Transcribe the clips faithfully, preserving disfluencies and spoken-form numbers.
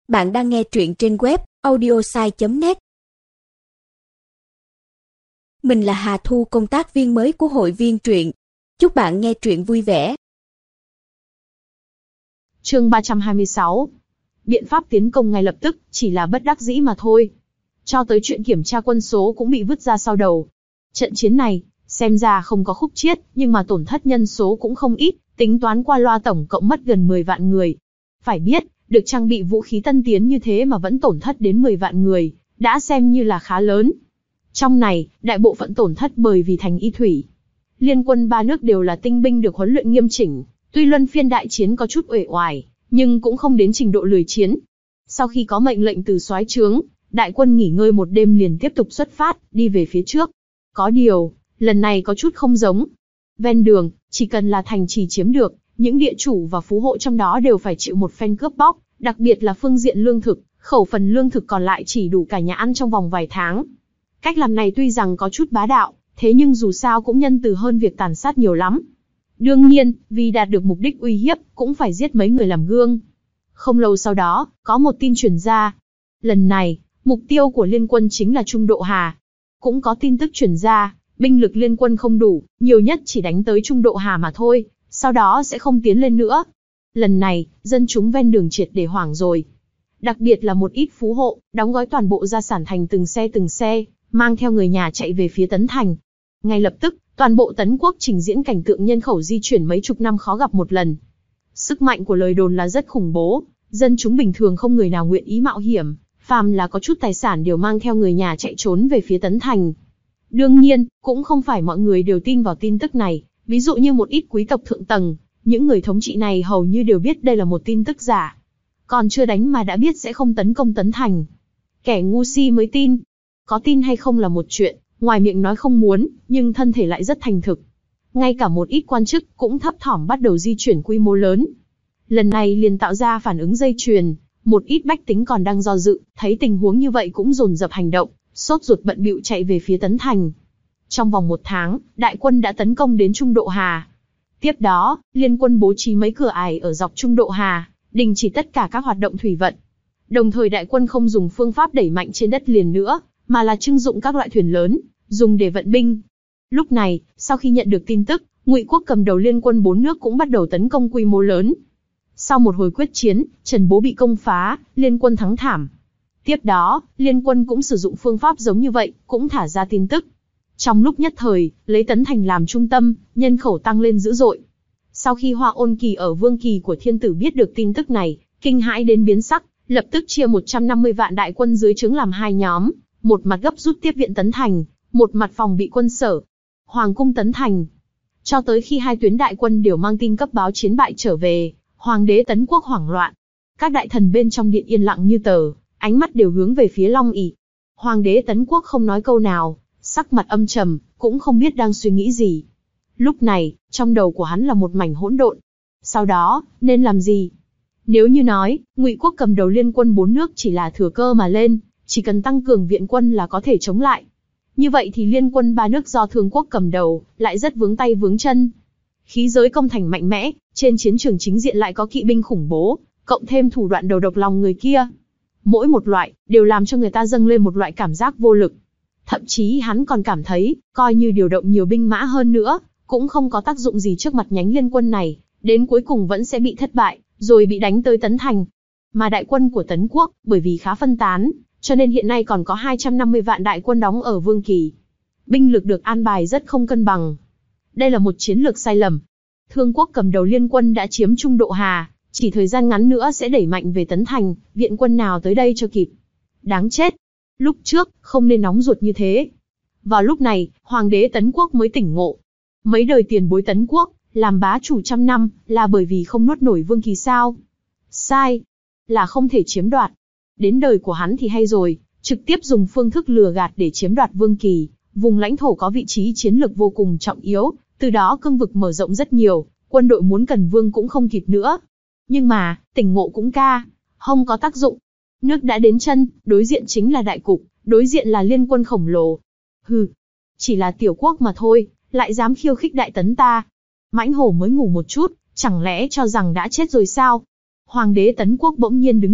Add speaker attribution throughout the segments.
Speaker 1: Bạn đang nghe truyện trên web audiosai chấm net. Mình là Hà Thu, công tác viên mới của hội viên truyện. Chúc bạn nghe truyện vui vẻ.
Speaker 2: Chương ba trăm hai mươi sáu. Biện pháp tiến công ngay lập tức, chỉ là bất đắc dĩ mà thôi. Cho tới chuyện kiểm tra quân số cũng bị vứt ra sau đầu. Trận chiến này, xem ra không có khúc chiết, nhưng mà tổn thất nhân số cũng không ít, tính toán qua loa tổng cộng mất gần mười vạn người. Phải biết, được trang bị vũ khí tân tiến như thế mà vẫn tổn thất đến mười vạn người, đã xem như là khá lớn. Trong này, đại bộ phận tổn thất bởi vì thành y thủy. Liên quân ba nước đều là tinh binh được huấn luyện nghiêm chỉnh, tuy luân phiên đại chiến có chút uể oải, nhưng cũng không đến trình độ lười chiến. Sau khi có mệnh lệnh từ soái trướng, đại quân nghỉ ngơi một đêm liền tiếp tục xuất phát, đi về phía trước. Có điều, lần này có chút không giống. Ven đường, chỉ cần là thành trì chiếm được, những địa chủ và phú hộ trong đó đều phải chịu một phen cướp bóc, đặc biệt là phương diện lương thực, khẩu phần lương thực còn lại chỉ đủ cả nhà ăn trong vòng vài tháng. Cách làm này tuy rằng có chút bá đạo, thế nhưng dù sao cũng nhân từ hơn việc tàn sát nhiều lắm. Đương nhiên, vì đạt được mục đích uy hiếp, cũng phải giết mấy người làm gương. Không lâu sau đó, có một tin truyền ra. Lần này, mục tiêu của liên quân chính là Trung Độ Hà. Cũng có tin tức truyền ra, binh lực liên quân không đủ, nhiều nhất chỉ đánh tới Trung Độ Hà mà thôi, sau đó sẽ không tiến lên nữa. Lần này, dân chúng ven đường triệt để hoảng rồi. Đặc biệt là một ít phú hộ, đóng gói toàn bộ gia sản thành từng xe từng xe, mang theo người nhà chạy về phía Tấn Thành. Ngay lập tức, toàn bộ Tấn Quốc trình diễn cảnh tượng nhân khẩu di chuyển mấy chục năm khó gặp một lần. Sức mạnh của lời đồn là rất khủng bố, dân chúng bình thường không người nào nguyện ý mạo hiểm, phàm là có chút tài sản đều mang theo người nhà chạy trốn về phía Tấn Thành. Đương nhiên, cũng không phải mọi người đều tin vào tin tức này, ví dụ như một ít quý tộc thượng tầng, những người thống trị này hầu như đều biết đây là một tin tức giả. Còn chưa đánh mà đã biết sẽ không tấn công Tấn Thành. Kẻ ngu si mới tin. Có tin hay không là một chuyện, ngoài miệng nói không muốn, nhưng thân thể lại rất thành thực. Ngay cả một ít quan chức cũng thấp thỏm bắt đầu di chuyển quy mô lớn. Lần này liền tạo ra phản ứng dây chuyền, một ít bách tính còn đang do dự, thấy tình huống như vậy cũng dồn dập hành động, sốt ruột bận bịu chạy về phía Tấn Thành. Trong vòng một tháng, đại quân đã tấn công đến Trung Độ Hà. Tiếp đó, liên quân bố trí mấy cửa ải ở dọc Trung Độ Hà, đình chỉ tất cả các hoạt động thủy vận. Đồng thời đại quân không dùng phương pháp đẩy mạnh trên đất liền nữa, mà là trưng dụng các loại thuyền lớn, dùng để vận binh. Lúc này, sau khi nhận được tin tức, Ngụy Quốc cầm đầu liên quân bốn nước cũng bắt đầu tấn công quy mô lớn. Sau một hồi quyết chiến, Trần Bố bị công phá, liên quân thắng thảm. Tiếp đó, liên quân cũng sử dụng phương pháp giống như vậy, cũng thả ra tin tức. Trong lúc nhất thời, lấy Tấn Thành làm trung tâm, nhân khẩu tăng lên dữ dội. Sau khi Hoa Ôn Kỳ ở Vương Kỳ của Thiên Tử biết được tin tức này, kinh hãi đến biến sắc, lập tức chia một trăm năm mươi vạn đại quân dưới trướng làm hai nhóm, một mặt gấp rút tiếp viện Tấn Thành, một mặt phòng bị quân Sở. Hoàng cung Tấn Thành. Cho tới khi hai tuyến đại quân đều mang tin cấp báo chiến bại trở về, Hoàng đế Tấn Quốc hoảng loạn. Các đại thần bên trong điện yên lặng như tờ, ánh mắt đều hướng về phía Long ỷ. Hoàng đế Tấn Quốc không nói câu nào, sắc mặt âm trầm, cũng không biết đang suy nghĩ gì. Lúc này, trong đầu của hắn là một mảnh hỗn độn. Sau đó, nên làm gì? Nếu như nói, Ngụy Quốc cầm đầu liên quân bốn nước chỉ là thừa cơ mà lên, chỉ cần tăng cường viện quân là có thể chống lại. Như vậy thì liên quân ba nước do Thương Quốc cầm đầu, lại rất vướng tay vướng chân. Khí giới công thành mạnh mẽ, trên chiến trường chính diện lại có kỵ binh khủng bố, cộng thêm thủ đoạn đầu độc lòng người kia. Mỗi một loại, đều làm cho người ta dâng lên một loại cảm giác vô lực. Thậm chí hắn còn cảm thấy, coi như điều động nhiều binh mã hơn nữa, cũng không có tác dụng gì trước mặt nhánh liên quân này, đến cuối cùng vẫn sẽ bị thất bại, rồi bị đánh tới Tấn Thành. Mà đại quân của Tấn Quốc, bởi vì khá phân tán, cho nên hiện nay còn có hai trăm năm mươi vạn đại quân đóng ở Vương Kỳ. Binh lực được an bài rất không cân bằng. Đây là một chiến lược sai lầm. Thương Quốc cầm đầu liên quân đã chiếm Trung Độ Hà, chỉ thời gian ngắn nữa sẽ đẩy mạnh về Tấn Thành, viện quân nào tới đây cho kịp. Đáng chết. Lúc trước, không nên nóng ruột như thế. Vào lúc này, Hoàng đế Tấn Quốc mới tỉnh ngộ. Mấy đời tiền bối Tấn Quốc, làm bá chủ trăm năm, là bởi vì không nuốt nổi Vương Kỳ sao? Sai. Là không thể chiếm đoạt. Đến đời của hắn thì hay rồi, trực tiếp dùng phương thức lừa gạt để chiếm đoạt Vương Kỳ, vùng lãnh thổ có vị trí chiến lược vô cùng trọng yếu, từ đó cương vực mở rộng rất nhiều, quân đội muốn cần vương cũng không kịp nữa. Nhưng mà, tỉnh ngộ cũng ca, không có tác dụng. Nước đã đến chân, đối diện chính là đại cục, đối diện là liên quân khổng lồ. Hừ, chỉ là tiểu quốc mà thôi, lại dám khiêu khích đại tấn ta. Mãnh hổ mới ngủ một chút, chẳng lẽ cho rằng đã chết rồi sao? Hoàng đế Tấn Quốc bỗng nhiên đứng dậy,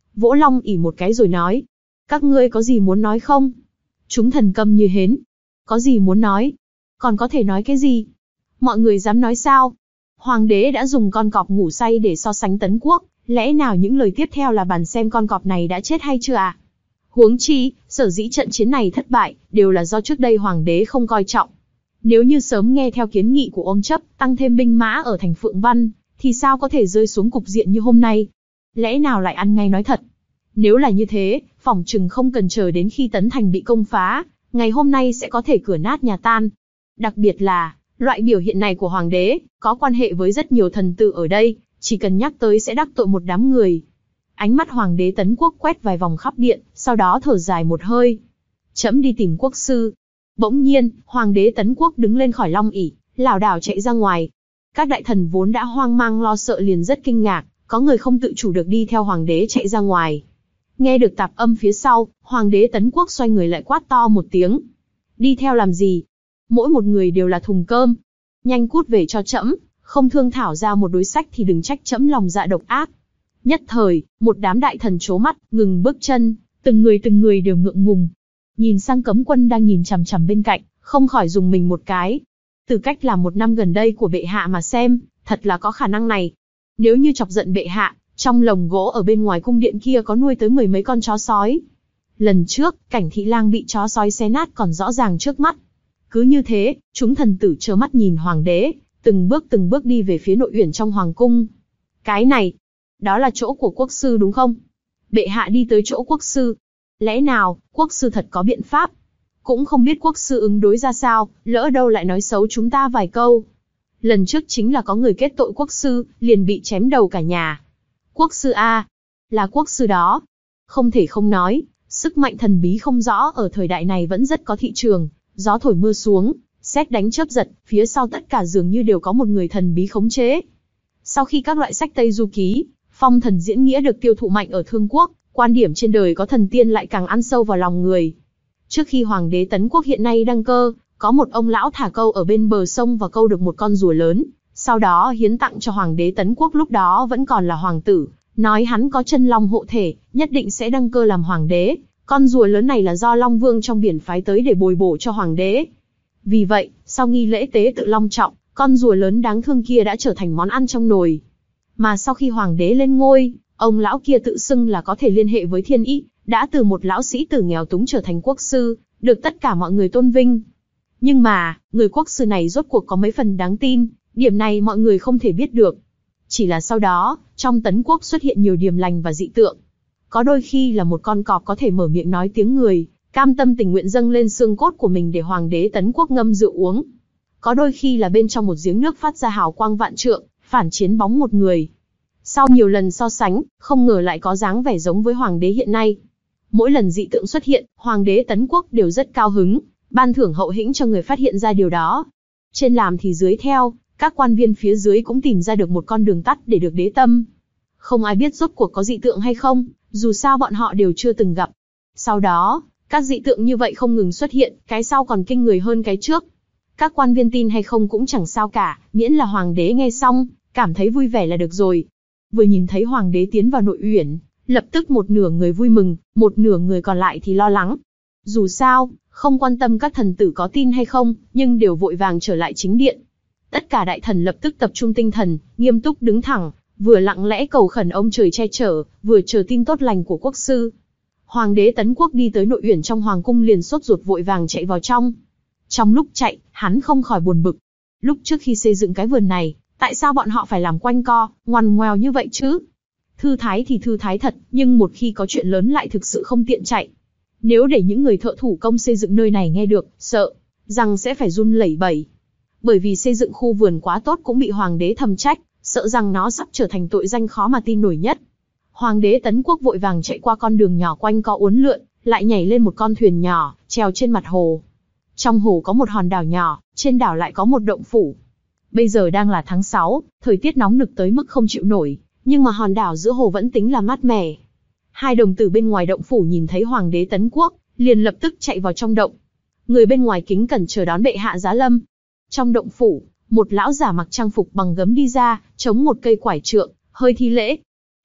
Speaker 2: vỗ long ỷ một cái rồi nói. Các ngươi có gì muốn nói không? Chúng thần câm như hến. Có gì muốn nói? Còn có thể nói cái gì? Mọi người dám nói sao? Hoàng đế đã dùng con cọp ngủ say để so sánh Tấn Quốc, lẽ nào những lời tiếp theo là bàn xem con cọp này đã chết hay chưa à? Huống chi, sở dĩ trận chiến này thất bại, đều là do trước đây hoàng đế không coi trọng. Nếu như sớm nghe theo kiến nghị của ông Chấp, tăng thêm binh mã ở thành Phượng Văn, thì sao có thể rơi xuống cục diện như hôm nay? Lẽ nào lại ăn ngay nói thật? Nếu là như thế, phỏng chừng không cần chờ đến khi Tấn Thành bị công phá, ngày hôm nay sẽ có thể cửa nát nhà tan. Đặc biệt là, loại biểu hiện này của hoàng đế, có quan hệ với rất nhiều thần tử ở đây, chỉ cần nhắc tới sẽ đắc tội một đám người. Ánh mắt hoàng đế Tấn Quốc quét vài vòng khắp điện, sau đó thở dài một hơi. Trẫm đi tìm quốc sư. Bỗng nhiên, hoàng đế Tấn Quốc đứng lên khỏi long ỷ, lảo đảo chạy ra ngoài. Các đại thần vốn đã hoang mang lo sợ liền rất kinh ngạc, có người không tự chủ được đi theo hoàng đế chạy ra ngoài. Nghe được tạp âm phía sau, hoàng đế Tấn Quốc xoay người lại quát to một tiếng. Đi theo làm gì? Mỗi một người đều là thùng cơm. Nhanh cút về cho trẫm, không thương thảo ra một đối sách thì đừng trách trẫm lòng dạ độc ác. Nhất thời, một đám đại thần trố mắt, ngừng bước chân, từng người từng người đều ngượng ngùng. Nhìn sang cấm quân đang nhìn chằm chằm bên cạnh, không khỏi dùng mình một cái. Từ cách làm một năm gần đây của bệ hạ mà xem, thật là có khả năng này. Nếu như chọc giận bệ hạ, trong lồng gỗ ở bên ngoài cung điện kia có nuôi tới mười mấy con chó sói. Lần trước, cảnh thị lang bị chó sói xé nát còn rõ ràng trước mắt. Cứ như thế, chúng thần tử trơ mắt nhìn hoàng đế, từng bước từng bước đi về phía nội uyển trong hoàng cung. Cái này, đó là chỗ của quốc sư đúng không? Bệ hạ đi tới chỗ quốc sư. Lẽ nào, quốc sư thật có biện pháp? Cũng không biết quốc sư ứng đối ra sao, lỡ đâu lại nói xấu chúng ta vài câu. Lần trước chính là có người kết tội quốc sư, liền bị chém đầu cả nhà. Quốc sư A, là quốc sư đó. Không thể không nói, sức mạnh thần bí không rõ ở thời đại này vẫn rất có thị trường. Gió thổi mưa xuống, sét đánh chớp giật, phía sau tất cả dường như đều có một người thần bí khống chế. Sau khi các loại sách Tây Du Ký, Phong Thần Diễn Nghĩa được tiêu thụ mạnh ở Thương Quốc, quan điểm trên đời có thần tiên lại càng ăn sâu vào lòng người. Trước khi hoàng đế Tấn Quốc hiện nay đăng cơ, có một ông lão thả câu ở bên bờ sông và câu được một con rùa lớn, sau đó hiến tặng cho hoàng đế Tấn Quốc lúc đó vẫn còn là hoàng tử, nói hắn có chân long hộ thể, nhất định sẽ đăng cơ làm hoàng đế. Con rùa lớn này là do Long Vương trong biển phái tới để bồi bổ cho hoàng đế. Vì vậy, sau nghi lễ tế tự long trọng, con rùa lớn đáng thương kia đã trở thành món ăn trong nồi. Mà sau khi hoàng đế lên ngôi, ông lão kia tự xưng là có thể liên hệ với thiên ý, đã từ một lão sĩ tử nghèo túng trở thành quốc sư, được tất cả mọi người tôn vinh. Nhưng mà, người quốc sư này rốt cuộc có mấy phần đáng tin, điểm này mọi người không thể biết được. Chỉ là sau đó, trong Tấn Quốc xuất hiện nhiều điềm lành và dị tượng. Có đôi khi là một con cọp có thể mở miệng nói tiếng người, cam tâm tình nguyện dâng lên xương cốt của mình để hoàng đế Tấn Quốc ngâm rượu uống. Có đôi khi là bên trong một giếng nước phát ra hào quang vạn trượng, phản chiến bóng một người. Sau nhiều lần so sánh, không ngờ lại có dáng vẻ giống với hoàng đế hiện nay. Mỗi lần dị tượng xuất hiện, hoàng đế Tấn Quốc đều rất cao hứng, ban thưởng hậu hĩnh cho người phát hiện ra điều đó. Trên làm thì dưới theo, các quan viên phía dưới cũng tìm ra được một con đường tắt để được đế tâm. Không ai biết rốt cuộc có dị tượng hay không, dù sao bọn họ đều chưa từng gặp. Sau đó, các dị tượng như vậy không ngừng xuất hiện, cái sau còn kinh người hơn cái trước. Các quan viên tin hay không cũng chẳng sao cả, miễn là hoàng đế nghe xong, cảm thấy vui vẻ là được rồi. Vừa nhìn thấy hoàng đế tiến vào nội uyển, lập tức một nửa người vui mừng, một nửa người còn lại thì lo lắng. Dù sao, không quan tâm các thần tử có tin hay không, nhưng đều vội vàng trở lại chính điện. Tất cả đại thần lập tức tập trung tinh thần, nghiêm túc đứng thẳng, vừa lặng lẽ cầu khẩn ông trời che chở, vừa chờ tin tốt lành của quốc sư. Hoàng đế Tấn Quốc đi tới nội uyển trong hoàng cung liền sốt ruột vội vàng chạy vào trong. Trong lúc chạy, hắn không khỏi buồn bực. Lúc trước khi xây dựng cái vườn này, tại sao bọn họ phải làm quanh co, ngoằn ngoèo như vậy chứ? Thư thái thì thư thái thật, nhưng một khi có chuyện lớn lại thực sự không tiện chạy. Nếu để những người thợ thủ công xây dựng nơi này nghe được, sợ rằng sẽ phải run lẩy bẩy. Bởi vì xây dựng khu vườn quá tốt cũng bị hoàng đế thầm trách, sợ rằng nó sắp trở thành tội danh khó mà tin nổi nhất. Hoàng đế Tấn Quốc vội vàng chạy qua con đường nhỏ quanh co uốn lượn, lại nhảy lên một con thuyền nhỏ, treo trên mặt hồ. Trong hồ có một hòn đảo nhỏ, trên đảo lại có một động phủ. Bây giờ đang là tháng sáu, thời tiết nóng nực tới mức không chịu nổi, nhưng mà hòn đảo giữa hồ vẫn tính là mát mẻ. Hai đồng tử bên ngoài động phủ nhìn thấy hoàng đế Tấn Quốc, liền lập tức chạy vào trong động. Người bên ngoài kính cẩn chờ đón bệ hạ giá lâm. Trong động phủ, một lão giả mặc trang phục bằng gấm đi ra, chống một cây quải trượng, hơi thi lễ.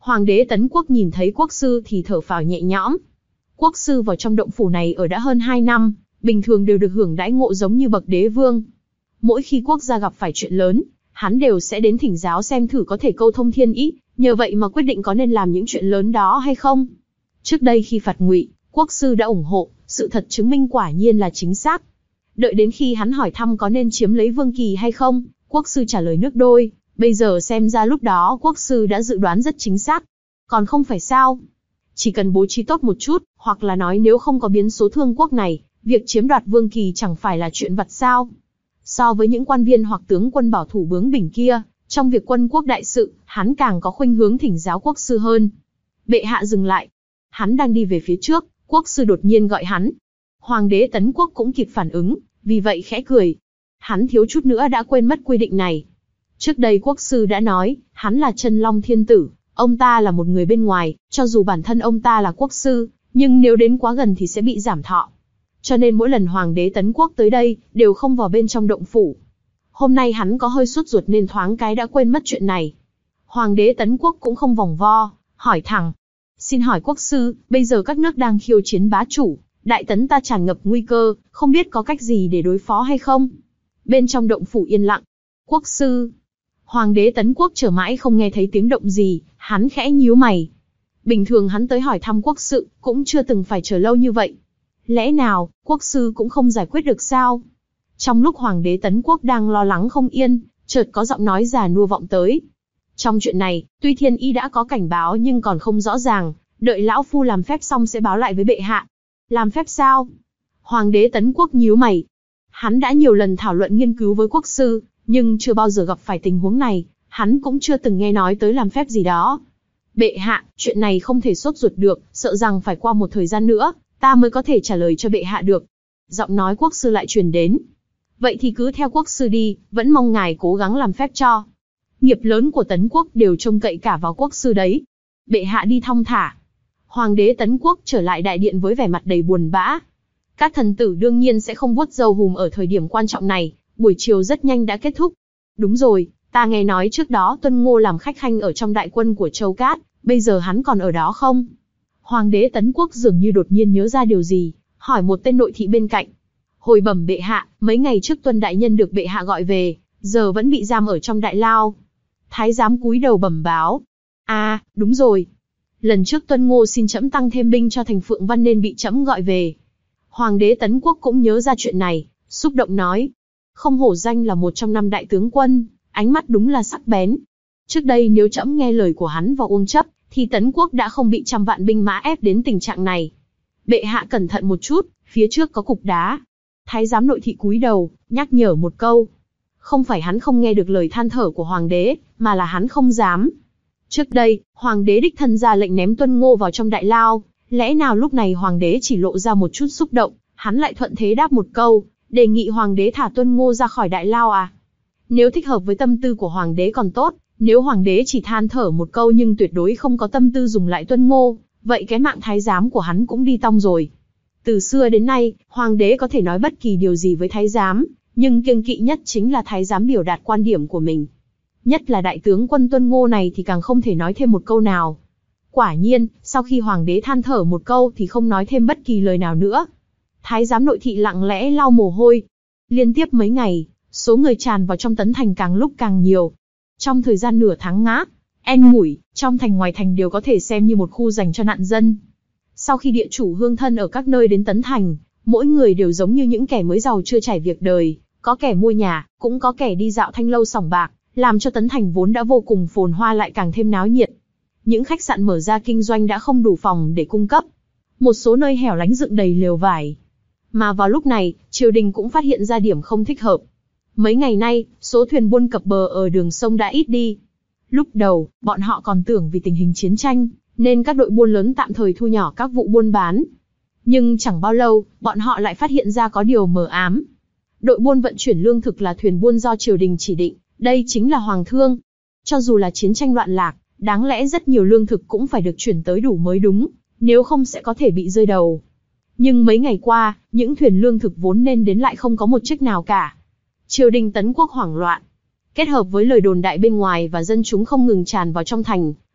Speaker 2: Hoàng đế Tấn Quốc nhìn thấy quốc sư thì thở phào nhẹ nhõm. Quốc sư vào trong động phủ này ở đã hơn hai năm, bình thường đều được hưởng đãi ngộ giống như bậc đế vương. Mỗi khi quốc gia gặp phải chuyện lớn, hắn đều sẽ đến thỉnh giáo xem thử có thể câu thông thiên ý, nhờ vậy mà quyết định có nên làm những chuyện lớn đó hay không. Trước đây khi phạt Ngụy, quốc sư đã ủng hộ, sự thật chứng minh quả nhiên là chính xác. Đợi đến khi hắn hỏi thăm có nên chiếm lấy vương kỳ hay không, quốc sư trả lời nước đôi, bây giờ xem ra lúc đó quốc sư đã dự đoán rất chính xác. Còn không phải sao? Chỉ cần bố trí tốt một chút, hoặc là nói nếu không có biến số thương quốc này, việc chiếm đoạt vương kỳ chẳng phải là chuyện vặt sao? So với những quan viên hoặc tướng quân bảo thủ bướng bỉnh kia, trong việc quân quốc đại sự, hắn càng có khuynh hướng thỉnh giáo quốc sư hơn. Bệ hạ dừng lại. Hắn đang đi về phía trước, quốc sư đột nhiên gọi hắn. Hoàng đế Tấn Quốc cũng kịp phản ứng, vì vậy khẽ cười. Hắn thiếu chút nữa đã quên mất quy định này. Trước đây quốc sư đã nói, hắn là Chân Long Thiên Tử, ông ta là một người bên ngoài, cho dù bản thân ông ta là quốc sư, nhưng nếu đến quá gần thì sẽ bị giảm thọ. Cho nên mỗi lần Hoàng đế Tấn Quốc tới đây, đều không vào bên trong động phủ. Hôm nay hắn có hơi sốt ruột nên thoáng cái đã quên mất chuyện này. Hoàng đế Tấn Quốc cũng không vòng vo, hỏi thẳng. Xin hỏi quốc sư, bây giờ các nước đang khiêu chiến bá chủ, Đại Tấn ta tràn ngập nguy cơ, không biết có cách gì để đối phó hay không? Bên trong động phủ yên lặng. Quốc sư. Hoàng đế Tấn Quốc chờ mãi không nghe thấy tiếng động gì, hắn khẽ nhíu mày. Bình thường hắn tới hỏi thăm quốc sự, cũng chưa từng phải chờ lâu như vậy. Lẽ nào, quốc sư cũng không giải quyết được sao? Trong lúc Hoàng đế Tấn Quốc đang lo lắng không yên, chợt có giọng nói già nua vọng tới. Trong chuyện này, tuy thiên ý đã có cảnh báo nhưng còn không rõ ràng, đợi lão phu làm phép xong sẽ báo lại với bệ hạ. Làm phép sao? Hoàng đế Tấn Quốc nhíu mày. Hắn đã nhiều lần thảo luận nghiên cứu với quốc sư, nhưng chưa bao giờ gặp phải tình huống này, hắn cũng chưa từng nghe nói tới làm phép gì đó. Bệ hạ, chuyện này không thể sốt ruột được, sợ rằng phải qua một thời gian nữa, ta mới có thể trả lời cho bệ hạ được. Giọng nói quốc sư lại truyền đến. Vậy thì cứ theo quốc sư đi, vẫn mong ngài cố gắng làm phép cho. Nghiệp lớn của Tấn Quốc đều trông cậy cả vào quốc sư đấy. Bệ hạ đi thong thả. Hoàng đế Tấn Quốc trở lại đại điện với vẻ mặt đầy buồn bã. Các thần tử đương nhiên sẽ không vuốt râu hùm ở thời điểm quan trọng này, buổi chiều rất nhanh đã kết thúc. Đúng rồi, ta nghe nói trước đó Tuân Ngô làm khách khanh ở trong đại quân của Châu Cát, bây giờ hắn còn ở đó không? Hoàng đế Tấn Quốc dường như đột nhiên nhớ ra điều gì, hỏi một tên nội thị bên cạnh. Hồi bẩm bệ hạ, mấy ngày trước Tuân đại nhân được bệ hạ gọi về, giờ vẫn bị giam ở trong đại lao. Thái giám cúi đầu bẩm báo. À, đúng rồi. Lần trước Tuân Ngô xin trẫm tăng thêm binh cho thành Phượng Văn nên bị trẫm gọi về. Hoàng đế Tấn Quốc cũng nhớ ra chuyện này, xúc động nói. Không hổ danh là một trong năm đại tướng quân, ánh mắt đúng là sắc bén. Trước đây nếu trẫm nghe lời của hắn và uông chấp, thì Tấn Quốc đã không bị trăm vạn binh mã ép đến tình trạng này. Bệ hạ cẩn thận một chút, phía trước có cục đá. Thái giám nội thị cúi đầu, nhắc nhở một câu. Không phải hắn không nghe được lời than thở của hoàng đế, mà là hắn không dám. Trước đây, hoàng đế đích thân ra lệnh ném Tuân Ngô vào trong đại lao, lẽ nào lúc này hoàng đế chỉ lộ ra một chút xúc động, hắn lại thuận thế đáp một câu, đề nghị hoàng đế thả Tuân Ngô ra khỏi đại lao à? Nếu thích hợp với tâm tư của hoàng đế còn tốt, nếu hoàng đế chỉ than thở một câu nhưng tuyệt đối không có tâm tư dùng lại Tuân Ngô, vậy cái mạng thái giám của hắn cũng đi tong rồi. Từ xưa đến nay, hoàng đế có thể nói bất kỳ điều gì với thái giám, nhưng kiêng kỵ nhất chính là thái giám biểu đạt quan điểm của mình. Nhất là đại tướng quân Tuân Ngô này thì càng không thể nói thêm một câu nào. Quả nhiên, sau khi hoàng đế than thở một câu thì không nói thêm bất kỳ lời nào nữa. Thái giám nội thị lặng lẽ lau mồ hôi. Liên tiếp mấy ngày, số người tràn vào trong Tấn Thành càng lúc càng nhiều. Trong thời gian nửa tháng ngã, en ngủi, trong thành ngoài thành đều có thể xem như một khu dành cho nạn dân. Sau khi địa chủ hương thân ở các nơi đến Tấn Thành, mỗi người đều giống như những kẻ mới giàu chưa trải việc đời, có kẻ mua nhà, cũng có kẻ đi dạo thanh lâu sòng bạc, làm cho Tấn Thành vốn đã vô cùng phồn hoa lại càng thêm náo nhiệt. Những khách sạn mở ra kinh doanh đã không đủ phòng để cung cấp. Một số nơi hẻo lánh dựng đầy lều vải. Mà vào lúc này, triều đình cũng phát hiện ra điểm không thích hợp. Mấy ngày nay, số thuyền buôn cập bờ ở đường sông đã ít đi. Lúc đầu, bọn họ còn tưởng vì tình hình chiến tranh, nên các đội buôn lớn tạm thời thu nhỏ các vụ buôn bán. Nhưng chẳng bao lâu, bọn họ lại phát hiện ra có điều mờ ám. Đội buôn vận chuyển lương thực là thuyền buôn do triều đình chỉ định, đây chính là hoàng thương. Cho dù là chiến tranh loạn lạc, đáng lẽ rất nhiều lương thực cũng phải được chuyển tới đủ mới đúng, nếu không sẽ có thể bị rơi đầu. Nhưng mấy ngày qua, những thuyền lương thực vốn nên đến lại không có một chiếc nào cả. Triều đình Tấn Quốc hoảng loạn. Kết hợp với lời đồn đại bên ngoài và dân chúng không ngừng tràn vào trong thành,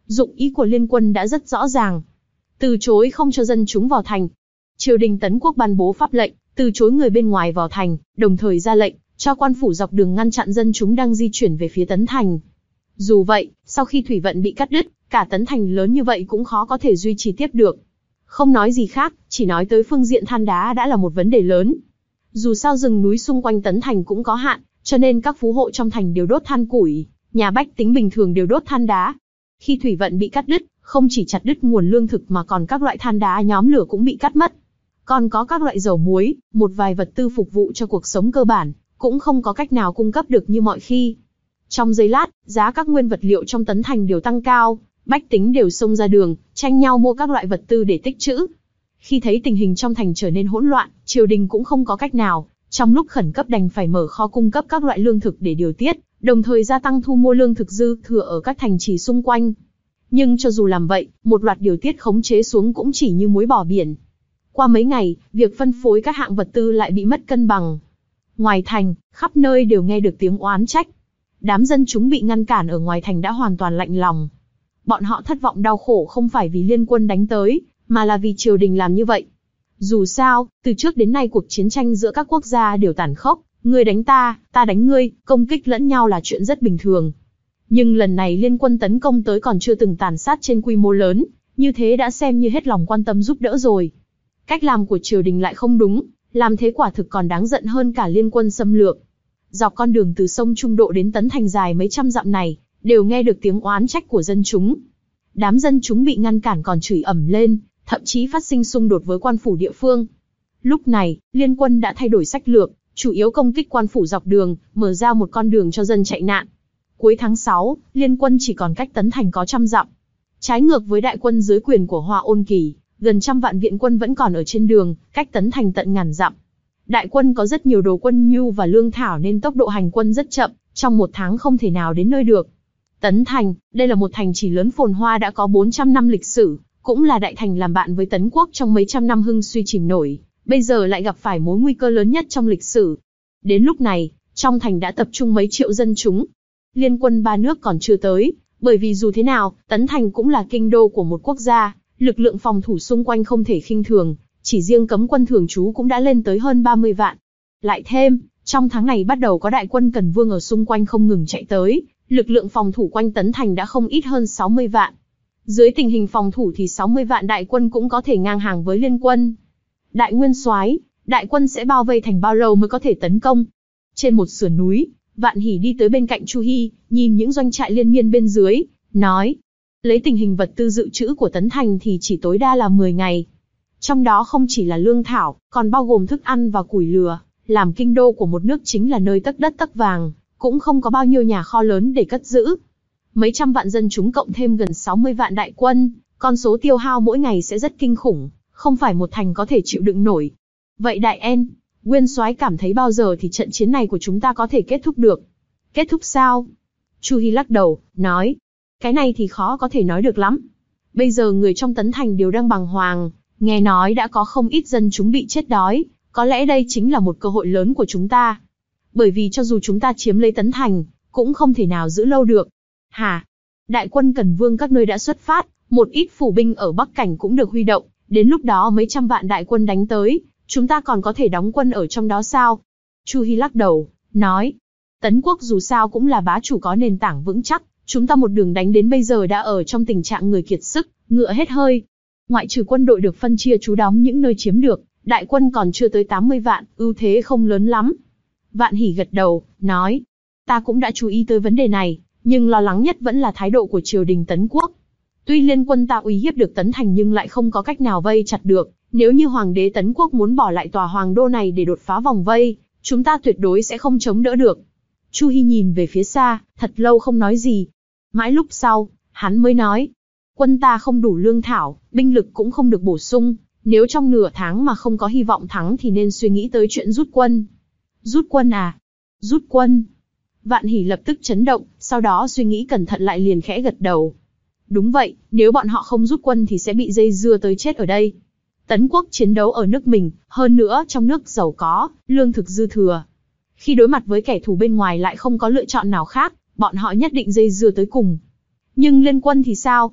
Speaker 2: Dụng ý của liên quân đã rất rõ ràng. Từ chối không cho dân chúng vào thành. Triều đình Tấn Quốc ban bố pháp lệnh, từ chối người bên ngoài vào thành, đồng thời ra lệnh cho quan phủ dọc đường ngăn chặn dân chúng đang di chuyển về phía Tấn Thành. Dù vậy, sau khi thủy vận bị cắt đứt, cả Tấn Thành lớn như vậy cũng khó có thể duy trì tiếp được. Không nói gì khác, chỉ nói tới phương diện than đá đã là một vấn đề lớn. Dù sao rừng núi xung quanh Tấn Thành cũng có hạn, cho nên các phú hộ trong thành đều đốt than củi, nhà bách tính bình thường đều đốt than đá. Khi thủy vận bị cắt đứt, không chỉ chặt đứt nguồn lương thực mà còn các loại than đá nhóm lửa cũng bị cắt mất. Còn có các loại dầu muối, một vài vật tư phục vụ cho cuộc sống cơ bản, cũng không có cách nào cung cấp được như mọi khi. Trong giây lát, giá các nguyên vật liệu trong Tấn Thành đều tăng cao, bách tính đều xông ra đường, tranh nhau mua các loại vật tư để tích trữ. Khi thấy tình hình trong thành trở nên hỗn loạn, triều đình cũng không có cách nào, trong lúc khẩn cấp đành phải mở kho cung cấp các loại lương thực để điều tiết, đồng thời gia tăng thu mua lương thực dư thừa ở các thành trì xung quanh. Nhưng cho dù làm vậy, một loạt điều tiết khống chế xuống cũng chỉ như muối bỏ biển. Qua mấy ngày, việc phân phối các hạng vật tư lại bị mất cân bằng. Ngoài thành, khắp nơi đều nghe được tiếng oán trách. Đám dân chúng bị ngăn cản ở ngoài thành đã hoàn toàn lạnh lòng. Bọn họ thất vọng đau khổ không phải vì liên quân đánh tới, mà là vì triều đình làm như vậy. Dù sao, từ trước đến nay cuộc chiến tranh giữa các quốc gia đều tàn khốc, ngươi đánh ta, ta đánh ngươi, công kích lẫn nhau là chuyện rất bình thường. Nhưng lần này liên quân tấn công tới còn chưa từng tàn sát trên quy mô lớn, như thế đã xem như hết lòng quan tâm giúp đỡ rồi. Cách làm của triều đình lại không đúng, làm thế quả thực còn đáng giận hơn cả liên quân xâm lược. Dọc con đường từ sông Trung Độ đến Tấn Thành dài mấy trăm dặm này, đều nghe được tiếng oán trách của dân chúng. Đám dân chúng bị ngăn cản còn chửi ầm lên, thậm chí phát sinh xung đột với quan phủ địa phương. Lúc này, liên quân đã thay đổi sách lược, chủ yếu công kích quan phủ dọc đường, mở ra một con đường cho dân chạy nạn. Cuối tháng sáu, liên quân chỉ còn cách Tấn Thành có trăm dặm. Trái ngược với đại quân dưới quyền của Hoa Ôn Kỳ, gần trăm vạn viện quân vẫn còn ở trên đường, cách Tấn Thành tận ngàn dặm. Đại quân có rất nhiều đồ quân nhu và lương thảo nên tốc độ hành quân rất chậm, trong một tháng không thể nào đến nơi được. Tấn Thành, đây là một thành trì lớn phồn hoa đã có bốn trăm năm lịch sử, cũng là đại thành làm bạn với Tấn Quốc trong mấy trăm năm hưng suy chìm nổi, bây giờ lại gặp phải mối nguy cơ lớn nhất trong lịch sử. Đến lúc này, trong thành đã tập trung mấy triệu dân chúng. Liên quân ba nước còn chưa tới, bởi vì dù thế nào, Tấn Thành cũng là kinh đô của một quốc gia, lực lượng phòng thủ xung quanh không thể khinh thường, chỉ riêng cấm quân thường trú cũng đã lên tới hơn ba mươi vạn. Lại thêm, trong tháng này bắt đầu có đại quân Cần Vương ở xung quanh không ngừng chạy tới, lực lượng phòng thủ quanh Tấn Thành đã không ít hơn sáu mươi vạn. Dưới tình hình phòng thủ thì sáu mươi vạn đại quân cũng có thể ngang hàng với liên quân. Đại nguyên soái, đại quân sẽ bao vây thành bao lâu mới có thể tấn công? Trên một sườn núi, Vạn Hỷ đi tới bên cạnh Chu Hi, nhìn những doanh trại liên miên bên dưới, nói: lấy tình hình vật tư dự trữ của Tấn Thành thì chỉ tối đa là mười ngày. Trong đó không chỉ là lương thảo, còn bao gồm thức ăn và củi lửa. Làm kinh đô của một nước chính là nơi tấc đất tấc vàng, cũng không có bao nhiêu nhà kho lớn để cất giữ. Mấy trăm vạn dân chúng cộng thêm gần sáu mươi vạn đại quân, con số tiêu hao mỗi ngày sẽ rất kinh khủng, không phải một thành có thể chịu đựng nổi. Vậy Đại En, Nguyên soái cảm thấy bao giờ thì trận chiến này của chúng ta có thể kết thúc được? Kết thúc sao? Chu Hi lắc đầu, nói: cái này thì khó có thể nói được lắm. Bây giờ người trong Tấn Thành đều đang bàng hoàng, nghe nói đã có không ít dân chúng bị chết đói, có lẽ đây chính là một cơ hội lớn của chúng ta. Bởi vì cho dù chúng ta chiếm lấy Tấn Thành, cũng không thể nào giữ lâu được. Hả? Đại quân Cần Vương các nơi đã xuất phát, một ít phủ binh ở Bắc Cảnh cũng được huy động, đến lúc đó mấy trăm vạn đại quân đánh tới, chúng ta còn có thể đóng quân ở trong đó sao? Chu Hi lắc đầu, nói: Tấn Quốc dù sao cũng là bá chủ có nền tảng vững chắc, chúng ta một đường đánh đến bây giờ đã ở trong tình trạng người kiệt sức, ngựa hết hơi. Ngoại trừ quân đội được phân chia trú đóng những nơi chiếm được, đại quân còn chưa tới tám mươi vạn, ưu thế không lớn lắm. Vạn Hỷ gật đầu, nói: ta cũng đã chú ý tới vấn đề này, nhưng lo lắng nhất vẫn là thái độ của triều đình Tấn Quốc. Tuy liên quân ta uy hiếp được Tấn Thành nhưng lại không có cách nào vây chặt được, nếu như hoàng đế Tấn Quốc muốn bỏ lại tòa hoàng đô này để đột phá vòng vây, chúng ta tuyệt đối sẽ không chống đỡ được. Chu Hi nhìn về phía xa, thật lâu không nói gì. Mãi lúc sau, hắn mới nói: quân ta không đủ lương thảo, binh lực cũng không được bổ sung, nếu trong nửa tháng mà không có hy vọng thắng thì nên suy nghĩ tới chuyện rút quân. Rút quân à? Rút quân? Vạn Hỷ lập tức chấn động, sau đó suy nghĩ cẩn thận lại liền khẽ gật đầu. Đúng vậy, nếu bọn họ không rút quân thì sẽ bị dây dưa tới chết ở đây. Tấn Quốc chiến đấu ở nước mình, hơn nữa trong nước giàu có, lương thực dư thừa. Khi đối mặt với kẻ thù bên ngoài lại không có lựa chọn nào khác, bọn họ nhất định dây dưa tới cùng. Nhưng liên quân thì sao?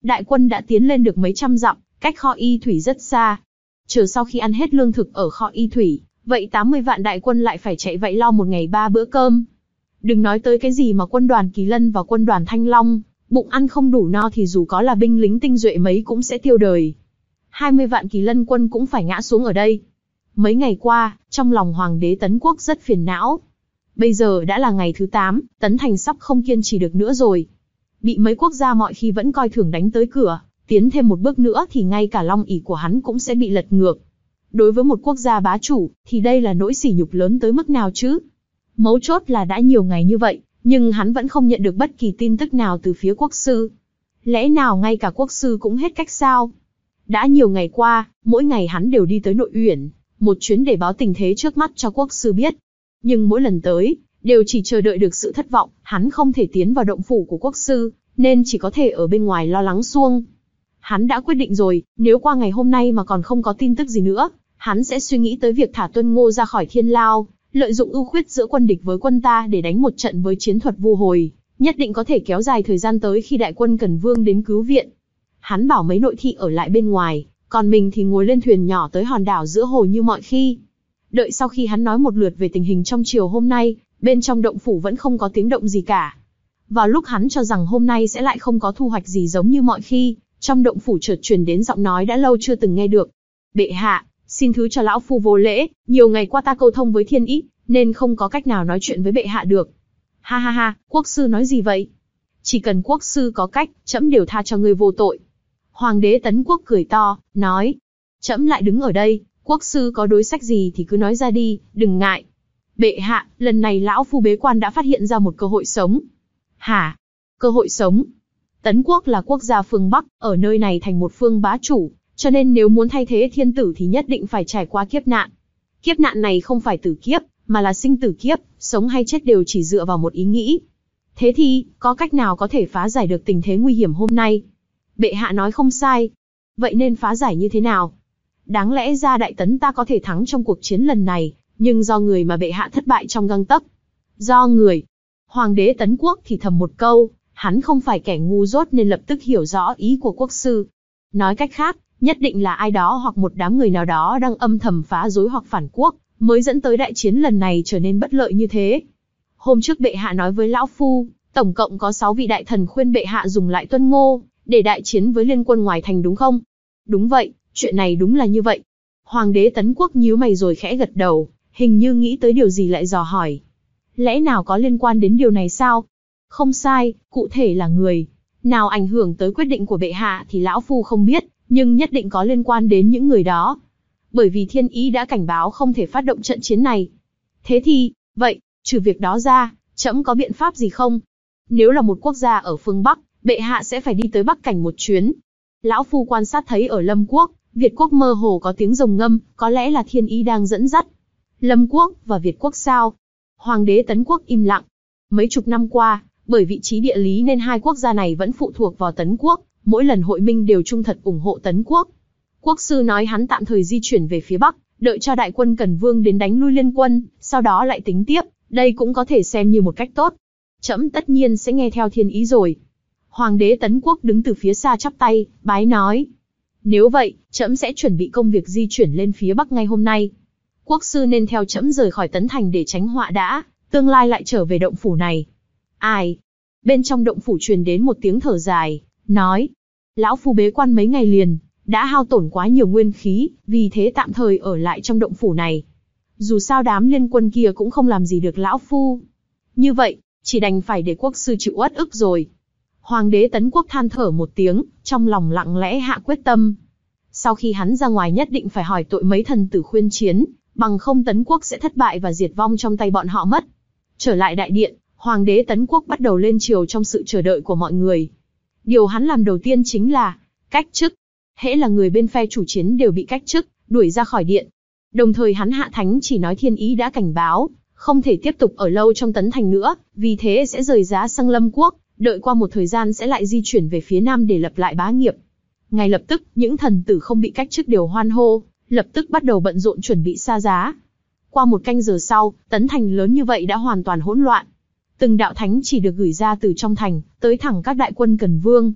Speaker 2: đại quân đã tiến lên được mấy trăm dặm, cách kho y thủy rất xa. Chờ sau khi ăn hết lương thực ở kho y thủy, vậy tám mươi vạn đại quân lại phải chạy vậy lo một ngày ba bữa cơm. Đừng nói tới cái gì mà quân đoàn Kỳ Lân và quân đoàn Thanh Long, bụng ăn không đủ no thì dù có là binh lính tinh duệ mấy cũng sẽ tiêu đời. hai mươi vạn Kỳ Lân quân cũng phải ngã xuống ở đây. Mấy ngày qua, trong lòng Hoàng đế Tấn Quốc rất phiền não. Bây giờ đã là ngày thứ tám, Tấn Thành sắp không kiên trì được nữa rồi. Bị mấy quốc gia mọi khi vẫn coi thường đánh tới cửa, tiến thêm một bước nữa thì ngay cả long ỷ của hắn cũng sẽ bị lật ngược. Đối với một quốc gia bá chủ, thì đây là nỗi sỉ nhục lớn tới mức nào chứ? Mấu chốt là đã nhiều ngày như vậy, nhưng hắn vẫn không nhận được bất kỳ tin tức nào từ phía quốc sư. Lẽ nào ngay cả quốc sư cũng hết cách sao? Đã nhiều ngày qua, mỗi ngày hắn đều đi tới Nội Uyển, một chuyến để báo tình thế trước mắt cho quốc sư biết. Nhưng mỗi lần tới, đều chỉ chờ đợi được sự thất vọng, hắn không thể tiến vào động phủ của quốc sư, nên chỉ có thể ở bên ngoài lo lắng suông. Hắn đã quyết định rồi, nếu qua ngày hôm nay mà còn không có tin tức gì nữa, hắn sẽ suy nghĩ tới việc thả Tuân Ngô ra khỏi Thiên Lao, lợi dụng ưu khuyết giữa quân địch với quân ta để đánh một trận với chiến thuật vu hồi, nhất định có thể kéo dài thời gian tới khi đại quân Cần Vương đến cứu viện. Hắn bảo mấy nội thị ở lại bên ngoài, còn mình thì ngồi lên thuyền nhỏ tới hòn đảo giữa hồ như mọi khi. Đợi sau khi hắn nói một lượt về tình hình trong chiều hôm nay, bên trong động phủ vẫn không có tiếng động gì cả. Vào lúc hắn cho rằng hôm nay sẽ lại không có thu hoạch gì giống như mọi khi, trong động phủ chợt truyền đến giọng nói đã lâu chưa từng nghe được. Bệ hạ, xin thứ cho lão phu vô lễ, nhiều ngày qua ta câu thông với thiên ý, nên không có cách nào nói chuyện với bệ hạ được. Ha ha ha, quốc sư nói gì vậy? Chỉ cần quốc sư có cách, trẫm đều tha cho ngươi vô tội. Hoàng đế Tấn Quốc cười to, nói. Trẫm lại đứng ở đây, quốc sư có đối sách gì thì cứ nói ra đi, đừng ngại. Bệ hạ, lần này lão phu bế quan đã phát hiện ra một cơ hội sống. Hả? Cơ hội sống? Tấn Quốc là quốc gia phương Bắc, ở nơi này thành một phương bá chủ, cho nên nếu muốn thay thế thiên tử thì nhất định phải trải qua kiếp nạn. Kiếp nạn này không phải tử kiếp, mà là sinh tử kiếp, sống hay chết đều chỉ dựa vào một ý nghĩ. Thế thì, có cách nào có thể phá giải được tình thế nguy hiểm hôm nay? Bệ hạ nói không sai. Vậy nên phá giải như thế nào? Đáng lẽ ra Đại Tấn ta có thể thắng trong cuộc chiến lần này, nhưng do người mà bệ hạ thất bại trong gang tấc. Do người. Hoàng đế Tấn Quốc thì thầm một câu, hắn không phải kẻ ngu dốt nên lập tức hiểu rõ ý của quốc sư. Nói cách khác, nhất định là ai đó hoặc một đám người nào đó đang âm thầm phá rối hoặc phản quốc, mới dẫn tới đại chiến lần này trở nên bất lợi như thế. Hôm trước bệ hạ nói với lão phu, tổng cộng có sáu vị đại thần khuyên bệ hạ dùng lại Tuân Ngô, để đại chiến với liên quân ngoài thành đúng không? Đúng vậy, chuyện này đúng là như vậy. Hoàng đế Tấn Quốc nhíu mày rồi khẽ gật đầu, hình như nghĩ tới điều gì lại dò hỏi. Lẽ nào có liên quan đến điều này sao? Không sai, cụ thể là người nào ảnh hưởng tới quyết định của bệ hạ thì lão phu không biết, nhưng nhất định có liên quan đến những người đó. Bởi vì thiên ý đã cảnh báo không thể phát động trận chiến này. Thế thì, vậy, trừ việc đó ra, trẫm có biện pháp gì không? Nếu là một quốc gia ở phương Bắc, bệ hạ sẽ phải đi tới Bắc Cảnh một chuyến. Lão phu quan sát thấy ở Lâm Quốc, Việt Quốc mơ hồ có tiếng rồng ngâm, có lẽ là thiên ý đang dẫn dắt. Lâm Quốc và Việt Quốc sao? Hoàng đế Tấn Quốc im lặng. Mấy chục năm qua, bởi vị trí địa lý nên hai quốc gia này vẫn phụ thuộc vào Tấn Quốc, mỗi lần hội minh đều trung thật ủng hộ Tấn Quốc. Quốc sư nói hắn tạm thời di chuyển về phía Bắc, đợi cho đại quân Cần Vương đến đánh lui liên quân, sau đó lại tính tiếp, đây cũng có thể xem như một cách tốt. Trẫm tất nhiên sẽ nghe theo thiên ý rồi. Hoàng đế Tấn Quốc đứng từ phía xa chắp tay, bái nói. Nếu vậy, trẫm sẽ chuẩn bị công việc di chuyển lên phía Bắc ngay hôm nay. Quốc sư nên theo trẫm rời khỏi Tấn Thành để tránh họa đã, tương lai lại trở về động phủ này. Ai? Bên trong động phủ truyền đến một tiếng thở dài, nói. Lão phu bế quan mấy ngày liền, đã hao tổn quá nhiều nguyên khí, vì thế tạm thời ở lại trong động phủ này. Dù sao đám liên quân kia cũng không làm gì được lão phu. Như vậy, chỉ đành phải để quốc sư chịu uất ức rồi. Hoàng đế Tấn Quốc than thở một tiếng, trong lòng lặng lẽ hạ quyết tâm. Sau khi hắn ra ngoài nhất định phải hỏi tội mấy thần tử khuyên chiến, bằng không Tấn Quốc sẽ thất bại và diệt vong trong tay bọn họ mất. Trở lại đại điện, Hoàng đế Tấn Quốc bắt đầu lên triều trong sự chờ đợi của mọi người. Điều hắn làm đầu tiên chính là cách chức. Hễ là người bên phe chủ chiến đều bị cách chức, đuổi ra khỏi điện. Đồng thời hắn hạ thánh chỉ nói thiên ý đã cảnh báo, không thể tiếp tục ở lâu trong Tấn Thành nữa, vì thế sẽ rời giá sang Lâm Quốc, đợi qua một thời gian sẽ lại di chuyển về phía Nam để lập lại bá nghiệp. Ngay lập tức, những thần tử không bị cách chức đều hoan hô, lập tức bắt đầu bận rộn chuẩn bị xa giá. Qua một canh giờ sau, Tấn Thành lớn như vậy đã hoàn toàn hỗn loạn. Từng đạo thánh chỉ được gửi ra từ trong thành, tới thẳng các đại quân Cần Vương.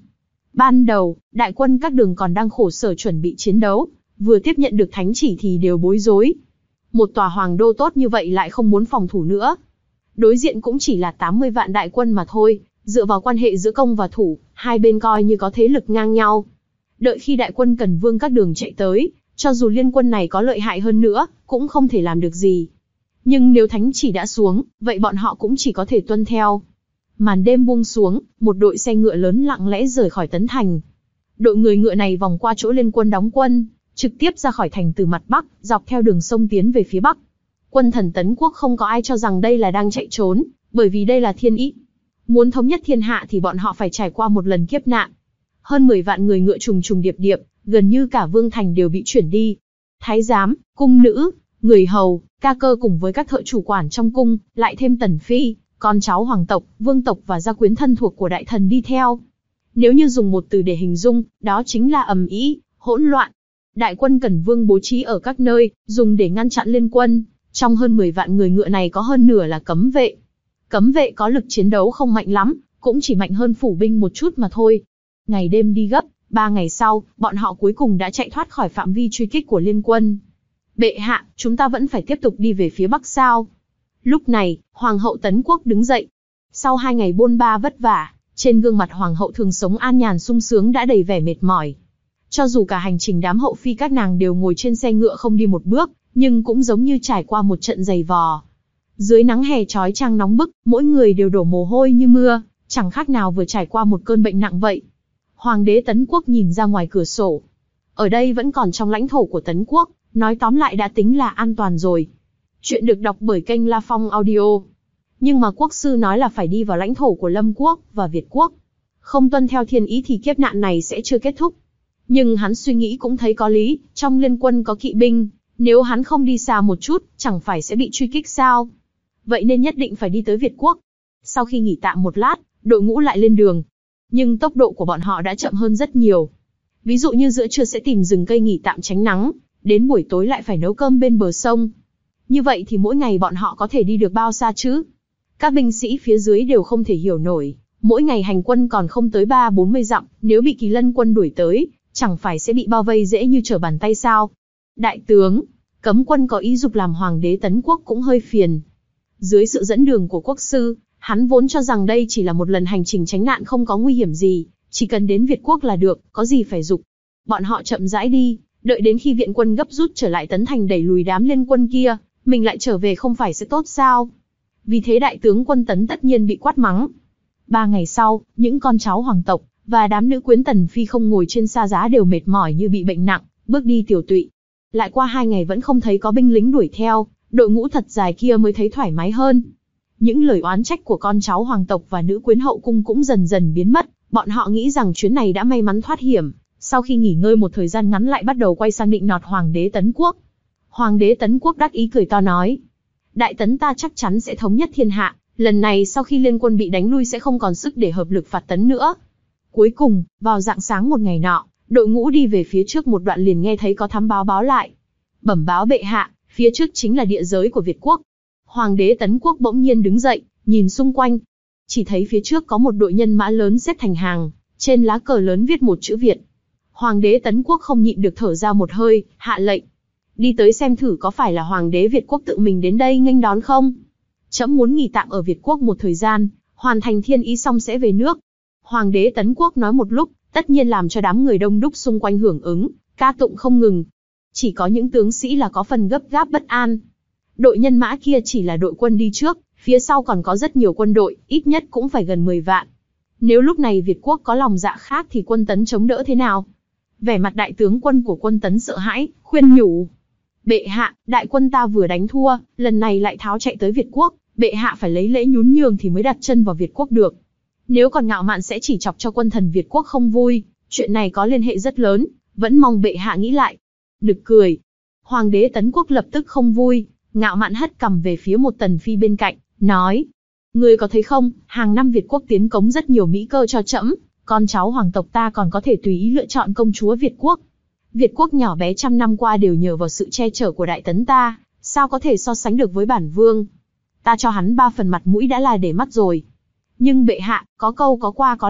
Speaker 2: Ban đầu, đại quân các đường còn đang khổ sở chuẩn bị chiến đấu, vừa tiếp nhận được thánh chỉ thì đều bối rối. Một tòa hoàng đô tốt như vậy lại không muốn phòng thủ nữa. Đối diện cũng chỉ là tám mươi vạn đại quân mà thôi, dựa vào quan hệ giữa công và thủ, hai bên coi như có thế lực ngang nhau. Đợi khi đại quân Cần Vương các đường chạy tới, cho dù liên quân này có lợi hại hơn nữa, cũng không thể làm được gì. Nhưng nếu thánh chỉ đã xuống, vậy bọn họ cũng chỉ có thể tuân theo. Màn đêm buông xuống, một đội xe ngựa lớn lặng lẽ rời khỏi Tấn Thành. Đội người ngựa này vòng qua chỗ liên quân đóng quân, trực tiếp ra khỏi thành từ mặt Bắc, dọc theo đường sông tiến về phía Bắc. Quân thần Tấn Quốc không có ai cho rằng đây là đang chạy trốn, bởi vì đây là thiên ý. Muốn thống nhất thiên hạ thì bọn họ phải trải qua một lần kiếp nạn. Hơn mười vạn người ngựa trùng trùng điệp điệp, gần như cả vương thành đều bị chuyển đi. Thái giám, cung nữ, người hầu, ca cơ cùng với các thợ chủ quản trong cung, lại thêm tần phi, con cháu hoàng tộc, vương tộc và gia quyến thân thuộc của đại thần đi theo. Nếu như dùng một từ để hình dung, đó chính là ầm ĩ, hỗn loạn. Đại quân Cần Vương bố trí ở các nơi, dùng để ngăn chặn liên quân. Trong hơn mười vạn người ngựa này có hơn nửa là cấm vệ. Cấm vệ có lực chiến đấu không mạnh lắm, cũng chỉ mạnh hơn phủ binh một chút mà thôi. Ngày đêm đi gấp, ba ngày sau, bọn họ cuối cùng đã chạy thoát khỏi phạm vi truy kích của liên quân. Bệ hạ, chúng ta vẫn phải tiếp tục đi về phía Bắc sao? Lúc này, Hoàng hậu Tấn Quốc đứng dậy. Sau hai ngày bôn ba vất vả, trên gương mặt Hoàng hậu thường sống an nhàn sung sướng đã đầy vẻ mệt mỏi. Cho dù cả hành trình đám hậu phi các nàng đều ngồi trên xe ngựa không đi một bước, nhưng cũng giống như trải qua một trận dày vò. Dưới nắng hè chói chang nóng bức, mỗi người đều đổ mồ hôi như mưa, chẳng khác nào vừa trải qua một cơn bệnh nặng vậy. Hoàng đế Tấn Quốc nhìn ra ngoài cửa sổ. Ở đây vẫn còn trong lãnh thổ của Tấn Quốc, nói tóm lại đã tính là an toàn rồi. Chuyện được đọc bởi kênh La Phong Audio. Nhưng mà quốc sư nói là phải đi vào lãnh thổ của Lâm Quốc và Việt Quốc. Không tuân theo thiên ý thì kiếp nạn này sẽ chưa kết thúc. Nhưng hắn suy nghĩ cũng thấy có lý, trong liên quân có kỵ binh, nếu hắn không đi xa một chút, chẳng phải sẽ bị truy kích sao? Vậy nên nhất định phải đi tới Việt Quốc. Sau khi nghỉ tạm một lát, đội ngũ lại lên đường. Nhưng tốc độ của bọn họ đã chậm hơn rất nhiều. Ví dụ như giữa trưa sẽ tìm rừng cây nghỉ tạm tránh nắng, đến buổi tối lại phải nấu cơm bên bờ sông. Như vậy thì mỗi ngày bọn họ có thể đi được bao xa chứ? Các binh sĩ phía dưới đều không thể hiểu nổi, mỗi ngày hành quân còn không tới ba bốn mươi dặm, nếu bị Kỳ Lân quân đuổi tới, chẳng phải sẽ bị bao vây dễ như trở bàn tay sao? Đại tướng, cấm quân có ý dục làm hoàng đế Tấn Quốc cũng hơi phiền. Dưới sự dẫn đường của quốc sư, hắn vốn cho rằng đây chỉ là một lần hành trình tránh nạn không có nguy hiểm gì, chỉ cần đến Việt Quốc là được, có gì phải dục. Bọn họ chậm rãi đi, đợi đến khi viện quân gấp rút trở lại Tấn Thành đẩy lùi đám liên quân kia, mình lại trở về không phải sẽ tốt sao? Vì thế đại tướng quân Tấn tất nhiên bị quát mắng. Ba ngày sau, những con cháu hoàng tộc và đám nữ quyến tần phi không ngồi trên xa giá đều mệt mỏi như bị bệnh nặng, bước đi tiểu tụy. Lại qua hai ngày vẫn không thấy có binh lính đuổi theo, đội ngũ thật dài kia mới thấy thoải mái hơn. Những lời oán trách của con cháu hoàng tộc và nữ quyến hậu cung cũng dần dần biến mất, bọn họ nghĩ rằng chuyến này đã may mắn thoát hiểm. Sau khi nghỉ ngơi một thời gian ngắn lại bắt đầu quay sang định nọt hoàng đế Tấn Quốc. Hoàng đế Tấn Quốc đắc ý cười to nói: Đại Tấn ta chắc chắn sẽ thống nhất thiên hạ, lần này sau khi liên quân bị đánh lui sẽ không còn sức để hợp lực phạt Tấn nữa. Cuối cùng, vào rạng sáng một ngày nọ, đội ngũ đi về phía trước một đoạn liền nghe thấy có thám báo báo lại. Bẩm báo bệ hạ, phía trước chính là địa giới của Việt Quốc. Hoàng đế Tấn Quốc bỗng nhiên đứng dậy, nhìn xung quanh. Chỉ thấy phía trước có một đội nhân mã lớn xếp thành hàng, trên lá cờ lớn viết một chữ Việt. Hoàng đế Tấn Quốc không nhịn được thở ra một hơi, hạ lệnh: đi tới xem thử có phải là hoàng đế Việt Quốc tự mình đến đây nghênh đón không? Trẫm muốn nghỉ tạm ở Việt Quốc một thời gian, hoàn thành thiên ý xong sẽ về nước. Hoàng đế Tấn Quốc nói một lúc, tất nhiên làm cho đám người đông đúc xung quanh hưởng ứng, ca tụng không ngừng. Chỉ có những tướng sĩ là có phần gấp gáp bất an. Đội nhân mã kia chỉ là đội quân đi trước, phía sau còn có rất nhiều quân đội, ít nhất cũng phải gần mười vạn. Nếu lúc này Việt Quốc có lòng dạ khác thì quân Tấn chống đỡ thế nào? Vẻ mặt đại tướng quân của quân Tấn sợ hãi, khuyên nhủ: bệ hạ, đại quân ta vừa đánh thua, lần này lại tháo chạy tới Việt Quốc, bệ hạ phải lấy lễ nhún nhường thì mới đặt chân vào Việt Quốc được. Nếu còn ngạo mạn sẽ chỉ chọc cho quân thần Việt Quốc không vui, chuyện này có liên hệ rất lớn, vẫn mong bệ hạ nghĩ lại. Nực cười. Hoàng đế Tấn Quốc lập tức không vui, ngạo mạn hất cằm về phía một tần phi bên cạnh, nói: ngươi có thấy không, hàng năm Việt Quốc tiến cống rất nhiều mỹ cơ cho trẫm, con cháu hoàng tộc ta còn có thể tùy ý lựa chọn công chúa Việt Quốc. Việt Quốc nhỏ bé trăm năm qua đều nhờ vào sự che chở của đại tấn ta, sao có thể so sánh được với bản vương? Ta cho hắn ba phần mặt mũi đã là để mắt rồi. Nhưng bệ hạ, có câu có qua có lại,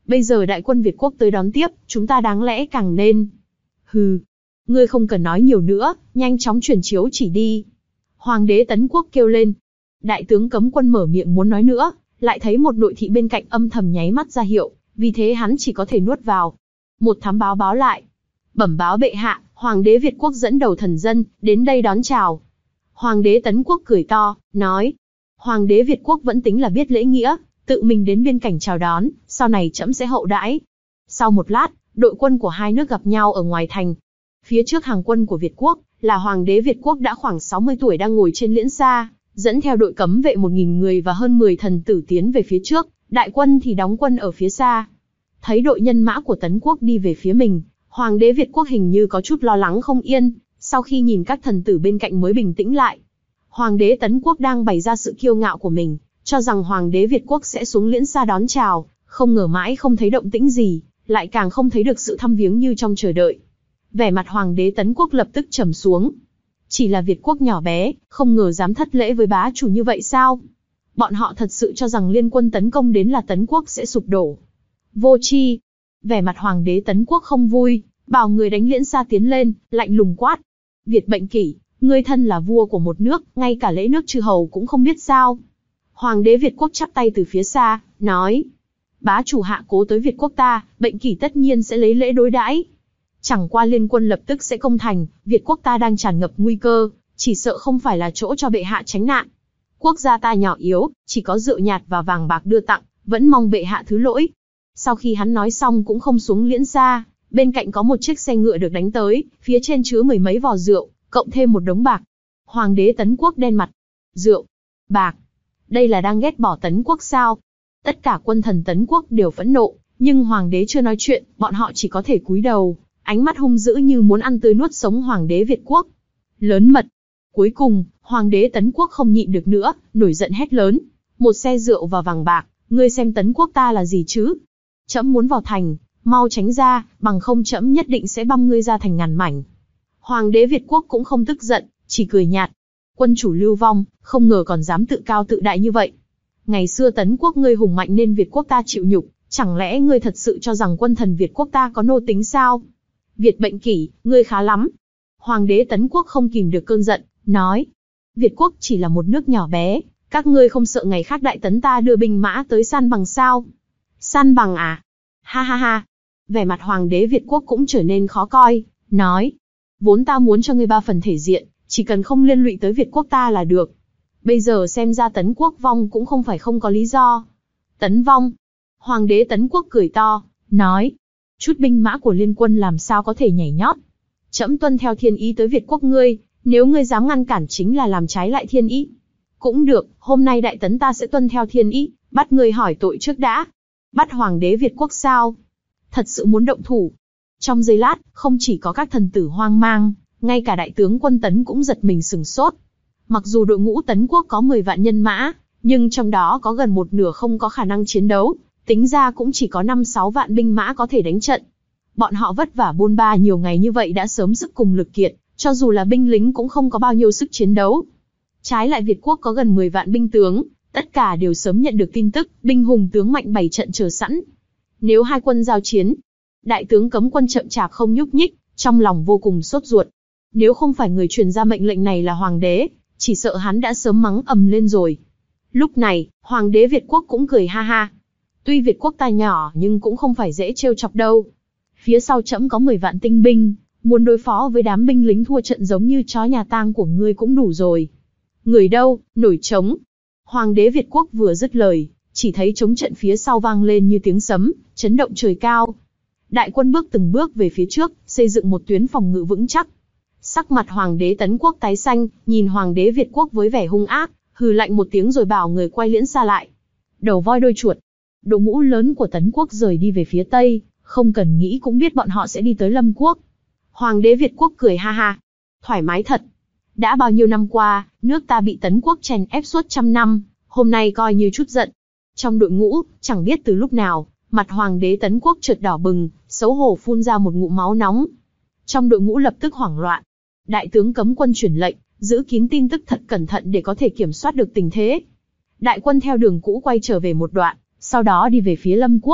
Speaker 2: Bây giờ đại quân Việt quốc tới đón tiếp, chúng ta đáng lẽ càng nên. Hừ, ngươi không cần nói nhiều nữa, nhanh chóng chuyển chiếu chỉ đi. Hoàng đế Tấn Quốc kêu lên. Đại tướng cấm quân mở miệng muốn nói nữa, lại thấy một nội thị bên cạnh âm thầm nháy mắt ra hiệu, vì thế hắn chỉ có thể nuốt vào. Một thám báo báo lại. Bẩm báo bệ hạ, Hoàng đế Việt quốc dẫn đầu thần dân, đến đây đón chào. Hoàng đế Tấn Quốc cười to, nói. Hoàng đế Việt quốc vẫn tính là biết lễ nghĩa, tự mình đến biên cảnh chào đón, sau này trẫm sẽ hậu đãi. Sau một lát, đội quân của hai nước gặp nhau ở ngoài thành. Phía trước hàng quân của Việt quốc, là Hoàng đế Việt quốc đã khoảng sáu mươi tuổi đang ngồi trên liễn xa, dẫn theo đội cấm vệ một nghìn người và hơn mười thần tử tiến về phía trước, đại quân thì đóng quân ở phía xa. Thấy đội nhân mã của Tấn Quốc đi về phía mình, Hoàng đế Việt quốc hình như có chút lo lắng không yên, sau khi nhìn các thần tử bên cạnh mới bình tĩnh lại. Hoàng đế Tấn Quốc đang bày ra sự kiêu ngạo của mình, cho rằng Hoàng đế Việt quốc sẽ xuống liễn xa đón chào, không ngờ mãi không thấy động tĩnh gì, lại càng không thấy được sự thăm viếng như trong chờ đợi. Vẻ mặt Hoàng đế Tấn Quốc lập tức trầm xuống. Chỉ là Việt quốc nhỏ bé, không ngờ dám thất lễ với bá chủ như vậy sao? Bọn họ thật sự cho rằng liên quân tấn công đến là Tấn Quốc sẽ sụp đổ. Vô tri. Vẻ mặt Hoàng đế Tấn Quốc không vui, bảo người đánh liễn xa tiến lên, lạnh lùng quát. Việt Bệnh Kỷ, ngươi thân là vua của một nước, ngay cả lễ nước chư hầu cũng không biết sao? Hoàng đế Việt quốc chắp tay từ phía xa, nói. Bá chủ hạ cố tới Việt quốc ta, Bệnh Kỷ tất nhiên sẽ lấy lễ đối đãi. Chẳng qua liên quân lập tức sẽ công thành, Việt quốc ta đang tràn ngập nguy cơ, chỉ sợ không phải là chỗ cho bệ hạ tránh nạn. Quốc gia ta nhỏ yếu, chỉ có rượu nhạt và vàng bạc đưa tặng, vẫn mong bệ hạ thứ lỗi. Sau khi hắn nói xong cũng không xuống liễn xa, bên cạnh có một chiếc xe ngựa được đánh tới, phía trên chứa mười mấy vò rượu, cộng thêm một đống bạc. Hoàng đế Tấn Quốc đen mặt. Rượu, bạc, đây là đang ghét bỏ Tấn Quốc sao? Tất cả quân thần Tấn Quốc đều phẫn nộ, nhưng hoàng đế chưa nói chuyện, bọn họ chỉ có thể cúi đầu, ánh mắt hung dữ như muốn ăn tươi nuốt sống Hoàng đế Việt quốc. Lớn mật. Cuối cùng, Hoàng đế Tấn Quốc không nhịn được nữa, nổi giận hét lớn. Một xe rượu và vàng bạc, ngươi xem Tấn Quốc ta là gì chứ? Trẫm muốn vào thành, mau tránh ra, bằng không trẫm nhất định sẽ băm ngươi ra thành ngàn mảnh. Hoàng đế Việt quốc cũng không tức giận, chỉ cười nhạt. Quân chủ lưu vong, không ngờ còn dám tự cao tự đại như vậy. Ngày xưa Tấn Quốc ngươi hùng mạnh nên Việt quốc ta chịu nhục, chẳng lẽ ngươi thật sự cho rằng quân thần Việt quốc ta có nô tính sao? Việt Bệnh Kỷ, ngươi khá lắm. Hoàng đế Tấn Quốc không kìm được cơn giận, nói. Việt quốc chỉ là một nước nhỏ bé, các ngươi không sợ ngày khác đại tấn ta đưa binh mã tới san bằng sao? San bằng à? Ha ha ha. Vẻ mặt Hoàng đế Việt quốc cũng trở nên khó coi, nói. Vốn ta muốn cho ngươi ba phần thể diện, chỉ cần không liên lụy tới Việt quốc ta là được. Bây giờ xem ra Tấn Quốc vong cũng không phải không có lý do. Tấn vong. Hoàng đế Tấn Quốc cười to, nói. Chút binh mã của liên quân làm sao có thể nhảy nhót. Trẫm tuân theo thiên ý tới Việt quốc ngươi, nếu ngươi dám ngăn cản chính là làm trái lại thiên ý. Cũng được, hôm nay đại tấn ta sẽ tuân theo thiên ý, bắt ngươi hỏi tội trước đã. Bắt Hoàng đế Việt quốc sao? Thật sự muốn động thủ. Trong giây lát, không chỉ có các thần tử hoang mang, ngay cả đại tướng quân Tấn cũng giật mình sừng sốt. Mặc dù đội ngũ Tấn Quốc có mười vạn nhân mã, nhưng trong đó có gần một nửa không có khả năng chiến đấu, tính ra cũng chỉ có năm sáu vạn binh mã có thể đánh trận. Bọn họ vất vả bôn ba nhiều ngày như vậy đã sớm sức cùng lực kiệt, cho dù là binh lính cũng không có bao nhiêu sức chiến đấu. Trái lại Việt quốc có gần mười vạn binh tướng, tất cả đều sớm nhận được tin tức, binh hùng tướng mạnh bày trận chờ sẵn. Nếu hai quân giao chiến, đại tướng cấm quân chậm chạp không nhúc nhích, trong lòng vô cùng sốt ruột. Nếu không phải người truyền ra mệnh lệnh này là hoàng đế, chỉ sợ hắn đã sớm mắng ầm lên rồi. Lúc này, Hoàng đế Việt quốc cũng cười ha ha. Tuy Việt quốc ta nhỏ nhưng cũng không phải dễ trêu chọc đâu. Phía sau trẫm có mười vạn tinh binh, muốn đối phó với đám binh lính thua trận giống như chó nhà tang của ngươi cũng đủ rồi. Người đâu, nổi trống. Hoàng đế Việt quốc vừa dứt lời, chỉ thấy trống trận phía sau vang lên như tiếng sấm, chấn động trời cao. Đại quân bước từng bước về phía trước, xây dựng một tuyến phòng ngự vững chắc. Sắc mặt Hoàng đế Tấn Quốc tái xanh, nhìn Hoàng đế Việt quốc với vẻ hung ác, hừ lạnh một tiếng rồi bảo người quay liễn xa lại. Đầu voi đuôi chuột. Đội ngũ lớn của Tấn Quốc rời đi về phía tây, không cần nghĩ cũng biết bọn họ sẽ đi tới Lâm Quốc. Hoàng đế Việt quốc cười ha ha. Thoải mái thật. Đã bao nhiêu năm qua, nước ta bị Tấn Quốc chèn ép suốt trăm năm, hôm nay coi như chút giận. Trong đội ngũ, chẳng biết từ lúc nào, mặt Hoàng đế Tấn Quốc chợt đỏ bừng, xấu hổ phun ra một ngụm máu nóng. Trong đội ngũ lập tức hoảng loạn. Đại tướng cấm quân truyền lệnh, giữ kín tin tức thật cẩn thận để có thể kiểm soát được tình thế. Đại quân theo đường cũ quay trở về một đoạn, sau đó đi về phía Lâm Quốc.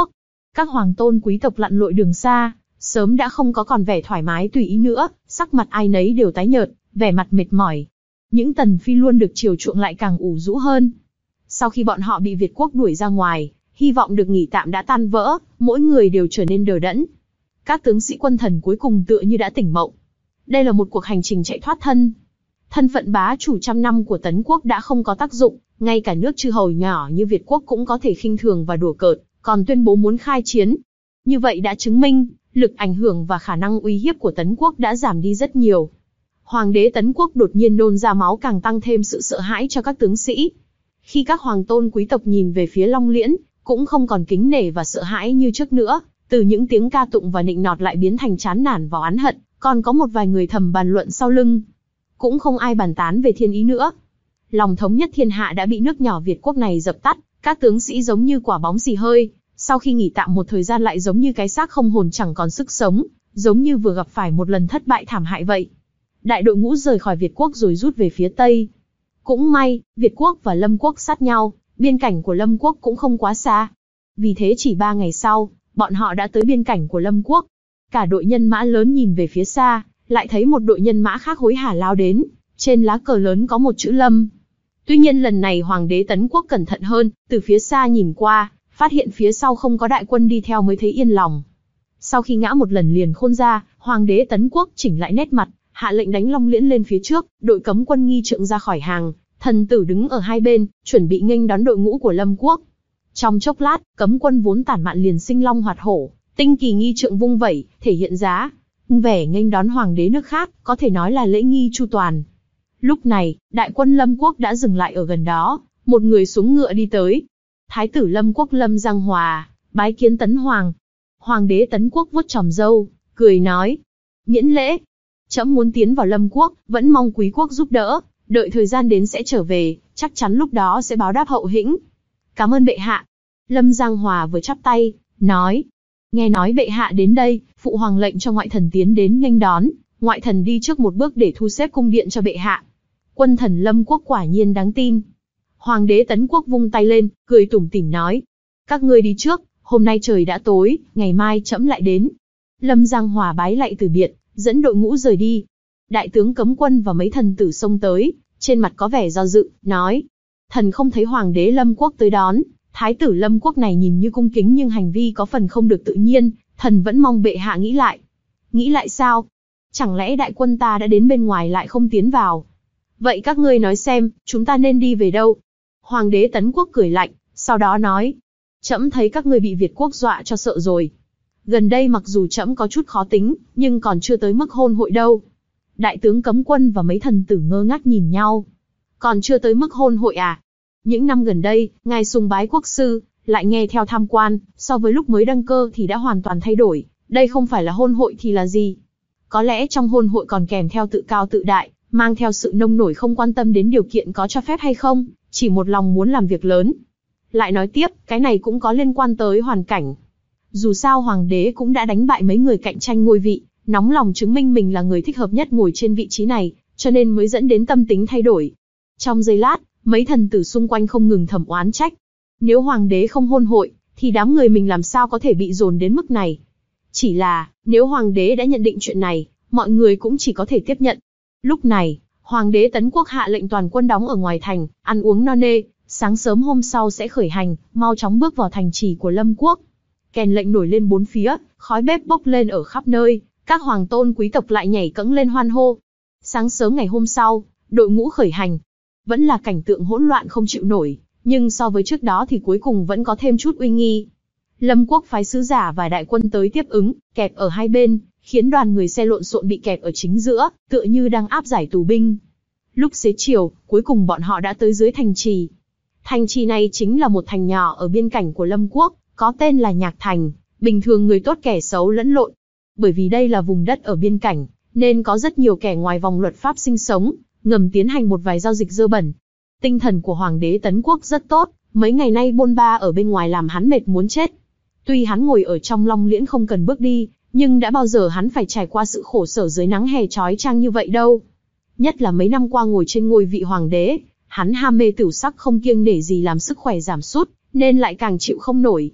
Speaker 2: Các hoàng tôn quý tộc lặn lội đường xa, sớm đã không có còn vẻ thoải mái tùy ý nữa, sắc mặt ai nấy đều tái nhợt, vẻ mặt mệt mỏi. Những tần phi luôn được chiều chuộng lại càng ủ rũ hơn. Sau khi bọn họ bị Việt quốc đuổi ra ngoài, hy vọng được nghỉ tạm đã tan vỡ, mỗi người đều trở nên đờ đẫn. Các tướng sĩ quân thần cuối cùng tựa như đã tỉnh mộng. Đây là một cuộc hành trình chạy thoát thân. Thân phận bá chủ trăm năm của Tấn quốc đã không có tác dụng, ngay cả nước chư hầu nhỏ như Việt quốc cũng có thể khinh thường và đùa cợt, còn tuyên bố muốn khai chiến. Như vậy đã chứng minh, lực ảnh hưởng và khả năng uy hiếp của Tấn quốc đã giảm đi rất nhiều. Hoàng đế Tấn quốc đột nhiên nôn ra máu càng tăng thêm sự sợ hãi cho các tướng sĩ. Khi các hoàng tôn quý tộc nhìn về phía Long Liễn, cũng không còn kính nể và sợ hãi như trước nữa, từ những tiếng ca tụng và nịnh nọt lại biến thành chán nản và oán hận, còn có một vài người thầm bàn luận sau lưng. Cũng không ai bàn tán về thiên ý nữa. Lòng thống nhất thiên hạ đã bị nước nhỏ Việt quốc này dập tắt, các tướng sĩ giống như quả bóng xì hơi, sau khi nghỉ tạm một thời gian lại giống như cái xác không hồn chẳng còn sức sống, giống như vừa gặp phải một lần thất bại thảm hại vậy. Đại đội ngũ rời khỏi Việt quốc rồi rút về phía Tây. Cũng may, Việt quốc và Lâm quốc sát nhau, biên cảnh của Lâm quốc cũng không quá xa. Vì thế chỉ ba ngày sau, bọn họ đã tới biên cảnh của Lâm quốc. Cả đội nhân mã lớn nhìn về phía xa, lại thấy một đội nhân mã khác hối hả lao đến, trên lá cờ lớn có một chữ Lâm. Tuy nhiên lần này Hoàng đế Tấn quốc cẩn thận hơn, từ phía xa nhìn qua, phát hiện phía sau không có đại quân đi theo mới thấy yên lòng. Sau khi ngã một lần liền khôn ra, Hoàng đế Tấn quốc chỉnh lại nét mặt, hạ lệnh đánh Long Liễn lên phía trước, đội cấm quân nghi trượng ra khỏi hàng, thần tử đứng ở hai bên, chuẩn bị nghênh đón đội ngũ của Lâm quốc. Trong chốc lát, cấm quân vốn tản mạn liền sinh long hoạt hổ, tinh kỳ nghi trượng vung vẩy, thể hiện giá vẻ nghênh đón hoàng đế nước khác, có thể nói là lễ nghi chu toàn. Lúc này, đại quân Lâm quốc đã dừng lại ở gần đó, một người xuống ngựa đi tới. Thái tử Lâm quốc Lâm Giang Hòa, bái kiến Tấn hoàng. Hoàng đế Tấn quốc vuốt chòm râu, cười nói: miễn lễ. Trẫm muốn tiến vào Lâm quốc, vẫn mong quý quốc giúp đỡ, đợi thời gian đến sẽ trở về, chắc chắn lúc đó sẽ báo đáp hậu hĩnh. Cảm ơn bệ hạ. Lâm Giang Hòa vừa chắp tay, nói: nghe nói bệ hạ đến đây, phụ hoàng lệnh cho ngoại thần tiến đến nghênh đón, ngoại thần đi trước một bước để thu xếp cung điện cho bệ hạ. Quân thần Lâm quốc quả nhiên đáng tin. Hoàng đế Tấn quốc vung tay lên, cười tủm tỉm nói: các ngươi đi trước, hôm nay trời đã tối, ngày mai trẫm lại đến. Lâm Giang Hòa bái lạy từ biệt, dẫn đội ngũ rời đi. Đại tướng cấm quân và mấy thần tử xông tới, trên mặt có vẻ do dự, nói: thần không thấy hoàng đế Lâm quốc tới đón. Thái tử Lâm quốc này nhìn như cung kính nhưng hành vi có phần không được tự nhiên, thần vẫn mong bệ hạ nghĩ lại. Nghĩ lại sao? Chẳng lẽ đại quân ta đã đến bên ngoài lại không tiến vào? Vậy các ngươi nói xem, chúng ta nên đi về đâu? Hoàng đế Tấn quốc cười lạnh, sau đó nói: trẫm thấy các ngươi bị Việt quốc dọa cho sợ rồi. Gần đây mặc dù trẫm có chút khó tính, nhưng còn chưa tới mức hôn hội đâu. Đại tướng cấm quân và mấy thần tử ngơ ngác nhìn nhau. Còn chưa tới mức hôn hội à? Những năm gần đây, ngài sùng bái quốc sư, lại nghe theo tham quan, so với lúc mới đăng cơ thì đã hoàn toàn thay đổi. Đây không phải là hôn hội thì là gì? Có lẽ trong hôn hội còn kèm theo tự cao tự đại, mang theo sự nông nổi không quan tâm đến điều kiện có cho phép hay không, chỉ một lòng muốn làm việc lớn. Lại nói tiếp, cái này cũng có liên quan tới hoàn cảnh. Dù sao hoàng đế cũng đã đánh bại mấy người cạnh tranh ngôi vị, nóng lòng chứng minh mình là người thích hợp nhất ngồi trên vị trí này, cho nên mới dẫn đến tâm tính thay đổi. Trong giây lát, mấy thần tử xung quanh không ngừng thầm oán trách. Nếu hoàng đế không hôn hội, thì đám người mình làm sao có thể bị dồn đến mức này? Chỉ là, nếu hoàng đế đã nhận định chuyện này, mọi người cũng chỉ có thể tiếp nhận. Lúc này, hoàng đế Tấn quốc hạ lệnh toàn quân đóng ở ngoài thành, ăn uống no nê, sáng sớm hôm sau sẽ khởi hành, mau chóng bước vào thành trì của Lâm quốc. Kèn lệnh nổi lên bốn phía, khói bếp bốc lên ở khắp nơi, các hoàng tôn quý tộc lại nhảy cẫng lên hoan hô. Sáng sớm ngày hôm sau, đội ngũ khởi hành. Vẫn là cảnh tượng hỗn loạn không chịu nổi, nhưng so với trước đó thì cuối cùng vẫn có thêm chút uy nghi. Lâm quốc phái sứ giả và đại quân tới tiếp ứng, kẹp ở hai bên, khiến đoàn người xe lộn xộn bị kẹp ở chính giữa, tựa như đang áp giải tù binh. Lúc xế chiều, cuối cùng bọn họ đã tới dưới thành trì. Thành trì này chính là một thành nhỏ ở biên cảnh của Lâm quốc, có tên là Nhạc Thành, bình thường người tốt kẻ xấu lẫn lộn. Bởi vì đây là vùng đất ở biên cảnh, nên có rất nhiều kẻ ngoài vòng luật pháp sinh sống, ngầm tiến hành một vài giao dịch dơ bẩn. Tinh thần của Hoàng đế Tấn quốc rất tốt, mấy ngày nay bôn ba ở bên ngoài làm hắn mệt muốn chết. Tuy hắn ngồi ở trong Long Liễn không cần bước đi, nhưng đã bao giờ hắn phải trải qua sự khổ sở dưới nắng hè chói chang như vậy đâu. Nhất là mấy năm qua ngồi trên ngôi vị hoàng đế, hắn ham mê tửu sắc không kiêng nể gì làm sức khỏe giảm sút, nên lại càng chịu không nổi.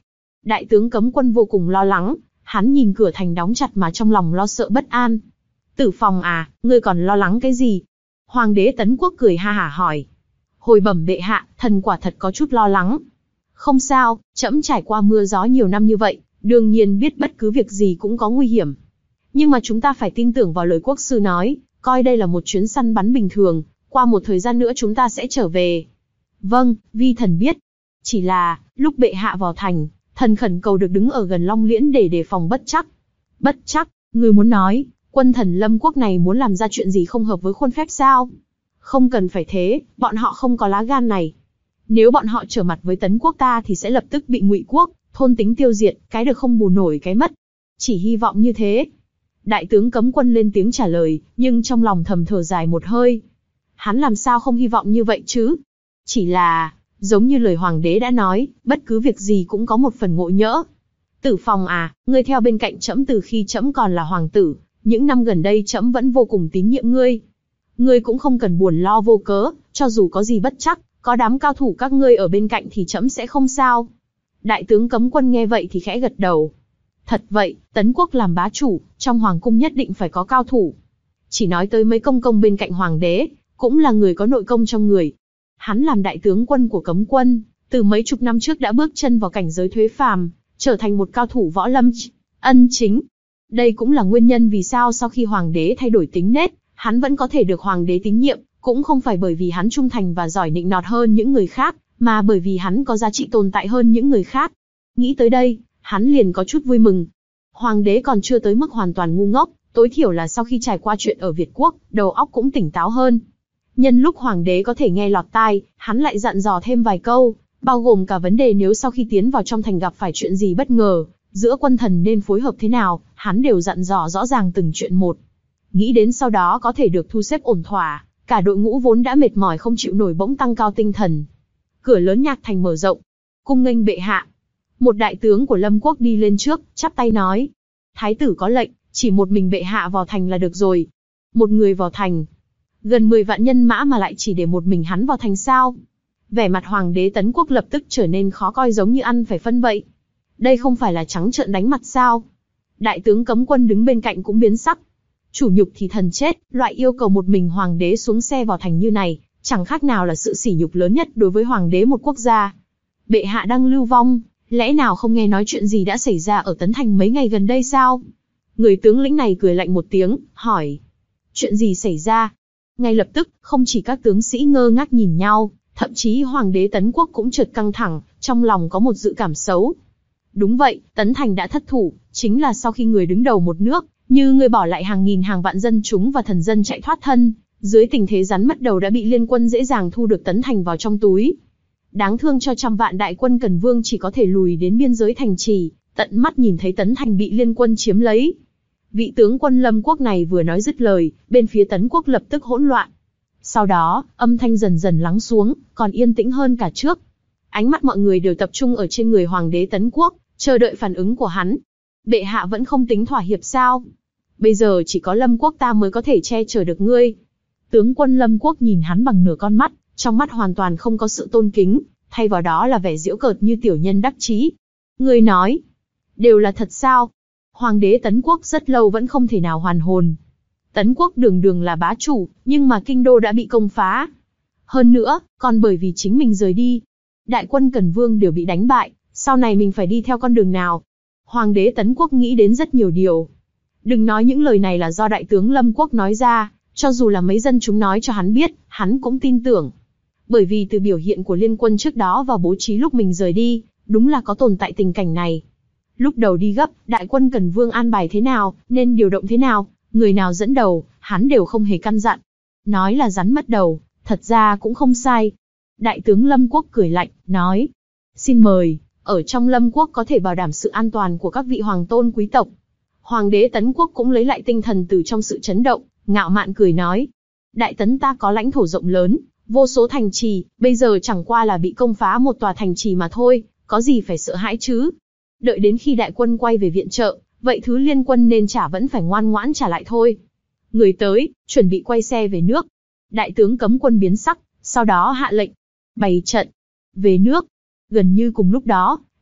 Speaker 2: Đại tướng cấm quân vô cùng lo lắng, hắn nhìn cửa thành đóng chặt mà trong lòng lo sợ bất an. Tử Phong à, ngươi còn lo lắng cái gì? Hoàng đế Tấn Quốc cười ha hả hỏi. Hồi bẩm bệ hạ, thần quả thật có chút lo lắng. Không sao, trẫm trải qua mưa gió nhiều năm như vậy, đương nhiên biết bất cứ việc gì cũng có nguy hiểm. Nhưng mà chúng ta phải tin tưởng vào lời quốc sư nói, coi đây là một chuyến săn bắn bình thường, qua một thời gian nữa chúng ta sẽ trở về. Vâng, vi thần biết. Chỉ là, lúc bệ hạ vào thành, thần khẩn cầu được đứng ở gần Long Liễn để đề phòng bất trắc. Bất trắc, người muốn nói, quân thần Lâm Quốc này muốn làm ra chuyện gì không hợp với khuôn phép sao? Không cần phải thế, bọn họ không có lá gan này. Nếu bọn họ trở mặt với Tấn Quốc ta thì sẽ lập tức bị Ngụy Quốc, thôn tính tiêu diệt, cái được không bù nổi cái mất. Chỉ hy vọng như thế. Đại tướng cấm quân lên tiếng trả lời, nhưng trong lòng thầm thở dài một hơi. Hắn làm sao không hy vọng như vậy chứ? Chỉ là, giống như lời hoàng đế đã nói, bất cứ việc gì cũng có một phần ngộ nhỡ. Tử Phong à, ngươi theo bên cạnh trẫm từ khi trẫm còn là hoàng tử, những năm gần đây trẫm vẫn vô cùng tín nhiệm ngươi. Ngươi cũng không cần buồn lo vô cớ, cho dù có gì bất trắc, có đám cao thủ các ngươi ở bên cạnh thì trẫm sẽ không sao. Đại tướng cấm quân nghe vậy thì khẽ gật đầu. Thật vậy, Tấn Quốc làm bá chủ, trong hoàng cung nhất định phải có cao thủ. Chỉ nói tới mấy công công bên cạnh hoàng đế, cũng là người có nội công trong người. Hắn làm đại tướng quân của cấm quân, từ mấy chục năm trước đã bước chân vào cảnh giới thuế phàm, trở thành một cao thủ võ lâm ân chính. Đây cũng là nguyên nhân vì sao sau khi hoàng đế thay đổi tính nết, hắn vẫn có thể được hoàng đế tín nhiệm, cũng không phải bởi vì hắn trung thành và giỏi nịnh nọt hơn những người khác, mà bởi vì hắn có giá trị tồn tại hơn những người khác. Nghĩ tới đây, hắn liền có chút vui mừng. Hoàng đế còn chưa tới mức hoàn toàn ngu ngốc, tối thiểu là sau khi trải qua chuyện ở Việt Quốc, đầu óc cũng tỉnh táo hơn. Nhân lúc hoàng đế có thể nghe lọt tai, hắn lại dặn dò thêm vài câu, bao gồm cả vấn đề nếu sau khi tiến vào trong thành gặp phải chuyện gì bất ngờ, giữa quân thần nên phối hợp thế nào, hắn đều dặn dò rõ ràng từng chuyện một. Nghĩ đến sau đó có thể được thu xếp ổn thỏa, cả đội ngũ vốn đã mệt mỏi không chịu nổi bỗng tăng cao tinh thần. Cửa lớn nhạc thành mở rộng, cung nghênh bệ hạ. Một đại tướng của Lâm Quốc đi lên trước, chắp tay nói. Thái tử có lệnh, chỉ một mình bệ hạ vào thành là được rồi. Một người vào thành. Gần mười vạn nhân mã mà lại chỉ để một mình hắn vào thành sao? Vẻ mặt hoàng đế Tấn Quốc lập tức trở nên khó coi giống như ăn phải phân vậy. Đây không phải là trắng trợn đánh mặt sao? Đại tướng cấm quân đứng bên cạnh cũng biến sắc. Chủ nhục thì thần chết, loại yêu cầu một mình hoàng đế xuống xe vào thành như này, chẳng khác nào là sự sỉ nhục lớn nhất đối với hoàng đế một quốc gia. Bệ hạ đang lưu vong, lẽ nào không nghe nói chuyện gì đã xảy ra ở Tấn Thành mấy ngày gần đây sao? Người tướng lĩnh này cười lạnh một tiếng, hỏi. Chuyện gì xảy ra? Ngay lập tức, không chỉ các tướng sĩ ngơ ngác nhìn nhau, thậm chí hoàng đế Tấn Quốc cũng chợt căng thẳng, trong lòng có một dự cảm xấu. Đúng vậy, Tấn Thành đã thất thủ, chính là sau khi người đứng đầu một nước, như người bỏ lại hàng nghìn hàng vạn dân chúng và thần dân chạy thoát thân, dưới tình thế rắn mất đầu đã bị liên quân dễ dàng thu được Tấn Thành vào trong túi. Đáng thương cho trăm vạn đại quân Cần Vương chỉ có thể lùi đến biên giới thành trì, tận mắt nhìn thấy Tấn Thành bị liên quân chiếm lấy. Vị tướng quân Lâm Quốc này vừa nói dứt lời, bên phía Tấn Quốc lập tức hỗn loạn. Sau đó, âm thanh dần dần lắng xuống, còn yên tĩnh hơn cả trước. Ánh mắt mọi người đều tập trung ở trên người hoàng đế Tấn Quốc, chờ đợi phản ứng của hắn. Bệ hạ vẫn không tính thỏa hiệp sao? Bây giờ chỉ có Lâm Quốc ta mới có thể che chở được ngươi. Tướng quân Lâm Quốc nhìn hắn bằng nửa con mắt, trong mắt hoàn toàn không có sự tôn kính, thay vào đó là vẻ giễu cợt như tiểu nhân đắc chí. Ngươi nói, đều là thật sao? Hoàng đế Tấn Quốc rất lâu vẫn không thể nào hoàn hồn. Tấn Quốc đường đường là bá chủ, nhưng mà kinh đô đã bị công phá. Hơn nữa, còn bởi vì chính mình rời đi. Đại quân Cần Vương đều bị đánh bại, sau này mình phải đi theo con đường nào? Hoàng đế Tấn Quốc nghĩ đến rất nhiều điều. Đừng nói những lời này là do đại tướng Lâm Quốc nói ra, cho dù là mấy dân chúng nói cho hắn biết, hắn cũng tin tưởng. Bởi vì từ biểu hiện của liên quân trước đó và bố trí lúc mình rời đi, đúng là có tồn tại tình cảnh này. Lúc đầu đi gấp, đại quân Cần Vương an bài thế nào, nên điều động thế nào, người nào dẫn đầu, hắn đều không hề căn dặn. Nói là rắn mất đầu, thật ra cũng không sai. Đại tướng Lâm Quốc cười lạnh, nói. Xin mời, ở trong Lâm Quốc có thể bảo đảm sự an toàn của các vị hoàng tôn quý tộc. Hoàng đế Tấn Quốc cũng lấy lại tinh thần từ trong sự chấn động, ngạo mạn cười nói. Đại Tấn ta có lãnh thổ rộng lớn, vô số thành trì, bây giờ chẳng qua là bị công phá một tòa thành trì mà thôi, có gì phải sợ hãi chứ? Đợi đến khi đại quân quay về viện trợ, vậy thứ liên quân nên trả vẫn phải ngoan ngoãn trả lại thôi. Người tới, chuẩn bị quay xe về nước. Đại tướng cấm quân biến sắc, sau đó hạ lệnh. Bày trận. Về nước. Gần như cùng lúc đó,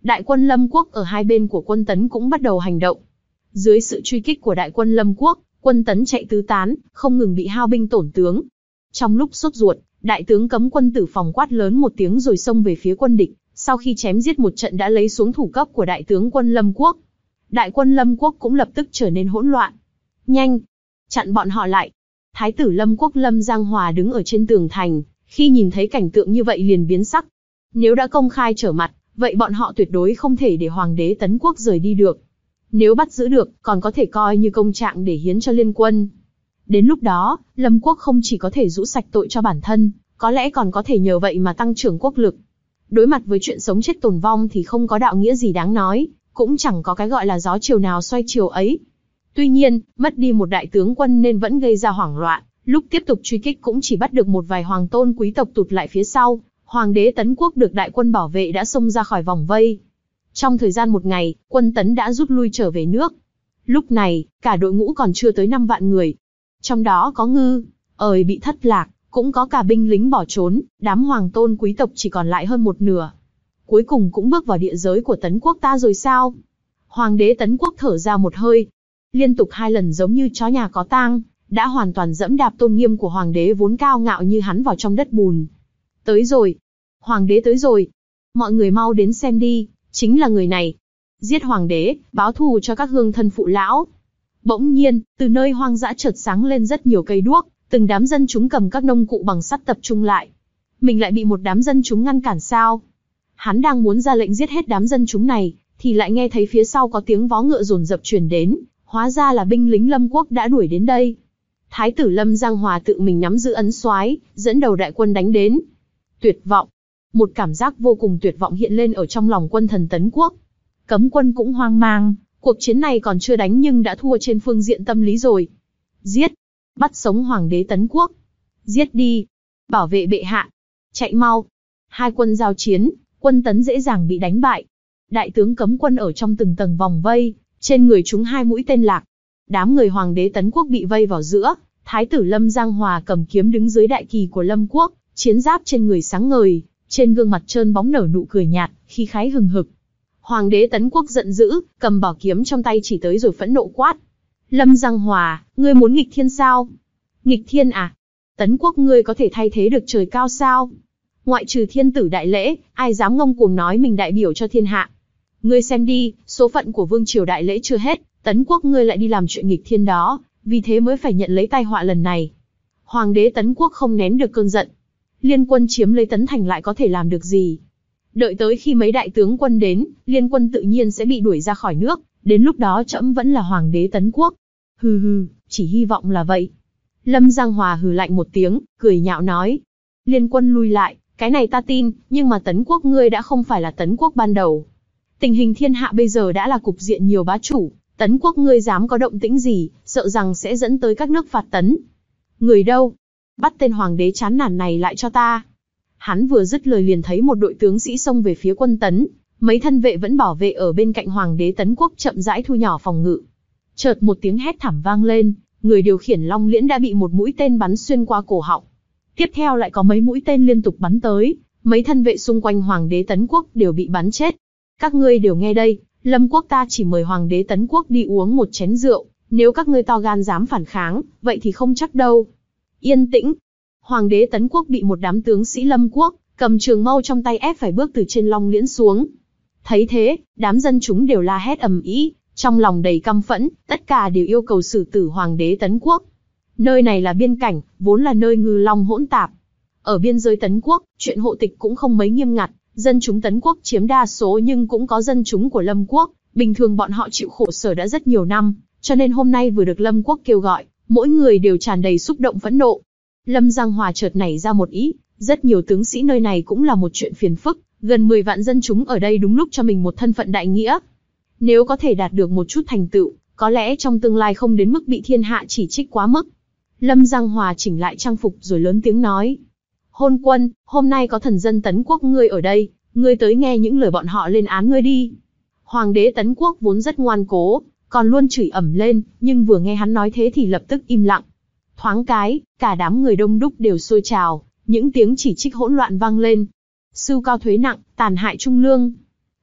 Speaker 2: Đại quân Lâm quốc ở hai bên của quân Tấn cũng bắt đầu hành động. Dưới sự truy kích của đại quân Lâm quốc, quân Tấn chạy tứ tán, không ngừng bị hao binh tổn tướng. Trong lúc sốt ruột, đại tướng cấm quân Tử Phòng quát lớn một tiếng rồi xông về phía quân địch, sau khi chém giết một trận đã lấy xuống thủ cấp của đại tướng quân Lâm quốc. Đại quân Lâm quốc cũng lập tức trở nên hỗn loạn. Nhanh! Chặn bọn họ lại! Thái tử Lâm quốc Lâm Giang Hòa đứng ở trên tường thành, khi nhìn thấy cảnh tượng như vậy liền biến sắc. Nếu đã công khai trở mặt, vậy bọn họ tuyệt đối không thể để hoàng đế Tấn quốc rời đi được. Nếu bắt giữ được, còn có thể coi như công trạng để hiến cho liên quân. Đến lúc đó, Lâm quốc không chỉ có thể rũ sạch tội cho bản thân, có lẽ còn có thể nhờ vậy mà tăng trưởng quốc lực. Đối mặt với chuyện sống chết tồn vong thì không có đạo nghĩa gì đáng nói, cũng chẳng có cái gọi là gió chiều nào xoay chiều ấy. Tuy nhiên, mất đi một đại tướng quân nên vẫn gây ra hoảng loạn, lúc tiếp tục truy kích cũng chỉ bắt được một vài hoàng tôn quý tộc tụt lại phía sau. Hoàng đế Tấn quốc được đại quân bảo vệ đã xông ra khỏi vòng vây. Trong thời gian một ngày, quân Tấn đã rút lui trở về nước. Lúc này, cả đội ngũ còn chưa tới năm vạn người. Trong đó có Ngư, ời bị thất lạc, cũng có cả binh lính bỏ trốn, đám hoàng tôn quý tộc chỉ còn lại hơn một nửa. Cuối cùng cũng bước vào địa giới của Tấn quốc ta rồi sao? Hoàng đế Tấn quốc thở ra một hơi. Liên tục hai lần giống như chó nhà có tang, đã hoàn toàn dẫm đạp tôn nghiêm của hoàng đế vốn cao ngạo như hắn vào trong đất bùn. Tới rồi. Hoàng đế tới rồi. Mọi người mau đến xem đi, chính là người này. Giết hoàng đế, báo thù cho các hương thân phụ lão. Bỗng nhiên, từ nơi hoang dã chợt sáng lên rất nhiều cây đuốc, từng đám dân chúng cầm các nông cụ bằng sắt tập trung lại. Mình lại bị một đám dân chúng ngăn cản sao? Hắn đang muốn ra lệnh giết hết đám dân chúng này, thì lại nghe thấy phía sau có tiếng vó ngựa dồn dập truyền đến, hóa ra là binh lính Lâm quốc đã đuổi đến đây. Thái tử Lâm Giang Hòa tự mình nắm giữ ấn soái, dẫn đầu đại quân đánh đến. Tuyệt vọng. Một cảm giác vô cùng tuyệt vọng hiện lên ở trong lòng quân thần Tấn quốc. Cấm quân cũng hoang mang, cuộc chiến này còn chưa đánh nhưng đã thua trên phương diện tâm lý rồi. Giết! Bắt sống hoàng đế Tấn quốc! Giết đi! Bảo vệ bệ hạ! Chạy mau! Hai quân giao chiến, quân Tấn dễ dàng bị đánh bại. Đại tướng cấm quân ở trong từng tầng vòng vây, trên người chúng hai mũi tên lạc. Đám người hoàng đế Tấn quốc bị vây vào giữa, thái tử Lâm Giang Hòa cầm kiếm đứng dưới đại kỳ của Lâm quốc, chiến giáp trên người sáng ngời, trên gương mặt trơn bóng nở nụ cười nhạt, khí khái hừng hực. Hoàng đế Tấn quốc giận dữ, cầm bảo kiếm trong tay chỉ tới rồi phẫn nộ quát. Lâm Giang Hòa, ngươi muốn nghịch thiên sao? Nghịch thiên à? Tấn quốc ngươi có thể thay thế được trời cao sao? Ngoại trừ thiên tử đại lễ, ai dám ngông cuồng nói mình đại biểu cho thiên hạ? Ngươi xem đi, số phận của vương triều đại lễ chưa hết, Tấn quốc ngươi lại đi làm chuyện nghịch thiên đó, vì thế mới phải nhận lấy tai họa lần này. Hoàng đế Tấn quốc không nén được cơn giận. Liên quân chiếm lấy Tấn thành lại có thể làm được gì? Đợi tới khi mấy đại tướng quân đến, liên quân tự nhiên sẽ bị đuổi ra khỏi nước, đến lúc đó trẫm vẫn là hoàng đế Tấn quốc. Hừ hừ, chỉ hy vọng là vậy. Lâm Giang Hòa hừ lạnh một tiếng, cười nhạo nói. Liên quân lui lại, cái này ta tin, nhưng mà Tấn quốc ngươi đã không phải là Tấn quốc ban đầu. Tình hình thiên hạ bây giờ đã là cục diện nhiều bá chủ, Tấn quốc ngươi dám có động tĩnh gì, sợ rằng sẽ dẫn tới các nước phạt Tấn. Người đâu? Bắt tên hoàng đế chán nản này lại cho ta. Hắn vừa dứt lời liền thấy một đội tướng sĩ xông về phía quân Tấn, mấy thân vệ vẫn bảo vệ ở bên cạnh hoàng đế Tấn quốc chậm rãi thu nhỏ phòng ngự. Chợt một tiếng hét thảm vang lên, người điều khiển Long Liễn đã bị một mũi tên bắn xuyên qua cổ họng. Tiếp theo lại có mấy mũi tên liên tục bắn tới, mấy thân vệ xung quanh hoàng đế Tấn quốc đều bị bắn chết. Các ngươi đều nghe đây, Lâm quốc ta chỉ mời hoàng đế Tấn quốc đi uống một chén rượu, nếu các ngươi to gan dám phản kháng, vậy thì không chắc đâu. Yên tĩnh. Hoàng đế Tấn quốc bị một đám tướng sĩ Lâm quốc cầm trường mâu trong tay ép phải bước từ trên Long Liễn xuống. Thấy thế, đám dân chúng đều la hét ầm ĩ, trong lòng đầy căm phẫn, tất cả đều yêu cầu xử tử hoàng đế Tấn quốc. Nơi này là biên cảnh, vốn là nơi ngư long hỗn tạp. Ở biên giới Tấn quốc, chuyện hộ tịch cũng không mấy nghiêm ngặt, dân chúng Tấn quốc chiếm đa số nhưng cũng có dân chúng của Lâm quốc, bình thường bọn họ chịu khổ sở đã rất nhiều năm, cho nên hôm nay vừa được Lâm quốc kêu gọi, mỗi người đều tràn đầy xúc động phẫn nộ. Lâm Giang Hòa chợt nảy ra một ý, rất nhiều tướng sĩ nơi này cũng là một chuyện phiền phức, gần mười vạn dân chúng ở đây đúng lúc cho mình một thân phận đại nghĩa. Nếu có thể đạt được một chút thành tựu, có lẽ trong tương lai không đến mức bị thiên hạ chỉ trích quá mức. Lâm Giang Hòa chỉnh lại trang phục rồi lớn tiếng nói. Hôn quân, hôm nay có thần dân Tấn quốc ngươi ở đây, ngươi tới nghe những lời bọn họ lên án ngươi đi. Hoàng đế Tấn quốc vốn rất ngoan cố, còn luôn chửi ẩm lên, nhưng vừa nghe hắn nói thế thì lập tức im lặng. Thoáng cái, cả đám người đông đúc đều sôi trào, những tiếng chỉ trích hỗn loạn vang lên. Sưu cao thuế nặng, tàn hại trung lương.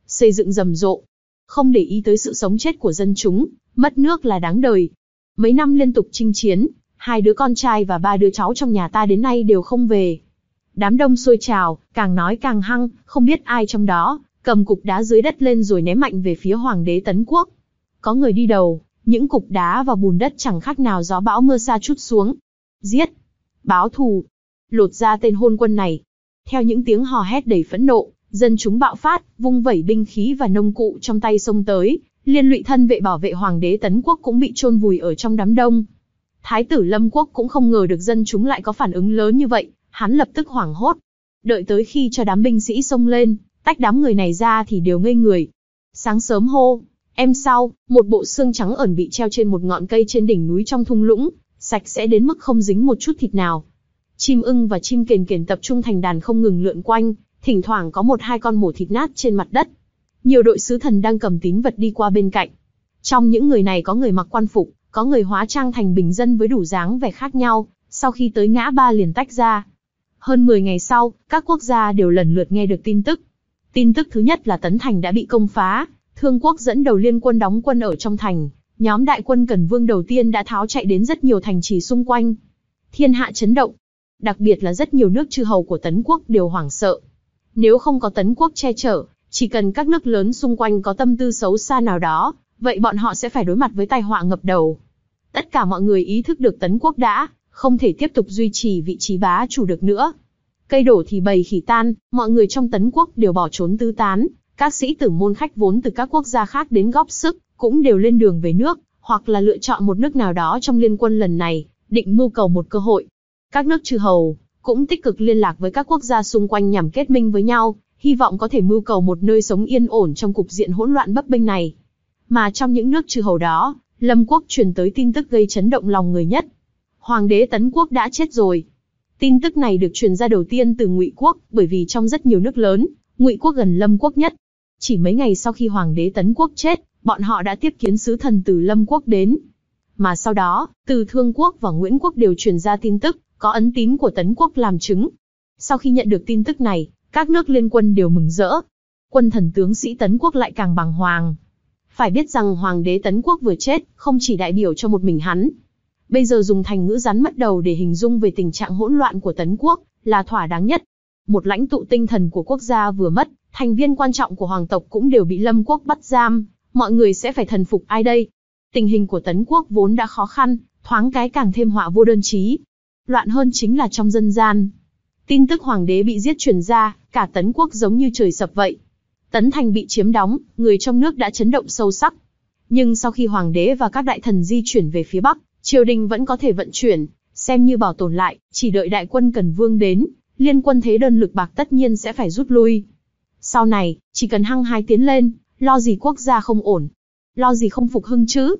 Speaker 2: xây dựng rầm rộ, không để ý tới sự sống chết của dân chúng, mất nước là đáng đời. Mấy năm liên tục chinh chiến, hai đứa con trai và ba đứa cháu trong nhà ta đến nay đều không về. Đám đông sôi trào, càng nói càng hăng, không biết ai trong đó, cầm cục đá dưới đất lên rồi ném mạnh về phía hoàng đế Tấn Quốc. Có người đi đầu, những cục đá và bùn đất chẳng khác nào gió bão mưa sa trút xuống. Giết! Báo thù! Lột ra tên hôn quân này! Theo những tiếng hò hét đầy phẫn nộ, dân chúng bạo phát, vung vẩy binh khí và nông cụ trong tay xông tới, liên lụy thân vệ bảo vệ hoàng đế Tấn Quốc cũng bị chôn vùi ở trong đám đông. Thái tử Lâm Quốc cũng không ngờ được dân chúng lại có phản ứng lớn như vậy, hắn lập tức hoảng hốt. Đợi tới khi cho đám binh sĩ xông lên, tách đám người này ra thì đều ngây người. Sáng sớm hô, em sau, một bộ xương trắng ẩn bị treo trên một ngọn cây trên đỉnh núi trong thung lũng, sạch sẽ đến mức không dính một chút thịt nào. Chim ưng và chim kền kền tập trung thành đàn không ngừng lượn quanh, thỉnh thoảng có một hai con mổ thịt nát trên mặt đất. Nhiều đội sứ thần đang cầm tín vật đi qua bên cạnh. Trong những người này có người mặc quan phục, có người hóa trang thành bình dân với đủ dáng vẻ khác nhau, sau khi tới ngã ba liền tách ra. Hơn mười ngày sau, các quốc gia đều lần lượt nghe được tin tức. Tin tức thứ nhất là Tấn Thành đã bị công phá, Thương Quốc dẫn đầu liên quân đóng quân ở trong thành, nhóm đại quân Cần Vương đầu tiên đã tháo chạy đến rất nhiều thành trì xung quanh. Thiên hạ chấn động, đặc biệt là rất nhiều nước chư hầu của Tấn Quốc đều hoảng sợ. Nếu không có Tấn Quốc che chở, chỉ cần các nước lớn xung quanh có tâm tư xấu xa nào đó, vậy bọn họ sẽ phải đối mặt với tai họa ngập đầu. Tất cả mọi người ý thức được Tấn Quốc đã không thể tiếp tục duy trì vị trí bá chủ được nữa. Cây đổ thì bầy khỉ tan, mọi người trong Tấn Quốc đều bỏ trốn tứ tán, các sĩ tử môn khách vốn từ các quốc gia khác đến góp sức, cũng đều lên đường về nước, hoặc là lựa chọn một nước nào đó trong liên quân lần này, định mưu cầu một cơ hội. Các nước chư hầu cũng tích cực liên lạc với các quốc gia xung quanh nhằm kết minh với nhau, hy vọng có thể mưu cầu một nơi sống yên ổn trong cục diện hỗn loạn bấp bênh này. Mà trong những nước chư hầu đó, Lâm Quốc truyền tới tin tức gây chấn động lòng người nhất. Hoàng đế Tấn Quốc đã chết rồi. Tin tức này được truyền ra đầu tiên từ Ngụy Quốc, bởi vì trong rất nhiều nước lớn, Ngụy Quốc gần Lâm Quốc nhất. Chỉ mấy ngày sau khi Hoàng đế Tấn Quốc chết, bọn họ đã tiếp kiến sứ thần từ Lâm Quốc đến. Mà sau đó, từ Thương Quốc và Nguyễn Quốc đều truyền ra tin tức, có ấn tín của Tấn Quốc làm chứng. Sau khi nhận được tin tức này, các nước liên quân đều mừng rỡ. Quân thần tướng sĩ Tấn Quốc lại càng bàng hoàng. Phải biết rằng Hoàng đế Tấn Quốc vừa chết, không chỉ đại biểu cho một mình hắn. Bây giờ dùng thành ngữ rắn mất đầu để hình dung về tình trạng hỗn loạn của Tấn Quốc, là thỏa đáng nhất. Một lãnh tụ tinh thần của quốc gia vừa mất, thành viên quan trọng của hoàng tộc cũng đều bị Lâm Quốc bắt giam, mọi người sẽ phải thần phục ai đây? Tình hình của Tấn Quốc vốn đã khó khăn, thoáng cái càng thêm họa vô đơn chí. Loạn hơn chính là trong dân gian. Tin tức hoàng đế bị giết truyền ra, cả Tấn Quốc giống như trời sập vậy. Tấn Thành bị chiếm đóng, người trong nước đã chấn động sâu sắc. Nhưng sau khi hoàng đế và các đại thần di chuyển về phía Bắc, triều đình vẫn có thể vận chuyển, xem như bảo tồn lại, chỉ đợi đại quân Cần Vương đến, liên quân thế đơn lực bạc tất nhiên sẽ phải rút lui. Sau này, chỉ cần hăng hái tiến lên, lo gì quốc gia không ổn, lo gì không phục hưng chứ.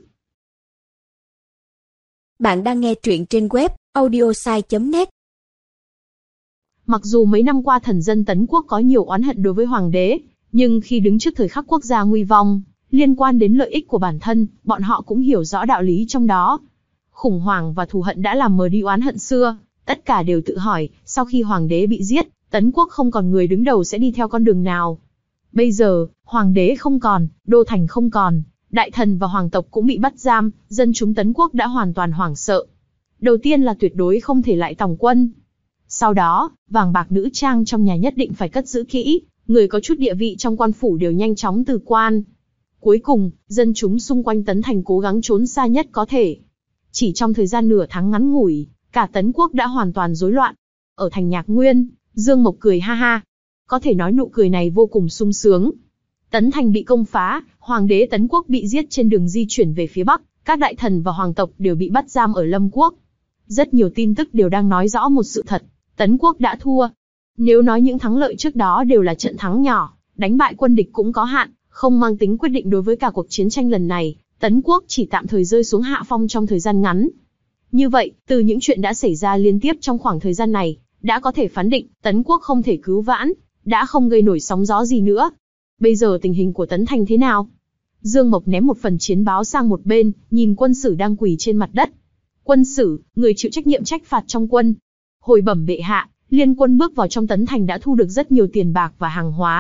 Speaker 1: Bạn đang nghe truyện trên web audiosai chấm net.
Speaker 2: Mặc dù mấy năm qua thần dân Tấn Quốc có nhiều oán hận đối với hoàng đế, nhưng khi đứng trước thời khắc quốc gia nguy vong, liên quan đến lợi ích của bản thân, bọn họ cũng hiểu rõ đạo lý trong đó. Khủng hoảng và thù hận đã làm mờ đi oán hận xưa, tất cả đều tự hỏi, sau khi hoàng đế bị giết, Tấn Quốc không còn người đứng đầu sẽ đi theo con đường nào. Bây giờ, hoàng đế không còn, đô thành không còn, đại thần và hoàng tộc cũng bị bắt giam, dân chúng Tấn Quốc đã hoàn toàn hoảng sợ. Đầu tiên là tuyệt đối không thể lại tòng quân. Sau đó, vàng bạc nữ trang trong nhà nhất định phải cất giữ kỹ, người có chút địa vị trong quan phủ đều nhanh chóng từ quan. Cuối cùng, dân chúng xung quanh Tấn Thành cố gắng trốn xa nhất có thể. Chỉ trong thời gian nửa tháng ngắn ngủi, cả Tấn Quốc đã hoàn toàn rối loạn. Ở thành Nhạc Nguyên, Dương Mộc cười ha ha. Có thể nói nụ cười này vô cùng sung sướng. Tấn Thành bị công phá, hoàng đế Tấn Quốc bị giết trên đường di chuyển về phía Bắc, các đại thần và hoàng tộc đều bị bắt giam ở Lâm Quốc. Rất nhiều tin tức đều đang nói rõ một sự thật, Tấn Quốc đã thua. Nếu nói những thắng lợi trước đó đều là trận thắng nhỏ, đánh bại quân địch cũng có hạn, không mang tính quyết định đối với cả cuộc chiến tranh lần này, Tấn Quốc chỉ tạm thời rơi xuống hạ phong trong thời gian ngắn. Như vậy, từ những chuyện đã xảy ra liên tiếp trong khoảng thời gian này, đã có thể phán định, Tấn Quốc không thể cứu vãn, đã không gây nổi sóng gió gì nữa. Bây giờ tình hình của Tấn Thành thế nào? Dương Mộc ném một phần chiến báo sang một bên, nhìn quân sử đang quỳ trên mặt đất. Quân sử, người chịu trách nhiệm trách phạt trong quân. Hồi bẩm bệ hạ, liên quân bước vào trong Tấn Thành đã thu được rất nhiều tiền bạc và hàng hóa,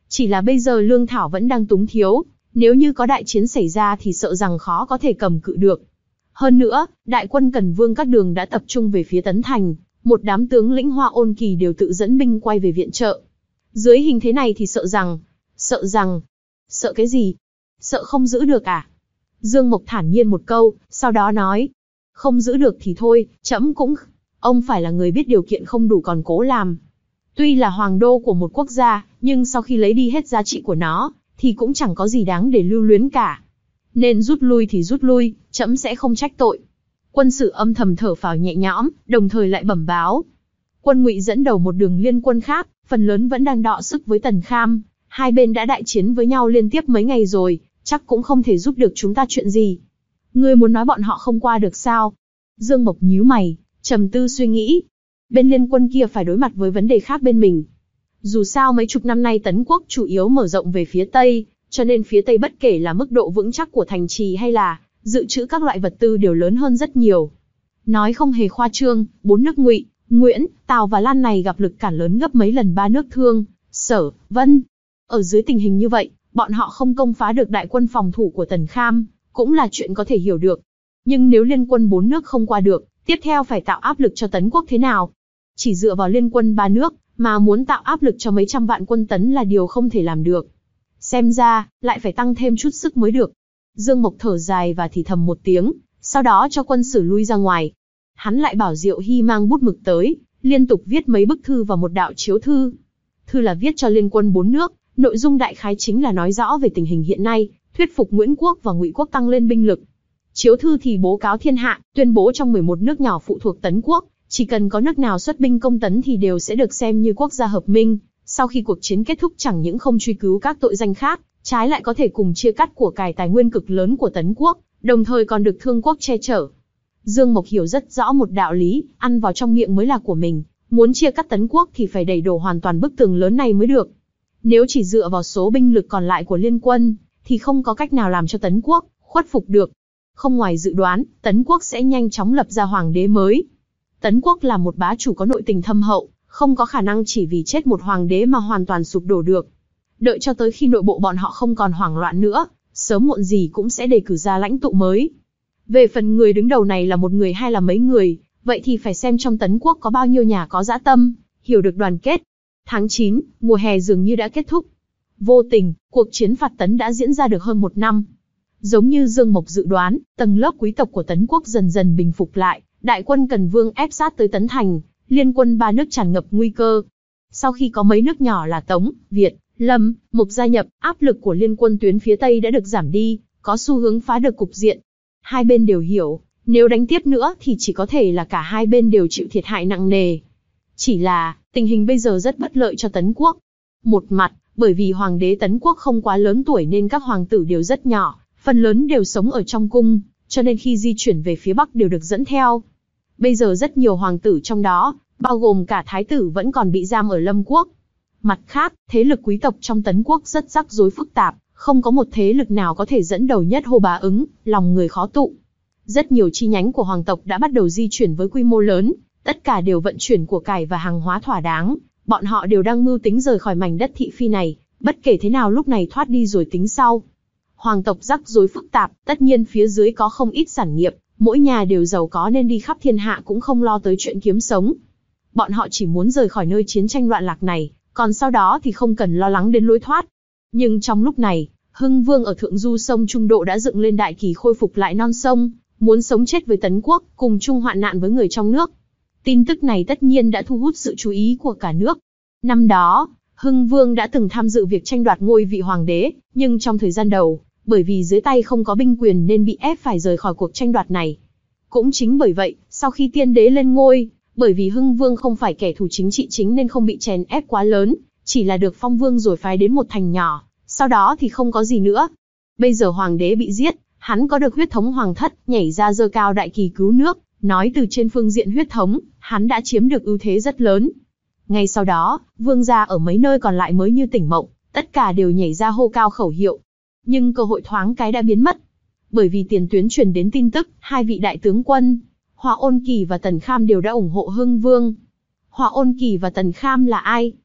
Speaker 2: Chỉ là bây giờ lương thảo vẫn đang túng thiếu, nếu như có đại chiến xảy ra thì sợ rằng khó có thể cầm cự được. Hơn nữa, đại quân Cần Vương các đường đã tập trung về phía Tấn Thành, một đám tướng lĩnh Hoa Ôn Kỳ đều tự dẫn binh quay về viện trợ. Dưới hình thế này thì sợ rằng, sợ rằng, sợ cái gì? Sợ không giữ được à? Dương Mộc thản nhiên một câu, sau đó nói, không giữ được thì thôi, trẫm cũng, ông phải là người biết điều kiện không đủ còn cố làm. Tuy là hoàng đô của một quốc gia, nhưng sau khi lấy đi hết giá trị của nó, thì cũng chẳng có gì đáng để lưu luyến cả. Nên rút lui thì rút lui, trẫm sẽ không trách tội. Quân Sử âm thầm thở phào nhẹ nhõm, đồng thời lại bẩm báo. Quân Ngụy dẫn đầu một đường liên quân khác, phần lớn vẫn đang đọ sức với Tần Kham, hai bên đã đại chiến với nhau liên tiếp mấy ngày rồi, chắc cũng không thể giúp được chúng ta chuyện gì. Ngươi muốn nói bọn họ không qua được sao? Dương Mộc nhíu mày, trầm tư suy nghĩ. Bên liên quân kia phải đối mặt với vấn đề khác bên mình. Dù sao mấy chục năm nay Tấn quốc chủ yếu mở rộng về phía Tây, cho nên phía Tây bất kể là mức độ vững chắc của thành trì hay là dự trữ các loại vật tư đều lớn hơn rất nhiều. Nói không hề khoa trương, bốn nước Ngụy, Nguyễn, Tào và Lan này gặp lực cản lớn gấp mấy lần ba nước Thương, Sở, Vân. Ở dưới tình hình như vậy, bọn họ không công phá được đại quân phòng thủ của Tần Kham, cũng là chuyện có thể hiểu được. Nhưng nếu liên quân bốn nước không qua được, tiếp theo phải tạo áp lực cho Tấn quốc thế nào? Chỉ dựa vào liên quân ba nước, mà muốn tạo áp lực cho mấy trăm vạn quân Tấn là điều không thể làm được. Xem ra, lại phải tăng thêm chút sức mới được. Dương Mộc thở dài và thì thầm một tiếng, sau đó cho quân Sử lui ra ngoài. Hắn lại bảo Diệu Hy mang bút mực tới, liên tục viết mấy bức thư và một đạo chiếu thư. Thư là viết cho liên quân bốn nước, nội dung đại khái chính là nói rõ về tình hình hiện nay, thuyết phục Nguyễn quốc và Ngụy quốc tăng lên binh lực. Chiếu thư thì bố cáo thiên hạ, tuyên bố trong mười một nước nhỏ phụ thuộc Tấn quốc, chỉ cần có nước nào xuất binh công Tấn thì đều sẽ được xem như quốc gia hợp minh. Sau khi cuộc chiến kết thúc chẳng những không truy cứu các tội danh khác, trái lại có thể cùng chia cắt của cải tài nguyên cực lớn của Tấn quốc, đồng thời còn được Thương quốc che chở. Dương Mộc hiểu rất rõ một đạo lý, ăn vào trong miệng mới là của mình, muốn chia cắt Tấn quốc thì phải đẩy đổ hoàn toàn bức tường lớn này mới được. Nếu chỉ dựa vào số binh lực còn lại của liên quân, thì không có cách nào làm cho Tấn quốc khuất phục được. Không ngoài dự đoán, Tấn quốc sẽ nhanh chóng lập ra hoàng đế mới. Tấn quốc là một bá chủ có nội tình thâm hậu, không có khả năng chỉ vì chết một hoàng đế mà hoàn toàn sụp đổ được. Đợi cho tới khi nội bộ bọn họ không còn hoảng loạn nữa, sớm muộn gì cũng sẽ đề cử ra lãnh tụ mới. Về phần người đứng đầu này là một người hay là mấy người, vậy thì phải xem trong Tấn quốc có bao nhiêu nhà có dã tâm, hiểu được đoàn kết. Tháng chín, mùa hè dường như đã kết thúc. Vô tình, cuộc chiến phạt Tấn đã diễn ra được hơn một năm. Giống như Dương Mộc dự đoán, tầng lớp quý tộc của Tấn quốc dần dần bình phục lại, đại quân Cần Vương ép sát tới Tấn Thành, liên quân ba nước tràn ngập nguy cơ. Sau khi có mấy nước nhỏ là Tống, Việt, Lâm, Mộc gia nhập, áp lực của liên quân tuyến phía Tây đã được giảm đi, có xu hướng phá được cục diện. Hai bên đều hiểu, nếu đánh tiếp nữa thì chỉ có thể là cả hai bên đều chịu thiệt hại nặng nề. Chỉ là, tình hình bây giờ rất bất lợi cho Tấn quốc. Một mặt, bởi vì hoàng đế Tấn quốc không quá lớn tuổi nên các hoàng tử đều rất nhỏ, phần lớn đều sống ở trong cung, cho nên khi di chuyển về phía Bắc đều được dẫn theo. Bây giờ rất nhiều hoàng tử trong đó, bao gồm cả thái tử vẫn còn bị giam ở Lâm quốc. Mặt khác, thế lực quý tộc trong Tấn quốc rất rắc rối phức tạp, không có một thế lực nào có thể dẫn đầu nhất hô bá ứng, lòng người khó tụ. Rất nhiều chi nhánh của hoàng tộc đã bắt đầu di chuyển với quy mô lớn, tất cả đều vận chuyển của cải và hàng hóa thỏa đáng, bọn họ đều đang mưu tính rời khỏi mảnh đất thị phi này, bất kể thế nào lúc này thoát đi rồi tính sau. Hoàng tộc rắc rối phức tạp, tất nhiên phía dưới có không ít sản nghiệp, mỗi nhà đều giàu có nên đi khắp thiên hạ cũng không lo tới chuyện kiếm sống. Bọn họ chỉ muốn rời khỏi nơi chiến tranh loạn lạc này, còn sau đó thì không cần lo lắng đến lối thoát. Nhưng trong lúc này, Hưng Vương ở thượng du sông Trung Độ đã dựng lên đại kỳ khôi phục lại non sông, muốn sống chết với Tấn quốc, cùng chung hoạn nạn với người trong nước. Tin tức này tất nhiên đã thu hút sự chú ý của cả nước. Năm đó, Hưng Vương đã từng tham dự việc tranh đoạt ngôi vị hoàng đế, nhưng trong thời gian đầu, bởi vì dưới tay không có binh quyền nên bị ép phải rời khỏi cuộc tranh đoạt này. Cũng chính bởi vậy, sau khi tiên đế lên ngôi, bởi vì Hưng Vương không phải kẻ thù chính trị chính nên không bị chèn ép quá lớn, chỉ là được phong vương rồi phái đến một thành nhỏ, sau đó thì không có gì nữa. Bây giờ hoàng đế bị giết, hắn có được huyết thống hoàng thất, nhảy ra giơ cao đại kỳ cứu nước, nói từ trên phương diện huyết thống, hắn đã chiếm được ưu thế rất lớn. Ngay sau đó, vương gia ở mấy nơi còn lại mới như tỉnh mộng, tất cả đều nhảy ra hô cao khẩu hiệu. Nhưng cơ hội thoáng cái đã biến mất. Bởi vì tiền tuyến truyền đến tin tức, hai vị đại tướng quân, Hoa Ôn Kỳ và Tần Kham đều đã ủng hộ Hưng Vương. Hoa Ôn Kỳ và Tần Kham là ai?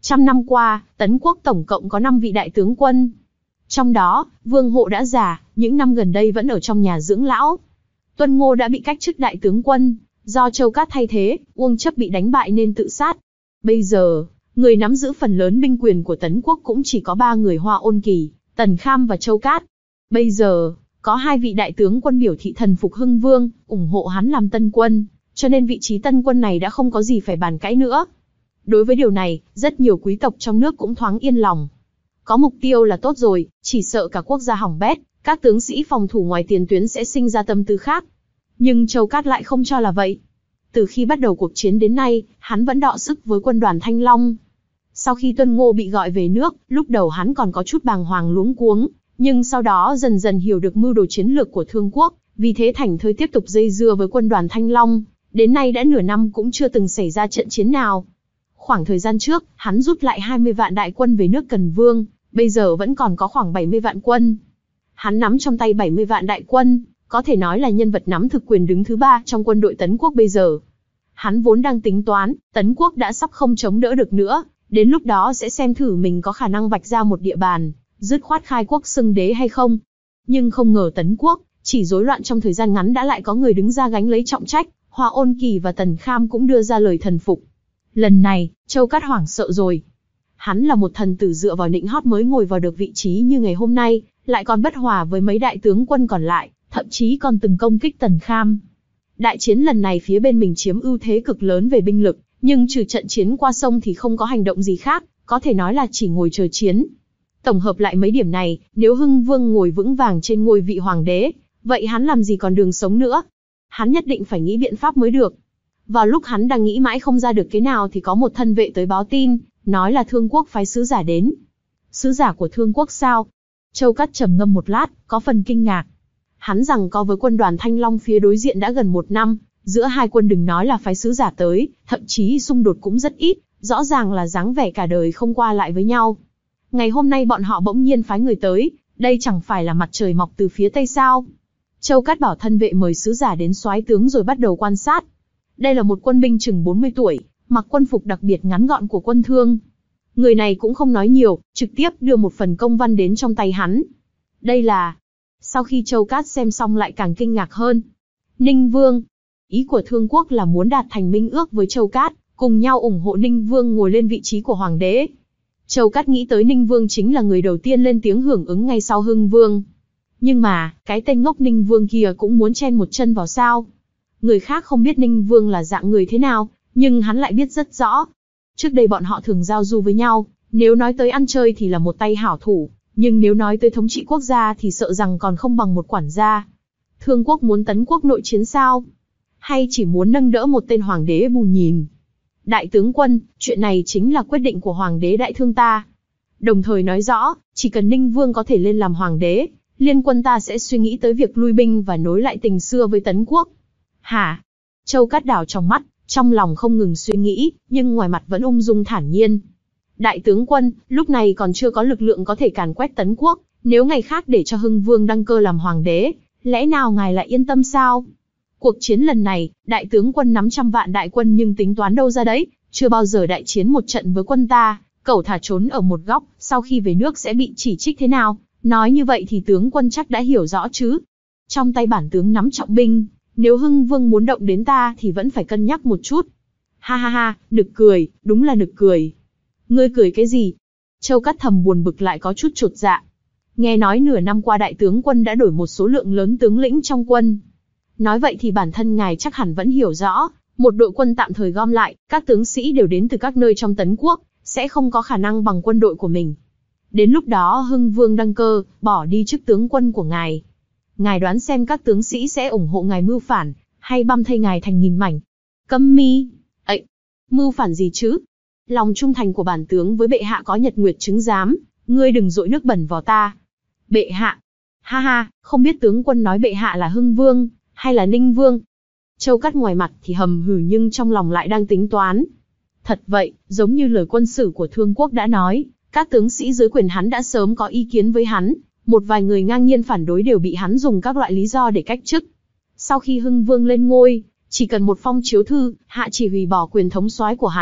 Speaker 2: Trăm năm qua, Tấn quốc tổng cộng có năm vị đại tướng quân. Trong đó, Vương Hộ đã già, những năm gần đây vẫn ở trong nhà dưỡng lão. Tuân Ngô đã bị cách chức đại tướng quân, do Châu Cát thay thế, Uông Chấp bị đánh bại nên tự sát. Bây giờ, người nắm giữ phần lớn binh quyền của Tấn quốc cũng chỉ có ba người Hoa Ôn Kỳ, Tần Kham và Châu Cát. Bây giờ, có hai vị đại tướng quân biểu thị thần phục Hưng Vương, ủng hộ hắn làm tân quân, cho nên vị trí tân quân này đã không có gì phải bàn cãi nữa. Đối với điều này, rất nhiều quý tộc trong nước cũng thoáng yên lòng. Có mục tiêu là tốt rồi, chỉ sợ cả quốc gia hỏng bét, các tướng sĩ phòng thủ ngoài tiền tuyến sẽ sinh ra tâm tư khác. Nhưng Châu Cát lại không cho là vậy. Từ khi bắt đầu cuộc chiến đến nay, hắn vẫn đọ sức với quân đoàn Thanh Long. Sau khi Tuân Ngô bị gọi về nước, lúc đầu hắn còn có chút bàng hoàng luống cuống, nhưng sau đó dần dần hiểu được mưu đồ chiến lược của Thương quốc, vì thế thảnh thơi tiếp tục dây dưa với quân đoàn Thanh Long. Đến nay đã nửa năm cũng chưa từng xảy ra trận chiến nào. Khoảng thời gian trước, hắn rút lại hai mươi vạn đại quân về nước Cần Vương, bây giờ vẫn còn có khoảng bảy mươi vạn quân. Hắn nắm trong tay bảy mươi vạn đại quân, có thể nói là nhân vật nắm thực quyền đứng thứ ba trong quân đội Tấn quốc bây giờ. Hắn vốn đang tính toán, Tấn quốc đã sắp không chống đỡ được nữa, đến lúc đó sẽ xem thử mình có khả năng vạch ra một địa bàn, dứt khoát khai quốc xưng đế hay không. Nhưng không ngờ Tấn quốc, chỉ rối loạn trong thời gian ngắn đã lại có người đứng ra gánh lấy trọng trách, Hoa Ôn Kỳ và Tần Kham cũng đưa ra lời thần phục. Lần này, Châu Cát hoảng sợ rồi. Hắn là một thần tử dựa vào nịnh hót mới ngồi vào được vị trí như ngày hôm nay, lại còn bất hòa với mấy đại tướng quân còn lại, thậm chí còn từng công kích Tần Kham. Đại chiến lần này phía bên mình chiếm ưu thế cực lớn về binh lực, nhưng trừ trận chiến qua sông thì không có hành động gì khác, có thể nói là chỉ ngồi chờ chiến. Tổng hợp lại mấy điểm này, nếu Hưng Vương ngồi vững vàng trên ngôi vị hoàng đế, vậy hắn làm gì còn đường sống nữa? Hắn nhất định phải nghĩ biện pháp mới được. Vào lúc hắn đang nghĩ mãi không ra được cái nào thì có một thân vệ tới báo tin, nói là Thương quốc phái sứ giả đến. Sứ giả của Thương quốc sao? Châu Cát trầm ngâm một lát, có phần kinh ngạc. Hắn rằng có với quân đoàn Thanh Long phía đối diện đã gần một năm, giữa hai quân đừng nói là phái sứ giả tới, thậm chí xung đột cũng rất ít, rõ ràng là dáng vẻ cả đời không qua lại với nhau. Ngày hôm nay bọn họ bỗng nhiên phái người tới, đây chẳng phải là mặt trời mọc từ phía tây sao? Châu Cát bảo thân vệ mời sứ giả đến soái tướng rồi bắt đầu quan sát. Đây là một quân binh chừng bốn mươi tuổi, mặc quân phục đặc biệt ngắn gọn của quân Thương. Người này cũng không nói nhiều, trực tiếp đưa một phần công văn đến trong tay hắn. Đây là... Sau khi Châu Cát xem xong lại càng kinh ngạc hơn. Ninh Vương. Ý của Thương quốc là muốn đạt thành minh ước với Châu Cát, cùng nhau ủng hộ Ninh Vương ngồi lên vị trí của hoàng đế. Châu Cát nghĩ tới Ninh Vương chính là người đầu tiên lên tiếng hưởng ứng ngay sau Hưng Vương. Nhưng mà, cái tên ngốc Ninh Vương kia cũng muốn chen một chân vào sao? Người khác không biết Ninh Vương là dạng người thế nào, nhưng hắn lại biết rất rõ. Trước đây bọn họ thường giao du với nhau, nếu nói tới ăn chơi thì là một tay hảo thủ, nhưng nếu nói tới thống trị quốc gia thì sợ rằng còn không bằng một quản gia. Thương quốc muốn Tấn quốc nội chiến sao? Hay chỉ muốn nâng đỡ một tên hoàng đế bù nhìn? Đại tướng quân, chuyện này chính là quyết định của hoàng đế Đại Thương ta. Đồng thời nói rõ, chỉ cần Ninh Vương có thể lên làm hoàng đế, liên quân ta sẽ suy nghĩ tới việc lui binh và nối lại tình xưa với Tấn quốc. Hả? Châu Cát đảo trong mắt, trong lòng không ngừng suy nghĩ, nhưng ngoài mặt vẫn ung dung thản nhiên. Đại tướng quân, lúc này còn chưa có lực lượng có thể càn quét Tấn quốc, nếu ngày khác để cho Hưng Vương đăng cơ làm hoàng đế, lẽ nào ngài lại yên tâm sao? Cuộc chiến lần này, đại tướng quân nắm trăm vạn đại quân nhưng tính toán đâu ra đấy, chưa bao giờ đại chiến một trận với quân ta, cẩu thả trốn ở một góc, sau khi về nước sẽ bị chỉ trích thế nào? Nói như vậy thì tướng quân chắc đã hiểu rõ chứ. Trong tay bản tướng nắm trọng binh, nếu Hưng Vương muốn động đến ta thì vẫn phải cân nhắc một chút. Ha ha ha, nực cười, đúng là nực cười. Ngươi cười cái gì? Châu Cát thầm buồn bực lại có chút chột dạ. Nghe nói nửa năm qua đại tướng quân đã đổi một số lượng lớn tướng lĩnh trong quân. Nói vậy thì bản thân ngài chắc hẳn vẫn hiểu rõ, một đội quân tạm thời gom lại, các tướng sĩ đều đến từ các nơi trong Tấn quốc, sẽ không có khả năng bằng quân đội của mình. Đến lúc đó Hưng Vương đăng cơ, bỏ đi chức tướng quân của ngài. Ngài đoán xem các tướng sĩ sẽ ủng hộ ngài mưu phản, hay băm thây ngài thành nghìn mảnh. Câm mi. Ậy, mưu phản gì chứ? Lòng trung thành của bản tướng với bệ hạ có nhật nguyệt chứng giám, ngươi đừng dội nước bẩn vào ta. Bệ hạ. Ha ha, không biết tướng quân nói bệ hạ là Hưng Vương, hay là Ninh Vương? Châu Cát ngoài mặt thì hầm hừ nhưng trong lòng lại đang tính toán. Thật vậy, giống như lời quân sử của Thương quốc đã nói, các tướng sĩ dưới quyền hắn đã sớm có ý kiến với hắn, một vài người ngang nhiên phản đối đều bị hắn dùng các loại lý do để cách chức. Sau khi Hưng Vương lên ngôi, chỉ cần một phong chiếu thư, hạ chỉ hủy bỏ quyền thống soái của hắn,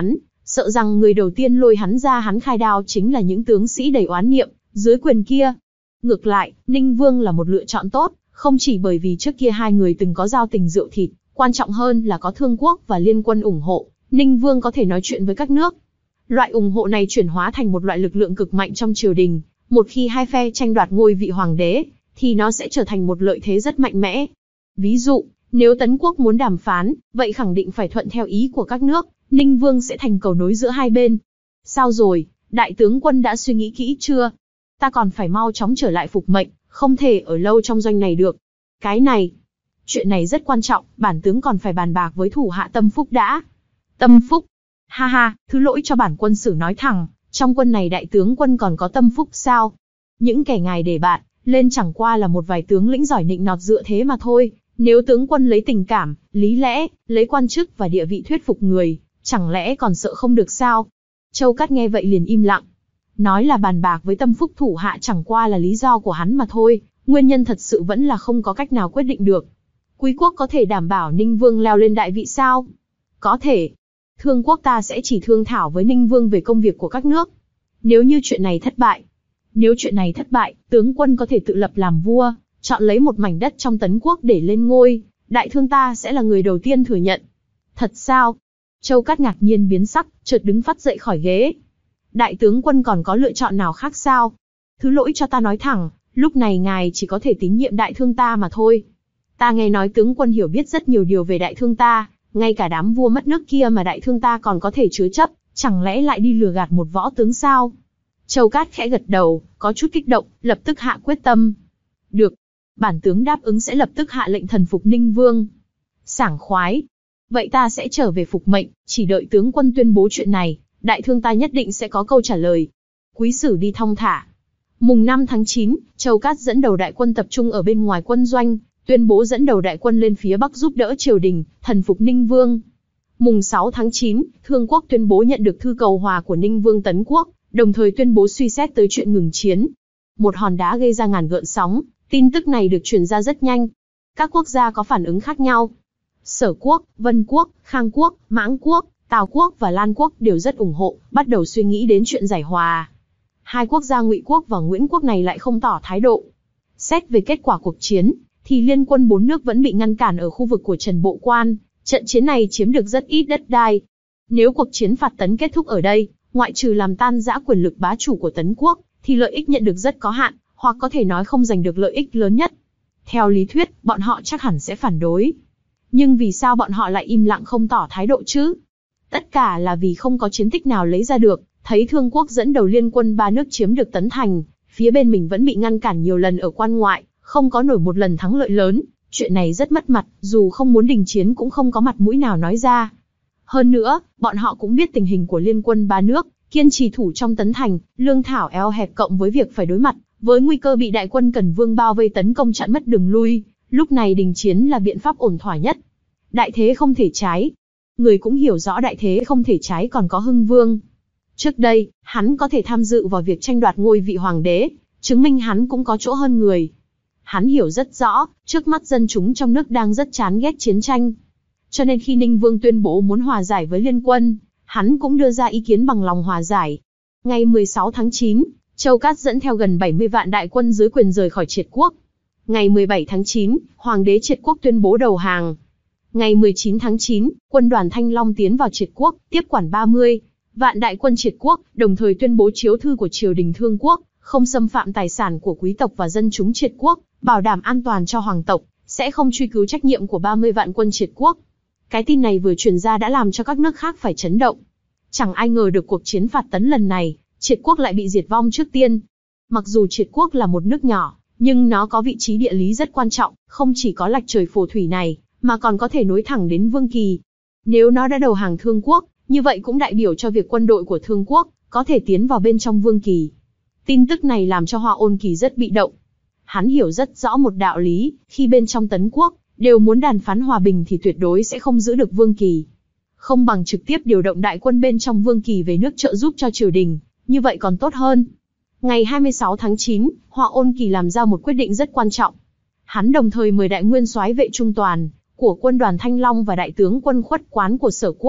Speaker 2: Sợ rằng người đầu tiên lôi hắn ra hắn khai đao chính là những tướng sĩ đầy oán niệm, dưới quyền kia. Ngược lại, Ninh Vương là một lựa chọn tốt, không chỉ bởi vì trước kia hai người từng có giao tình rượu thịt, quan trọng hơn là có Thương Quốc và Liên Quân ủng hộ, Ninh Vương có thể nói chuyện với các nước. Loại ủng hộ này chuyển hóa thành một loại lực lượng cực mạnh trong triều đình, một khi hai phe tranh đoạt ngôi vị hoàng đế, thì nó sẽ trở thành một lợi thế rất mạnh mẽ. Ví dụ, nếu Tấn Quốc muốn đàm phán, vậy khẳng định phải thuận theo ý của các nước, Ninh Vương sẽ thành cầu nối giữa hai bên. Sao rồi, đại tướng quân đã suy nghĩ kỹ chưa? Ta còn phải mau chóng trở lại phục mệnh, không thể ở lâu trong doanh này được. Cái này, chuyện này rất quan trọng, bản tướng còn phải bàn bạc với thủ hạ Tâm Phúc đã. Tâm Phúc? Ha ha, thứ lỗi cho bản quân sử nói thẳng, trong quân này đại tướng quân còn có Tâm Phúc sao? Những kẻ ngài để bạn lên chẳng qua là một vài tướng lĩnh giỏi nịnh nọt dựa thế mà thôi. Nếu tướng quân lấy tình cảm, lý lẽ, lấy quan chức và địa vị thuyết phục người, chẳng lẽ còn sợ không được sao? Châu Cát nghe vậy liền im lặng. Nói là bàn bạc với Tâm Phúc thủ hạ chẳng qua là lý do của hắn mà thôi, nguyên nhân thật sự vẫn là không có cách nào quyết định được. Quý quốc có thể đảm bảo Ninh Vương leo lên đại vị sao? Có thể. Thương Quốc ta sẽ chỉ thương thảo với Ninh Vương về công việc của các nước. Nếu như chuyện này thất bại, nếu chuyện này thất bại, tướng quân có thể tự lập làm vua, chọn lấy một mảnh đất trong Tấn Quốc để lên ngôi, đại thương ta sẽ là người đầu tiên thừa nhận. Thật sao? Châu Cát ngạc nhiên biến sắc, chợt đứng phắt dậy khỏi ghế. Đại tướng quân còn có lựa chọn nào khác sao? Thứ lỗi cho ta nói thẳng, lúc này ngài chỉ có thể tín nhiệm đại thương ta mà thôi. Ta nghe nói tướng quân hiểu biết rất nhiều điều về đại thương ta, ngay cả đám vua mất nước kia mà đại thương ta còn có thể chứa chấp, chẳng lẽ lại đi lừa gạt một võ tướng sao? Châu Cát khẽ gật đầu, có chút kích động, lập tức hạ quyết tâm. Được, bản tướng đáp ứng sẽ lập tức hạ lệnh thần phục Ninh Vương. Sảng khoái. Vậy ta sẽ trở về phục mệnh, chỉ đợi tướng quân tuyên bố chuyện này, đại thương ta nhất định sẽ có câu trả lời. Quý sử đi thong thả. Mùng năm tháng chín, Châu Cát dẫn đầu đại quân tập trung ở bên ngoài quân doanh, tuyên bố dẫn đầu đại quân lên phía Bắc giúp đỡ triều đình, thần phục Ninh Vương. Mùng sáu tháng chín, Thương Quốc tuyên bố nhận được thư cầu hòa của Ninh Vương Tấn Quốc, đồng thời tuyên bố suy xét tới chuyện ngừng chiến. Một hòn đá gây ra ngàn gợn sóng, tin tức này được truyền ra rất nhanh. Các quốc gia có phản ứng khác nhau. Sở Quốc, Vân Quốc, Khang Quốc, Mãng Quốc, Tào Quốc và Lan Quốc đều rất ủng hộ, bắt đầu suy nghĩ đến chuyện giải hòa. Hai quốc gia Ngụy Quốc và Nguyễn Quốc này lại không tỏ thái độ. Xét về kết quả cuộc chiến, thì liên quân bốn nước vẫn bị ngăn cản ở khu vực của Trần Bộ Quan, trận chiến này chiếm được rất ít đất đai. Nếu cuộc chiến phạt Tấn kết thúc ở đây, ngoại trừ làm tan rã quyền lực bá chủ của Tấn Quốc, thì lợi ích nhận được rất có hạn, hoặc có thể nói không giành được lợi ích lớn nhất. Theo lý thuyết, bọn họ chắc hẳn sẽ phản đối. Nhưng vì sao bọn họ lại im lặng không tỏ thái độ chứ? Tất cả là vì không có chiến tích nào lấy ra được, thấy Thương Quốc dẫn đầu liên quân ba nước chiếm được Tấn Thành, phía bên mình vẫn bị ngăn cản nhiều lần ở quan ngoại, không có nổi một lần thắng lợi lớn, chuyện này rất mất mặt, dù không muốn đình chiến cũng không có mặt mũi nào nói ra. Hơn nữa, bọn họ cũng biết tình hình của liên quân ba nước, kiên trì thủ trong Tấn Thành, lương thảo eo hẹp cộng với việc phải đối mặt với nguy cơ bị đại quân Cần Vương bao vây tấn công chặn mất đường lui, lúc này đình chiến là biện pháp ổn thỏa nhất. Đại thế không thể trái. Người cũng hiểu rõ đại thế không thể trái còn có Hưng Vương. Trước đây, hắn có thể tham dự vào việc tranh đoạt ngôi vị hoàng đế, chứng minh hắn cũng có chỗ hơn người. Hắn hiểu rất rõ, trước mắt dân chúng trong nước đang rất chán ghét chiến tranh. Cho nên khi Ninh Vương tuyên bố muốn hòa giải với liên quân, hắn cũng đưa ra ý kiến bằng lòng hòa giải. Ngày mười sáu tháng chín, Châu Cát dẫn theo gần bảy mươi vạn đại quân dưới quyền rời khỏi Triệt Quốc. Ngày mười bảy tháng chín, Hoàng đế Triệt Quốc tuyên bố đầu hàng. Ngày mười chín tháng chín, quân đoàn Thanh Long tiến vào Triệt Quốc, tiếp quản ba mươi vạn đại quân Triệt Quốc, đồng thời tuyên bố chiếu thư của triều đình Thương Quốc, không xâm phạm tài sản của quý tộc và dân chúng Triệt Quốc, bảo đảm an toàn cho hoàng tộc, sẽ không truy cứu trách nhiệm của ba mươi vạn quân Triệt Quốc. Cái tin này vừa truyền ra đã làm cho các nước khác phải chấn động. Chẳng ai ngờ được cuộc chiến phạt Tấn lần này, Triệt Quốc lại bị diệt vong trước tiên. Mặc dù Triệt Quốc là một nước nhỏ, nhưng nó có vị trí địa lý rất quan trọng, không chỉ có lạch trời phù thủy này, mà còn có thể nối thẳng đến Vương Kỳ. Nếu nó đã đầu hàng Thương Quốc, như vậy cũng đại biểu cho việc quân đội của Thương Quốc có thể tiến vào bên trong Vương Kỳ. Tin tức này làm cho Hoa Ôn Kỳ rất bị động. Hắn hiểu rất rõ một đạo lý, khi bên trong Tấn Quốc đều muốn đàm phán hòa bình thì tuyệt đối sẽ không giữ được Vương Kỳ. Không bằng trực tiếp điều động đại quân bên trong Vương Kỳ về nước trợ giúp cho triều đình, như vậy còn tốt hơn. Ngày hai mươi sáu tháng chín, Hoa Ôn Kỳ làm ra một quyết định rất quan trọng. Hắn đồng thời mời đại nguyên soái vệ trung toàn của quân đoàn Thanh Long và đại tướng quân Khuất Quán của Sở Quốc,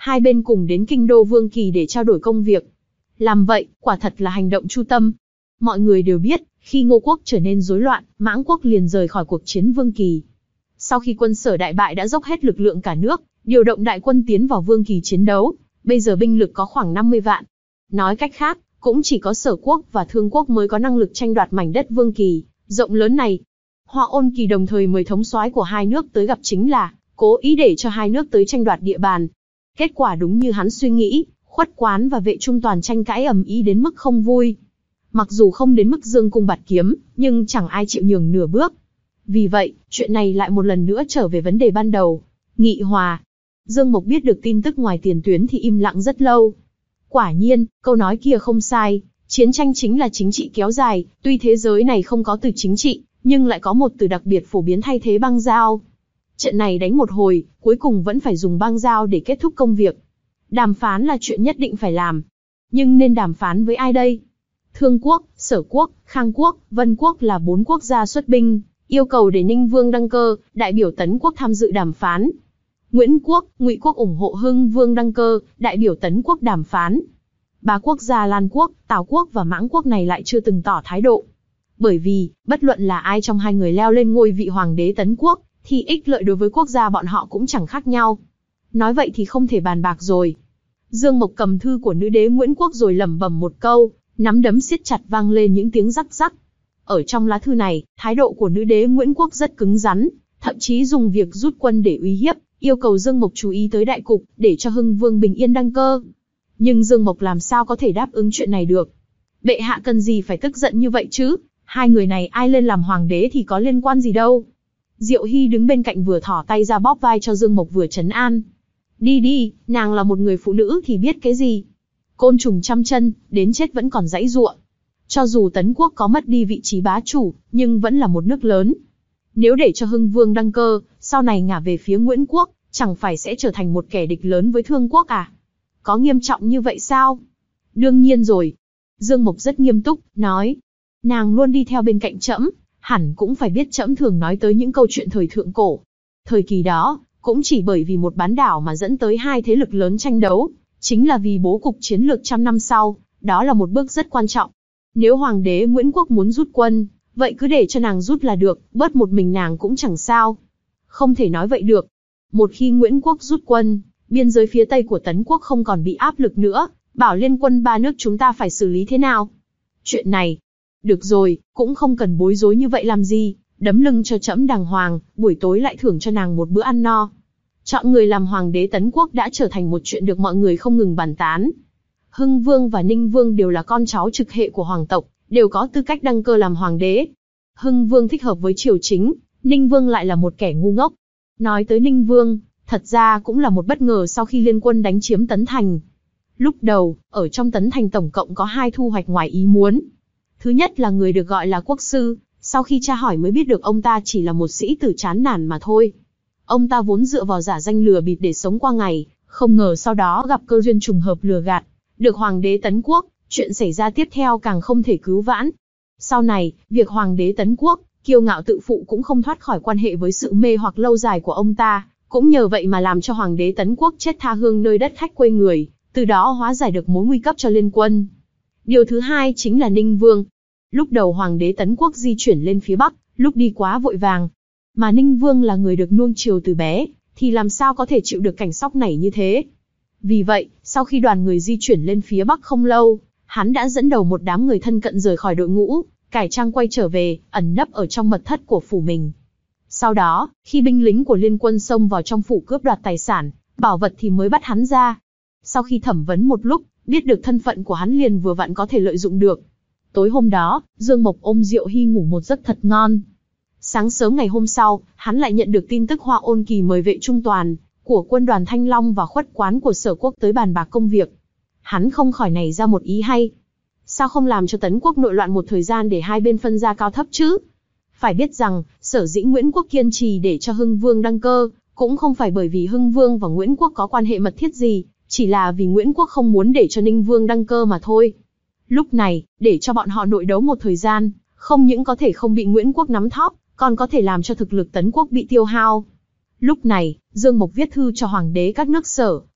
Speaker 2: hai bên cùng đến kinh đô Vương Kỳ để trao đổi công việc. Làm vậy, quả thật là hành động chu tâm. Mọi người đều biết, khi Ngô quốc trở nên rối loạn, Mãng quốc liền rời khỏi cuộc chiến Vương Kỳ. Sau khi quân Sở đại bại đã dốc hết lực lượng cả nước, điều động đại quân tiến vào Vương Kỳ chiến đấu, bây giờ binh lực có khoảng năm mươi vạn. Nói cách khác, cũng chỉ có Sở quốc và Thương quốc mới có năng lực tranh đoạt mảnh đất Vương Kỳ rộng lớn này. Hoa Ôn Kỳ đồng thời mời thống soái của hai nước tới gặp, chính là cố ý để cho hai nước tới tranh đoạt địa bàn. Kết quả đúng như hắn suy nghĩ, Khuất Quán và Vệ Trung toàn tranh cãi ầm ĩ đến mức không vui. Mặc dù không đến mức dương cung bạt kiếm, nhưng chẳng ai chịu nhường nửa bước. Vì vậy, chuyện này lại một lần nữa trở về vấn đề ban đầu, nghị hòa. Dương Mộc biết được tin tức ngoài tiền tuyến thì im lặng rất lâu. Quả nhiên, câu nói kia không sai, chiến tranh chính là chính trị kéo dài, tuy thế giới này không có từ chính trị, nhưng lại có một từ đặc biệt phổ biến thay thế băng giao. Trận này đánh một hồi, cuối cùng vẫn phải dùng băng giao để kết thúc công việc. Đàm phán là chuyện nhất định phải làm. Nhưng nên đàm phán với ai đây? Thương quốc, Sở quốc, Khang quốc, Vân quốc là bốn quốc gia xuất binh, yêu cầu để Ninh Vương đăng cơ, đại biểu Tấn quốc tham dự đàm phán. Nguyễn quốc, Ngụy quốc ủng hộ Hưng Vương đăng cơ, đại biểu Tấn quốc đàm phán. Ba quốc gia Lan quốc, Tào quốc và Mãng quốc này lại chưa từng tỏ thái độ. Bởi vì, bất luận là ai trong hai người leo lên ngôi vị hoàng đế Tấn quốc, thì ích lợi đối với quốc gia bọn họ cũng chẳng khác nhau. Nói vậy thì không thể bàn bạc rồi. Dương Mộc cầm thư của nữ đế Nguyễn quốc rồi lẩm bẩm một câu, nắm đấm siết chặt vang lên những tiếng rắc rắc. Ở trong lá thư này, thái độ của nữ đế Nguyễn quốc rất cứng rắn, thậm chí dùng việc rút quân để uy hiếp, yêu cầu Dương Mộc chú ý tới đại cục, để cho Hưng Vương bình yên đăng cơ. Nhưng Dương Mộc làm sao có thể đáp ứng chuyện này được? Bệ hạ cần gì phải tức giận như vậy chứ? Hai người này ai lên làm hoàng đế thì có liên quan gì đâu? Diệu Hy đứng bên cạnh vừa thỏ tay ra bóp vai cho Dương Mộc vừa trấn an. Đi đi, nàng là một người phụ nữ thì biết cái gì? Côn trùng trăm chân, đến chết vẫn còn giãy giụa. Cho dù Tấn quốc có mất đi vị trí bá chủ, nhưng vẫn là một nước lớn. Nếu để cho Hưng Vương đăng cơ, sau này ngả về phía Nguyễn quốc, chẳng phải sẽ trở thành một kẻ địch lớn với Thương quốc à? Có nghiêm trọng như vậy sao? Đương nhiên rồi. Dương Mộc rất nghiêm túc, nói. Nàng luôn đi theo bên cạnh trẫm, hẳn cũng phải biết trẫm thường nói tới những câu chuyện thời thượng cổ. Thời kỳ đó, cũng chỉ bởi vì một bán đảo mà dẫn tới hai thế lực lớn tranh đấu, chính là vì bố cục chiến lược trăm năm sau, đó là một bước rất quan trọng. Nếu hoàng đế Nguyễn quốc muốn rút quân, vậy cứ để cho nàng rút là được, bớt một mình nàng cũng chẳng sao. Không thể nói vậy được. Một khi Nguyễn quốc rút quân, biên giới phía tây của Tấn quốc không còn bị áp lực nữa, bảo liên quân ba nước chúng ta phải xử lý thế nào? Chuyện này, được rồi, cũng không cần bối rối như vậy làm gì, đấm lưng cho trẫm đàng hoàng, buổi tối lại thưởng cho nàng một bữa ăn no. Chọn người làm hoàng đế Tấn quốc đã trở thành một chuyện được mọi người không ngừng bàn tán. Hưng Vương và Ninh Vương đều là con cháu trực hệ của hoàng tộc, đều có tư cách đăng cơ làm hoàng đế. Hưng Vương thích hợp với triều chính, Ninh Vương lại là một kẻ ngu ngốc. Nói tới Ninh Vương, thật ra cũng là một bất ngờ sau khi liên quân đánh chiếm Tấn Thành. Lúc đầu, ở trong Tấn Thành tổng cộng có hai thu hoạch ngoài ý muốn. Thứ nhất là người được gọi là quốc sư, sau khi tra hỏi mới biết được ông ta chỉ là một sĩ tử chán nản mà thôi. Ông ta vốn dựa vào giả danh lừa bịp để sống qua ngày, không ngờ sau đó gặp cơ duyên trùng hợp lừa gạt, được hoàng đế Tấn quốc, chuyện xảy ra tiếp theo càng không thể cứu vãn. Sau này, việc hoàng đế Tấn quốc, kiêu ngạo tự phụ cũng không thoát khỏi quan hệ với sự mê hoặc lâu dài của ông ta, cũng nhờ vậy mà làm cho hoàng đế Tấn quốc chết tha hương nơi đất khách quê người, từ đó hóa giải được mối nguy cấp cho liên quân. Điều thứ hai chính là Ninh Vương. Lúc đầu hoàng đế Tấn quốc di chuyển lên phía Bắc, lúc đi quá vội vàng. Mà Ninh Vương là người được nuông chiều từ bé, thì làm sao có thể chịu được cảnh sóc này như thế. Vì vậy, sau khi đoàn người di chuyển lên phía Bắc không lâu, hắn đã dẫn đầu một đám người thân cận rời khỏi đội ngũ, cải trang quay trở về, ẩn nấp ở trong mật thất của phủ mình. Sau đó, khi binh lính của liên quân xông vào trong phủ cướp đoạt tài sản, bảo vật thì mới bắt hắn ra. Sau khi thẩm vấn một lúc, biết được thân phận của hắn liền vừa vặn có thể lợi dụng được. Tối hôm đó, Dương Mộc ôm Diệu Hy ngủ một giấc thật ngon. Sáng sớm ngày hôm sau, hắn lại nhận được tin tức Hoa Ôn Kỳ mời Vệ Trung toàn của quân đoàn Thanh Long và Khuất Quán của Sở quốc tới bàn bạc công việc. Hắn không khỏi nảy ra một ý hay. Sao không làm cho Tấn quốc nội loạn một thời gian để hai bên phân ra cao thấp chứ? Phải biết rằng, sở dĩ Nguyễn quốc kiên trì để cho Hưng Vương đăng cơ, cũng không phải bởi vì Hưng Vương và Nguyễn quốc có quan hệ mật thiết gì, chỉ là vì Nguyễn quốc không muốn để cho Ninh Vương đăng cơ mà thôi. Lúc này, để cho bọn họ nội đấu một thời gian, không những có thể không bị Nguyễn quốc nắm thóp, còn có thể làm cho thực lực Tấn quốc bị tiêu hao. Lúc này, Dương Mộc viết thư cho hoàng đế các nước Sở,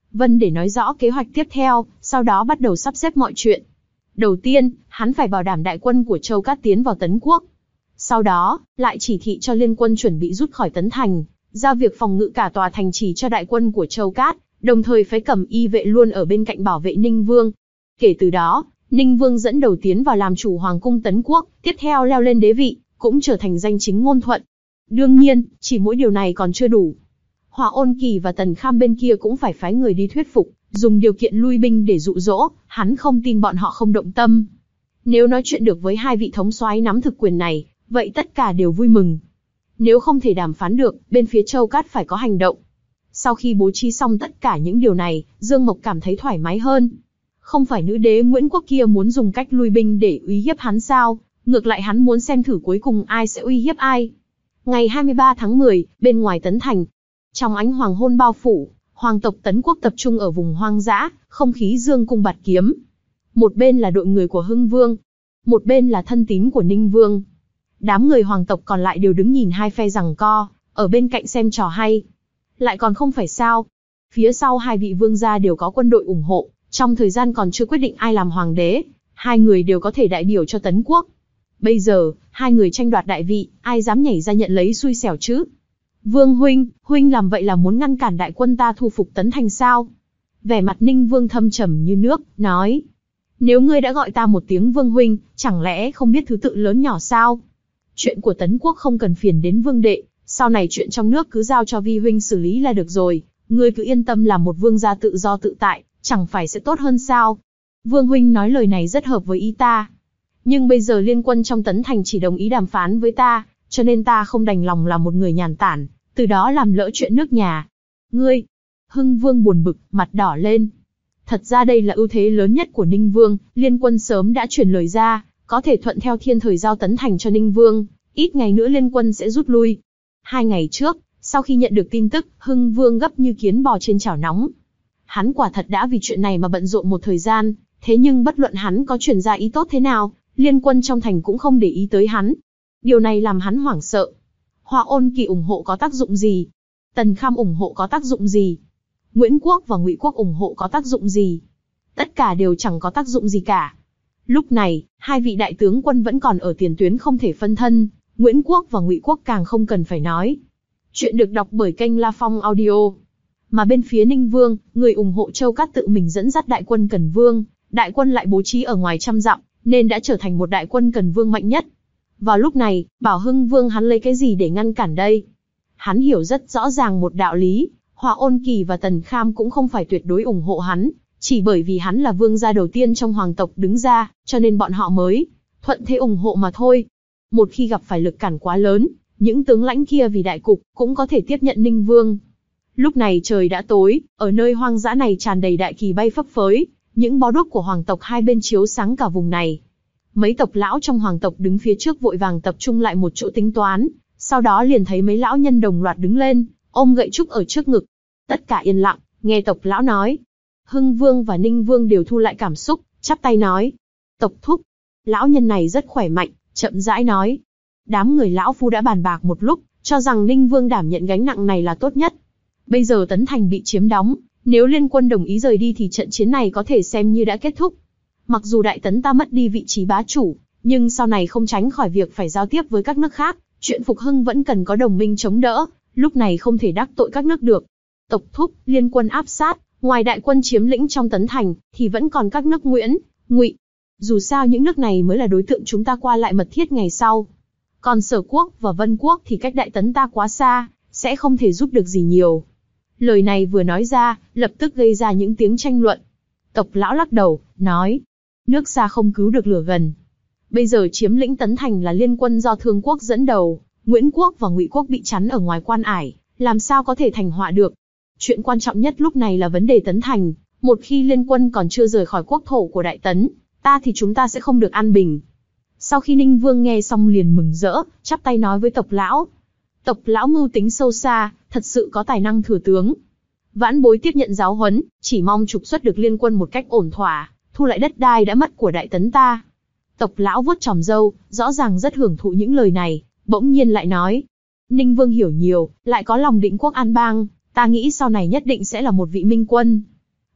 Speaker 2: Vân để nói rõ kế hoạch tiếp theo, sau đó bắt đầu sắp xếp mọi chuyện. Đầu tiên, hắn phải bảo đảm đại quân của Châu Cát tiến vào Tấn Quốc. Sau đó, lại chỉ thị cho liên quân chuẩn bị rút khỏi Tấn Thành, giao việc phòng ngự cả tòa thành trì cho đại quân của Châu Cát, đồng thời phái cẩm y vệ luôn ở bên cạnh bảo vệ Ninh Vương. Kể từ đó, Ninh Vương dẫn đầu tiến vào làm chủ hoàng cung Tấn Quốc, tiếp theo leo lên đế vị, cũng trở thành danh chính ngôn thuận. Đương nhiên, chỉ mỗi điều này còn chưa đủ. Hỏa Ôn Kỳ và Tần Kham bên kia cũng phải phái người đi thuyết phục, dùng điều kiện lui binh để dụ dỗ, hắn không tin bọn họ không động tâm. Nếu nói chuyện được với hai vị thống soái nắm thực quyền này, vậy tất cả đều vui mừng. Nếu không thể đàm phán được, bên phía Châu Cát phải có hành động. Sau khi bố trí xong tất cả những điều này, Dương Mộc cảm thấy thoải mái hơn. Không phải nữ đế Nguyễn Quốc kia muốn dùng cách lui binh để uy hiếp hắn sao, ngược lại hắn muốn xem thử cuối cùng ai sẽ uy hiếp ai. Ngày hai mươi ba tháng mười, bên ngoài Tấn Thành, trong ánh hoàng hôn bao phủ, hoàng tộc Tấn Quốc tập trung ở vùng hoang dã, không khí dương cung bạt kiếm. Một bên là đội người của Hưng Vương, một bên là thân tín của Ninh Vương. Đám người hoàng tộc còn lại đều đứng nhìn hai phe giằng co, ở bên cạnh xem trò hay. Lại còn không phải sao? Phía sau hai vị vương gia đều có quân đội ủng hộ, trong thời gian còn chưa quyết định ai làm hoàng đế, hai người đều có thể đại biểu cho Tấn Quốc. Bây giờ, hai người tranh đoạt đại vị, ai dám nhảy ra nhận lấy xui xẻo chứ? Vương huynh, huynh làm vậy là muốn ngăn cản đại quân ta thu phục Tấn Thành sao? Vẻ mặt Ninh Vương thâm trầm như nước, nói. Nếu ngươi đã gọi ta một tiếng vương huynh, chẳng lẽ không biết thứ tự lớn nhỏ sao? Chuyện của Tấn Quốc không cần phiền đến vương đệ, sau này chuyện trong nước cứ giao cho vi huynh xử lý là được rồi, ngươi cứ yên tâm làm một vương gia tự do tự tại, chẳng phải sẽ tốt hơn sao? Vương huynh nói lời này rất hợp với ý ta. Nhưng bây giờ liên quân trong Tấn Thành chỉ đồng ý đàm phán với ta, cho nên ta không đành lòng làm một người nhàn tản, từ đó làm lỡ chuyện nước nhà. Ngươi, Hưng Vương buồn bực, mặt đỏ lên. Thật ra đây là ưu thế lớn nhất của Ninh Vương, liên quân sớm đã truyền lời ra, có thể thuận theo thiên thời giao Tấn Thành cho Ninh Vương, ít ngày nữa liên quân sẽ rút lui. Hai ngày trước, sau khi nhận được tin tức, Hưng Vương gấp như kiến bò trên chảo nóng. Hắn quả thật đã vì chuyện này mà bận rộn một thời gian, thế nhưng bất luận hắn có truyền ra ý tốt thế nào, liên quân trong thành cũng không để ý tới hắn. Điều này làm hắn hoảng sợ. Hỏa Ôn Kỳ ủng hộ có tác dụng gì? Tần Kham ủng hộ có tác dụng gì? Nguyễn Quốc và Ngụy Quốc ủng hộ có tác dụng gì? Tất cả đều chẳng có tác dụng gì cả. Lúc này, hai vị đại tướng quân vẫn còn ở tiền tuyến không thể phân thân, Nguyễn Quốc và Ngụy Quốc càng không cần phải nói. Chuyện được đọc bởi kênh La Phong Audio. Mà bên phía Ninh Vương, người ủng hộ Châu Cát tự mình dẫn dắt đại quân Cần Vương, đại quân lại bố trí ở ngoài trăm dặm, nên đã trở thành một đại quân Cần Vương mạnh nhất. Vào lúc này, bảo Hưng Vương hắn lấy cái gì để ngăn cản đây? Hắn hiểu rất rõ ràng một đạo lý, Hỏa Ôn Kỳ và Tần Kham cũng không phải tuyệt đối ủng hộ hắn, chỉ bởi vì hắn là vương gia đầu tiên trong hoàng tộc đứng ra, cho nên bọn họ mới thuận thế ủng hộ mà thôi. Một khi gặp phải lực cản quá lớn, những tướng lãnh kia vì đại cục cũng có thể tiếp nhận Ninh Vương. Lúc này trời đã tối, ở nơi hoang dã này tràn đầy đại kỳ bay phấp phới, những bó đuốc của hoàng tộc hai bên chiếu sáng cả vùng này. Mấy tộc lão trong hoàng tộc đứng phía trước vội vàng tập trung lại một chỗ tính toán, sau đó liền thấy mấy lão nhân đồng loạt đứng lên, ôm gậy trúc ở trước ngực. Tất cả yên lặng, nghe tộc lão nói. Hưng Vương và Ninh Vương đều thu lại cảm xúc, chắp tay nói. Tộc thúc. Lão nhân này rất khỏe mạnh, chậm rãi nói. Đám người lão phu đã bàn bạc một lúc, cho rằng Ninh Vương đảm nhận gánh nặng này là tốt nhất. Bây giờ Tấn Thành bị chiếm đóng, nếu liên quân đồng ý rời đi thì trận chiến này có thể xem như đã kết thúc. Mặc dù Đại Tấn ta mất đi vị trí bá chủ, nhưng sau này không tránh khỏi việc phải giao tiếp với các nước khác, chuyện phục hưng vẫn cần có đồng minh chống đỡ, lúc này không thể đắc tội các nước được. Tộc thúc, liên quân áp sát, ngoài đại quân chiếm lĩnh trong Tấn Thành, thì vẫn còn các nước Nguyễn, Ngụy. Dù sao những nước này mới là đối tượng chúng ta qua lại mật thiết ngày sau. Còn Sở Quốc và Vân Quốc thì cách Đại Tấn ta quá xa, sẽ không thể giúp được gì nhiều. Lời này vừa nói ra, lập tức gây ra những tiếng tranh luận. Tộc lão lắc đầu, nói, nước xa không cứu được lửa gần. Bây giờ chiếm lĩnh Tấn Thành là liên quân do Thương Quốc dẫn đầu, Nguyễn Quốc và Ngụy Quốc bị chắn ở ngoài quan ải, làm sao có thể thành họa được. Chuyện quan trọng nhất lúc này là vấn đề Tấn Thành, một khi liên quân còn chưa rời khỏi quốc thổ của Đại Tấn, ta thì chúng ta sẽ không được an bình. Sau khi Ninh Vương nghe xong liền mừng rỡ, chắp tay nói với tộc lão. Tộc lão mưu tính sâu xa, thật sự có tài năng thừa tướng. Vãn bối tiếp nhận giáo huấn, chỉ mong trục xuất được liên quân một cách ổn thỏa, thu lại đất đai đã mất của Đại Tấn ta. Tộc lão vuốt tròm râu, rõ ràng rất hưởng thụ những lời này, bỗng nhiên lại nói. Ninh Vương hiểu nhiều, lại có lòng định quốc an bang, ta nghĩ sau này nhất định sẽ là một vị minh quân.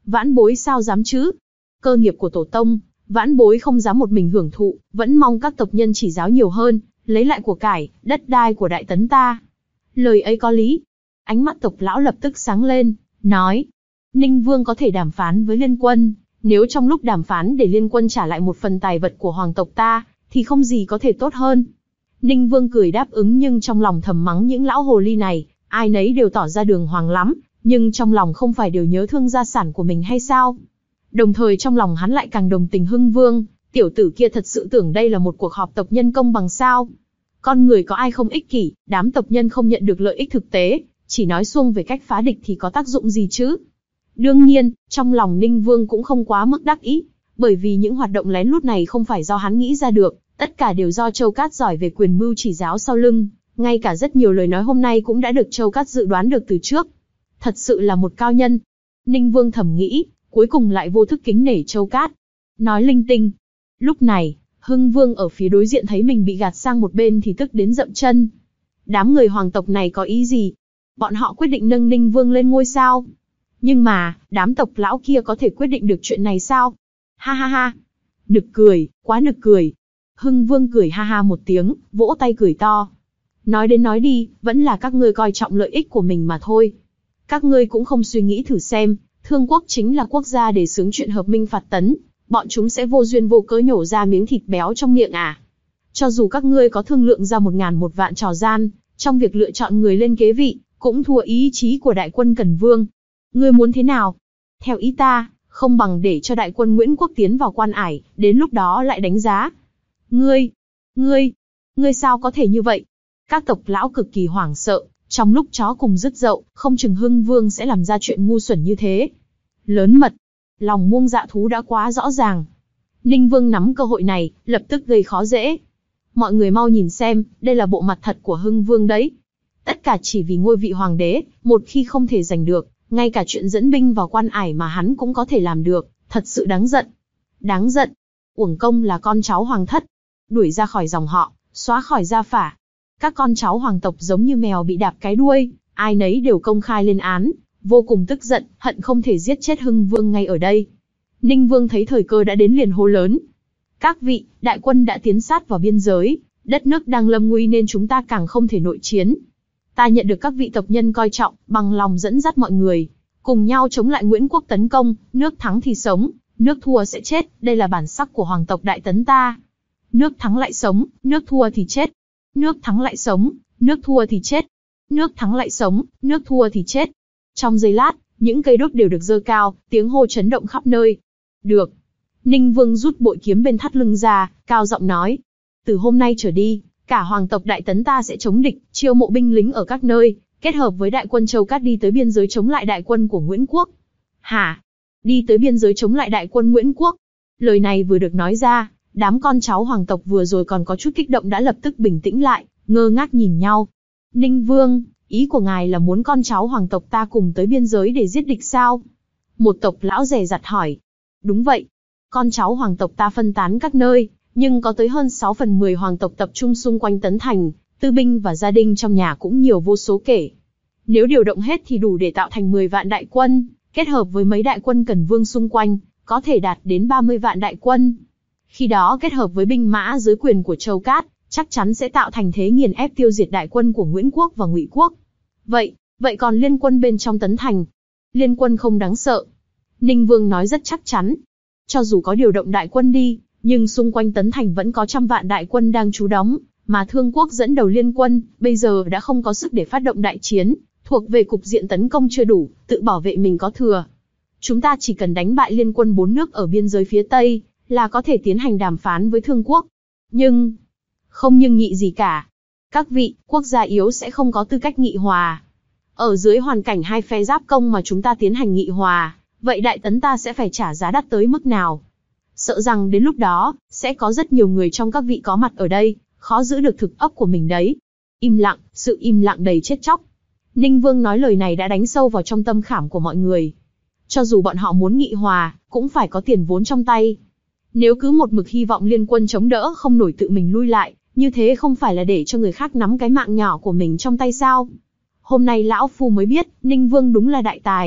Speaker 2: Vãn bối sao dám chứ? Cơ nghiệp của tổ tông, vãn bối không dám một mình hưởng thụ, vẫn mong các tộc nhân chỉ giáo nhiều hơn, lấy lại của cải, đất đai của đại tấn ta. Lời ấy có lý. Ánh mắt tộc lão lập tức sáng lên, nói. Ninh Vương có thể đàm phán với Liên Quân, nếu trong lúc đàm phán để Liên Quân trả lại một phần tài vật của hoàng tộc ta, thì không gì có thể tốt hơn. Ninh Vương cười đáp ứng nhưng trong lòng thầm mắng những lão hồ ly này, ai nấy đều tỏ ra đường hoàng lắm, nhưng trong lòng không phải đều nhớ thương gia sản của mình hay sao? Đồng thời trong lòng hắn lại càng đồng tình Hưng Vương, tiểu tử kia thật sự tưởng đây là một cuộc họp tộc nhân công bằng sao? Con người có ai không ích kỷ, đám tộc nhân không nhận được lợi ích thực tế, chỉ nói suông về cách phá địch thì có tác dụng gì chứ? Đương nhiên, trong lòng Ninh Vương cũng không quá mức đắc ý, bởi vì những hoạt động lén lút này không phải do hắn nghĩ ra được, tất cả đều do Châu Cát giỏi về quyền mưu chỉ giáo sau lưng, ngay cả rất nhiều lời nói hôm nay cũng đã được Châu Cát dự đoán được từ trước. Thật sự là một cao nhân. Ninh Vương thầm nghĩ, cuối cùng lại vô thức kính nể Châu Cát. Nói linh tinh. Lúc này, Hưng Vương ở phía đối diện thấy mình bị gạt sang một bên thì tức đến dậm chân. Đám người hoàng tộc này có ý gì? Bọn họ quyết định nâng Ninh Vương lên ngôi sao? Nhưng mà, đám tộc lão kia có thể quyết định được chuyện này sao? Ha ha ha. Nực cười, quá nực cười. Hưng Vương cười ha ha một tiếng, vỗ tay cười to. Nói đến nói đi, vẫn là các ngươi coi trọng lợi ích của mình mà thôi. Các ngươi cũng không suy nghĩ thử xem, Thương quốc chính là quốc gia đề xướng chuyện hợp minh phạt tấn, bọn chúng sẽ vô duyên vô cớ nhổ ra miếng thịt béo trong miệng à? Cho dù các ngươi có thương lượng ra một ngàn một vạn trò gian, trong việc lựa chọn người lên kế vị, cũng thua ý chí của đại quân Cẩn Vương. Ngươi muốn thế nào? Theo ý ta, không bằng để cho đại quân Nguyễn Quốc tiến vào Quan Ải, đến lúc đó lại đánh giá. Ngươi, ngươi, ngươi sao có thể như vậy? Các tộc lão cực kỳ hoảng sợ, trong lúc chó cùng rứt dậu, không chừng Hưng Vương sẽ làm ra chuyện ngu xuẩn như thế. Lớn mật, lòng muông dạ thú đã quá rõ ràng. Ninh Vương nắm cơ hội này, lập tức gây khó dễ. Mọi người mau nhìn xem, đây là bộ mặt thật của Hưng Vương đấy. Tất cả chỉ vì ngôi vị hoàng đế, một khi không thể giành được, ngay cả chuyện dẫn binh vào Quan Ải mà hắn cũng có thể làm được, thật sự đáng giận. Đáng giận. Uổng công là con cháu hoàng thất, đuổi ra khỏi dòng họ, xóa khỏi gia phả. Các con cháu hoàng tộc giống như mèo bị đạp cái đuôi, ai nấy đều công khai lên án, vô cùng tức giận, hận không thể giết chết Hưng Vương ngay ở đây. Ninh Vương thấy thời cơ đã đến liền hô lớn. Các vị, đại quân đã tiến sát vào biên giới, đất nước đang lâm nguy nên chúng ta càng không thể nội chiến. Ta nhận được các vị tộc nhân coi trọng, bằng lòng dẫn dắt mọi người, cùng nhau chống lại Nguyễn Quốc tấn công, nước thắng thì sống, nước thua sẽ chết, đây là bản sắc của hoàng tộc Đại Tấn ta. Nước thắng lại sống, nước thua thì chết. Nước thắng lại sống, nước thua thì chết. Nước thắng lại sống, nước thua thì chết. Trong giây lát, những cây đốt đều được giơ cao, tiếng hô chấn động khắp nơi. Được. Ninh Vương rút bội kiếm bên thắt lưng ra, cao giọng nói. Từ hôm nay trở đi, cả hoàng tộc Đại Tấn ta sẽ chống địch, chiêu mộ binh lính ở các nơi, kết hợp với đại quân Châu Cát đi tới biên giới chống lại đại quân của Nguyễn Quốc. Hả? Đi tới biên giới chống lại đại quân Nguyễn Quốc? Lời này vừa được nói ra, đám con cháu hoàng tộc vừa rồi còn có chút kích động đã lập tức bình tĩnh lại, ngơ ngác nhìn nhau. Ninh Vương, ý của ngài là muốn con cháu hoàng tộc ta cùng tới biên giới để giết địch sao? Một tộc lão dè dặt hỏi. Đúng vậy. Con cháu hoàng tộc ta phân tán các nơi, nhưng có tới hơn sáu phần mười hoàng tộc tập trung xung quanh Tấn Thành, tư binh và gia đình trong nhà cũng nhiều vô số kể. Nếu điều động hết thì đủ để tạo thành mười vạn đại quân, kết hợp với mấy đại quân Cẩn Vương xung quanh, có thể đạt đến ba mươi vạn đại quân. Khi đó kết hợp với binh mã dưới quyền của Châu Cát, chắc chắn sẽ tạo thành thế nghiền ép tiêu diệt đại quân của Nguyễn Quốc và Ngụy Quốc. Vậy, vậy còn liên quân bên trong Tấn Thành? Liên quân không đáng sợ. Ninh Vương nói rất chắc chắn. Cho dù có điều động đại quân đi, nhưng xung quanh Tấn Thành vẫn có trăm vạn đại quân đang trú đóng, mà Thương Quốc dẫn đầu liên quân, bây giờ đã không có sức để phát động đại chiến, thuộc về cục diện tấn công chưa đủ, tự bảo vệ mình có thừa. Chúng ta chỉ cần đánh bại liên quân bốn nước ở biên giới phía Tây, là có thể tiến hành đàm phán với Thương Quốc. Nhưng, không nhưng nghị gì cả. Các vị, quốc gia yếu sẽ không có tư cách nghị hòa. Ở dưới hoàn cảnh hai phe giáp công mà chúng ta tiến hành nghị hòa, vậy Đại Tấn ta sẽ phải trả giá đắt tới mức nào? Sợ rằng đến lúc đó, sẽ có rất nhiều người trong các vị có mặt ở đây, khó giữ được thực ấp của mình đấy. Im lặng, sự im lặng đầy chết chóc. Ninh Vương nói lời này đã đánh sâu vào trong tâm khảm của mọi người. Cho dù bọn họ muốn nghị hòa, cũng phải có tiền vốn trong tay. Nếu cứ một mực hy vọng liên quân chống đỡ không nổi tự mình lui lại, như thế không phải là để cho người khác nắm cái mạng nhỏ của mình trong tay sao? Hôm nay lão phu mới biết, Ninh Vương đúng là đại tài,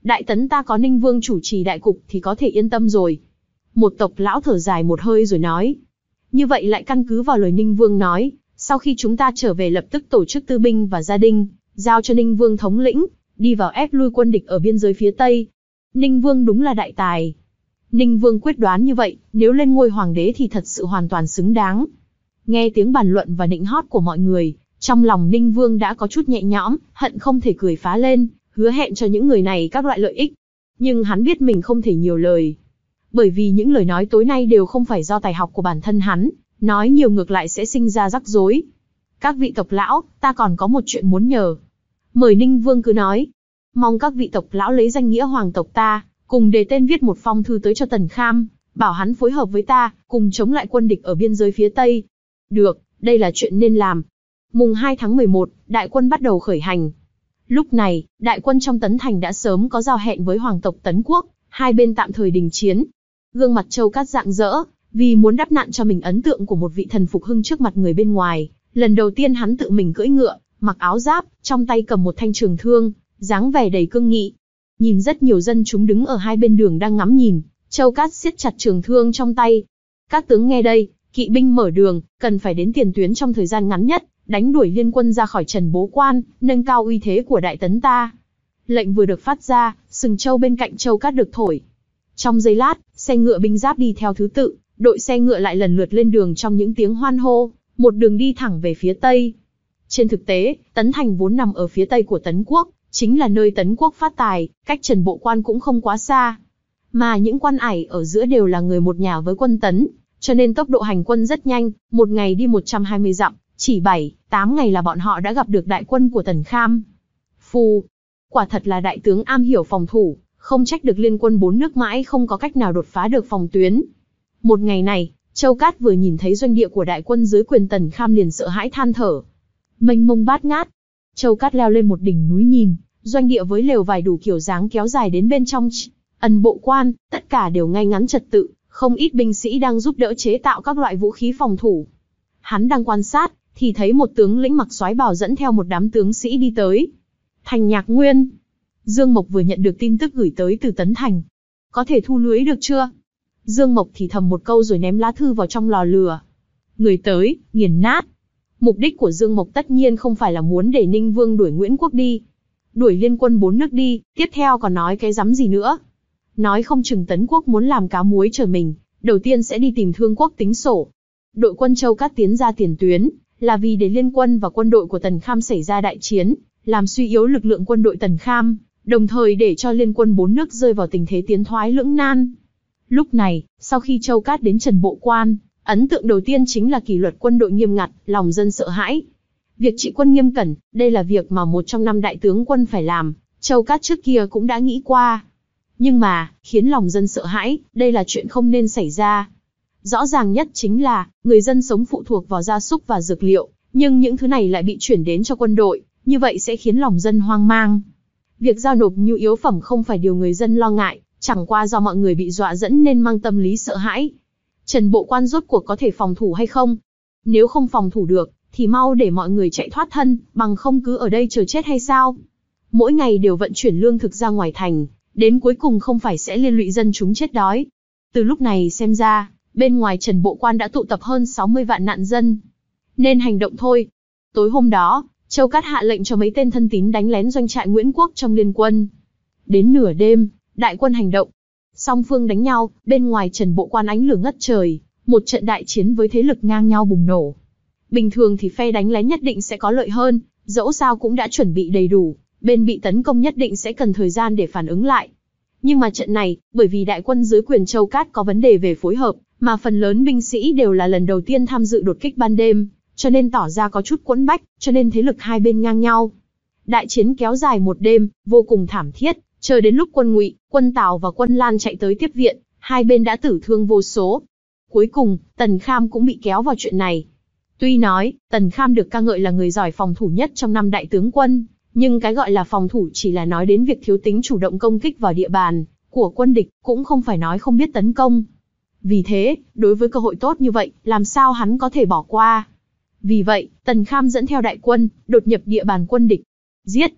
Speaker 2: Đại Tấn ta có Ninh Vương chủ trì đại cục thì có thể yên tâm rồi. Một tộc lão thở dài một hơi rồi nói. Như vậy lại căn cứ vào lời Ninh Vương nói, sau khi chúng ta trở về lập tức tổ chức tư binh và gia đình, giao cho Ninh Vương thống lĩnh, đi vào ép lui quân địch ở biên giới phía Tây. Ninh Vương đúng là đại tài. Ninh Vương quyết đoán như vậy, nếu lên ngôi hoàng đế thì thật sự hoàn toàn xứng đáng. Nghe tiếng bàn luận và nịnh hót của mọi người, trong lòng Ninh Vương đã có chút nhẹ nhõm, hận không thể cười phá lên, hứa hẹn cho những người này các loại lợi ích. Nhưng hắn biết mình không thể nhiều lời. Bởi vì những lời nói tối nay đều không phải do tài học của bản thân hắn, nói nhiều ngược lại sẽ sinh ra rắc rối. Các vị tộc lão, ta còn có một chuyện muốn nhờ. Mời Ninh Vương cứ nói. Mong các vị tộc lão lấy danh nghĩa hoàng tộc ta, cùng đề tên viết một phong thư tới cho Tần Kham, bảo hắn phối hợp với ta, cùng chống lại quân địch ở biên giới phía Tây. Được, đây là chuyện nên làm. Mùng hai tháng mười một, đại quân bắt đầu khởi hành. Lúc này, đại quân trong Tấn Thành đã sớm có giao hẹn với hoàng tộc Tấn Quốc, hai bên tạm thời đình chiến. Gương mặt Châu Cát rạng rỡ, vì muốn đắp nặn cho mình ấn tượng của một vị thần phục hưng trước mặt người bên ngoài. Lần đầu tiên hắn tự mình cưỡi ngựa, mặc áo giáp, trong tay cầm một thanh trường thương, dáng vẻ đầy cương nghị. Nhìn rất nhiều dân chúng đứng ở hai bên đường đang ngắm nhìn, Châu Cát siết chặt trường thương trong tay. Các tướng nghe đây, kỵ binh mở đường, cần phải đến tiền tuyến trong thời gian ngắn nhất, đánh đuổi liên quân ra khỏi Trần Bố Quan, nâng cao uy thế của Đại Tấn ta. Lệnh vừa được phát ra, sừng châu bên cạnh Châu Cát được thổi. Trong giây lát, xe ngựa binh giáp đi theo thứ tự, đội xe ngựa lại lần lượt lên đường trong những tiếng hoan hô, một đường đi thẳng về phía Tây. Trên thực tế, Tấn Thành vốn nằm ở phía Tây của Tấn Quốc, chính là nơi Tấn Quốc phát tài, cách Trần Bộ Quan cũng không quá xa. Mà những quan ải ở giữa đều là người một nhà với quân Tấn, cho nên tốc độ hành quân rất nhanh, một ngày đi một trăm hai mươi dặm, chỉ bảy, tám ngày là bọn họ đã gặp được đại quân của Tần Kham. Phù, quả thật là đại tướng am hiểu phòng thủ, không trách được liên quân bốn nước mãi không có cách nào đột phá được phòng tuyến. Một ngày này, Châu Cát vừa nhìn thấy doanh địa của đại quân dưới quyền Tần Kham liền sợ hãi than thở. Mênh mông bát ngát. Châu Cát leo lên một đỉnh núi nhìn, doanh địa với lều vải đủ kiểu dáng kéo dài đến bên trong Ân Bộ Quan, tất cả đều ngay ngắn trật tự, không ít binh sĩ đang giúp đỡ chế tạo các loại vũ khí phòng thủ. Hắn đang quan sát, thì thấy một tướng lĩnh mặc soái bào dẫn theo một đám tướng sĩ đi tới. Thành Nhạc Nguyên. Dương Mộc vừa nhận được tin tức gửi tới từ Tấn Thành. Có thể thu lưới được chưa? Dương Mộc thì thầm một câu rồi ném lá thư vào trong lò lửa. Người tới, nghiền nát. Mục đích của Dương Mộc tất nhiên không phải là muốn để Ninh Vương đuổi Nguyễn Quốc đi. Đuổi liên quân bốn nước đi, tiếp theo còn nói cái rắm gì nữa. Nói không chừng Tấn Quốc muốn làm cá muối chờ mình, đầu tiên sẽ đi tìm Thương Quốc tính sổ. Đội quân Châu Cát tiến ra tiền tuyến, là vì để liên quân và quân đội của Tần Kham xảy ra đại chiến, làm suy yếu lực lượng quân đội Tần Kham, đồng thời để cho liên quân bốn nước rơi vào tình thế tiến thoái lưỡng nan. Lúc này, sau khi Châu Cát đến Trần Bộ Quan, ấn tượng đầu tiên chính là kỷ luật quân đội nghiêm ngặt, lòng dân sợ hãi. Việc trị quân nghiêm cẩn, đây là việc mà một trong năm đại tướng quân phải làm, Châu Cát trước kia cũng đã nghĩ qua. Nhưng mà, khiến lòng dân sợ hãi, đây là chuyện không nên xảy ra. Rõ ràng nhất chính là, người dân sống phụ thuộc vào gia súc và dược liệu, nhưng những thứ này lại bị chuyển đến cho quân đội, như vậy sẽ khiến lòng dân hoang mang. Việc giao nộp nhu yếu phẩm không phải điều người dân lo ngại, chẳng qua do mọi người bị dọa dẫn nên mang tâm lý sợ hãi. Trần Bộ Quan rốt cuộc có thể phòng thủ hay không? Nếu không phòng thủ được, thì mau để mọi người chạy thoát thân, bằng không cứ ở đây chờ chết hay sao? Mỗi ngày đều vận chuyển lương thực ra ngoài thành, đến cuối cùng không phải sẽ liên lụy dân chúng chết đói. Từ lúc này xem ra, bên ngoài Trần Bộ Quan đã tụ tập hơn sáu mươi vạn nạn dân. Nên hành động thôi. Tối hôm đó, Châu Cát hạ lệnh cho mấy tên thân tín đánh lén doanh trại Nguyễn Quốc trong liên quân. Đến nửa đêm, đại quân hành động. Song phương đánh nhau, bên ngoài Trần Bộ Quan ánh lửa ngất trời, một trận đại chiến với thế lực ngang nhau bùng nổ. Bình thường thì phe đánh lén nhất định sẽ có lợi hơn, dẫu sao cũng đã chuẩn bị đầy đủ, bên bị tấn công nhất định sẽ cần thời gian để phản ứng lại. Nhưng mà trận này, bởi vì đại quân dưới quyền Châu Cát có vấn đề về phối hợp, mà phần lớn binh sĩ đều là lần đầu tiên tham dự đột kích ban đêm, cho nên tỏ ra có chút quẫn bách, cho nên thế lực hai bên ngang nhau. Đại chiến kéo dài một đêm, vô cùng thảm thiết, chờ đến lúc quân Ngụy, quân Tào và quân Lan chạy tới tiếp viện, hai bên đã tử thương vô số. Cuối cùng, Tần Kham cũng bị kéo vào chuyện này. Tuy nói, Tần Kham được ca ngợi là người giỏi phòng thủ nhất trong năm đại tướng quân, nhưng cái gọi là phòng thủ chỉ là nói đến việc thiếu tính chủ động công kích vào địa bàn của quân địch, cũng không phải nói không biết tấn công. Vì thế, đối với cơ hội tốt như vậy, làm sao hắn có thể bỏ qua? Vì vậy, Tần Kham dẫn theo đại quân, đột nhập địa bàn quân địch. Giết!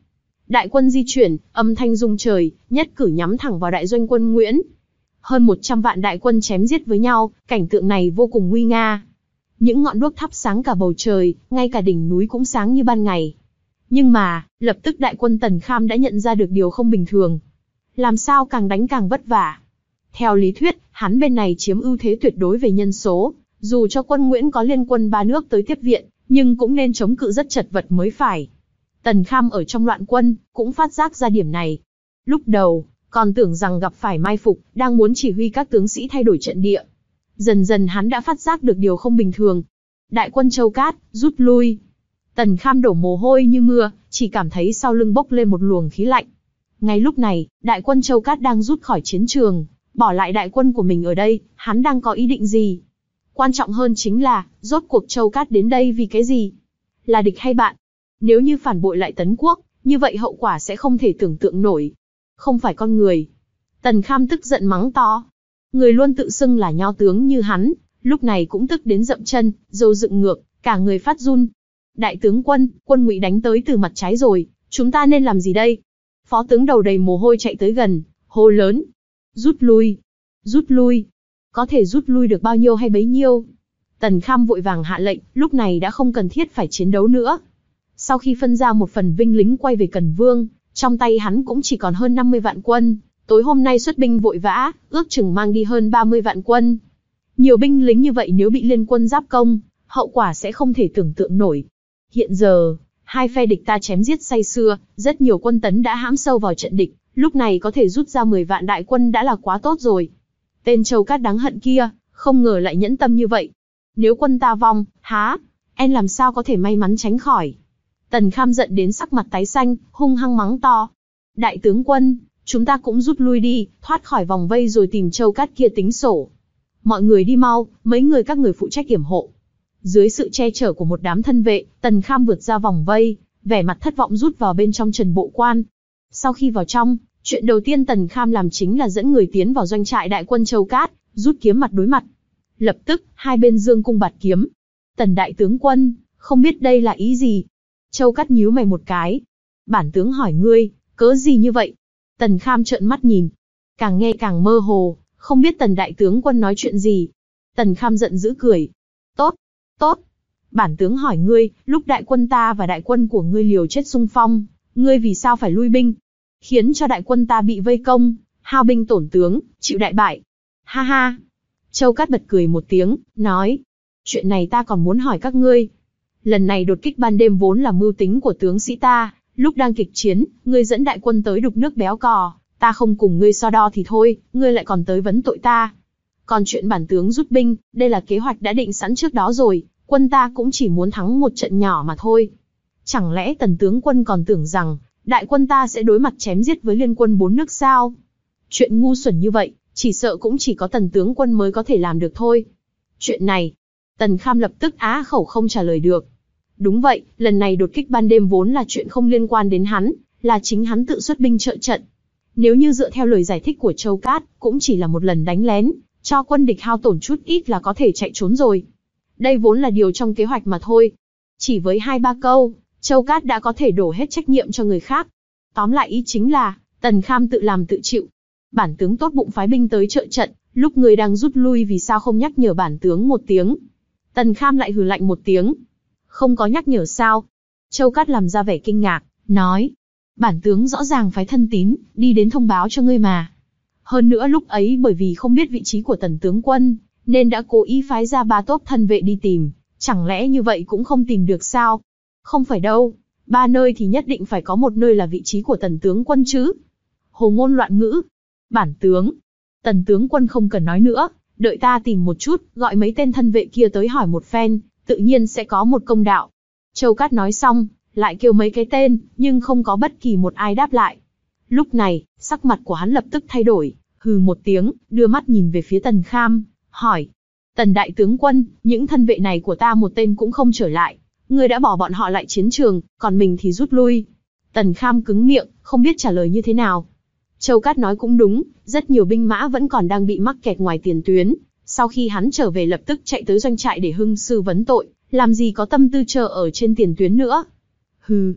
Speaker 2: Đại quân di chuyển, âm thanh rung trời, nhất cử nhắm thẳng vào đại doanh quân Nguyễn. Hơn một trăm vạn đại quân chém giết với nhau, cảnh tượng này vô cùng nguy nga. Những ngọn đuốc thắp sáng cả bầu trời, ngay cả đỉnh núi cũng sáng như ban ngày. Nhưng mà, lập tức đại quân Tần Kham đã nhận ra được điều không bình thường. Làm sao càng đánh càng vất vả. Theo lý thuyết, hắn bên này chiếm ưu thế tuyệt đối về nhân số, dù cho quân Nguyễn có liên quân ba nước tới tiếp viện, nhưng cũng nên chống cự rất chật vật mới phải. Tần Kham ở trong loạn quân, cũng phát giác ra điểm này. Lúc đầu, còn tưởng rằng gặp phải mai phục, đang muốn chỉ huy các tướng sĩ thay đổi trận địa. Dần dần hắn đã phát giác được điều không bình thường. Đại quân Châu Cát, rút lui. Tần Kham đổ mồ hôi như mưa, chỉ cảm thấy sau lưng bốc lên một luồng khí lạnh. Ngay lúc này, đại quân Châu Cát đang rút khỏi chiến trường, bỏ lại đại quân của mình ở đây, hắn đang có ý định gì? Quan trọng hơn chính là, rốt cuộc Châu Cát đến đây vì cái gì? Là địch hay bạn? Nếu như phản bội lại Tấn Quốc, như vậy hậu quả sẽ không thể tưởng tượng nổi. Không phải con người. Tần Kham tức giận mắng to. Người luôn tự xưng là nho tướng như hắn, lúc này cũng tức đến dậm chân, râu dựng ngược, cả người phát run. Đại tướng quân, quân Ngụy đánh tới từ mặt trái rồi, chúng ta nên làm gì đây? Phó tướng đầu đầy mồ hôi chạy tới gần, hô lớn. Rút lui, rút lui. Có thể rút lui được bao nhiêu hay bấy nhiêu? Tần Kham vội vàng hạ lệnh, lúc này đã không cần thiết phải chiến đấu nữa. Sau khi phân ra một phần binh lính quay về Cần Vương, trong tay hắn cũng chỉ còn hơn năm mươi vạn quân, tối hôm nay xuất binh vội vã, ước chừng mang đi hơn ba mươi vạn quân. Nhiều binh lính như vậy nếu bị liên quân giáp công, hậu quả sẽ không thể tưởng tượng nổi. Hiện giờ, hai phe địch ta chém giết say sưa, rất nhiều quân Tấn đã hãm sâu vào trận địch, lúc này có thể rút ra mười vạn đại quân đã là quá tốt rồi. Tên Châu Cát đáng hận kia, không ngờ lại nhẫn tâm như vậy. Nếu quân ta vong, há, en làm sao có thể may mắn tránh khỏi. Tần Kham giận đến sắc mặt tái xanh, hung hăng mắng to. Đại tướng quân, chúng ta cũng rút lui đi, thoát khỏi vòng vây rồi tìm Châu Cát kia tính sổ. Mọi người đi mau, mấy người các người phụ trách yểm hộ. Dưới sự che chở của một đám thân vệ, Tần Kham vượt ra vòng vây, vẻ mặt thất vọng rút vào bên trong Trần Bộ Quan. Sau khi vào trong, chuyện đầu tiên Tần Kham làm chính là dẫn người tiến vào doanh trại đại quân Châu Cát, rút kiếm mặt đối mặt. Lập tức, hai bên giương cung bạt kiếm. Tần đại tướng quân, không biết đây là ý gì? Châu Cát nhíu mày một cái. Bản tướng hỏi ngươi, cớ gì như vậy? Tần Kham trợn mắt nhìn. Càng nghe càng mơ hồ, không biết Tần đại tướng quân nói chuyện gì. Tần Kham giận dữ cười. Tốt, tốt. Bản tướng hỏi ngươi, lúc đại quân ta và đại quân của ngươi liều chết xung phong, ngươi vì sao phải lui binh? Khiến cho đại quân ta bị vây công, hao binh tổn tướng, chịu đại bại. Ha ha. Châu Cát bật cười một tiếng, nói. Chuyện này ta còn muốn hỏi các ngươi. Lần này đột kích ban đêm vốn là mưu tính của tướng sĩ ta, lúc đang kịch chiến, ngươi dẫn đại quân tới đục nước béo cò, ta không cùng ngươi so đo thì thôi, ngươi lại còn tới vấn tội ta. Còn chuyện bản tướng rút binh, đây là kế hoạch đã định sẵn trước đó rồi, quân ta cũng chỉ muốn thắng một trận nhỏ mà thôi. Chẳng lẽ Tần tướng quân còn tưởng rằng, đại quân ta sẽ đối mặt chém giết với liên quân bốn nước sao? Chuyện ngu xuẩn như vậy, chỉ sợ cũng chỉ có Tần tướng quân mới có thể làm được thôi. Chuyện này, Tần Kham lập tức á khẩu không trả lời được. Đúng vậy, lần này đột kích ban đêm vốn là chuyện không liên quan đến hắn, là chính hắn tự xuất binh trợ trận. Nếu như dựa theo lời giải thích của Châu Cát, cũng chỉ là một lần đánh lén, cho quân địch hao tổn chút ít là có thể chạy trốn rồi. Đây vốn là điều trong kế hoạch mà thôi. Chỉ với hai ba câu, Châu Cát đã có thể đổ hết trách nhiệm cho người khác. Tóm lại ý chính là, Tần Kham tự làm tự chịu. Bản tướng tốt bụng phái binh tới trợ trận, lúc người đang rút lui vì sao không nhắc nhở bản tướng một tiếng. Tần Kham lại hừ lạnh một tiếng. Không có nhắc nhở sao? Châu Cát làm ra vẻ kinh ngạc, nói. Bản tướng rõ ràng phái thân tín, đi đến thông báo cho ngươi mà. Hơn nữa lúc ấy bởi vì không biết vị trí của Tần tướng quân, nên đã cố ý phái ra ba tốp thân vệ đi tìm. Chẳng lẽ như vậy cũng không tìm được sao? Không phải đâu, ba nơi thì nhất định phải có một nơi là vị trí của Tần tướng quân chứ. Hồ ngôn loạn ngữ. Bản tướng. Tần tướng quân không cần nói nữa, đợi ta tìm một chút, gọi mấy tên thân vệ kia tới hỏi một phen, tự nhiên sẽ có một công đạo. Châu Cát nói xong, lại kêu mấy cái tên, nhưng không có bất kỳ một ai đáp lại. Lúc này, sắc mặt của hắn lập tức thay đổi, hừ một tiếng, đưa mắt nhìn về phía Tần Kham, hỏi. Tần đại tướng quân, những thân vệ này của ta một tên cũng không trở lại. Ngươi đã bỏ bọn họ lại chiến trường, còn mình thì rút lui. Tần Kham cứng miệng, không biết trả lời như thế nào. Châu Cát nói cũng đúng, rất nhiều binh mã vẫn còn đang bị mắc kẹt ngoài tiền tuyến. Sau khi hắn trở về lập tức chạy tới doanh trại để hưng sư vấn tội, làm gì có tâm tư chờ ở trên tiền tuyến nữa. Hừ.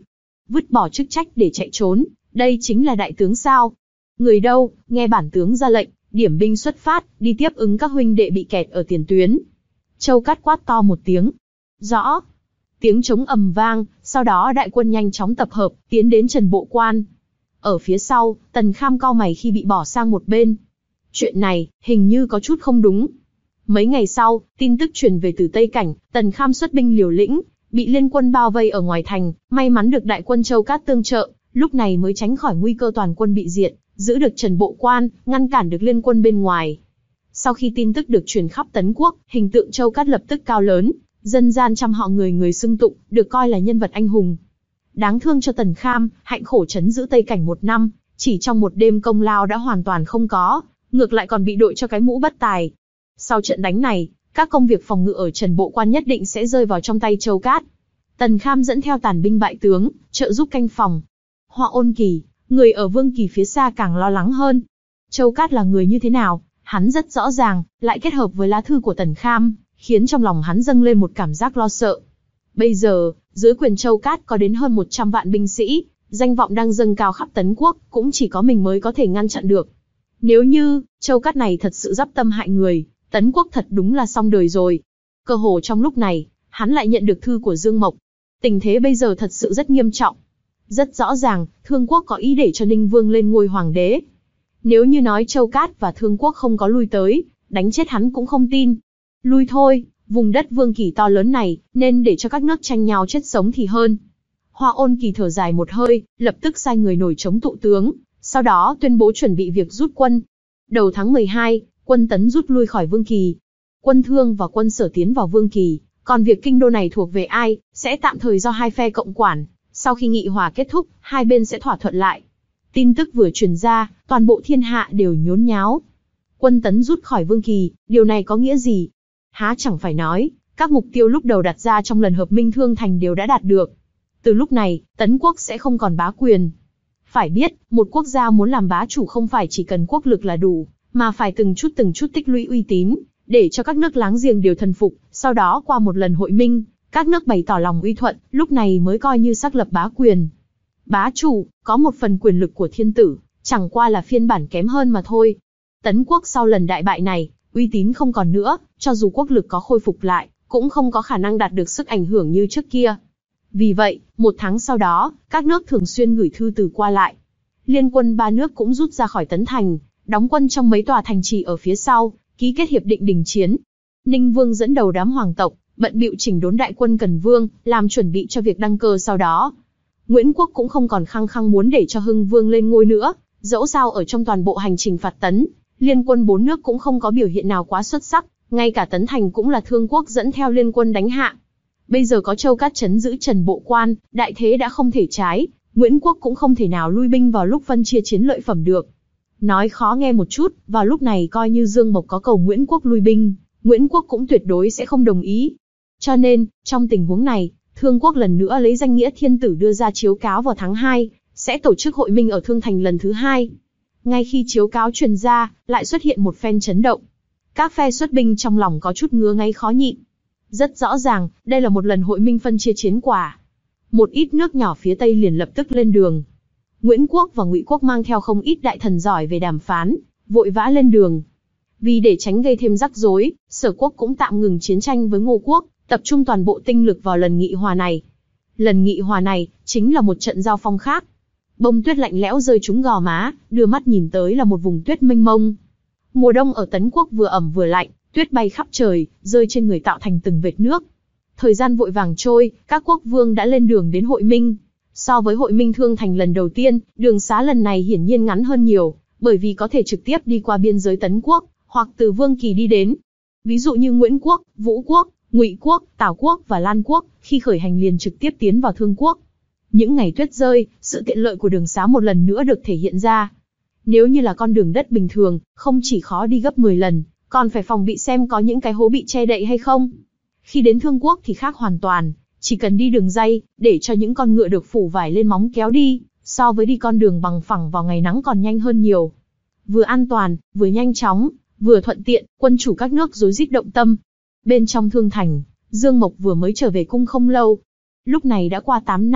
Speaker 2: vứt bỏ chức trách để chạy trốn, đây chính là đại tướng sao? Người đâu, nghe bản tướng ra lệnh, điểm binh xuất phát, đi tiếp ứng các huynh đệ bị kẹt ở tiền tuyến. Châu Cát quát to một tiếng. Rõ. Tiếng trống ầm vang, sau đó đại quân nhanh chóng tập hợp, tiến đến Trần Bộ Quan. Ở phía sau, Tần Kham cau mày khi bị bỏ sang một bên. Chuyện này, hình như có chút không đúng. Mấy ngày sau, tin tức truyền về từ Tây Cảnh, Tần Kham xuất binh liều lĩnh, bị liên quân bao vây ở ngoài thành, may mắn được đại quân Châu Cát tương trợ, lúc này mới tránh khỏi nguy cơ toàn quân bị diệt, giữ được Trần Bộ Quan, ngăn cản được liên quân bên ngoài. Sau khi tin tức được truyền khắp Tấn Quốc, hình tượng Châu Cát lập tức cao lớn, dân gian trăm họ người người xưng tụng, được coi là nhân vật anh hùng. Đáng thương cho Tần Kham, hạnh khổ trấn giữ Tây Cảnh một năm, chỉ trong một đêm công lao đã hoàn toàn không có, ngược lại còn bị đội cho cái mũ bất tài. Sau trận đánh này, các công việc phòng ngự ở Trần Bộ Quan nhất định sẽ rơi vào trong tay Châu Cát. Tần Kham dẫn theo tàn binh bại tướng, trợ giúp canh phòng. Hoa Ôn Kỳ, người ở Vương Kỳ phía xa càng lo lắng hơn. Châu Cát là người như thế nào, hắn rất rõ ràng, lại kết hợp với lá thư của Tần Kham, khiến trong lòng hắn dâng lên một cảm giác lo sợ. Bây giờ, dưới quyền Châu Cát có đến hơn một trăm vạn binh sĩ, danh vọng đang dâng cao khắp Tấn Quốc, cũng chỉ có mình mới có thể ngăn chặn được. Nếu như, Châu Cát này thật sự dắp tâm hại người, Tấn Quốc thật đúng là xong đời rồi. Cơ hồ trong lúc này, hắn lại nhận được thư của Dương Mộc. Tình thế bây giờ thật sự rất nghiêm trọng. Rất rõ ràng, Thương Quốc có ý để cho Ninh Vương lên ngôi hoàng đế. Nếu như nói Châu Cát và Thương Quốc không có lui tới, đánh chết hắn cũng không tin. Lui thôi, vùng đất Vương Kỳ to lớn này, nên để cho các nước tranh nhau chết sống thì hơn. Hoa Ôn Kỳ thở dài một hơi, lập tức sai người nổi trống tụ tướng, sau đó tuyên bố chuẩn bị việc rút quân. Đầu tháng mười hai, quân Tấn rút lui khỏi Vương Kỳ. Quân Thương và quân Sở tiến vào Vương Kỳ, còn việc kinh đô này thuộc về ai, sẽ tạm thời do hai phe cộng quản. Sau khi nghị hòa kết thúc, hai bên sẽ thỏa thuận lại. Tin tức vừa truyền ra, toàn bộ thiên hạ đều nhốn nháo. Quân Tấn rút khỏi Vương Kỳ, điều này có nghĩa gì? Há chẳng phải nói, các mục tiêu lúc đầu đặt ra trong lần hợp minh Thương Thành đều đã đạt được. Từ lúc này, Tấn Quốc sẽ không còn bá quyền. Phải biết, một quốc gia muốn làm bá chủ không phải chỉ cần quốc lực là đủ, mà phải từng chút từng chút tích lũy uy tín, để cho các nước láng giềng đều thần phục, sau đó qua một lần hội minh, các nước bày tỏ lòng uy thuận, lúc này mới coi như xác lập bá quyền. Bá chủ, có một phần quyền lực của thiên tử, chẳng qua là phiên bản kém hơn mà thôi. Tấn Quốc sau lần đại bại này, uy tín không còn nữa, cho dù quốc lực có khôi phục lại, cũng không có khả năng đạt được sức ảnh hưởng như trước kia. Vì vậy, một tháng sau đó, các nước thường xuyên gửi thư từ qua lại. Liên quân ba nước cũng rút ra khỏi Tấn Thành, đóng quân trong mấy tòa thành trì ở phía sau, ký kết hiệp định đình chiến. Ninh Vương dẫn đầu đám hoàng tộc, bận bịu chỉnh đốn đại quân Cần Vương, làm chuẩn bị cho việc đăng cơ sau đó. Nguyễn Quốc cũng không còn khăng khăng muốn để cho Hưng Vương lên ngôi nữa, dẫu sao ở trong toàn bộ hành trình phạt Tấn, liên quân bốn nước cũng không có biểu hiện nào quá xuất sắc, ngay cả Tấn Thành cũng là Thương Quốc dẫn theo liên quân đánh hạ. Bây giờ có Châu Cát trấn giữ Trần Bộ Quan, đại thế đã không thể trái, Nguyễn Quốc cũng không thể nào lui binh vào lúc phân chia chiến lợi phẩm được. Nói khó nghe một chút, vào lúc này coi như Dương Mộc có cầu Nguyễn Quốc lui binh, Nguyễn Quốc cũng tuyệt đối sẽ không đồng ý. Cho nên, trong tình huống này, Thương Quốc lần nữa lấy danh nghĩa thiên tử đưa ra chiếu cáo vào tháng hai, sẽ tổ chức hội minh ở Thương Thành lần thứ hai. Ngay khi chiếu cáo truyền ra, lại xuất hiện một phen chấn động. Các phe xuất binh trong lòng có chút ngứa ngáy khó nhịn. Rất rõ ràng, đây là một lần hội minh phân chia chiến quả. Một ít nước nhỏ phía Tây liền lập tức lên đường. Nguyễn Quốc và Ngụy Quốc mang theo không ít đại thần giỏi về đàm phán, vội vã lên đường. Vì để tránh gây thêm rắc rối, Sở Quốc cũng tạm ngừng chiến tranh với Ngô Quốc, tập trung toàn bộ tinh lực vào lần nghị hòa này. Lần nghị hòa này, chính là một trận giao phong khác. Bông tuyết lạnh lẽo rơi trúng gò má, đưa mắt nhìn tới là một vùng tuyết mênh mông. Mùa đông ở Tấn Quốc vừa ẩm vừa lạnh, tuyết bay khắp trời, rơi trên người tạo thành từng vệt nước. Thời gian vội vàng trôi, các quốc vương đã lên đường đến hội minh. So với hội minh Thương Thành lần đầu tiên, đường xá lần này hiển nhiên ngắn hơn nhiều, bởi vì có thể trực tiếp đi qua biên giới Tấn Quốc, hoặc từ Vương Kỳ đi đến. Ví dụ như Nguyễn Quốc, Vũ Quốc, Ngụy Quốc, Tào Quốc và Lan Quốc, khi khởi hành liền trực tiếp tiến vào Thương Quốc. Những ngày tuyết rơi, sự tiện lợi của đường xá một lần nữa được thể hiện ra. Nếu như là con đường đất bình thường, không chỉ khó đi gấp mười lần, còn phải phòng bị xem có những cái hố bị che đậy hay không. Khi đến Thương Quốc thì khác hoàn toàn, chỉ cần đi đường ray, để cho những con ngựa được phủ vải lên móng kéo đi, so với đi con đường bằng phẳng vào ngày nắng còn nhanh hơn nhiều. Vừa an toàn, vừa nhanh chóng, vừa thuận tiện, quân chủ các nước rối rít động tâm. Bên trong Thương Thành, Dương Mộc vừa mới trở về cung không lâu. Lúc này đã qua tám năm,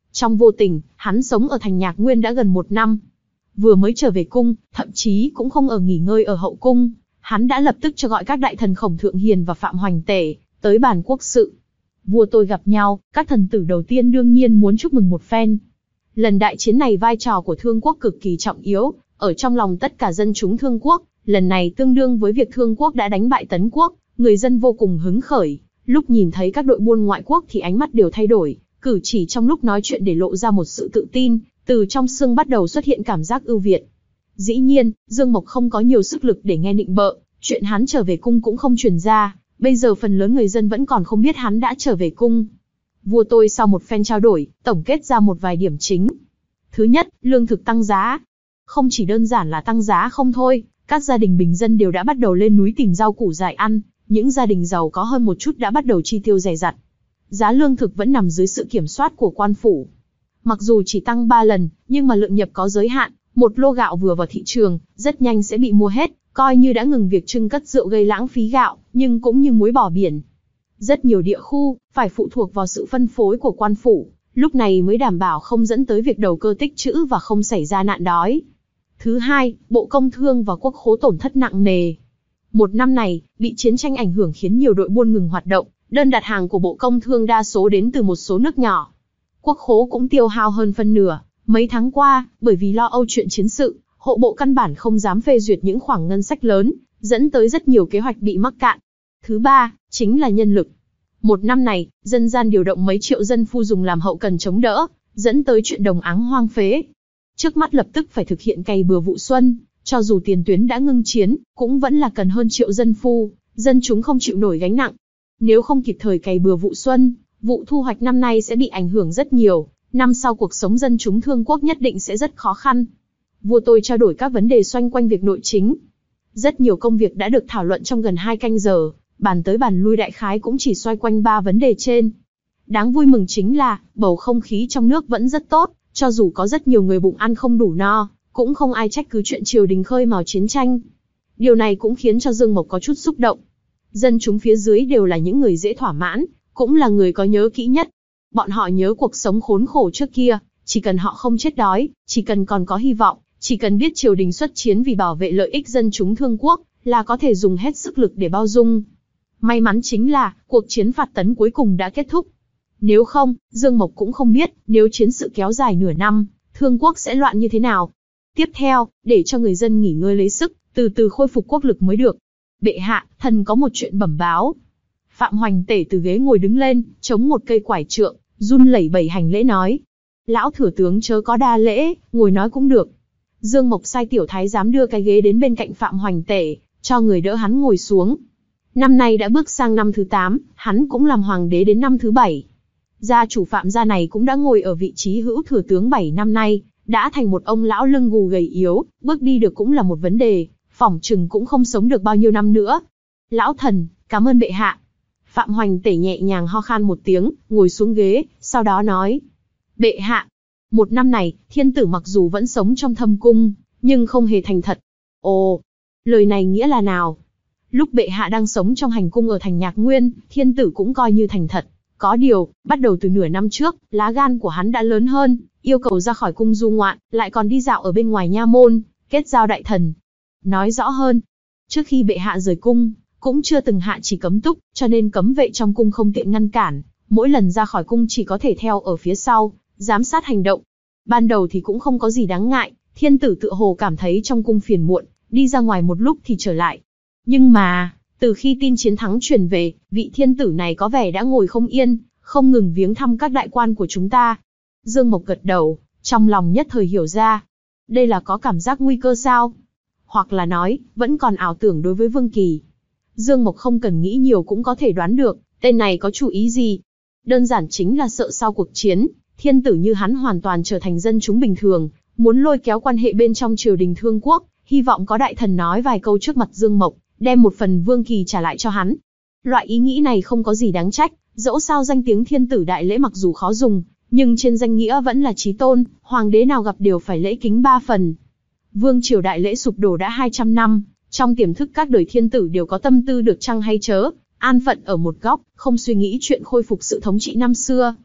Speaker 2: Trong vô tình, hắn sống ở thành Nhạc Nguyên đã gần một năm. Vừa mới trở về cung, thậm chí cũng không ở nghỉ ngơi ở hậu cung, hắn đã lập tức cho gọi các đại thần Khổng Thượng Hiền và Phạm Hoành Tể tới bàn quốc sự. Vua tôi gặp nhau, các thần tử đầu tiên đương nhiên muốn chúc mừng một phen. Lần đại chiến này vai trò của Thương Quốc cực kỳ trọng yếu, ở trong lòng tất cả dân chúng Thương Quốc, lần này tương đương với việc Thương Quốc đã đánh bại Tấn Quốc, người dân vô cùng hứng khởi. Lúc nhìn thấy các đội buôn ngoại quốc thì ánh mắt đều thay đổi, cử chỉ trong lúc nói chuyện để lộ ra một sự tự tin, từ trong xương bắt đầu xuất hiện cảm giác ưu việt. Dĩ nhiên, Dương Mộc không có nhiều sức lực để nghe nịnh bợ, chuyện hắn trở về cung cũng không truyền ra, bây giờ phần lớn người dân vẫn còn không biết hắn đã trở về cung. Vua tôi sau một phen trao đổi, tổng kết ra một vài điểm chính. Thứ nhất, lương thực tăng giá. Không chỉ đơn giản là tăng giá không thôi, các gia đình bình dân đều đã bắt đầu lên núi tìm rau củ dại ăn, những gia đình giàu có hơn một chút đã bắt đầu chi tiêu dè dặt. Giá lương thực vẫn nằm dưới sự kiểm soát của quan phủ. Mặc dù chỉ tăng ba lần, nhưng mà lượng nhập có giới hạn, một lô gạo vừa vào thị trường, rất nhanh sẽ bị mua hết, coi như đã ngừng việc trưng cất rượu gây lãng phí gạo, nhưng cũng như muối bỏ biển. Rất nhiều địa khu, phải phụ thuộc vào sự phân phối của quan phủ, lúc này mới đảm bảo không dẫn tới việc đầu cơ tích trữ và không xảy ra nạn đói. Thứ hai, Bộ Công Thương và Quốc khố tổn thất nặng nề. Một năm này, bị chiến tranh ảnh hưởng khiến nhiều đội buôn ngừng hoạt động, đơn đặt hàng của Bộ Công Thương đa số đến từ một số nước nhỏ. Quốc khố cũng tiêu hao hơn phân nửa, mấy tháng qua, bởi vì lo âu chuyện chiến sự, hộ bộ căn bản không dám phê duyệt những khoản ngân sách lớn, dẫn tới rất nhiều kế hoạch bị mắc cạn. Thứ ba, chính là nhân lực. Một năm này, dân gian điều động mấy triệu dân phu dùng làm hậu cần chống đỡ, dẫn tới chuyện đồng áng hoang phế. Trước mắt lập tức phải thực hiện cày bừa vụ xuân, cho dù tiền tuyến đã ngưng chiến, cũng vẫn là cần hơn triệu dân phu, dân chúng không chịu nổi gánh nặng. Nếu không kịp thời cày bừa vụ xuân, vụ thu hoạch năm nay sẽ bị ảnh hưởng rất nhiều, năm sau cuộc sống dân chúng Thương Quốc nhất định sẽ rất khó khăn. Vua tôi trao đổi các vấn đề xoay quanh việc nội chính. Rất nhiều công việc đã được thảo luận trong gần hai canh giờ, bàn tới bàn lui đại khái cũng chỉ xoay quanh ba vấn đề trên. Đáng vui mừng chính là, bầu không khí trong nước vẫn rất tốt, cho dù có rất nhiều người bụng ăn không đủ no, cũng không ai trách cứ chuyện triều đình khơi mào chiến tranh. Điều này cũng khiến cho Dương Mộc có chút xúc động. Dân chúng phía dưới đều là những người dễ thỏa mãn, cũng là người có nhớ kỹ nhất. Bọn họ nhớ cuộc sống khốn khổ trước kia, chỉ cần họ không chết đói, chỉ cần còn có hy vọng, chỉ cần biết triều đình xuất chiến vì bảo vệ lợi ích dân chúng Thương Quốc, là có thể dùng hết sức lực để bao dung. May mắn chính là, cuộc chiến phạt Tấn cuối cùng đã kết thúc. Nếu không, Dương Mộc cũng không biết, nếu chiến sự kéo dài nửa năm, Thương Quốc sẽ loạn như thế nào. Tiếp theo, để cho người dân nghỉ ngơi lấy sức, từ từ khôi phục quốc lực mới được. Bệ hạ, thần có một chuyện bẩm báo. Phạm Hoành Tể từ ghế ngồi đứng lên, chống một cây quải trượng, run lẩy bẩy hành lễ nói. Lão thừa tướng chớ có đa lễ, ngồi nói cũng được. Dương Mộc sai tiểu thái giám đưa cái ghế đến bên cạnh Phạm Hoành Tể, cho người đỡ hắn ngồi xuống. Năm nay đã bước sang năm thứ tám, hắn cũng làm hoàng đế đến năm thứ bảy. Gia chủ Phạm gia này cũng đã ngồi ở vị trí hữu thừa tướng bảy năm nay, đã thành một ông lão lưng gù gầy yếu, bước đi được cũng là một vấn đề, phỏng chừng cũng không sống được bao nhiêu năm nữa. Lão thần, cảm ơn bệ hạ. Phạm Hoành Tể nhẹ nhàng ho khan một tiếng, ngồi xuống ghế, sau đó nói. Bệ hạ, một năm này, thiên tử mặc dù vẫn sống trong thâm cung, nhưng không hề thành thật. Ồ, lời này nghĩa là nào? Lúc bệ hạ đang sống trong hành cung ở thành Nhạc Nguyên, thiên tử cũng coi như thành thật. Có điều, bắt đầu từ nửa năm trước, lá gan của hắn đã lớn hơn, yêu cầu ra khỏi cung du ngoạn, lại còn đi dạo ở bên ngoài nha môn, kết giao đại thần. Nói rõ hơn, trước khi bệ hạ rời cung, cũng chưa từng hạ chỉ cấm túc, cho nên cấm vệ trong cung không tiện ngăn cản, mỗi lần ra khỏi cung chỉ có thể theo ở phía sau, giám sát hành động. Ban đầu thì cũng không có gì đáng ngại, thiên tử tựa hồ cảm thấy trong cung phiền muộn, đi ra ngoài một lúc thì trở lại. Nhưng mà, từ khi tin chiến thắng truyền về, vị thiên tử này có vẻ đã ngồi không yên, không ngừng viếng thăm các đại quan của chúng ta. Dương Mộc gật đầu, trong lòng nhất thời hiểu ra. Đây là có cảm giác nguy cơ sao? Hoặc là nói, vẫn còn ảo tưởng đối với Vương Kỳ. Dương Mộc không cần nghĩ nhiều cũng có thể đoán được, tên này có chủ ý gì. Đơn giản chính là sợ sau cuộc chiến, thiên tử như hắn hoàn toàn trở thành dân chúng bình thường, muốn lôi kéo quan hệ bên trong triều đình Thương Quốc, hy vọng có đại thần nói vài câu trước mặt Dương Mộc, đem một phần Vương Kỳ trả lại cho hắn. Loại ý nghĩ này không có gì đáng trách, dẫu sao danh tiếng thiên tử đại lễ mặc dù khó dùng, nhưng trên danh nghĩa vẫn là chí tôn, hoàng đế nào gặp đều phải lễ kính ba phần. Vương triều đại lễ sụp đổ đã hai trăm năm, trong tiềm thức các đời thiên tử đều có tâm tư được chăng hay chớ, an phận ở một góc, không suy nghĩ chuyện khôi phục sự thống trị năm xưa.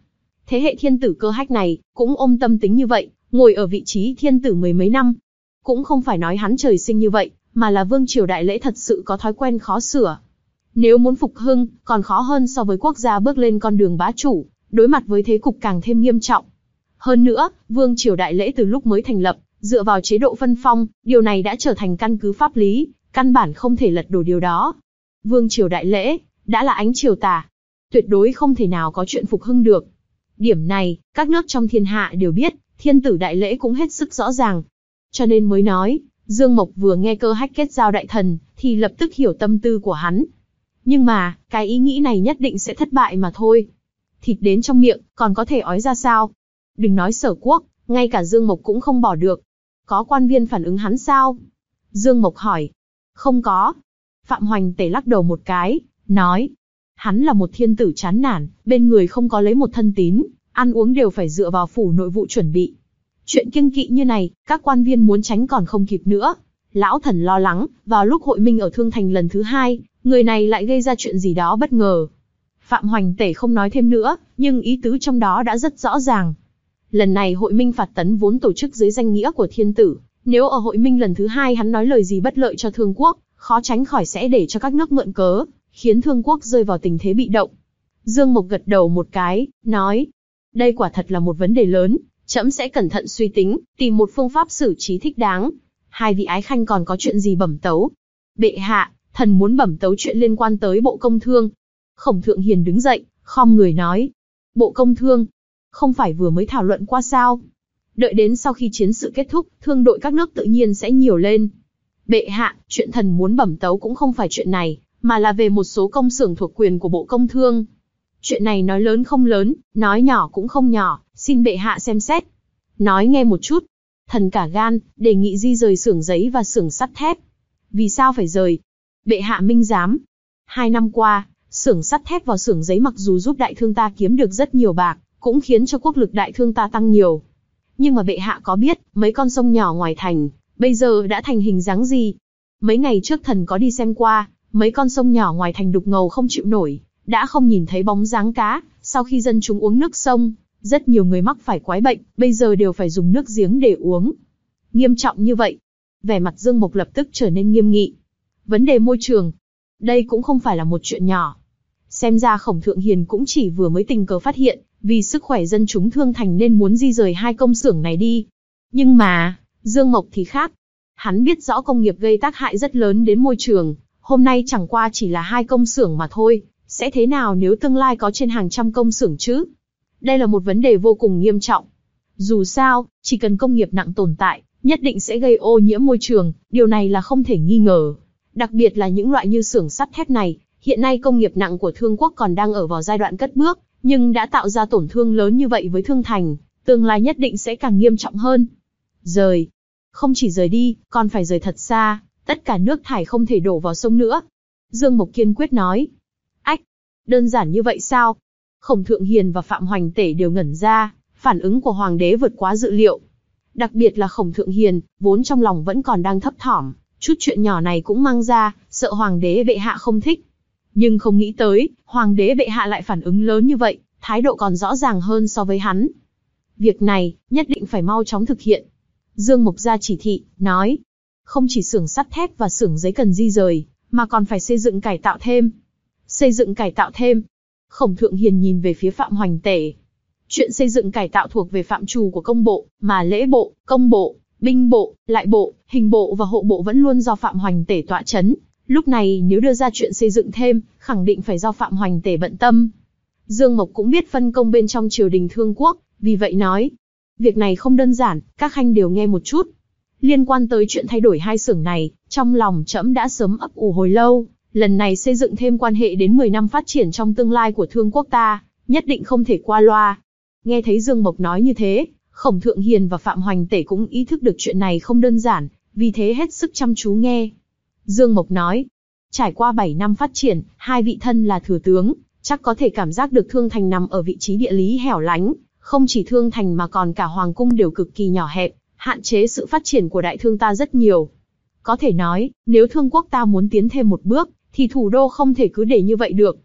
Speaker 2: thế hệ thiên tử cơ hách này, cũng ôm tâm tính như vậy, ngồi ở vị trí thiên tử mười mấy năm. Cũng không phải nói hắn trời sinh như vậy, mà là vương triều đại lễ thật sự có thói quen khó sửa. Nếu muốn phục hưng, còn khó hơn so với quốc gia bước lên con đường bá chủ, đối mặt với thế cục càng thêm nghiêm trọng. Hơn nữa, vương triều đại lễ từ lúc mới thành lập, dựa vào chế độ phân phong, điều này đã trở thành căn cứ pháp lý, căn bản không thể lật đổ điều đó. Vương triều đại lễ, đã là ánh triều tà, tuyệt đối không thể nào có chuyện phục hưng được. Điểm này, các nước trong thiên hạ đều biết, thiên tử đại lễ cũng hết sức rõ ràng. Cho nên mới nói, Dương Mộc vừa nghe Cơ Hách kết giao đại thần, thì lập tức hiểu tâm tư của hắn. Nhưng mà, cái ý nghĩ này nhất định sẽ thất bại mà thôi. Thịt đến trong miệng, còn có thể ói ra sao? Đừng nói Sở Quốc, ngay cả Dương Mộc cũng không bỏ được. Có quan viên phản ứng hắn sao? Dương Mộc hỏi. Không có. Phạm Hoành Tể lắc đầu một cái, nói. Hắn là một thiên tử chán nản, bên người không có lấy một thân tín, ăn uống đều phải dựa vào phủ nội vụ chuẩn bị. Chuyện kiêng kỵ như này, các quan viên muốn tránh còn không kịp nữa. Lão thần lo lắng, vào lúc hội minh ở Thương Thành lần thứ hai, người này lại gây ra chuyện gì đó bất ngờ. Phạm Hoành Tể không nói thêm nữa, nhưng ý tứ trong đó đã rất rõ ràng. Lần này hội minh phạt tấn vốn tổ chức dưới danh nghĩa của thiên tử, nếu ở hội minh lần thứ hai hắn nói lời gì bất lợi cho Thương Quốc, khó tránh khỏi sẽ để cho các nước mượn cớ, khiến Thương Quốc rơi vào tình thế bị động. Dương Mộc gật đầu một cái, nói, đây quả thật là một vấn đề lớn, trẫm sẽ cẩn thận suy tính, tìm một phương pháp xử trí thích đáng. Hai vị ái khanh còn có chuyện gì bẩm tấu? Bệ hạ, thần muốn bẩm tấu chuyện liên quan tới Bộ Công Thương. Khổng Thượng Hiền đứng dậy, khom người nói, Bộ Công Thương, không phải vừa mới thảo luận qua sao? Đợi đến sau khi chiến sự kết thúc, thương đội các nước tự nhiên sẽ nhiều lên. Bệ hạ, chuyện thần muốn bẩm tấu cũng không phải chuyện này, mà là về một số công xưởng thuộc quyền của Bộ Công Thương. Chuyện này nói lớn không lớn, nói nhỏ cũng không nhỏ, xin bệ hạ xem xét. Nói nghe một chút. Thần cả gan, đề nghị di rời xưởng giấy và xưởng sắt thép. Vì sao phải rời? Bệ hạ minh giám. Hai năm qua, xưởng sắt thép và xưởng giấy mặc dù giúp đại thương ta kiếm được rất nhiều bạc, cũng khiến cho quốc lực đại thương ta tăng nhiều. Nhưng mà bệ hạ có biết, mấy con sông nhỏ ngoài thành, bây giờ đã thành hình dáng gì? Mấy ngày trước thần có đi xem qua, mấy con sông nhỏ ngoài thành đục ngầu không chịu nổi, đã không nhìn thấy bóng dáng cá. Sau khi dân chúng uống nước sông, rất nhiều người mắc phải quái bệnh, bây giờ đều phải dùng nước giếng để uống. Nghiêm trọng như vậy. Vẻ mặt Dương Mộc lập tức trở nên nghiêm nghị. Vấn đề môi trường, đây cũng không phải là một chuyện nhỏ. Xem ra Khổng Thượng Hiền cũng chỉ vừa mới tình cờ phát hiện, vì sức khỏe dân chúng Thương Thành nên muốn di rời hai công xưởng này đi. Nhưng mà, Dương Mộc thì khác. Hắn biết rõ công nghiệp gây tác hại rất lớn đến môi trường, hôm nay chẳng qua chỉ là hai công xưởng mà thôi, sẽ thế nào nếu tương lai có trên hàng trăm công xưởng chứ? Đây là một vấn đề vô cùng nghiêm trọng. Dù sao, chỉ cần công nghiệp nặng tồn tại, nhất định sẽ gây ô nhiễm môi trường, điều này là không thể nghi ngờ. Đặc biệt là những loại như xưởng sắt thép này, hiện nay công nghiệp nặng của Thương Quốc còn đang ở vào giai đoạn cất bước, nhưng đã tạo ra tổn thương lớn như vậy với Thương Thành, tương lai nhất định sẽ càng nghiêm trọng hơn. Rời. Không chỉ rời đi, còn phải rời thật xa, tất cả nước thải không thể đổ vào sông nữa. Dương Mộc kiên quyết nói. Ách, đơn giản như vậy sao? Khổng Thượng Hiền và Phạm Hoành Tể đều ngẩn ra, phản ứng của Hoàng đế vượt quá dự liệu. Đặc biệt là Khổng Thượng Hiền, vốn trong lòng vẫn còn đang thấp thỏm, chút chuyện nhỏ này cũng mang ra, sợ Hoàng đế bệ hạ không thích. Nhưng không nghĩ tới, Hoàng đế bệ hạ lại phản ứng lớn như vậy, thái độ còn rõ ràng hơn so với hắn. Việc này, nhất định phải mau chóng thực hiện. Dương Mộc ra chỉ thị, nói, không chỉ xưởng sắt thép và xưởng giấy cần di rời, mà còn phải xây dựng cải tạo thêm. Xây dựng cải tạo thêm. Khổng Thượng Hiền nhìn về phía Phạm Hoành Tể. Chuyện xây dựng cải tạo thuộc về phạm trù của công bộ, mà lễ bộ, công bộ, binh bộ, lại bộ, hình bộ và hộ bộ vẫn luôn do Phạm Hoành Tể tọa chấn. Lúc này nếu đưa ra chuyện xây dựng thêm, khẳng định phải do Phạm Hoành Tể bận tâm. Dương Mộc cũng biết phân công bên trong triều đình Thương Quốc, vì vậy nói, việc này không đơn giản, các khanh đều nghe một chút. Liên quan tới chuyện thay đổi hai xưởng này, trong lòng trẫm đã sớm ấp ủ hồi lâu, lần này xây dựng thêm quan hệ đến mười năm phát triển trong tương lai của Thương Quốc ta, nhất định không thể qua loa. Nghe thấy Dương Mộc nói như thế, Khổng Thượng Hiền và Phạm Hoành Tể cũng ý thức được chuyện này không đơn giản, vì thế hết sức chăm chú nghe. Dương Mộc nói, trải qua bảy năm phát triển, hai vị thân là thừa tướng, chắc có thể cảm giác được Thương Thành nằm ở vị trí địa lý hẻo lánh, không chỉ Thương Thành mà còn cả Hoàng Cung đều cực kỳ nhỏ hẹp, hạn chế sự phát triển của đại thương ta rất nhiều. Có thể nói, nếu Thương Quốc ta muốn tiến thêm một bước, thì thủ đô không thể cứ để như vậy được.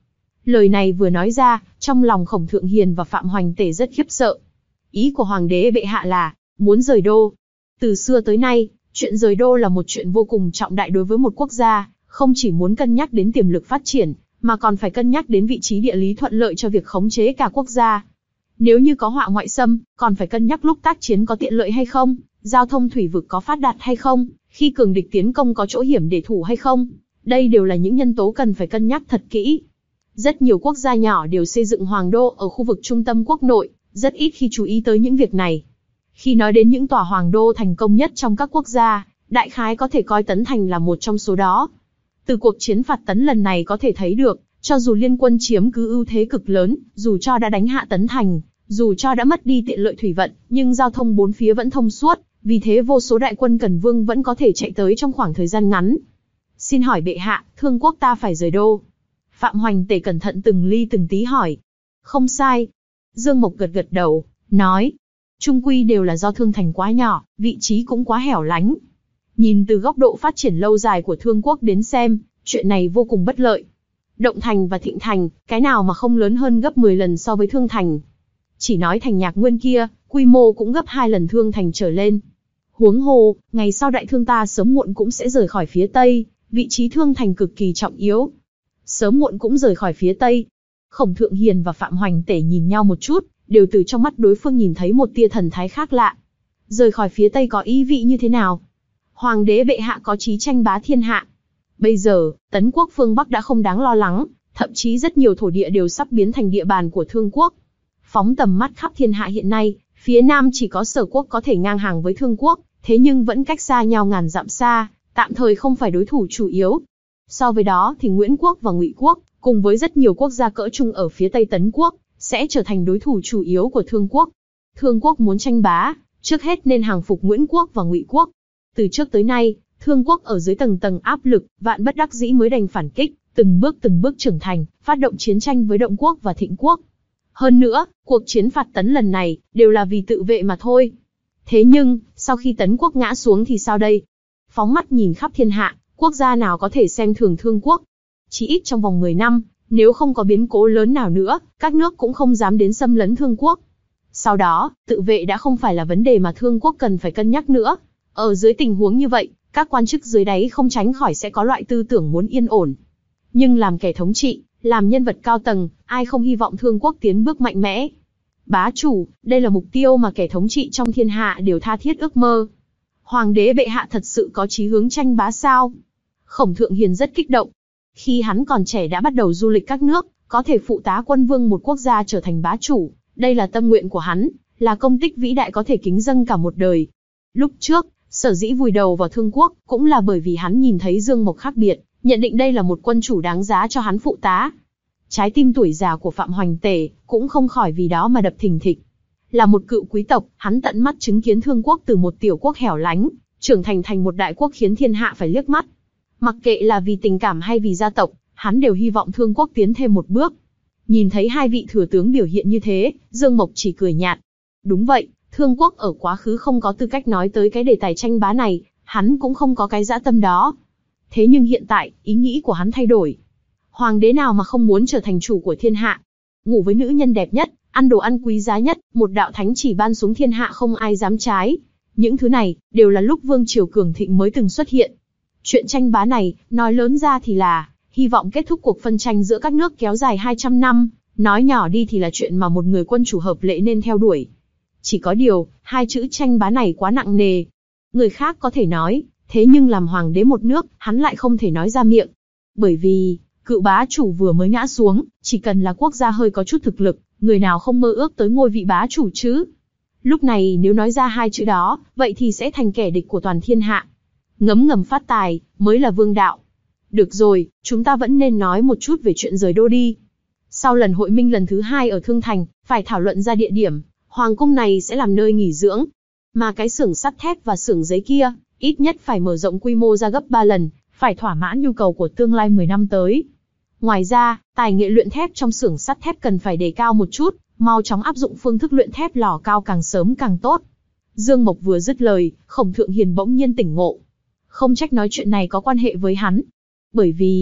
Speaker 2: Lời này vừa nói ra, trong lòng Khổng Thượng Hiền và Phạm Hoành Tể rất khiếp sợ. Ý của Hoàng đế bệ hạ là, muốn rời đô. Từ xưa tới nay, chuyện rời đô là một chuyện vô cùng trọng đại đối với một quốc gia, không chỉ muốn cân nhắc đến tiềm lực phát triển, mà còn phải cân nhắc đến vị trí địa lý thuận lợi cho việc khống chế cả quốc gia. Nếu như có họa ngoại xâm, còn phải cân nhắc lúc tác chiến có tiện lợi hay không, giao thông thủy vực có phát đạt hay không, khi cường địch tiến công có chỗ hiểm để thủ hay không. Đây đều là những nhân tố cần phải cân nhắc thật kỹ. Rất nhiều quốc gia nhỏ đều xây dựng hoàng đô ở khu vực trung tâm quốc nội, rất ít khi chú ý tới những việc này. Khi nói đến những tòa hoàng đô thành công nhất trong các quốc gia, đại khái có thể coi Tấn Thành là một trong số đó. Từ cuộc chiến phạt Tấn lần này có thể thấy được, cho dù liên quân chiếm cứ ưu thế cực lớn, dù cho đã đánh hạ Tấn Thành, dù cho đã mất đi tiện lợi thủy vận, nhưng giao thông bốn phía vẫn thông suốt, vì thế vô số đại quân Cần Vương vẫn có thể chạy tới trong khoảng thời gian ngắn. Xin hỏi bệ hạ, Thương quốc ta phải rời đô? Phạm Hoành Tể cẩn thận từng ly từng tí hỏi. Không sai. Dương Mộc gật gật đầu, nói. Trung quy đều là do Thương Thành quá nhỏ, vị trí cũng quá hẻo lánh. Nhìn từ góc độ phát triển lâu dài của Thương quốc đến xem, chuyện này vô cùng bất lợi. Động Thành và Thịnh Thành, cái nào mà không lớn hơn gấp mười lần so với Thương Thành. Chỉ nói thành Nhạc Nguyên kia, quy mô cũng gấp hai lần Thương Thành trở lên. Huống hồ, ngày sau đại thương ta sớm muộn cũng sẽ rời khỏi phía Tây, vị trí Thương Thành cực kỳ trọng yếu. Sớm muộn cũng rời khỏi phía Tây. Khổng Thượng Hiền và Phạm Hoành Tể nhìn nhau một chút, đều từ trong mắt đối phương nhìn thấy một tia thần thái khác lạ. Rời khỏi phía Tây có ý vị như thế nào? Hoàng đế bệ hạ có chí tranh bá thiên hạ. Bây giờ, Tấn quốc phương Bắc đã không đáng lo lắng, thậm chí rất nhiều thổ địa đều sắp biến thành địa bàn của Thương quốc. Phóng tầm mắt khắp thiên hạ hiện nay, phía Nam chỉ có Sở quốc có thể ngang hàng với Thương quốc, thế nhưng vẫn cách xa nhau ngàn dặm xa, tạm thời không phải đối thủ chủ yếu. So với đó thì Nguyễn quốc và Ngụy quốc, cùng với rất nhiều quốc gia cỡ trung ở phía Tây Tấn quốc, sẽ trở thành đối thủ chủ yếu của Thương quốc. Thương quốc muốn tranh bá, trước hết nên hàng phục Nguyễn quốc và Ngụy quốc. Từ trước tới nay, Thương quốc ở dưới tầng tầng áp lực, vạn bất đắc dĩ mới đành phản kích, từng bước từng bước trưởng thành, phát động chiến tranh với Động quốc và Thịnh quốc. Hơn nữa, cuộc chiến phạt Tấn lần này, đều là vì tự vệ mà thôi. Thế nhưng, sau khi Tấn quốc ngã xuống thì sao đây? Phóng mắt nhìn khắp thiên hạ, quốc gia nào có thể xem thường Thương quốc? Chỉ ít trong vòng mười năm, nếu không có biến cố lớn nào nữa, các nước cũng không dám đến xâm lấn Thương quốc. Sau đó, tự vệ đã không phải là vấn đề mà Thương quốc cần phải cân nhắc nữa. Ở dưới tình huống như vậy, các quan chức dưới đáy không tránh khỏi sẽ có loại tư tưởng muốn yên ổn. Nhưng làm kẻ thống trị, làm nhân vật cao tầng, ai không hy vọng Thương quốc tiến bước mạnh mẽ? Bá chủ, đây là mục tiêu mà kẻ thống trị trong thiên hạ đều tha thiết ước mơ. Hoàng đế bệ hạ thật sự có chí hướng tranh bá sao? Khổng Thượng Hiền rất kích động. Khi hắn còn trẻ đã bắt đầu du lịch các nước, có thể phụ tá quân vương một quốc gia trở thành bá chủ, đây là tâm nguyện của hắn, là công tích vĩ đại có thể kính dâng cả một đời. Lúc trước, sở dĩ vùi đầu vào Thương quốc, cũng là bởi vì hắn nhìn thấy Dương Mộc khác biệt, nhận định đây là một quân chủ đáng giá cho hắn phụ tá. Trái tim tuổi già của Phạm Hoành Tể cũng không khỏi vì đó mà đập thình thịch. Là một cựu quý tộc, hắn tận mắt chứng kiến Thương quốc từ một tiểu quốc hẻo lánh, trưởng thành thành một đại quốc khiến thiên hạ phải liếc mắt. Mặc kệ là vì tình cảm hay vì gia tộc, hắn đều hy vọng Thương quốc tiến thêm một bước. Nhìn thấy hai vị thừa tướng biểu hiện như thế, Dương Mộc chỉ cười nhạt. Đúng vậy, Thương quốc ở quá khứ không có tư cách nói tới cái đề tài tranh bá này, hắn cũng không có cái dã tâm đó. Thế nhưng hiện tại, ý nghĩ của hắn thay đổi. Hoàng đế nào mà không muốn trở thành chủ của thiên hạ? Ngủ với nữ nhân đẹp nhất, ăn đồ ăn quý giá nhất, một đạo thánh chỉ ban xuống thiên hạ không ai dám trái. Những thứ này, đều là lúc vương triều cường thịnh mới từng xuất hiện. Chuyện tranh bá này, nói lớn ra thì là, hy vọng kết thúc cuộc phân tranh giữa các nước kéo dài hai trăm năm, nói nhỏ đi thì là chuyện mà một người quân chủ hợp lệ nên theo đuổi. Chỉ có điều, hai chữ tranh bá này quá nặng nề. Người khác có thể nói, thế nhưng làm hoàng đế một nước, hắn lại không thể nói ra miệng. Bởi vì, cựu bá chủ vừa mới ngã xuống, chỉ cần là quốc gia hơi có chút thực lực, người nào không mơ ước tới ngôi vị bá chủ chứ? Lúc này nếu nói ra hai chữ đó, vậy thì sẽ thành kẻ địch của toàn thiên hạ. Ngấm ngầm phát tài, mới là vương đạo. Được rồi, chúng ta vẫn nên nói một chút về chuyện rời đô đi. Sau lần hội minh lần thứ hai ở Thương Thành, phải thảo luận ra địa điểm, hoàng cung này sẽ làm nơi nghỉ dưỡng. Mà cái xưởng sắt thép và xưởng giấy kia, ít nhất phải mở rộng quy mô ra gấp ba lần, phải thỏa mãn nhu cầu của tương lai mười năm tới. Ngoài ra, tài nghệ luyện thép trong xưởng sắt thép cần phải đề cao một chút, mau chóng áp dụng phương thức luyện thép lò cao càng sớm càng tốt. Dương Mộc vừa dứt lời, Khổng Thượng Hiền bỗng nhiên tỉnh ngộ. Không trách nói chuyện này có quan hệ với hắn. Bởi vì,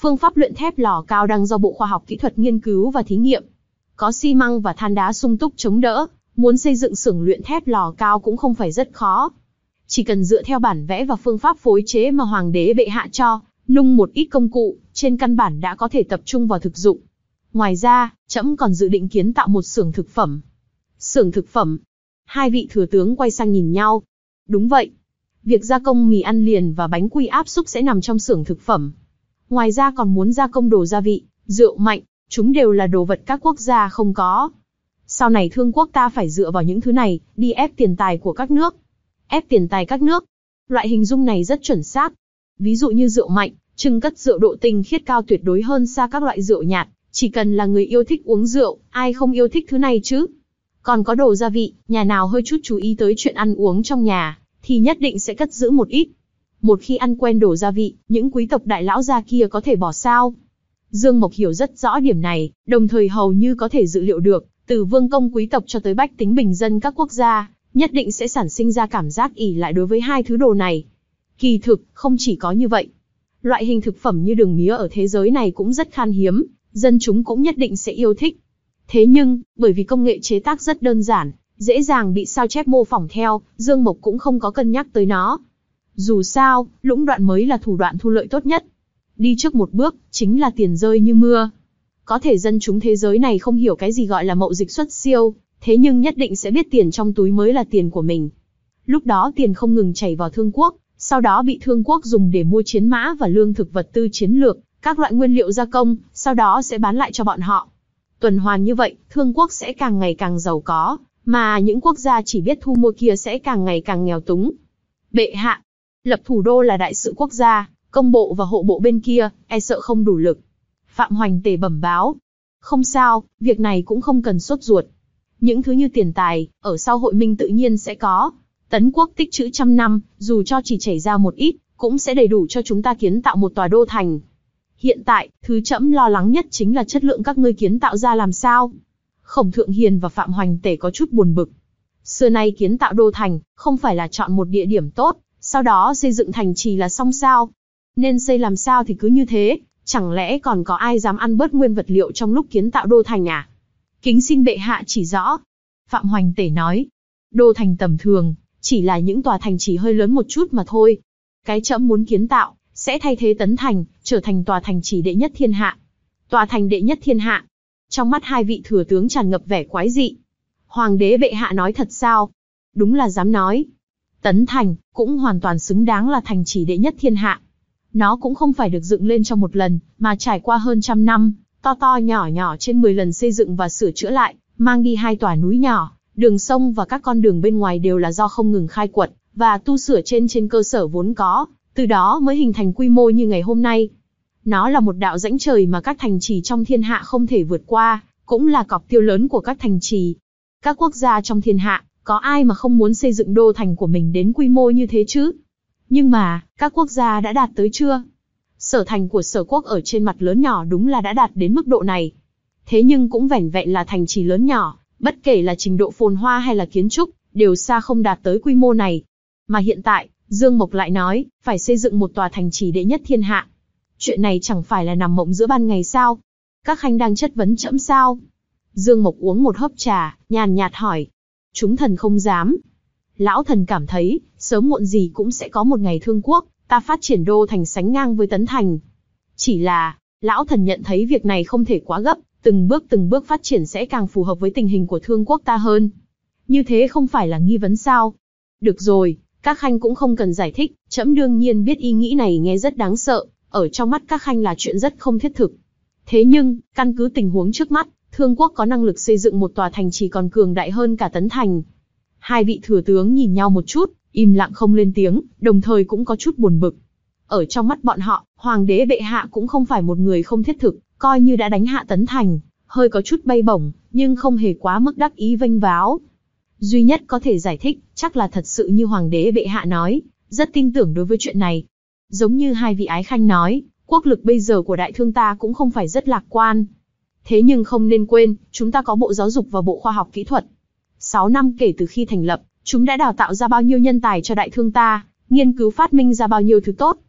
Speaker 2: Phương pháp luyện thép lò cao đang do Bộ Khoa học Kỹ thuật nghiên cứu và thí nghiệm. Có xi măng và than đá sung túc chống đỡ, muốn xây dựng xưởng luyện thép lò cao cũng không phải rất khó. Chỉ cần dựa theo bản vẽ và phương pháp phối chế mà Hoàng đế bệ hạ cho, nung một ít công cụ, trên căn bản đã có thể tập trung vào thực dụng. Ngoài ra, trẫm còn dự định kiến tạo một xưởng thực phẩm. Xưởng thực phẩm? Hai vị thừa tướng quay sang nhìn nhau. Đúng vậy. Việc gia công mì ăn liền và bánh quy áp xúc sẽ nằm trong xưởng thực phẩm. Ngoài ra còn muốn gia công đồ gia vị, rượu mạnh, chúng đều là đồ vật các quốc gia không có. Sau này thương quốc ta phải dựa vào những thứ này, đi ép tiền tài của các nước. Ép tiền tài các nước. Loại hình dung này rất chuẩn xác. Ví dụ như rượu mạnh, trưng cất rượu độ tinh khiết cao tuyệt đối hơn xa các loại rượu nhạt. Chỉ cần là người yêu thích uống rượu, ai không yêu thích thứ này chứ? Còn có đồ gia vị, nhà nào hơi chút chú ý tới chuyện ăn uống trong nhà, thì nhất định sẽ cất giữ một ít. Một khi ăn quen đồ gia vị, những quý tộc đại lão gia kia có thể bỏ sao? Dương Mộc hiểu rất rõ điểm này, đồng thời hầu như có thể dự liệu được, từ vương công quý tộc cho tới bách tính bình dân các quốc gia, nhất định sẽ sản sinh ra cảm giác ỷ lại đối với hai thứ đồ này. Kỳ thực, không chỉ có như vậy. Loại hình thực phẩm như đường mía ở thế giới này cũng rất khan hiếm, dân chúng cũng nhất định sẽ yêu thích. Thế nhưng, bởi vì công nghệ chế tác rất đơn giản, dễ dàng bị sao chép mô phỏng theo, Dương Mộc cũng không có cân nhắc tới nó. Dù sao, lũng đoạn mới là thủ đoạn thu lợi tốt nhất. Đi trước một bước, chính là tiền rơi như mưa. Có thể dân chúng thế giới này không hiểu cái gì gọi là mậu dịch xuất siêu, thế nhưng nhất định sẽ biết tiền trong túi mới là tiền của mình. Lúc đó tiền không ngừng chảy vào thương quốc, sau đó bị thương quốc dùng để mua chiến mã và lương thực vật tư chiến lược, các loại nguyên liệu gia công, sau đó sẽ bán lại cho bọn họ. Tuần hoàn như vậy, thương quốc sẽ càng ngày càng giàu có, mà những quốc gia chỉ biết thu mua kia sẽ càng ngày càng nghèo túng. Bệ hạ, lập thủ đô là đại sự quốc gia, công bộ và hộ bộ bên kia, e sợ không đủ lực. Phạm Hoành Tề bẩm báo. Không sao, việc này cũng không cần sốt ruột. Những thứ như tiền tài, ở sau hội minh tự nhiên sẽ có. Tấn quốc tích trữ trăm năm, dù cho chỉ chảy ra một ít, cũng sẽ đầy đủ cho chúng ta kiến tạo một tòa đô thành. Hiện tại, thứ trẫm lo lắng nhất chính là chất lượng các ngươi kiến tạo ra làm sao. Khổng Thượng Hiền và Phạm Hoành Tề có chút buồn bực. Xưa nay kiến tạo đô thành, không phải là chọn một địa điểm tốt, sau đó xây dựng thành trì là xong sao. Nên xây làm sao thì cứ như thế, chẳng lẽ còn có ai dám ăn bớt nguyên vật liệu trong lúc kiến tạo đô thành à? Kính xin bệ hạ chỉ rõ. Phạm Hoành Tề nói, đô thành tầm thường, chỉ là những tòa thành trì hơi lớn một chút mà thôi. Cái trẫm muốn kiến tạo, sẽ thay thế Tấn Thành, trở thành tòa thành trì đệ nhất thiên hạ. Tòa thành đệ nhất thiên hạ. Trong mắt hai vị thừa tướng tràn ngập vẻ quái dị. Hoàng đế bệ hạ nói thật sao? Đúng là dám nói. Tấn Thành, cũng hoàn toàn xứng đáng là thành trì đệ nhất thiên hạ. Nó cũng không phải được dựng lên trong một lần, mà trải qua hơn trăm năm, to to nhỏ nhỏ trên mười lần xây dựng và sửa chữa lại, mang đi hai tòa núi nhỏ, đường sông và các con đường bên ngoài đều là do không ngừng khai quật, và tu sửa trên trên cơ sở vốn có, từ đó mới hình thành quy mô như ngày hôm nay. Nó là một đạo rãnh trời mà các thành trì trong thiên hạ không thể vượt qua, cũng là cọc tiêu lớn của các thành trì. Các quốc gia trong thiên hạ, có ai mà không muốn xây dựng đô thành của mình đến quy mô như thế chứ? Nhưng mà, các quốc gia đã đạt tới chưa? Sở thành của sở quốc ở trên mặt lớn nhỏ đúng là đã đạt đến mức độ này. Thế nhưng cũng vẻn vẹn là thành trì lớn nhỏ, bất kể là trình độ phồn hoa hay là kiến trúc, đều xa không đạt tới quy mô này. Mà hiện tại, Dương Mộc lại nói, phải xây dựng một tòa thành trì đệ nhất thiên hạ. Chuyện này chẳng phải là nằm mộng giữa ban ngày sao? Các khanh đang chất vấn trẫm sao? Dương Mộc uống một hớp trà, nhàn nhạt hỏi. Chúng thần không dám. Lão thần cảm thấy, sớm muộn gì cũng sẽ có một ngày thương quốc, ta phát triển đô thành sánh ngang với Tấn Thành. Chỉ là, lão thần nhận thấy việc này không thể quá gấp, từng bước từng bước phát triển sẽ càng phù hợp với tình hình của thương quốc ta hơn. Như thế không phải là nghi vấn sao? Được rồi, các khanh cũng không cần giải thích, trẫm đương nhiên biết ý nghĩ này nghe rất đáng sợ, ở trong mắt các khanh là chuyện rất không thiết thực. Thế nhưng, căn cứ tình huống trước mắt, thương quốc có năng lực xây dựng một tòa thành trì còn cường đại hơn cả Tấn Thành. Hai vị thừa tướng nhìn nhau một chút, im lặng không lên tiếng, đồng thời cũng có chút buồn bực. Ở trong mắt bọn họ, hoàng đế bệ hạ cũng không phải một người không thiết thực, coi như đã đánh hạ Tấn Thành, hơi có chút bay bổng, nhưng không hề quá mức đắc ý vênh váo. Duy nhất có thể giải thích, chắc là thật sự như hoàng đế bệ hạ nói, rất tin tưởng đối với chuyện này. Giống như hai vị ái khanh nói, quốc lực bây giờ của đại thương ta cũng không phải rất lạc quan. Thế nhưng không nên quên, chúng ta có Bộ Giáo dục và Bộ Khoa học Kỹ thuật. Sáu năm kể từ khi thành lập, chúng đã đào tạo ra bao nhiêu nhân tài cho đại thương ta, nghiên cứu phát minh ra bao nhiêu thứ tốt.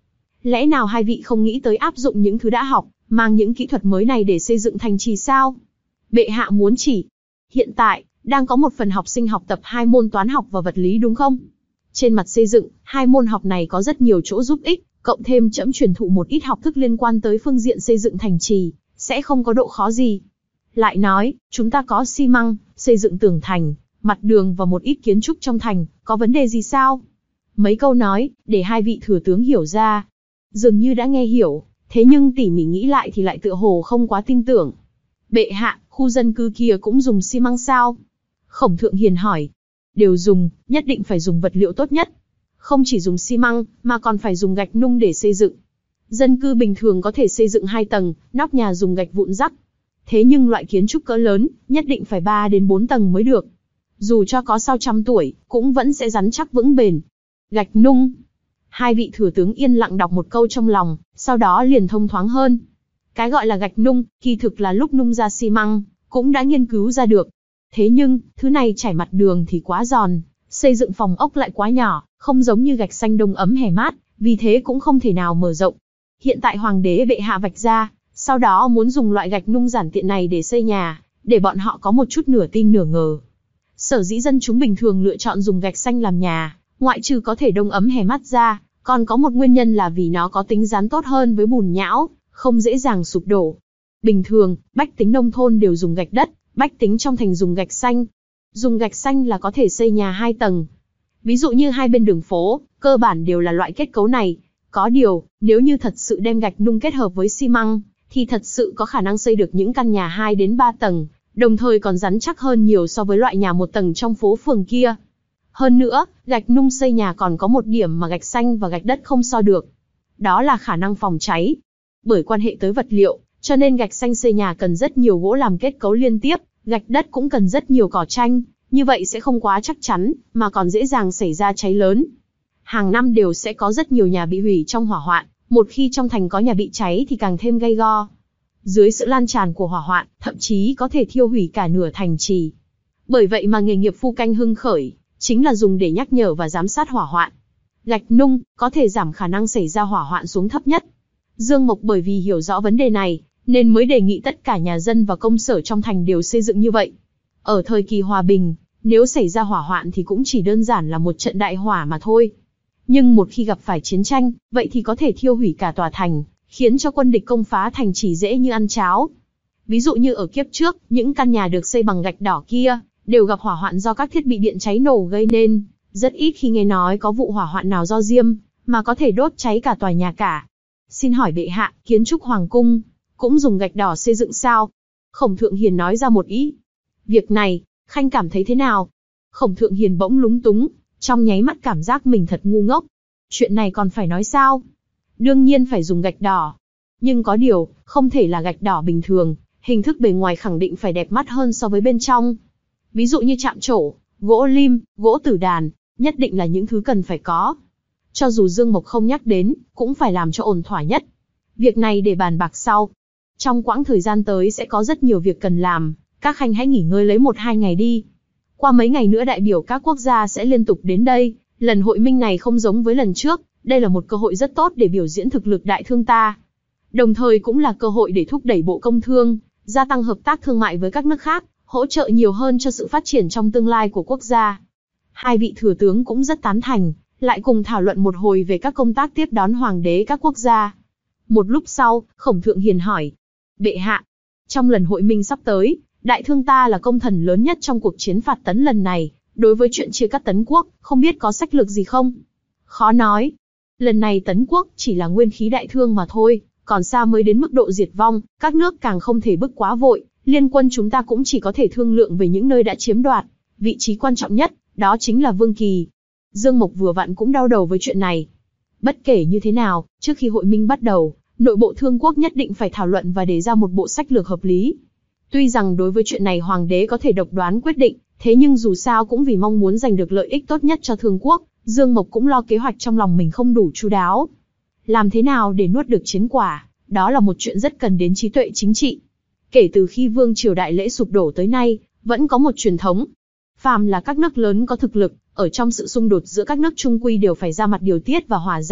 Speaker 2: Lẽ nào hai vị không nghĩ tới áp dụng những thứ đã học, mang những kỹ thuật mới này để xây dựng thành trì sao? Bệ hạ muốn chỉ, hiện tại, đang có một phần học sinh học tập hai môn toán học và vật lý đúng không? Trên mặt xây dựng, hai môn học này có rất nhiều chỗ giúp ích, cộng thêm trẫm truyền thụ một ít học thức liên quan tới phương diện xây dựng thành trì, sẽ không có độ khó gì. Lại nói, chúng ta có xi măng, xây dựng tường thành, mặt đường và một ít kiến trúc trong thành, có vấn đề gì sao? Mấy câu nói, để hai vị thừa tướng hiểu ra. Dường như đã nghe hiểu, thế nhưng tỉ mỉ nghĩ lại thì lại tựa hồ không quá tin tưởng. Bệ hạ, khu dân cư kia cũng dùng xi măng sao? Khổng Thượng Hiền hỏi. Đều dùng, nhất định phải dùng vật liệu tốt nhất. Không chỉ dùng xi măng, mà còn phải dùng gạch nung để xây dựng. Dân cư bình thường có thể xây dựng hai tầng, nóc nhà dùng gạch vụn rắc. Thế nhưng loại kiến trúc cỡ lớn, nhất định phải ba đến bốn tầng mới được. Dù cho có sau trăm tuổi, cũng vẫn sẽ rắn chắc vững bền. Gạch nung. Hai vị thừa tướng yên lặng đọc một câu trong lòng, sau đó liền thông thoáng hơn. Cái gọi là gạch nung, kỳ thực là lúc nung ra xi măng, cũng đã nghiên cứu ra được. Thế nhưng, thứ này trải mặt đường thì quá giòn, xây dựng phòng ốc lại quá nhỏ, không giống như gạch xanh đông ấm hè mát, vì thế cũng không thể nào mở rộng. Hiện tại hoàng đế bệ hạ vạch ra, sau đó muốn dùng loại gạch nung giản tiện này để xây nhà, để bọn họ có một chút nửa tin nửa ngờ. Sở dĩ dân chúng bình thường lựa chọn dùng gạch xanh làm nhà, ngoại trừ có thể đông ấm hè mát ra, còn có một nguyên nhân là vì nó có tính dán tốt hơn với bùn nhão, không dễ dàng sụp đổ. Bình thường, bách tính nông thôn đều dùng gạch đất, bách tính trong thành dùng gạch xanh. Dùng gạch xanh là có thể xây nhà hai tầng. Ví dụ như hai bên đường phố, cơ bản đều là loại kết cấu này. Có điều, nếu như thật sự đem gạch nung kết hợp với xi măng, thì thật sự có khả năng xây được những căn nhà hai đến ba tầng, đồng thời còn rắn chắc hơn nhiều so với loại nhà một tầng trong phố phường kia. Hơn nữa, gạch nung xây nhà còn có một điểm mà gạch xanh và gạch đất không so được. Đó là khả năng phòng cháy. Bởi quan hệ tới vật liệu, cho nên gạch xanh xây nhà cần rất nhiều gỗ làm kết cấu liên tiếp, gạch đất cũng cần rất nhiều cỏ tranh, như vậy sẽ không quá chắc chắn, mà còn dễ dàng xảy ra cháy lớn. Hàng năm đều sẽ có rất nhiều nhà bị hủy trong hỏa hoạn, một khi trong thành có nhà bị cháy thì càng thêm gay go. Dưới sự lan tràn của hỏa hoạn, thậm chí có thể thiêu hủy cả nửa thành trì. Bởi vậy mà nghề nghiệp phu canh hưng khởi, chính là dùng để nhắc nhở và giám sát hỏa hoạn. Gạch nung có thể giảm khả năng xảy ra hỏa hoạn xuống thấp nhất. Dương Mộc bởi vì hiểu rõ vấn đề này, nên mới đề nghị tất cả nhà dân và công sở trong thành đều xây dựng như vậy. Ở thời kỳ hòa bình, nếu xảy ra hỏa hoạn thì cũng chỉ đơn giản là một trận đại hỏa mà thôi. Nhưng một khi gặp phải chiến tranh, vậy thì có thể thiêu hủy cả tòa thành, khiến cho quân địch công phá thành trì dễ như ăn cháo. Ví dụ như ở kiếp trước, những căn nhà được xây bằng gạch đỏ kia, đều gặp hỏa hoạn do các thiết bị điện cháy nổ gây nên, rất ít khi nghe nói có vụ hỏa hoạn nào do diêm, mà có thể đốt cháy cả tòa nhà cả. Xin hỏi bệ hạ, kiến trúc hoàng cung, cũng dùng gạch đỏ xây dựng sao? Khổng Thượng Hiền nói ra một ý. Việc này, Khanh cảm thấy thế nào? Khổng Thượng Hiền bỗng lúng túng, trong nháy mắt cảm giác mình thật ngu ngốc. Chuyện này còn phải nói sao? Đương nhiên phải dùng gạch đỏ. Nhưng có điều, không thể là gạch đỏ bình thường, hình thức bề ngoài khẳng định phải đẹp mắt hơn so với bên trong. Ví dụ như chạm trổ, gỗ lim, gỗ tử đàn, nhất định là những thứ cần phải có. Cho dù Dương Mộc không nhắc đến, cũng phải làm cho ổn thỏa nhất. Việc này để bàn bạc sau. Trong quãng thời gian tới sẽ có rất nhiều việc cần làm, các khanh hãy nghỉ ngơi lấy một hai ngày đi. Qua mấy ngày nữa đại biểu các quốc gia sẽ liên tục đến đây, lần hội minh này không giống với lần trước, đây là một cơ hội rất tốt để biểu diễn thực lực đại thương ta. Đồng thời cũng là cơ hội để thúc đẩy Bộ Công Thương, gia tăng hợp tác thương mại với các nước khác, hỗ trợ nhiều hơn cho sự phát triển trong tương lai của quốc gia. Hai vị thừa tướng cũng rất tán thành, lại cùng thảo luận một hồi về các công tác tiếp đón hoàng đế các quốc gia. Một lúc sau, Khổng Thượng Hiền hỏi, bệ hạ, trong lần hội minh sắp tới, đại thương ta là công thần lớn nhất trong cuộc chiến phạt Tấn lần này, đối với chuyện chia cắt Tấn quốc, không biết có sách lược gì không? Khó nói. Lần này Tấn quốc chỉ là nguyên khí đại thương mà thôi, còn xa mới đến mức độ diệt vong, các nước càng không thể bức quá vội, liên quân chúng ta cũng chỉ có thể thương lượng về những nơi đã chiếm đoạt. Vị trí quan trọng nhất, đó chính là Vương Kỳ. Dương Mộc vừa vặn cũng đau đầu với chuyện này. Bất kể như thế nào, trước khi hội minh bắt đầu, nội bộ thương quốc nhất định phải thảo luận và đề ra một bộ sách lược hợp lý. Tuy rằng đối với chuyện này hoàng đế có thể độc đoán quyết định, thế nhưng dù sao cũng vì mong muốn giành được lợi ích tốt nhất cho thương quốc, Dương Mộc cũng lo kế hoạch trong lòng mình không đủ chu đáo. Làm thế nào để nuốt được chiến quả, đó là một chuyện rất cần đến trí tuệ chính trị. Kể từ khi vương triều đại lễ sụp đổ tới nay, vẫn có một truyền thống. Phàm là các nước lớn có thực lực, ở trong sự xung đột giữa các nước chung quy đều phải ra mặt điều tiết và hòa giải,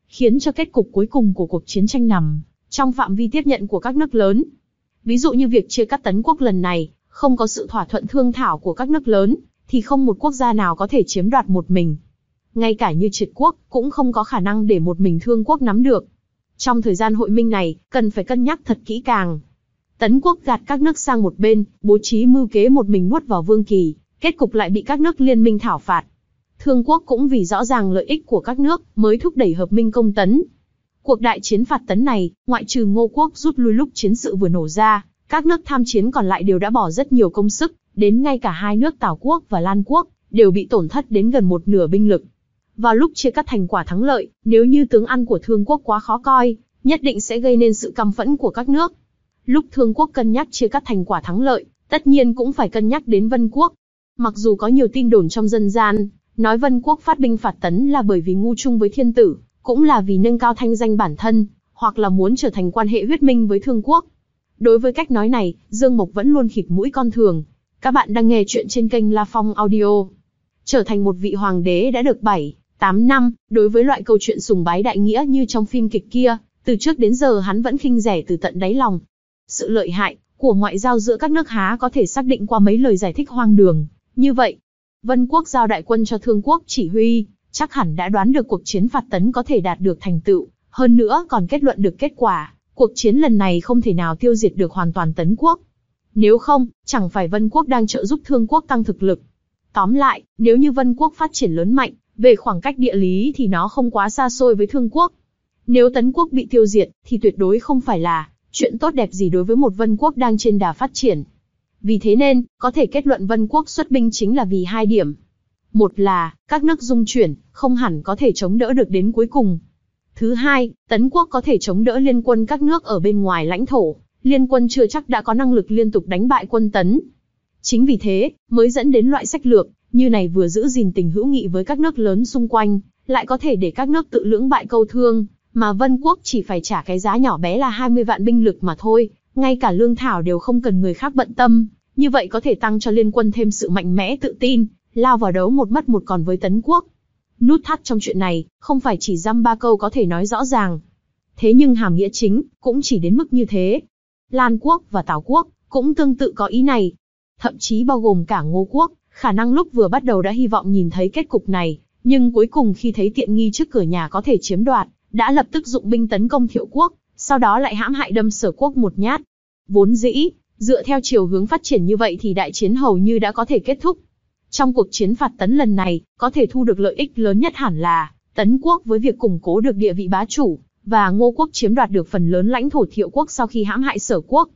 Speaker 2: khiến cho kết cục cuối cùng của cuộc chiến tranh nằm trong phạm vi tiếp nhận của các nước lớn. Ví dụ như việc chia cắt Tấn quốc lần này, không có sự thỏa thuận thương thảo của các nước lớn, thì không một quốc gia nào có thể chiếm đoạt một mình. Ngay cả như Triệt quốc, cũng không có khả năng để một mình Thương quốc nắm được. Trong thời gian hội minh này, cần phải cân nhắc thật kỹ càng. Tấn quốc gạt các nước sang một bên, bố trí mưu kế một mình nuốt vào Vương Kỳ, kết cục lại bị các nước liên minh thảo phạt. Thương quốc cũng vì rõ ràng lợi ích của các nước, mới thúc đẩy hợp minh công Tấn. Cuộc đại chiến phạt Tấn này, ngoại trừ Ngô quốc rút lui lúc chiến sự vừa nổ ra, các nước tham chiến còn lại đều đã bỏ rất nhiều công sức, đến ngay cả hai nước Tào quốc và Lan quốc, đều bị tổn thất đến gần một nửa binh lực. Vào lúc chia cắt thành quả thắng lợi, nếu như tướng ăn của Thương quốc quá khó coi, nhất định sẽ gây nên sự căm phẫn của các nước. Lúc Thương quốc cân nhắc chia cắt thành quả thắng lợi, tất nhiên cũng phải cân nhắc đến Vân quốc. Mặc dù có nhiều tin đồn trong dân gian, nói Vân quốc phát binh phạt Tấn là bởi vì ngu chung với thiên tử, cũng là vì nâng cao thanh danh bản thân, hoặc là muốn trở thành quan hệ huyết minh với Thương quốc. Đối với cách nói này, Dương Mộc vẫn luôn khịt mũi coi thường. Các bạn đang nghe chuyện trên kênh La Phong Audio. Trở thành một vị hoàng đế đã được bảy, tám năm, đối với loại câu chuyện sùng bái đại nghĩa như trong phim kịch kia, từ trước đến giờ hắn vẫn khinh rẻ từ tận đáy lòng. Sự lợi hại của ngoại giao giữa các nước há có thể xác định qua mấy lời giải thích hoang đường như vậy. Vân quốc giao đại quân cho Thương quốc chỉ huy, chắc hẳn đã đoán được cuộc chiến phạt Tấn có thể đạt được thành tựu, hơn nữa còn kết luận được kết quả. Cuộc chiến lần này không thể nào tiêu diệt được hoàn toàn Tấn quốc. Nếu không, chẳng phải Vân quốc đang trợ giúp Thương quốc tăng thực lực. Tóm lại, nếu như Vân quốc phát triển lớn mạnh, về khoảng cách địa lý thì nó không quá xa xôi với Thương quốc. Nếu Tấn quốc bị tiêu diệt, thì tuyệt đối không phải là chuyện tốt đẹp gì đối với một Vân quốc đang trên đà phát triển. Vì thế nên, có thể kết luận Vân quốc xuất binh chính là vì hai điểm. Một là, các nước dung chuyển, không hẳn có thể chống đỡ được đến cuối cùng. Thứ hai, Tấn quốc có thể chống đỡ liên quân các nước ở bên ngoài lãnh thổ, liên quân chưa chắc đã có năng lực liên tục đánh bại quân Tấn. Chính vì thế, mới dẫn đến loại sách lược như này, vừa giữ gìn tình hữu nghị với các nước lớn xung quanh, lại có thể để các nước tự lưỡng bại câu thương, mà Vân quốc chỉ phải trả cái giá nhỏ bé là hai mươi vạn binh lực mà thôi, ngay cả lương thảo đều không cần người khác bận tâm, như vậy có thể tăng cho liên quân thêm sự mạnh mẽ tự tin, lao vào đấu một mất một còn với Tấn quốc. Nút thắt trong chuyện này, không phải chỉ dăm ba câu có thể nói rõ ràng. Thế nhưng hàm nghĩa chính, cũng chỉ đến mức như thế. Lan quốc và Tào quốc, cũng tương tự có ý này. Thậm chí bao gồm cả Ngô quốc, khả năng lúc vừa bắt đầu đã hy vọng nhìn thấy kết cục này, nhưng cuối cùng khi thấy tiện nghi trước cửa nhà có thể chiếm đoạt, đã lập tức dụng binh tấn công Thiệu quốc, sau đó lại hãm hại đâm Sở quốc một nhát. Vốn dĩ, dựa theo chiều hướng phát triển như vậy thì đại chiến hầu như đã có thể kết thúc. Trong cuộc chiến phạt Tấn lần này, có thể thu được lợi ích lớn nhất hẳn là Tấn quốc với việc củng cố được địa vị bá chủ, và Ngô quốc chiếm đoạt được phần lớn lãnh thổ Thiệu quốc sau khi hãm hại Sở quốc.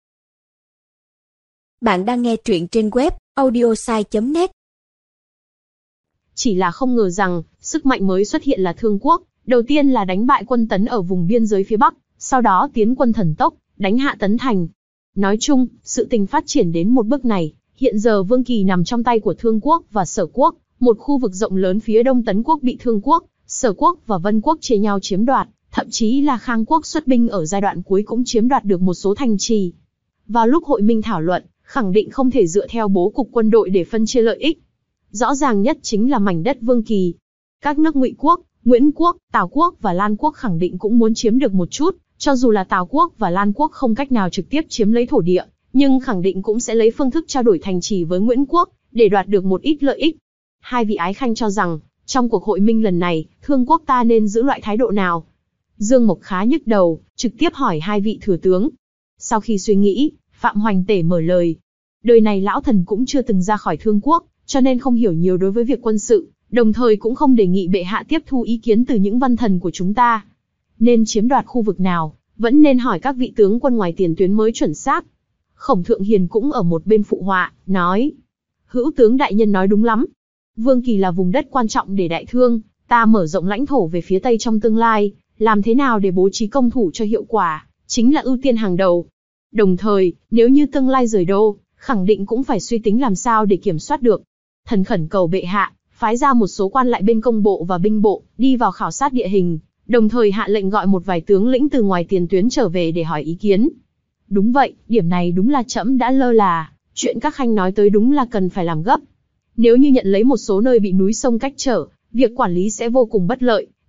Speaker 1: Bạn đang nghe truyện trên web audiosai chấm net.
Speaker 2: Chỉ là không ngờ rằng, sức mạnh mới xuất hiện là Thương quốc, đầu tiên là đánh bại quân Tấn ở vùng biên giới phía Bắc, sau đó tiến quân thần tốc, đánh hạ Tấn thành. Nói chung, sự tình phát triển đến một bước này, hiện giờ Vương Kỳ nằm trong tay của Thương quốc và Sở quốc, một khu vực rộng lớn phía đông Tấn quốc bị Thương quốc, Sở quốc và Vân quốc chia nhau chiếm đoạt, thậm chí là Khang quốc xuất binh ở giai đoạn cuối cũng chiếm đoạt được một số thành trì. Vào lúc hội minh thảo luận, khẳng định không thể dựa theo bố cục quân đội để phân chia lợi ích. Rõ ràng nhất chính là mảnh đất Vương Kỳ. Các nước Ngụy quốc, Nguyễn quốc, Tào quốc và Lan quốc khẳng định cũng muốn chiếm được một chút, cho dù là Tào quốc và Lan quốc không cách nào trực tiếp chiếm lấy thổ địa, nhưng khẳng định cũng sẽ lấy phương thức trao đổi thành trì với Nguyễn quốc, để đoạt được một ít lợi ích. Hai vị ái khanh cho rằng, trong cuộc hội minh lần này, Thương quốc ta nên giữ loại thái độ nào? Dương Mộc khá nhức đầu, trực tiếp hỏi hai vị thừa tướng. Sau khi suy nghĩ, Phạm Hoành Tể mở lời. Đời này lão thần cũng chưa từng ra khỏi Thương quốc, cho nên không hiểu nhiều đối với việc quân sự, đồng thời cũng không đề nghị bệ hạ tiếp thu ý kiến từ những văn thần của chúng ta. Nên chiếm đoạt khu vực nào, vẫn nên hỏi các vị tướng quân ngoài tiền tuyến mới chuẩn xác. Khổng Thượng Hiền cũng ở một bên phụ họa, nói. Hữu tướng đại nhân nói đúng lắm. Vương Kỳ là vùng đất quan trọng để đại thương, ta mở rộng lãnh thổ về phía tây trong tương lai, làm thế nào để bố trí công thủ cho hiệu quả, chính là ưu tiên hàng đầu. Đồng thời, nếu như tương lai rời đô, khẳng định cũng phải suy tính làm sao để kiểm soát được. Thần khẩn cầu bệ hạ, phái ra một số quan lại bên công bộ và binh bộ, đi vào khảo sát địa hình, đồng thời hạ lệnh gọi một vài tướng lĩnh từ ngoài tiền tuyến trở về để hỏi ý kiến. Đúng vậy, điểm này đúng là trẫm đã lơ là, chuyện các khanh nói tới đúng là cần phải làm gấp. Nếu như nhận lấy một số nơi bị núi sông cách trở, việc quản lý sẽ vô cùng bất lợi,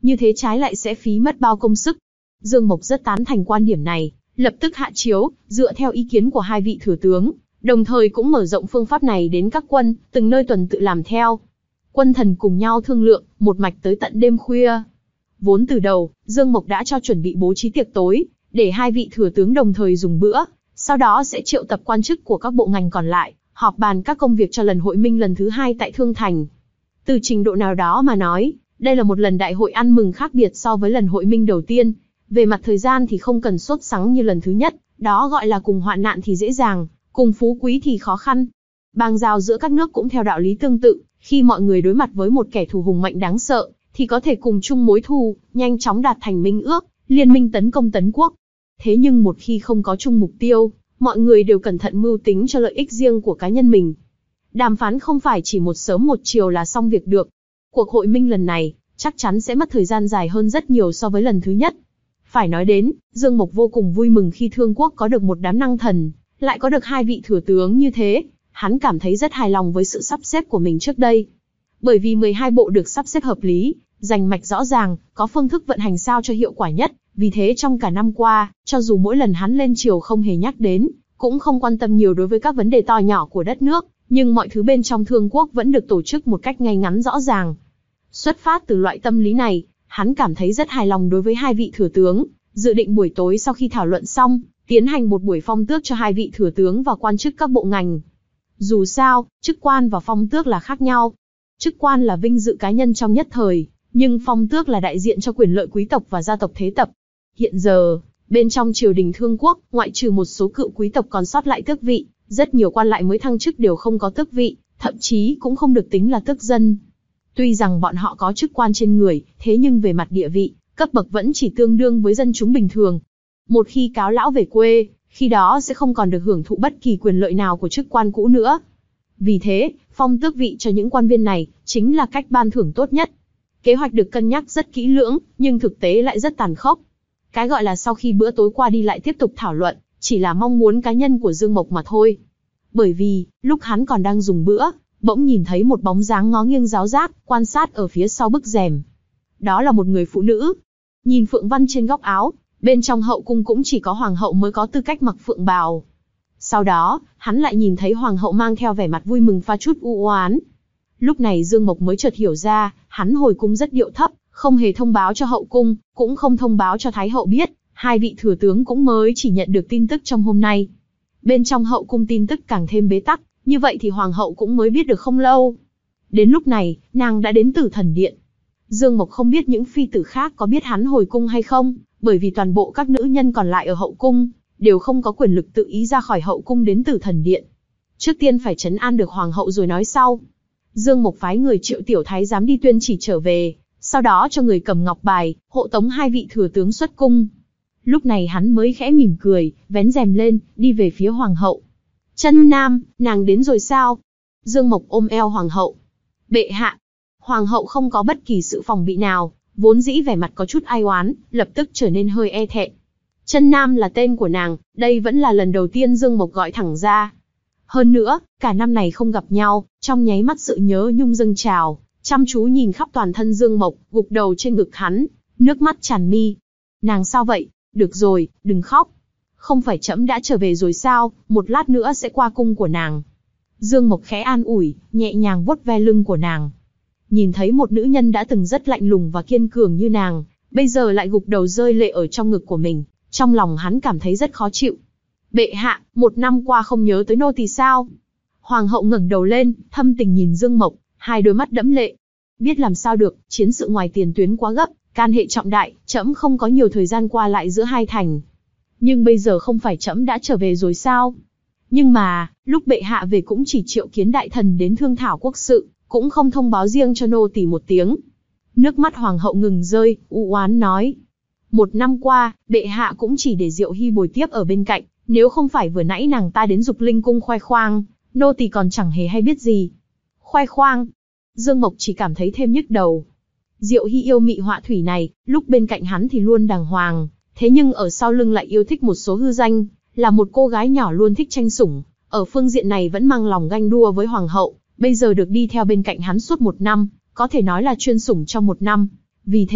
Speaker 2: như thế trái lại sẽ phí mất bao công sức. Dương Mộc rất tán thành quan điểm này, lập tức hạ chiếu, dựa theo ý kiến của hai vị thừa tướng, đồng thời cũng mở rộng phương pháp này đến các quân, từng nơi tuần tự làm theo. Quân thần cùng nhau thương lượng, một mạch tới tận đêm khuya. Vốn từ đầu, Dương Mộc đã cho chuẩn bị bố trí tiệc tối, để hai vị thừa tướng đồng thời dùng bữa, sau đó sẽ triệu tập quan chức của các bộ ngành còn lại, họp bàn các công việc cho lần hội minh lần thứ hai tại Thương Thành. Từ trình độ nào đó mà nói, đây là một lần đại hội ăn mừng khác biệt so với lần hội minh đầu tiên. Về mặt thời gian thì không cần sốt sắng như lần thứ nhất, đó gọi là cùng hoạn nạn thì dễ dàng, cùng phú quý thì khó khăn. Bang giao giữa các nước cũng theo đạo lý tương tự, khi mọi người đối mặt với một kẻ thù hùng mạnh đáng sợ, thì có thể cùng chung mối thù, nhanh chóng đạt thành minh ước, liên minh tấn công Tấn quốc. Thế nhưng một khi không có chung mục tiêu, mọi người đều cẩn thận mưu tính cho lợi ích riêng của cá nhân mình. Đàm phán không phải chỉ một sớm một chiều là xong việc được. Cuộc hội minh lần này, chắc chắn sẽ mất thời gian dài hơn rất nhiều so với lần thứ nhất. Phải nói đến, Dương Mộc vô cùng vui mừng khi Thương quốc có được một đám năng thần, lại có được hai vị thừa tướng như thế. Hắn cảm thấy rất hài lòng với sự sắp xếp của mình trước đây. Bởi vì mười hai bộ được sắp xếp hợp lý, rành mạch rõ ràng, có phương thức vận hành sao cho hiệu quả nhất. Vì thế trong cả năm qua, cho dù mỗi lần hắn lên triều không hề nhắc đến, cũng không quan tâm nhiều đối với các vấn đề to nhỏ của đất nước, nhưng mọi thứ bên trong Thương quốc vẫn được tổ chức một cách ngay ngắn rõ ràng. Xuất phát từ loại tâm lý này, hắn cảm thấy rất hài lòng đối với hai vị thừa tướng, dự định buổi tối sau khi thảo luận xong, tiến hành một buổi phong tước cho hai vị thừa tướng và quan chức các bộ ngành. Dù sao, chức quan và phong tước là khác nhau. Chức quan là vinh dự cá nhân trong nhất thời, nhưng phong tước là đại diện cho quyền lợi quý tộc và gia tộc thế tập. Hiện giờ, bên trong triều đình Thương quốc, ngoại trừ một số cựu quý tộc còn sót lại tước vị, rất nhiều quan lại mới thăng chức đều không có tước vị, thậm chí cũng không được tính là tước dân. Tuy rằng bọn họ có chức quan trên người, thế nhưng về mặt địa vị, cấp bậc vẫn chỉ tương đương với dân chúng bình thường. Một khi cáo lão về quê, khi đó sẽ không còn được hưởng thụ bất kỳ quyền lợi nào của chức quan cũ nữa. Vì thế, phong tước vị cho những quan viên này, chính là cách ban thưởng tốt nhất. Kế hoạch được cân nhắc rất kỹ lưỡng, nhưng thực tế lại rất tàn khốc. Cái gọi là sau khi bữa tối qua đi lại tiếp tục thảo luận, chỉ là mong muốn cá nhân của Dương Mộc mà thôi. Bởi vì, lúc hắn còn đang dùng bữa, bỗng nhìn thấy một bóng dáng ngó nghiêng giáo giác, quan sát ở phía sau bức rèm. Đó là một người phụ nữ. Nhìn phượng văn trên góc áo, bên trong hậu cung cũng chỉ có hoàng hậu mới có tư cách mặc phượng bào. Sau đó, hắn lại nhìn thấy hoàng hậu mang theo vẻ mặt vui mừng pha chút u oán. Lúc này Dương Mộc mới chợt hiểu ra, hắn hồi cung rất điệu thấp, không hề thông báo cho hậu cung, cũng không thông báo cho thái hậu biết, hai vị thừa tướng cũng mới chỉ nhận được tin tức trong hôm nay. Bên trong hậu cung tin tức càng thêm bế tắc, như vậy thì hoàng hậu cũng mới biết được không lâu. Đến lúc này, nàng đã đến Tử Thần Điện. Dương Mộc không biết những phi tử khác có biết hắn hồi cung hay không, bởi vì toàn bộ các nữ nhân còn lại ở hậu cung đều không có quyền lực tự ý ra khỏi hậu cung đến Tử Thần Điện. Trước tiên phải trấn an được hoàng hậu rồi nói sau. Dương Mộc phái người triệu tiểu thái giám đi tuyên chỉ trở về, sau đó cho người cầm ngọc bài, hộ tống hai vị thừa tướng xuất cung. Lúc này hắn mới khẽ mỉm cười, vén rèm lên, đi về phía hoàng hậu. Chân Nam, nàng đến rồi sao? Dương Mộc ôm eo hoàng hậu. Bệ hạ. Hoàng hậu không có bất kỳ sự phòng bị nào, vốn dĩ vẻ mặt có chút ai oán, lập tức trở nên hơi e thẹn. Chân Nam là tên của nàng, đây vẫn là lần đầu tiên Dương Mộc gọi thẳng ra. Hơn nữa, cả năm này không gặp nhau, trong nháy mắt sự nhớ nhung dâng trào, chăm chú nhìn khắp toàn thân Dương Mộc, gục đầu trên ngực hắn, nước mắt tràn mi. Nàng sao vậy? Được rồi, đừng khóc. Không phải trẫm đã trở về rồi sao, một lát nữa sẽ qua cung của nàng. Dương Mộc khẽ an ủi, nhẹ nhàng vuốt ve lưng của nàng. Nhìn thấy một nữ nhân đã từng rất lạnh lùng và kiên cường như nàng, bây giờ lại gục đầu rơi lệ ở trong ngực của mình, trong lòng hắn cảm thấy rất khó chịu. Bệ hạ, một năm qua không nhớ tới nô tỳ sao? Hoàng hậu ngẩng đầu lên, thâm tình nhìn Dương Mộc, hai đôi mắt đẫm lệ. Biết làm sao được, chiến sự ngoài tiền tuyến quá gấp, can hệ trọng đại, trẫm không có nhiều thời gian qua lại giữa hai thành. Nhưng bây giờ không phải trẫm đã trở về rồi sao? Nhưng mà, lúc bệ hạ về cũng chỉ triệu kiến đại thần đến thương thảo quốc sự, cũng không thông báo riêng cho nô tỳ một tiếng. Nước mắt hoàng hậu ngừng rơi, u oán nói. Một năm qua, bệ hạ cũng chỉ để Diệu Hy bồi tiếp ở bên cạnh, nếu không phải vừa nãy nàng ta đến Dục Linh cung khoe khoang, nô tỳ còn chẳng hề hay biết gì. Khoe khoang? Dương Mộc chỉ cảm thấy thêm nhức đầu. Diệu Hy yêu mị họa thủy này, lúc bên cạnh hắn thì luôn đàng hoàng, thế nhưng ở sau lưng lại yêu thích một số hư danh, là một cô gái nhỏ luôn thích tranh sủng, ở phương diện này vẫn mang lòng ganh đua với hoàng hậu, bây giờ được đi theo bên cạnh hắn suốt một năm, có thể nói là chuyên sủng trong một năm. Vì thế,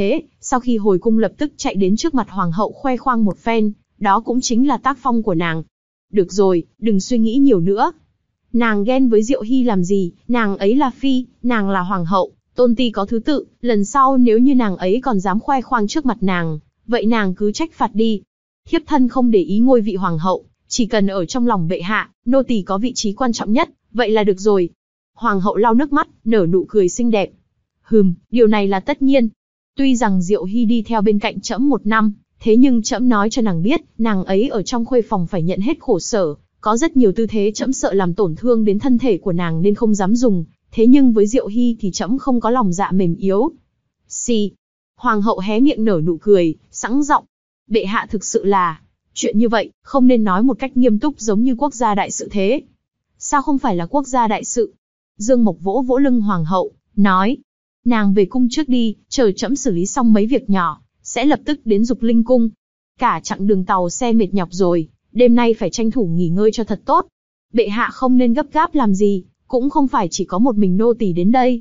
Speaker 2: sau khi hồi cung lập tức chạy đến trước mặt hoàng hậu khoe khoang một phen, đó cũng chính là tác phong của nàng. Được rồi, đừng suy nghĩ nhiều nữa. Nàng ghen với Diệu Hy làm gì, nàng ấy là phi, nàng là hoàng hậu, tôn ti có thứ tự, lần sau nếu như nàng ấy còn dám khoe khoang trước mặt nàng, vậy nàng cứ trách phạt đi. Thiếp thân không để ý ngôi vị hoàng hậu, chỉ cần ở trong lòng bệ hạ, nô tỳ có vị trí quan trọng nhất, vậy là được rồi. Hoàng hậu lau nước mắt, nở nụ cười xinh đẹp. Hừm, điều này là tất nhiên. Tuy rằng Diệu Hy đi theo bên cạnh trẫm một năm, thế nhưng trẫm nói cho nàng biết, nàng ấy ở trong khuê phòng phải nhận hết khổ sở, có rất nhiều tư thế trẫm sợ làm tổn thương đến thân thể của nàng nên không dám dùng, thế nhưng với Diệu Hy thì trẫm không có lòng dạ mềm yếu. Xì. Hoàng hậu hé miệng nở nụ cười, sẵn giọng. Bệ hạ thực sự là, chuyện như vậy, không nên nói một cách nghiêm túc giống như quốc gia đại sự thế. Sao không phải là quốc gia đại sự? Dương Mộc vỗ vỗ lưng hoàng hậu, nói. Nàng về cung trước đi, chờ trẫm xử lý xong mấy việc nhỏ, sẽ lập tức đến Dục Linh cung. Cả chặng đường tàu xe mệt nhọc rồi, đêm nay phải tranh thủ nghỉ ngơi cho thật tốt. Bệ hạ không nên gấp gáp làm gì, cũng không phải chỉ có một mình nô tỳ đến đây.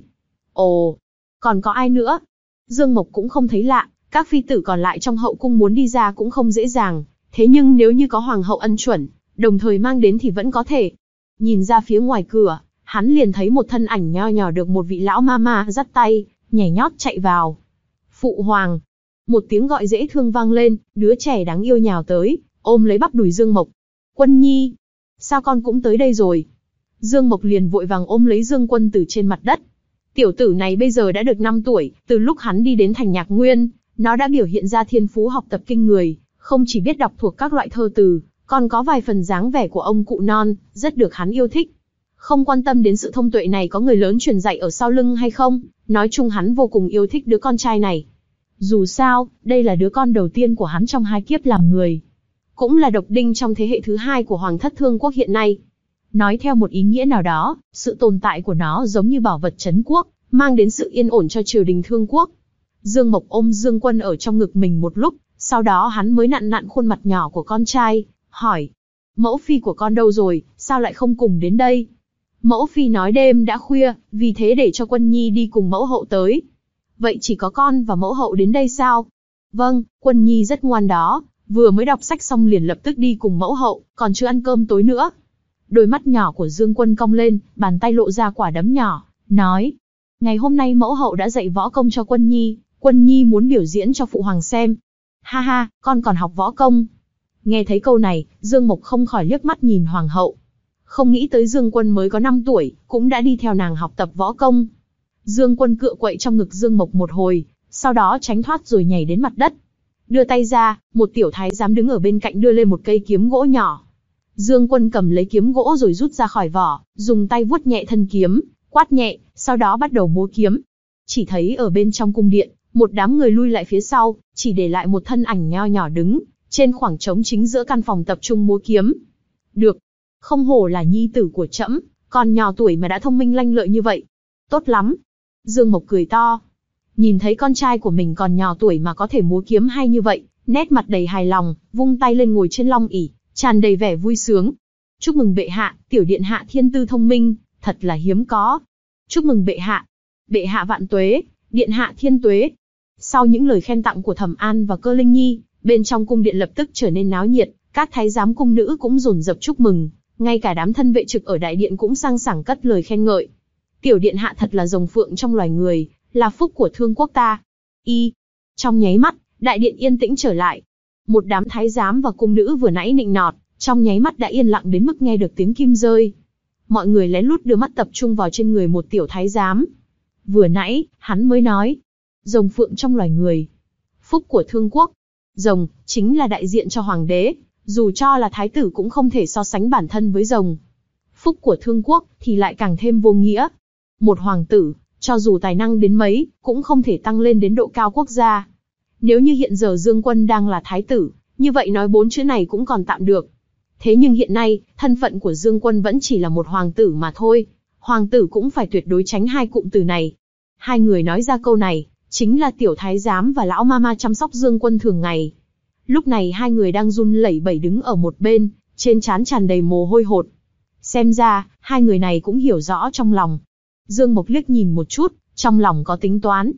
Speaker 2: Ồ, còn có ai nữa? Dương Mộc cũng không thấy lạ, các phi tử còn lại trong hậu cung muốn đi ra cũng không dễ dàng, thế nhưng nếu như có hoàng hậu ân chuẩn, đồng thời mang đến thì vẫn có thể. Nhìn ra phía ngoài cửa, hắn liền thấy một thân ảnh nho nhỏ được một vị lão ma ma dắt tay, nhảy nhót chạy vào. Phụ hoàng! Một tiếng gọi dễ thương vang lên, đứa trẻ đáng yêu nhào tới, ôm lấy bắp đùi Dương Mộc. Quân nhi! Sao con cũng tới đây rồi? Dương Mộc liền vội vàng ôm lấy Dương Quân từ trên mặt đất. Tiểu tử này bây giờ đã được năm tuổi, từ lúc hắn đi đến thành Nhạc Nguyên, nó đã biểu hiện ra thiên phú học tập kinh người, không chỉ biết đọc thuộc các loại thơ từ, còn có vài phần dáng vẻ của ông cụ non, rất được hắn yêu thích. Không quan tâm đến sự thông tuệ này có người lớn truyền dạy ở sau lưng hay không, nói chung hắn vô cùng yêu thích đứa con trai này. Dù sao, đây là đứa con đầu tiên của hắn trong hai kiếp làm người. Cũng là độc đinh trong thế hệ thứ hai của Hoàng thất Thương Quốc hiện nay. Nói theo một ý nghĩa nào đó, sự tồn tại của nó giống như bảo vật trấn quốc, mang đến sự yên ổn cho triều đình Thương Quốc. Dương Mộc ôm Dương Quân ở trong ngực mình một lúc, sau đó hắn mới nặn nặn khuôn mặt nhỏ của con trai, hỏi. Mẫu phi của con đâu rồi, sao lại không cùng đến đây? Mẫu phi nói đêm đã khuya, vì thế để cho Quân nhi đi cùng mẫu hậu tới. Vậy chỉ có con và mẫu hậu đến đây sao? Vâng, Quân nhi rất ngoan đó, vừa mới đọc sách xong liền lập tức đi cùng mẫu hậu, còn chưa ăn cơm tối nữa. Đôi mắt nhỏ của Dương Quân cong lên, bàn tay lộ ra quả đấm nhỏ, nói. Ngày hôm nay mẫu hậu đã dạy võ công cho Quân nhi, Quân nhi muốn biểu diễn cho phụ hoàng xem. Ha ha, con còn học võ công. Nghe thấy câu này, Dương Mộc không khỏi liếc mắt nhìn hoàng hậu. Không nghĩ tới Dương Quân mới có năm tuổi, cũng đã đi theo nàng học tập võ công. Dương Quân cựa quậy trong ngực Dương Mộc một hồi, sau đó tránh thoát rồi nhảy đến mặt đất. Đưa tay ra, một tiểu thái giám đứng ở bên cạnh đưa lên một cây kiếm gỗ nhỏ. Dương Quân cầm lấy kiếm gỗ rồi rút ra khỏi vỏ, dùng tay vuốt nhẹ thân kiếm, quát nhẹ, sau đó bắt đầu múa kiếm. Chỉ thấy ở bên trong cung điện, một đám người lui lại phía sau, chỉ để lại một thân ảnh nho nhỏ đứng trên khoảng trống chính giữa căn phòng tập trung múa kiếm. Được, không hổ là nhi tử của trẫm, còn nhỏ tuổi mà đã thông minh lanh lợi như vậy. Tốt lắm. Dương Mộc cười to. Nhìn thấy con trai của mình còn nhỏ tuổi mà có thể múa kiếm hay như vậy, nét mặt đầy hài lòng, vung tay lên ngồi trên long ỷ, tràn đầy vẻ vui sướng. Chúc mừng bệ hạ, tiểu điện hạ thiên tư thông minh, thật là hiếm có. Chúc mừng bệ hạ. Bệ hạ vạn tuế, điện hạ thiên tuế. Sau những lời khen tặng của Thẩm An và Cơ Linh Nhi, bên trong cung điện lập tức trở nên náo nhiệt, các thái giám cung nữ cũng dồn dập chúc mừng, ngay cả đám thân vệ trực ở đại điện cũng sang sảng cất lời khen ngợi. Tiểu điện hạ thật là rồng phượng trong loài người, là phúc của Thương Quốc ta. Y. Trong nháy mắt, đại điện yên tĩnh trở lại. Một đám thái giám và cung nữ vừa nãy nịnh nọt, trong nháy mắt đã yên lặng đến mức nghe được tiếng kim rơi. Mọi người lén lút đưa mắt tập trung vào trên người một tiểu thái giám. Vừa nãy, hắn mới nói, rồng phượng trong loài người, phúc của Thương Quốc. Rồng chính là đại diện cho hoàng đế, dù cho là thái tử cũng không thể so sánh bản thân với rồng. Phúc của Thương Quốc thì lại càng thêm vô nghĩa. Một hoàng tử, cho dù tài năng đến mấy, cũng không thể tăng lên đến độ cao quốc gia. Nếu như hiện giờ Dương Quân đang là thái tử, như vậy nói bốn chữ này cũng còn tạm được. Thế nhưng hiện nay, thân phận của Dương Quân vẫn chỉ là một hoàng tử mà thôi. Hoàng tử cũng phải tuyệt đối tránh hai cụm từ này. Hai người nói ra câu này, chính là tiểu thái giám và lão mama chăm sóc Dương Quân thường ngày. Lúc này hai người đang run lẩy bẩy đứng ở một bên, trên trán tràn đầy mồ hôi hột. Xem ra, hai người này cũng hiểu rõ trong lòng. Dương Mộc liếc nhìn một chút, trong lòng có tính toán.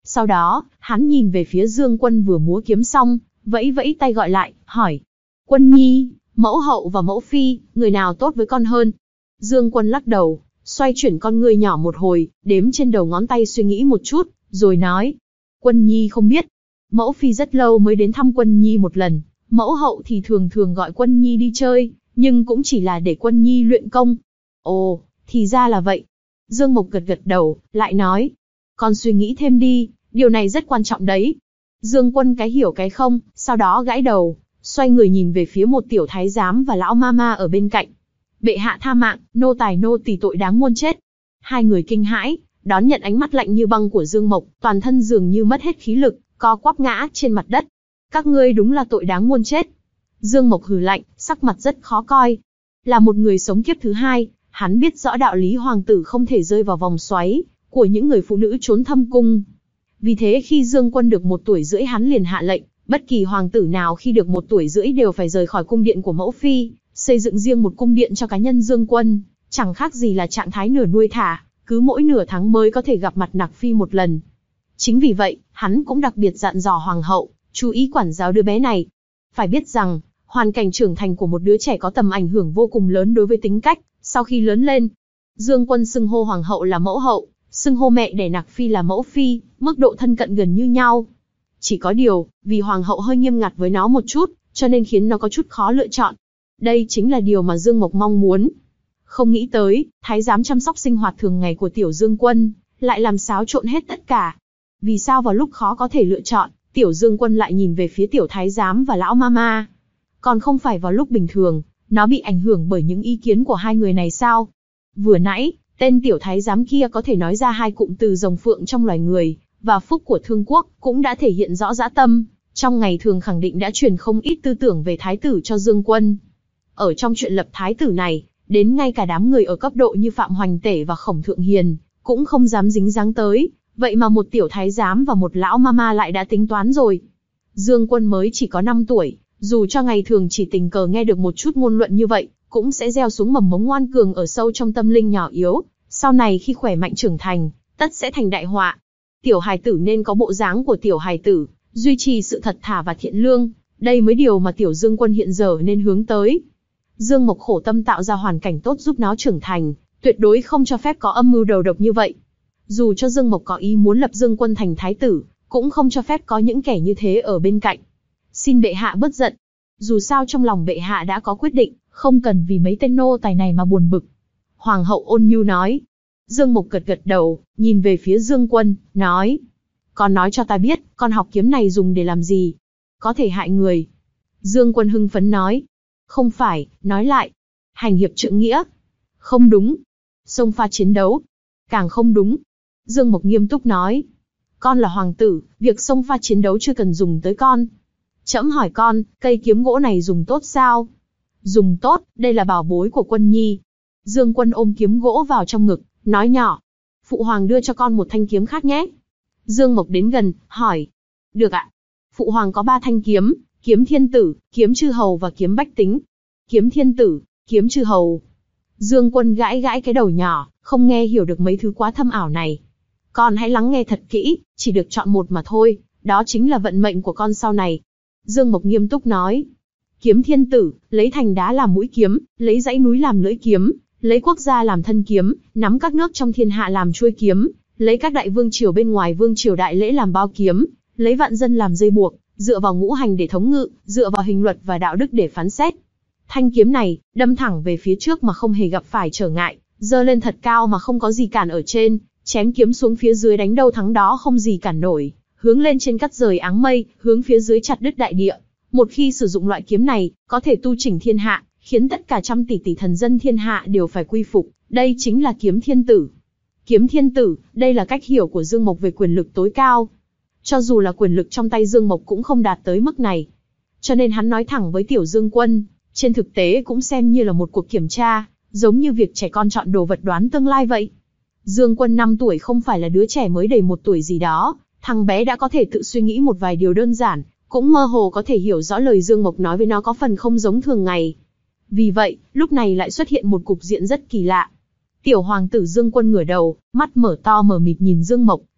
Speaker 2: Sau đó, hắn nhìn về phía Dương Quân vừa múa kiếm xong, vẫy vẫy tay gọi lại, hỏi. Quân nhi, mẫu hậu và mẫu phi, người nào tốt với con hơn? Dương Quân lắc đầu, xoay chuyển con ngươi nhỏ một hồi, đếm trên đầu ngón tay suy nghĩ một chút, rồi nói. Quân nhi không biết. Mẫu phi rất lâu mới đến thăm Quân nhi một lần, mẫu hậu thì thường thường gọi Quân nhi đi chơi, nhưng cũng chỉ là để Quân nhi luyện công. Ồ, thì ra là vậy. Dương Mộc gật gật đầu, lại nói. Con suy nghĩ thêm đi, điều này rất quan trọng đấy. Dương Quân cái hiểu cái không, sau đó gãi đầu, xoay người nhìn về phía một tiểu thái giám và lão ma ma ở bên cạnh. Bệ hạ tha mạng, nô tài nô tỳ tội đáng muôn chết. Hai người kinh hãi, đón nhận ánh mắt lạnh như băng của Dương Mộc, toàn thân dường như mất hết khí lực, co quắp ngã trên mặt đất. Các ngươi đúng là tội đáng muôn chết. Dương Mộc hừ lạnh, sắc mặt rất khó coi. Là một người sống kiếp thứ hai, hắn biết rõ đạo lý hoàng tử không thể rơi vào vòng xoáy của những người phụ nữ trốn thâm cung. Vì thế khi Dương Quân được một tuổi rưỡi hắn liền hạ lệnh, bất kỳ hoàng tử nào khi được một tuổi rưỡi đều phải rời khỏi cung điện của mẫu phi, xây dựng riêng một cung điện cho cá nhân Dương Quân, chẳng khác gì là trạng thái nửa nuôi thả, cứ mỗi nửa tháng mới có thể gặp mặt nặc phi một lần. Chính vì vậy, hắn cũng đặc biệt dặn dò hoàng hậu, chú ý quản giáo đứa bé này. Phải biết rằng, hoàn cảnh trưởng thành của một đứa trẻ có tầm ảnh hưởng vô cùng lớn đối với tính cách, sau khi lớn lên. Dương Quân xưng hô hoàng hậu là mẫu hậu, xưng hô mẹ đẻ nặc phi là mẫu phi, mức độ thân cận gần như nhau. Chỉ có điều, vì hoàng hậu hơi nghiêm ngặt với nó một chút, cho nên khiến nó có chút khó lựa chọn. Đây chính là điều mà Dương Mộc mong muốn. Không nghĩ tới, thái giám chăm sóc sinh hoạt thường ngày của tiểu Dương Quân, lại làm xáo trộn hết tất cả. Vì sao vào lúc khó có thể lựa chọn, tiểu Dương Quân lại nhìn về phía tiểu thái giám và lão mama? Còn không phải vào lúc bình thường, nó bị ảnh hưởng bởi những ý kiến của hai người này sao? Vừa nãy, tên tiểu thái giám kia có thể nói ra hai cụm từ rồng phượng trong loài người, và phúc của thương quốc, cũng đã thể hiện rõ dã tâm, trong ngày thường khẳng định đã truyền không ít tư tưởng về thái tử cho Dương Quân. Ở trong chuyện lập thái tử này, đến ngay cả đám người ở cấp độ như Phạm Hoành Tể và Khổng Thượng Hiền, cũng không dám dính dáng tới, vậy mà một tiểu thái giám và một lão mama lại đã tính toán rồi. Dương Quân mới chỉ có năm tuổi, dù cho ngày thường chỉ tình cờ nghe được một chút ngôn luận như vậy, cũng sẽ gieo xuống mầm mống ngoan cường ở sâu trong tâm linh nhỏ yếu, sau này khi khỏe mạnh trưởng thành, tất sẽ thành đại họa. Tiểu hài tử nên có bộ dáng của tiểu hài tử, duy trì sự thật thà và thiện lương, đây mới điều mà tiểu Dương Quân hiện giờ nên hướng tới. Dương Mộc khổ tâm tạo ra hoàn cảnh tốt giúp nó trưởng thành, tuyệt đối không cho phép có âm mưu đầu độc như vậy. Dù cho Dương Mộc có ý muốn lập Dương Quân thành thái tử, cũng không cho phép có những kẻ như thế ở bên cạnh. Xin bệ hạ bớt giận. Dù sao trong lòng bệ hạ đã có quyết định, không cần vì mấy tên nô tài này mà buồn bực. Hoàng hậu ôn nhu nói. Dương Mộc gật gật đầu, nhìn về phía Dương Quân, nói. Con nói cho ta biết, con học kiếm này dùng để làm gì? Có thể hại người. Dương Quân hưng phấn nói. Không phải, nói lại. Hành hiệp trượng nghĩa. Không đúng. Xông pha chiến đấu. Càng không đúng. Dương Mộc nghiêm túc nói. Con là hoàng tử, việc xông pha chiến đấu chưa cần dùng tới con. Trẫm hỏi con, cây kiếm gỗ này dùng tốt sao? Dùng tốt, đây là bảo bối của Quân nhi. Dương Quân ôm kiếm gỗ vào trong ngực, nói nhỏ. Phụ hoàng đưa cho con một thanh kiếm khác nhé. Dương Mộc đến gần, hỏi. Được ạ. Phụ hoàng có ba thanh kiếm, kiếm thiên tử, kiếm chư hầu và kiếm bách tính. Kiếm thiên tử, kiếm chư hầu. Dương Quân gãi gãi cái đầu nhỏ, không nghe hiểu được mấy thứ quá thâm ảo này. Con hãy lắng nghe thật kỹ, chỉ được chọn một mà thôi, đó chính là vận mệnh của con sau này. Dương Mộc nghiêm túc nói. Kiếm thiên tử, lấy thành đá làm mũi kiếm, lấy dãy núi làm lưỡi kiếm, lấy quốc gia làm thân kiếm, nắm các nước trong thiên hạ làm chuôi kiếm, lấy các đại vương triều bên ngoài vương triều đại lễ làm bao kiếm, lấy vạn dân làm dây buộc, dựa vào ngũ hành để thống ngự, dựa vào hình luật và đạo đức để phán xét. Thanh kiếm này, đâm thẳng về phía trước mà không hề gặp phải trở ngại, giơ lên thật cao mà không có gì cản ở trên, chém kiếm xuống phía dưới đánh đâu thắng đó không gì cản nổi, hướng lên trên cắt rời áng mây, hướng phía dưới chặt đứt đại địa. Một khi sử dụng loại kiếm này, có thể tu chỉnh thiên hạ, khiến tất cả trăm tỷ tỷ thần dân thiên hạ đều phải quy phục, đây chính là kiếm thiên tử. Kiếm thiên tử, đây là cách hiểu của Dương Mộc về quyền lực tối cao. Cho dù là quyền lực trong tay Dương Mộc cũng không đạt tới mức này. Cho nên hắn nói thẳng với tiểu Dương Quân, trên thực tế cũng xem như là một cuộc kiểm tra, giống như việc trẻ con chọn đồ vật đoán tương lai vậy. Dương Quân năm tuổi không phải là đứa trẻ mới đầy một tuổi gì đó, thằng bé đã có thể tự suy nghĩ một vài điều đơn giản, cũng mơ hồ có thể hiểu rõ lời Dương Mộc nói với nó có phần không giống thường ngày. Vì vậy, lúc này lại xuất hiện một cục diện rất kỳ lạ. Tiểu hoàng tử Dương Quân ngửa đầu, mắt mở to mờ mịt nhìn Dương Mộc,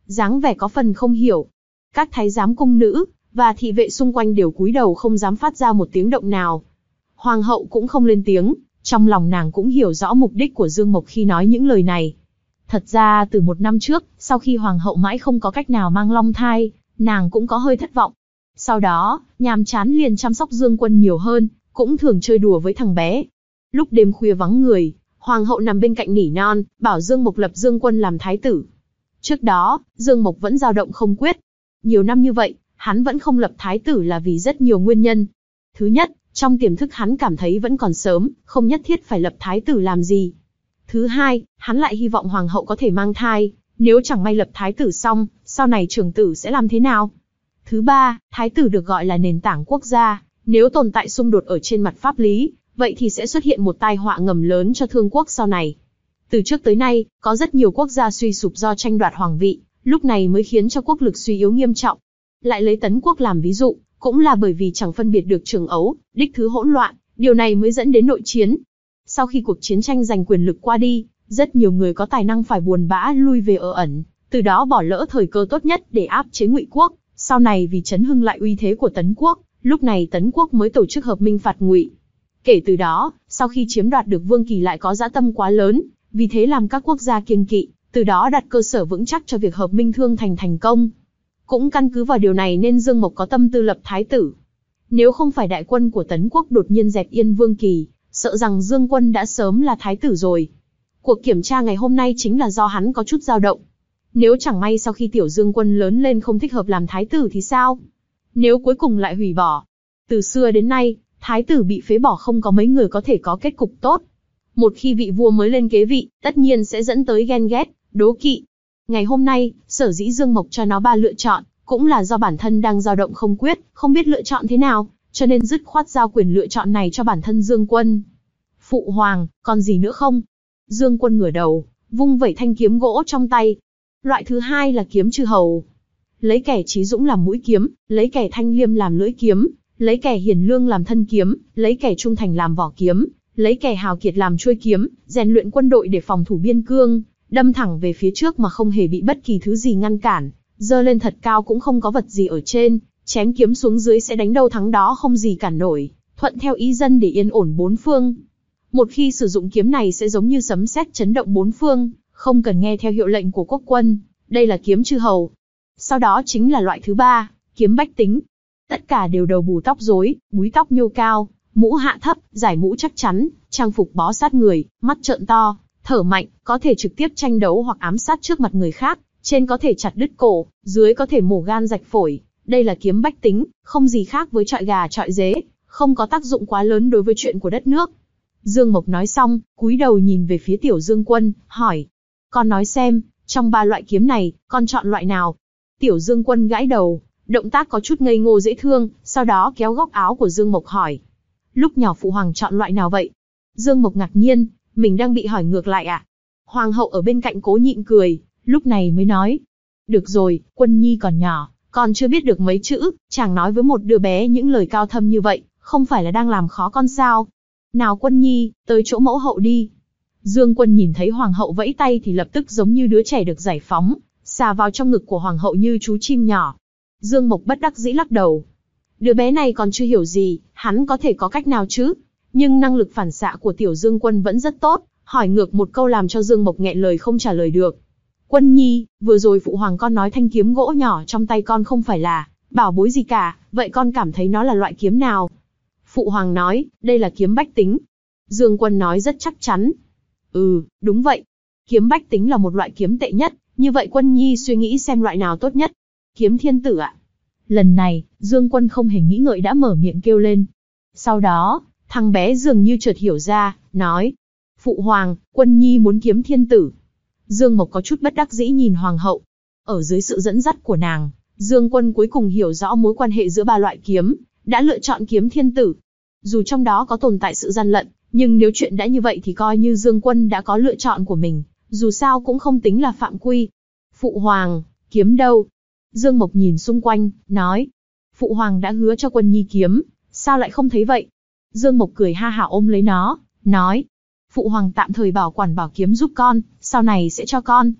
Speaker 2: dáng vẻ có phần không hiểu. Các thái giám cung nữ và thị vệ xung quanh đều cúi đầu không dám phát ra một tiếng động nào. Hoàng hậu cũng không lên tiếng, trong lòng nàng cũng hiểu rõ mục đích của Dương Mộc khi nói những lời này. Thật ra từ một năm trước, sau khi hoàng hậu mãi không có cách nào mang long thai, nàng cũng có hơi thất vọng. Sau đó, nhàm chán liền chăm sóc Dương Quân nhiều hơn, cũng thường chơi đùa với thằng bé. Lúc đêm khuya vắng người, hoàng hậu nằm bên cạnh nỉ non, bảo Dương Mộc lập Dương Quân làm thái tử. Trước đó, Dương Mộc vẫn dao động không quyết. Nhiều năm như vậy, hắn vẫn không lập thái tử là vì rất nhiều nguyên nhân. Thứ nhất, trong tiềm thức hắn cảm thấy vẫn còn sớm, không nhất thiết phải lập thái tử làm gì. Thứ hai, hắn lại hy vọng hoàng hậu có thể mang thai, nếu chẳng may lập thái tử xong, sau này trưởng tử sẽ làm thế nào? Thứ ba, thái tử được gọi là nền tảng quốc gia, nếu tồn tại xung đột ở trên mặt pháp lý, vậy thì sẽ xuất hiện một tai họa ngầm lớn cho thương quốc sau này. Từ trước tới nay, có rất nhiều quốc gia suy sụp do tranh đoạt hoàng vị, lúc này mới khiến cho quốc lực suy yếu nghiêm trọng. Lại lấy Tấn quốc làm ví dụ, cũng là bởi vì chẳng phân biệt được trường ấu, đích thứ hỗn loạn, điều này mới dẫn đến nội chiến. Sau khi cuộc chiến tranh giành quyền lực qua đi, rất nhiều người có tài năng phải buồn bã lui về ở ẩn, từ đó bỏ lỡ thời cơ tốt nhất để áp chế Ngụy quốc. Sau này vì chấn hưng lại uy thế của Tấn quốc, lúc này Tấn quốc mới tổ chức hợp minh phạt Ngụy. Kể từ đó, sau khi chiếm đoạt được Vương Kỳ lại có dã tâm quá lớn, vì thế làm các quốc gia kiêng kỵ, từ đó đặt cơ sở vững chắc cho việc hợp minh Thương Thành thành công. Cũng căn cứ vào điều này nên Dương Mộc có tâm tư lập thái tử. Nếu không phải đại quân của Tấn quốc đột nhiên dẹp yên Vương Kỳ, sợ rằng Dương Quân đã sớm là thái tử rồi. Cuộc kiểm tra ngày hôm nay chính là do hắn có chút dao động. Nếu chẳng may sau khi tiểu Dương Quân lớn lên không thích hợp làm thái tử thì sao? Nếu cuối cùng lại hủy bỏ. Từ xưa đến nay, thái tử bị phế bỏ không có mấy người có thể có kết cục tốt. Một khi vị vua mới lên kế vị, tất nhiên sẽ dẫn tới ghen ghét, đố kỵ. Ngày hôm nay, sở dĩ Dương Mộc cho nó ba lựa chọn, cũng là do bản thân đang dao động không quyết, không biết lựa chọn thế nào, cho nên dứt khoát giao quyền lựa chọn này cho bản thân Dương Quân. Phụ hoàng, còn gì nữa không? Dương Quân ngửa đầu, vung vẩy thanh kiếm gỗ trong tay. Loại thứ hai là kiếm chư hầu. Lấy kẻ trí dũng làm mũi kiếm, lấy kẻ thanh liêm làm lưỡi kiếm, lấy kẻ hiền lương làm thân kiếm, lấy kẻ trung thành làm vỏ kiếm, lấy kẻ hào kiệt làm chuôi kiếm, rèn luyện quân đội để phòng thủ biên cương, đâm thẳng về phía trước mà không hề bị bất kỳ thứ gì ngăn cản, giơ lên thật cao cũng không có vật gì ở trên, chém kiếm xuống dưới sẽ đánh đâu thắng đó không gì cản nổi, thuận theo ý dân để yên ổn bốn phương. Một khi sử dụng kiếm này sẽ giống như sấm sét chấn động bốn phương, không cần nghe theo hiệu lệnh của quốc quân, đây là kiếm chư hầu. Sau đó chính là loại thứ ba, kiếm bách tính. Tất cả đều đầu bù tóc rối, búi tóc nhô cao, mũ hạ thấp, giải mũ chắc chắn, trang phục bó sát người, mắt trợn to, thở mạnh, có thể trực tiếp tranh đấu hoặc ám sát trước mặt người khác, trên có thể chặt đứt cổ, dưới có thể mổ gan rạch phổi. Đây là kiếm bách tính, không gì khác với trọi gà trọi dế, không có tác dụng quá lớn đối với chuyện của đất nước. Dương Mộc nói xong, cúi đầu nhìn về phía tiểu Dương Quân, hỏi. Con nói xem, trong ba loại kiếm này, con chọn loại nào? Tiểu Dương Quân gãi đầu, động tác có chút ngây ngô dễ thương, sau đó kéo góc áo của Dương Mộc hỏi. Lúc nhỏ phụ hoàng chọn loại nào vậy? Dương Mộc ngạc nhiên, mình đang bị hỏi ngược lại à? Hoàng hậu ở bên cạnh cố nhịn cười, lúc này mới nói. Được rồi, Quân nhi còn nhỏ, còn chưa biết được mấy chữ, chàng nói với một đứa bé những lời cao thâm như vậy, không phải là đang làm khó con sao? Nào Quân nhi, tới chỗ mẫu hậu đi. Dương Quân nhìn thấy hoàng hậu vẫy tay thì lập tức giống như đứa trẻ được giải phóng, xà vào trong ngực của hoàng hậu như chú chim nhỏ. Dương Mộc bất đắc dĩ lắc đầu. Đứa bé này còn chưa hiểu gì, hắn có thể có cách nào chứ? Nhưng năng lực phản xạ của tiểu Dương Quân vẫn rất tốt, hỏi ngược một câu làm cho Dương Mộc nghẹn lời không trả lời được. Quân nhi, vừa rồi phụ hoàng con nói thanh kiếm gỗ nhỏ trong tay con không phải là bảo bối gì cả, vậy con cảm thấy nó là loại kiếm nào? Phụ hoàng nói, đây là kiếm bách tính. Dương Quân nói rất chắc chắn. Ừ, đúng vậy. Kiếm bách tính là một loại kiếm tệ nhất, như vậy Quân nhi suy nghĩ xem loại nào tốt nhất. Kiếm thiên tử ạ. Lần này, Dương Quân không hề nghĩ ngợi đã mở miệng kêu lên. Sau đó, thằng bé dường như chợt hiểu ra, nói. Phụ hoàng, Quân nhi muốn kiếm thiên tử. Dương Mộc có chút bất đắc dĩ nhìn hoàng hậu. Ở dưới sự dẫn dắt của nàng, Dương Quân cuối cùng hiểu rõ mối quan hệ giữa ba loại kiếm, đã lựa chọn kiếm thiên tử. Dù trong đó có tồn tại sự gian lận, nhưng nếu chuyện đã như vậy thì coi như Dương Quân đã có lựa chọn của mình, dù sao cũng không tính là phạm quy. Phụ hoàng, kiếm đâu? Dương Mộc nhìn xung quanh, nói. Phụ hoàng đã hứa cho Quân nhi kiếm, sao lại không thấy vậy? Dương Mộc cười ha hả ôm lấy nó, nói. Phụ hoàng tạm thời bảo quản bảo kiếm giúp con, sau này sẽ cho con.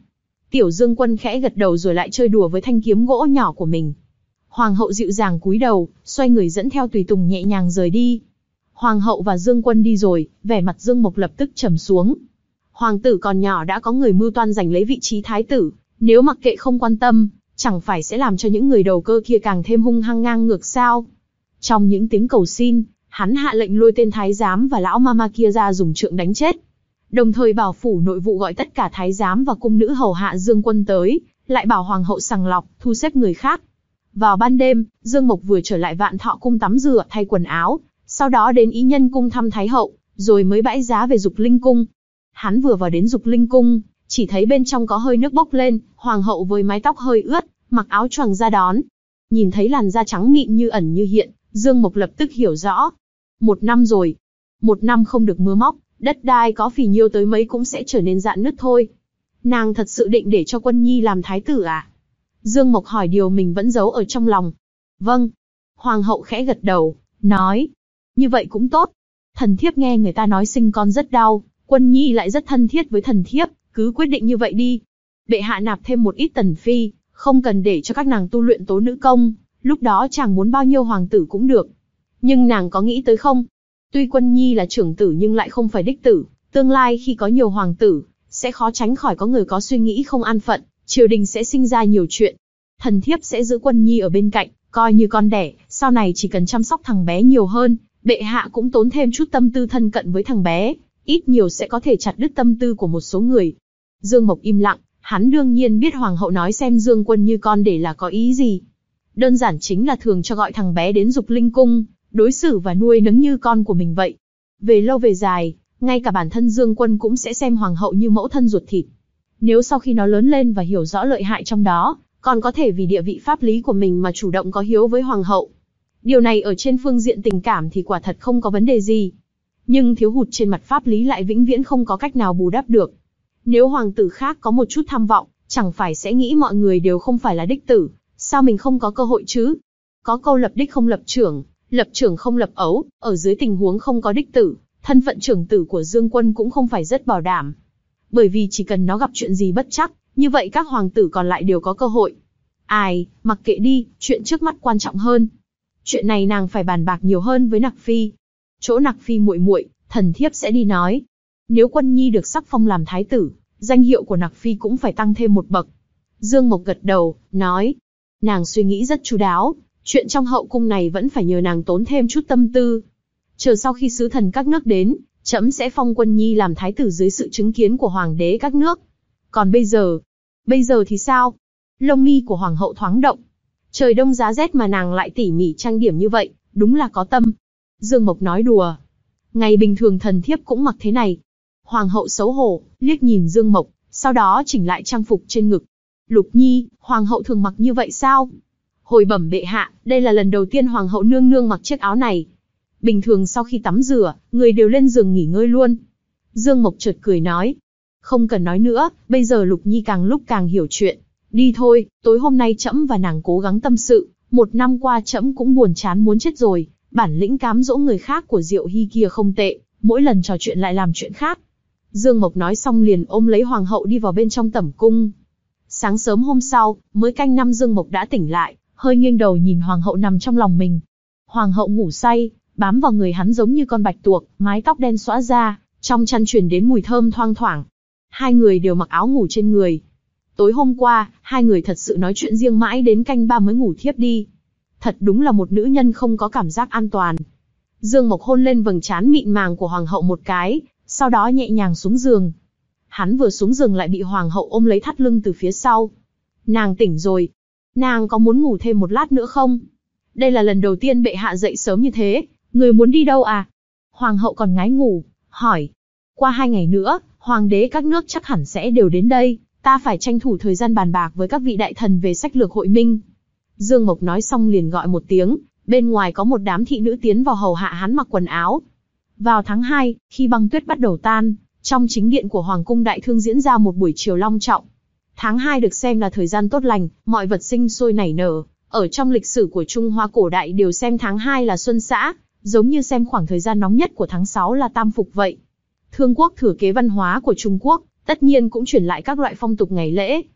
Speaker 2: Tiểu Dương Quân khẽ gật đầu rồi lại chơi đùa với thanh kiếm gỗ nhỏ của mình. Hoàng hậu dịu dàng cúi đầu, xoay người dẫn theo tùy tùng nhẹ nhàng rời đi. Hoàng hậu và Dương Quân đi rồi, vẻ mặt Dương Mộc lập tức trầm xuống. Hoàng tử còn nhỏ đã có người mưu toan giành lấy vị trí thái tử, nếu mặc kệ không quan tâm, chẳng phải sẽ làm cho những người đầu cơ kia càng thêm hung hăng ngang ngược sao? Trong những tiếng cầu xin, hắn hạ lệnh lôi tên thái giám và lão mama kia ra dùng trượng đánh chết. Đồng thời bảo phủ nội vụ gọi tất cả thái giám và cung nữ hầu hạ Dương Quân tới, lại bảo hoàng hậu sàng lọc, thu xếp người khác. Vào ban đêm, Dương Mộc vừa trở lại Vạn Thọ cung tắm rửa thay quần áo, sau đó đến Ý Nhân cung thăm thái hậu, rồi mới bãi giá về Dục Linh cung. Hắn vừa vào đến Dục Linh cung, chỉ thấy bên trong có hơi nước bốc lên, hoàng hậu với mái tóc hơi ướt, mặc áo choàng ra đón. Nhìn thấy làn da trắng mịn như ẩn như hiện, Dương Mộc lập tức hiểu rõ. Một năm rồi, một năm không được mưa móc, đất đai có phì nhiêu tới mấy cũng sẽ trở nên rạn nứt thôi. Nàng thật sự định để cho Quân Nhi làm thái tử à? Dương Mộc hỏi điều mình vẫn giấu ở trong lòng. Vâng. Hoàng hậu khẽ gật đầu, nói. Như vậy cũng tốt. Thần thiếp nghe người ta nói sinh con rất đau, Quân Nhi lại rất thân thiết với thần thiếp, cứ quyết định như vậy đi. Bệ hạ nạp thêm một ít tần phi, không cần để cho các nàng tu luyện tố nữ công, lúc đó chàng muốn bao nhiêu hoàng tử cũng được. Nhưng nàng có nghĩ tới không? Tuy Quân Nhi là trưởng tử nhưng lại không phải đích tử, tương lai khi có nhiều hoàng tử, sẽ khó tránh khỏi có người có suy nghĩ không an phận, triều đình sẽ sinh ra nhiều chuyện. Thần thiếp sẽ giữ Quân Nhi ở bên cạnh, coi như con đẻ, sau này chỉ cần chăm sóc thằng bé nhiều hơn, bệ hạ cũng tốn thêm chút tâm tư thân cận với thằng bé, ít nhiều sẽ có thể chặt đứt tâm tư của một số người. Dương Mộc im lặng, hắn đương nhiên biết hoàng hậu nói xem Dương Quân như con để là có ý gì. Đơn giản chính là thường cho gọi thằng bé đến Dục Linh cung, đối xử và nuôi nấng như con của mình vậy. Về lâu về dài, ngay cả bản thân Dương Quân cũng sẽ xem hoàng hậu như mẫu thân ruột thịt. Nếu sau khi nó lớn lên và hiểu rõ lợi hại trong đó, còn có thể vì địa vị pháp lý của mình mà chủ động có hiếu với hoàng hậu. Điều này ở trên phương diện tình cảm thì quả thật không có vấn đề gì. Nhưng thiếu hụt trên mặt pháp lý lại vĩnh viễn không có cách nào bù đắp được. Nếu hoàng tử khác có một chút tham vọng, chẳng phải sẽ nghĩ mọi người đều không phải là đích tử, sao mình không có cơ hội chứ? Có câu lập đích không lập trưởng, lập trưởng không lập ấu, ở dưới tình huống không có đích tử, thân phận trưởng tử của Dương Quân cũng không phải rất bảo đảm. Bởi vì chỉ cần nó gặp chuyện gì bất chắc, như vậy các hoàng tử còn lại đều có cơ hội. Ai, mặc kệ đi, chuyện trước mắt quan trọng hơn. Chuyện này nàng phải bàn bạc nhiều hơn với Nặc Phi. Chỗ Nặc Phi muội muội, thần thiếp sẽ đi nói. Nếu Quân Nhi được sắc phong làm thái tử, danh hiệu của Nặc Phi cũng phải tăng thêm một bậc. Dương Mộc gật đầu, nói. Nàng suy nghĩ rất chu đáo, chuyện trong hậu cung này vẫn phải nhờ nàng tốn thêm chút tâm tư. Chờ sau khi sứ thần các nước đến, trẫm sẽ phong Quân Nhi làm thái tử dưới sự chứng kiến của hoàng đế các nước. Còn bây giờ, bây giờ thì sao? Lông mi của hoàng hậu thoáng động. Trời đông giá rét mà nàng lại tỉ mỉ trang điểm như vậy, đúng là có tâm. Dương Mộc nói đùa. Ngày bình thường thần thiếp cũng mặc thế này. Hoàng hậu xấu hổ, liếc nhìn Dương Mộc, sau đó chỉnh lại trang phục trên ngực. Lục Nhi, hoàng hậu thường mặc như vậy sao? Hồi bẩm bệ hạ, đây là lần đầu tiên hoàng hậu nương nương mặc chiếc áo này. Bình thường sau khi tắm rửa, người đều lên giường nghỉ ngơi luôn. Dương Mộc chợt cười nói. Không cần nói nữa, bây giờ Lục Nhi càng lúc càng hiểu chuyện. Đi thôi, tối hôm nay trẫm và nàng cố gắng tâm sự. Một năm qua trẫm cũng buồn chán muốn chết rồi. Bản lĩnh cám dỗ người khác của Diệu Hy kia không tệ, mỗi lần trò chuyện lại làm chuyện khác. Dương Mộc nói xong liền ôm lấy hoàng hậu đi vào bên trong tẩm cung. Sáng sớm hôm sau, mới canh năm Dương Mộc đã tỉnh lại, hơi nghiêng đầu nhìn hoàng hậu nằm trong lòng mình. Hoàng hậu ngủ say, bám vào người hắn giống như con bạch tuộc, mái tóc đen xõa ra, trong chăn truyền đến mùi thơm thoang thoảng. Hai người đều mặc áo ngủ trên người. Tối hôm qua, hai người thật sự nói chuyện riêng mãi đến canh ba mới ngủ thiếp đi. Thật đúng là một nữ nhân không có cảm giác an toàn. Dương Mộc hôn lên vầng trán mịn màng của hoàng hậu một cái, sau đó nhẹ nhàng xuống giường. Hắn vừa xuống giường lại bị hoàng hậu ôm lấy thắt lưng từ phía sau. Nàng tỉnh rồi. Nàng có muốn ngủ thêm một lát nữa không? Đây là lần đầu tiên bệ hạ dậy sớm như thế, người muốn đi đâu à? Hoàng hậu còn ngái ngủ, hỏi. Qua hai ngày nữa, hoàng đế các nước chắc hẳn sẽ đều đến đây, ta phải tranh thủ thời gian bàn bạc với các vị đại thần về sách lược hội minh. Dương Mộc nói xong liền gọi một tiếng, bên ngoài có một đám thị nữ tiến vào hầu hạ hắn mặc quần áo. Vào tháng hai, khi băng tuyết bắt đầu tan, trong chính điện của Hoàng cung Đại Thương diễn ra một buổi chiều long trọng. Tháng hai được xem là thời gian tốt lành, mọi vật sinh sôi nảy nở. Ở trong lịch sử của Trung Hoa cổ đại đều xem tháng hai là xuân xã, giống như xem khoảng thời gian nóng nhất của tháng sáu là tam phục vậy. Thương quốc thừa kế văn hóa của Trung Quốc, tất nhiên cũng truyền lại các loại phong tục ngày lễ.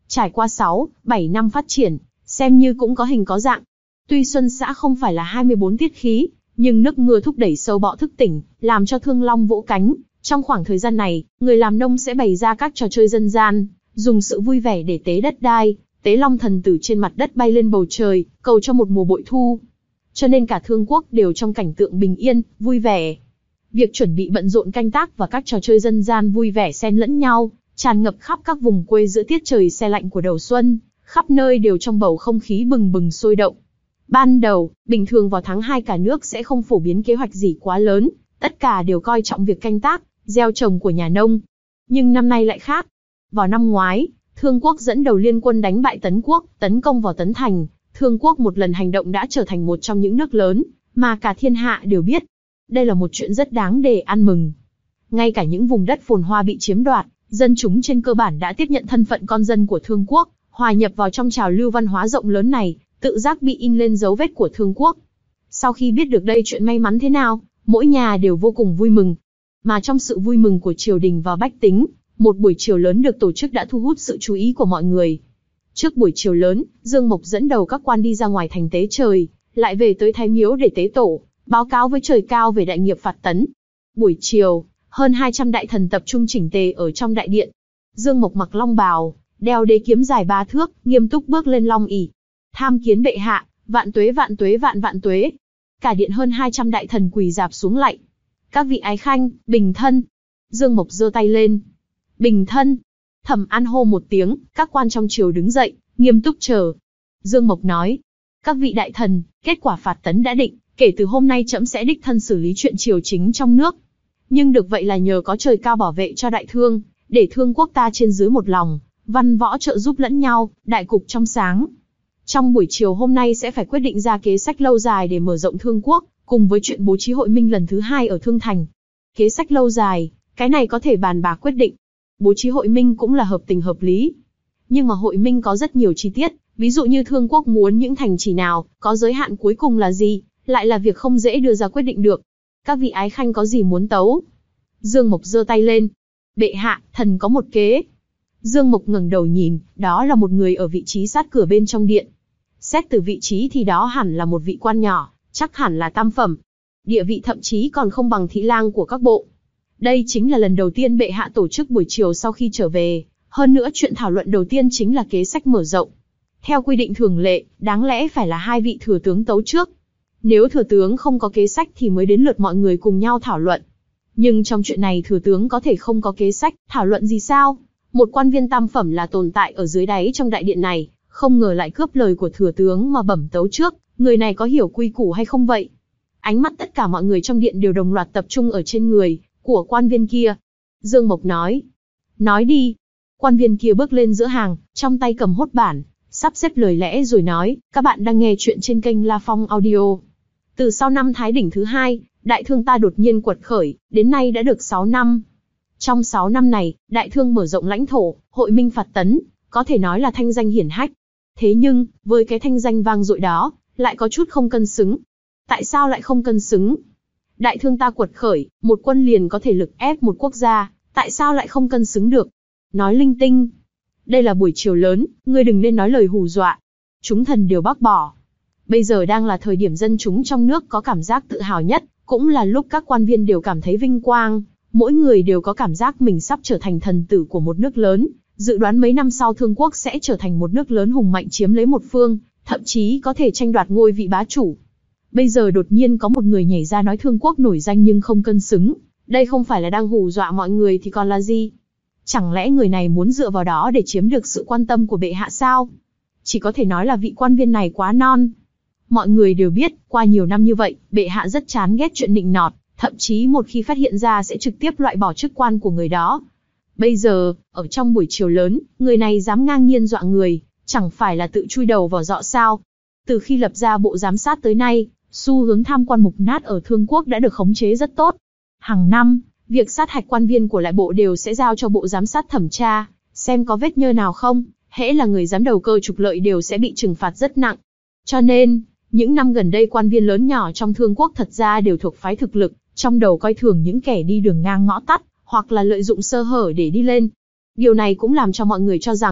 Speaker 2: Trải qua sáu, bảy năm phát triển, xem như cũng có hình có dạng. Tuy Xuân xã không phải là hai mươi bốn tiết khí, nhưng nước mưa thúc đẩy sâu bọ thức tỉnh, làm cho thương long vỗ cánh. Trong khoảng thời gian này, người làm nông sẽ bày ra các trò chơi dân gian, dùng sự vui vẻ để tế đất đai, tế long thần tử trên mặt đất bay lên bầu trời, cầu cho một mùa bội thu. Cho nên cả thương quốc đều trong cảnh tượng bình yên, vui vẻ. Việc chuẩn bị bận rộn canh tác và các trò chơi dân gian vui vẻ xen lẫn nhau, tràn ngập khắp các vùng quê giữa tiết trời se lạnh của đầu xuân, khắp nơi đều trong bầu không khí bừng bừng sôi động. Ban đầu, bình thường vào tháng hai cả nước sẽ không phổ biến kế hoạch gì quá lớn, tất cả đều coi trọng việc canh tác, gieo trồng của nhà nông. Nhưng năm nay lại khác. Vào năm ngoái, Thương quốc dẫn đầu liên quân đánh bại Tấn quốc, tấn công vào Tấn Thành. Thương quốc một lần hành động đã trở thành một trong những nước lớn, mà cả thiên hạ đều biết. Đây là một chuyện rất đáng để ăn mừng. Ngay cả những vùng đất phồn hoa bị chiếm đoạt, dân chúng trên cơ bản đã tiếp nhận thân phận con dân của Thương quốc, hòa nhập vào trong trào lưu văn hóa rộng lớn này, tự giác bị in lên dấu vết của Thương quốc. Sau khi biết được đây chuyện may mắn thế nào, mỗi nhà đều vô cùng vui mừng. Mà trong sự vui mừng của triều đình và bách tính, một buổi chiều lớn được tổ chức đã thu hút sự chú ý của mọi người. Trước buổi chiều lớn, Dương Mộc dẫn đầu các quan đi ra ngoài thành tế trời, lại về tới Thái Miếu để tế tổ, báo cáo với trời cao về đại nghiệp phạt Tấn. Buổi chiều, hơn hai trăm đại thần tập trung chỉnh tề ở trong đại điện. Dương Mộc mặc long bào, đeo đế kiếm dài ba thước, nghiêm túc bước lên long ỷ. Tham kiến bệ hạ, vạn tuế vạn tuế vạn vạn tuế. Cả điện hơn hai trăm đại thần quỳ rạp xuống lạy. Các vị ái khanh, bình thân. Dương Mộc giơ tay lên. Bình thân. Thẩm An hô một tiếng, các quan trong triều đứng dậy, nghiêm túc chờ. Dương Mộc nói, các vị đại thần, kết quả phạt Tấn đã định, kể từ hôm nay trẫm sẽ đích thân xử lý chuyện triều chính trong nước. Nhưng được vậy là nhờ có trời cao bảo vệ cho đại thương, để thương quốc ta trên dưới một lòng, văn võ trợ giúp lẫn nhau, đại cục trong sáng. Trong buổi chiều hôm nay sẽ phải quyết định ra kế sách lâu dài để mở rộng thương quốc, cùng với chuyện bố trí hội minh lần thứ hai ở Thương Thành. Kế sách lâu dài, cái này có thể bàn bạc quyết định. Bố trí hội minh cũng là hợp tình hợp lý. Nhưng mà hội minh có rất nhiều chi tiết, ví dụ như Thương quốc muốn những thành trì nào, có giới hạn cuối cùng là gì, lại là việc không dễ đưa ra quyết định được. Các vị ái khanh có gì muốn tấu? Dương Mộc giơ tay lên. Bệ hạ, thần có một kế. Dương Mộc ngẩng đầu nhìn, đó là một người ở vị trí sát cửa bên trong điện. Xét từ vị trí thì đó hẳn là một vị quan nhỏ, chắc hẳn là tam phẩm. Địa vị thậm chí còn không bằng thị lang của các bộ. Đây chính là lần đầu tiên bệ hạ tổ chức buổi chiều sau khi trở về. Hơn nữa chuyện thảo luận đầu tiên chính là kế sách mở rộng. Theo quy định thường lệ, đáng lẽ phải là hai vị thừa tướng tấu trước. Nếu thừa tướng không có kế sách thì mới đến lượt mọi người cùng nhau thảo luận. Nhưng trong chuyện này thừa tướng có thể không có kế sách, thảo luận gì sao? Một quan viên tam phẩm là tồn tại ở dưới đáy trong đại điện này, không ngờ lại cướp lời của thừa tướng mà bẩm tấu trước, người này có hiểu quy củ hay không vậy? Ánh mắt tất cả mọi người trong điện đều đồng loạt tập trung ở trên người của quan viên kia. Dương Mộc nói, nói đi. Quan viên kia bước lên giữa hàng, trong tay cầm hốt bản, sắp xếp lời lẽ rồi nói, các bạn đang nghe chuyện trên kênh La Phong Audio. Từ sau năm Thái Đỉnh thứ hai, đại thương ta đột nhiên quật khởi, đến nay đã được sáu năm. Trong sáu năm này, đại thương mở rộng lãnh thổ, hội minh phạt Tấn, có thể nói là thanh danh hiển hách. Thế nhưng, với cái thanh danh vang dội đó, lại có chút không cân xứng. Tại sao lại không cân xứng? Đại thương ta quật khởi, một quân liền có thể lực ép một quốc gia, tại sao lại không cân xứng được? Nói linh tinh. Đây là buổi chiều lớn, ngươi đừng nên nói lời hù dọa. Chúng thần đều bác bỏ. Bây giờ đang là thời điểm dân chúng trong nước có cảm giác tự hào nhất, cũng là lúc các quan viên đều cảm thấy vinh quang, mỗi người đều có cảm giác mình sắp trở thành thần tử của một nước lớn, dự đoán mấy năm sau Thương quốc sẽ trở thành một nước lớn hùng mạnh chiếm lấy một phương, thậm chí có thể tranh đoạt ngôi vị bá chủ. Bây giờ đột nhiên có một người nhảy ra nói Thương quốc nổi danh nhưng không cân xứng, đây không phải là đang hù dọa mọi người thì còn là gì? Chẳng lẽ người này muốn dựa vào đó để chiếm được sự quan tâm của bệ hạ sao? Chỉ có thể nói là vị quan viên này quá non. Mọi người đều biết, qua nhiều năm như vậy, bệ hạ rất chán ghét chuyện nịnh nọt, thậm chí một khi phát hiện ra sẽ trực tiếp loại bỏ chức quan của người đó. Bây giờ, ở trong buổi chiều lớn, người này dám ngang nhiên dọa người, chẳng phải là tự chui đầu vào giọ sao? Từ khi lập ra bộ giám sát tới nay, xu hướng tham quan mục nát ở Thương quốc đã được khống chế rất tốt. Hàng năm, việc sát hạch quan viên của lại bộ đều sẽ giao cho bộ giám sát thẩm tra, xem có vết nhơ nào không, hễ là người dám đầu cơ trục lợi đều sẽ bị trừng phạt rất nặng. Cho nên, những năm gần đây quan viên lớn nhỏ trong Thương quốc thật ra đều thuộc phái thực lực, trong đầu coi thường những kẻ đi đường ngang ngõ tắt, hoặc là lợi dụng sơ hở để đi lên. Điều này cũng làm cho mọi người cho rằng,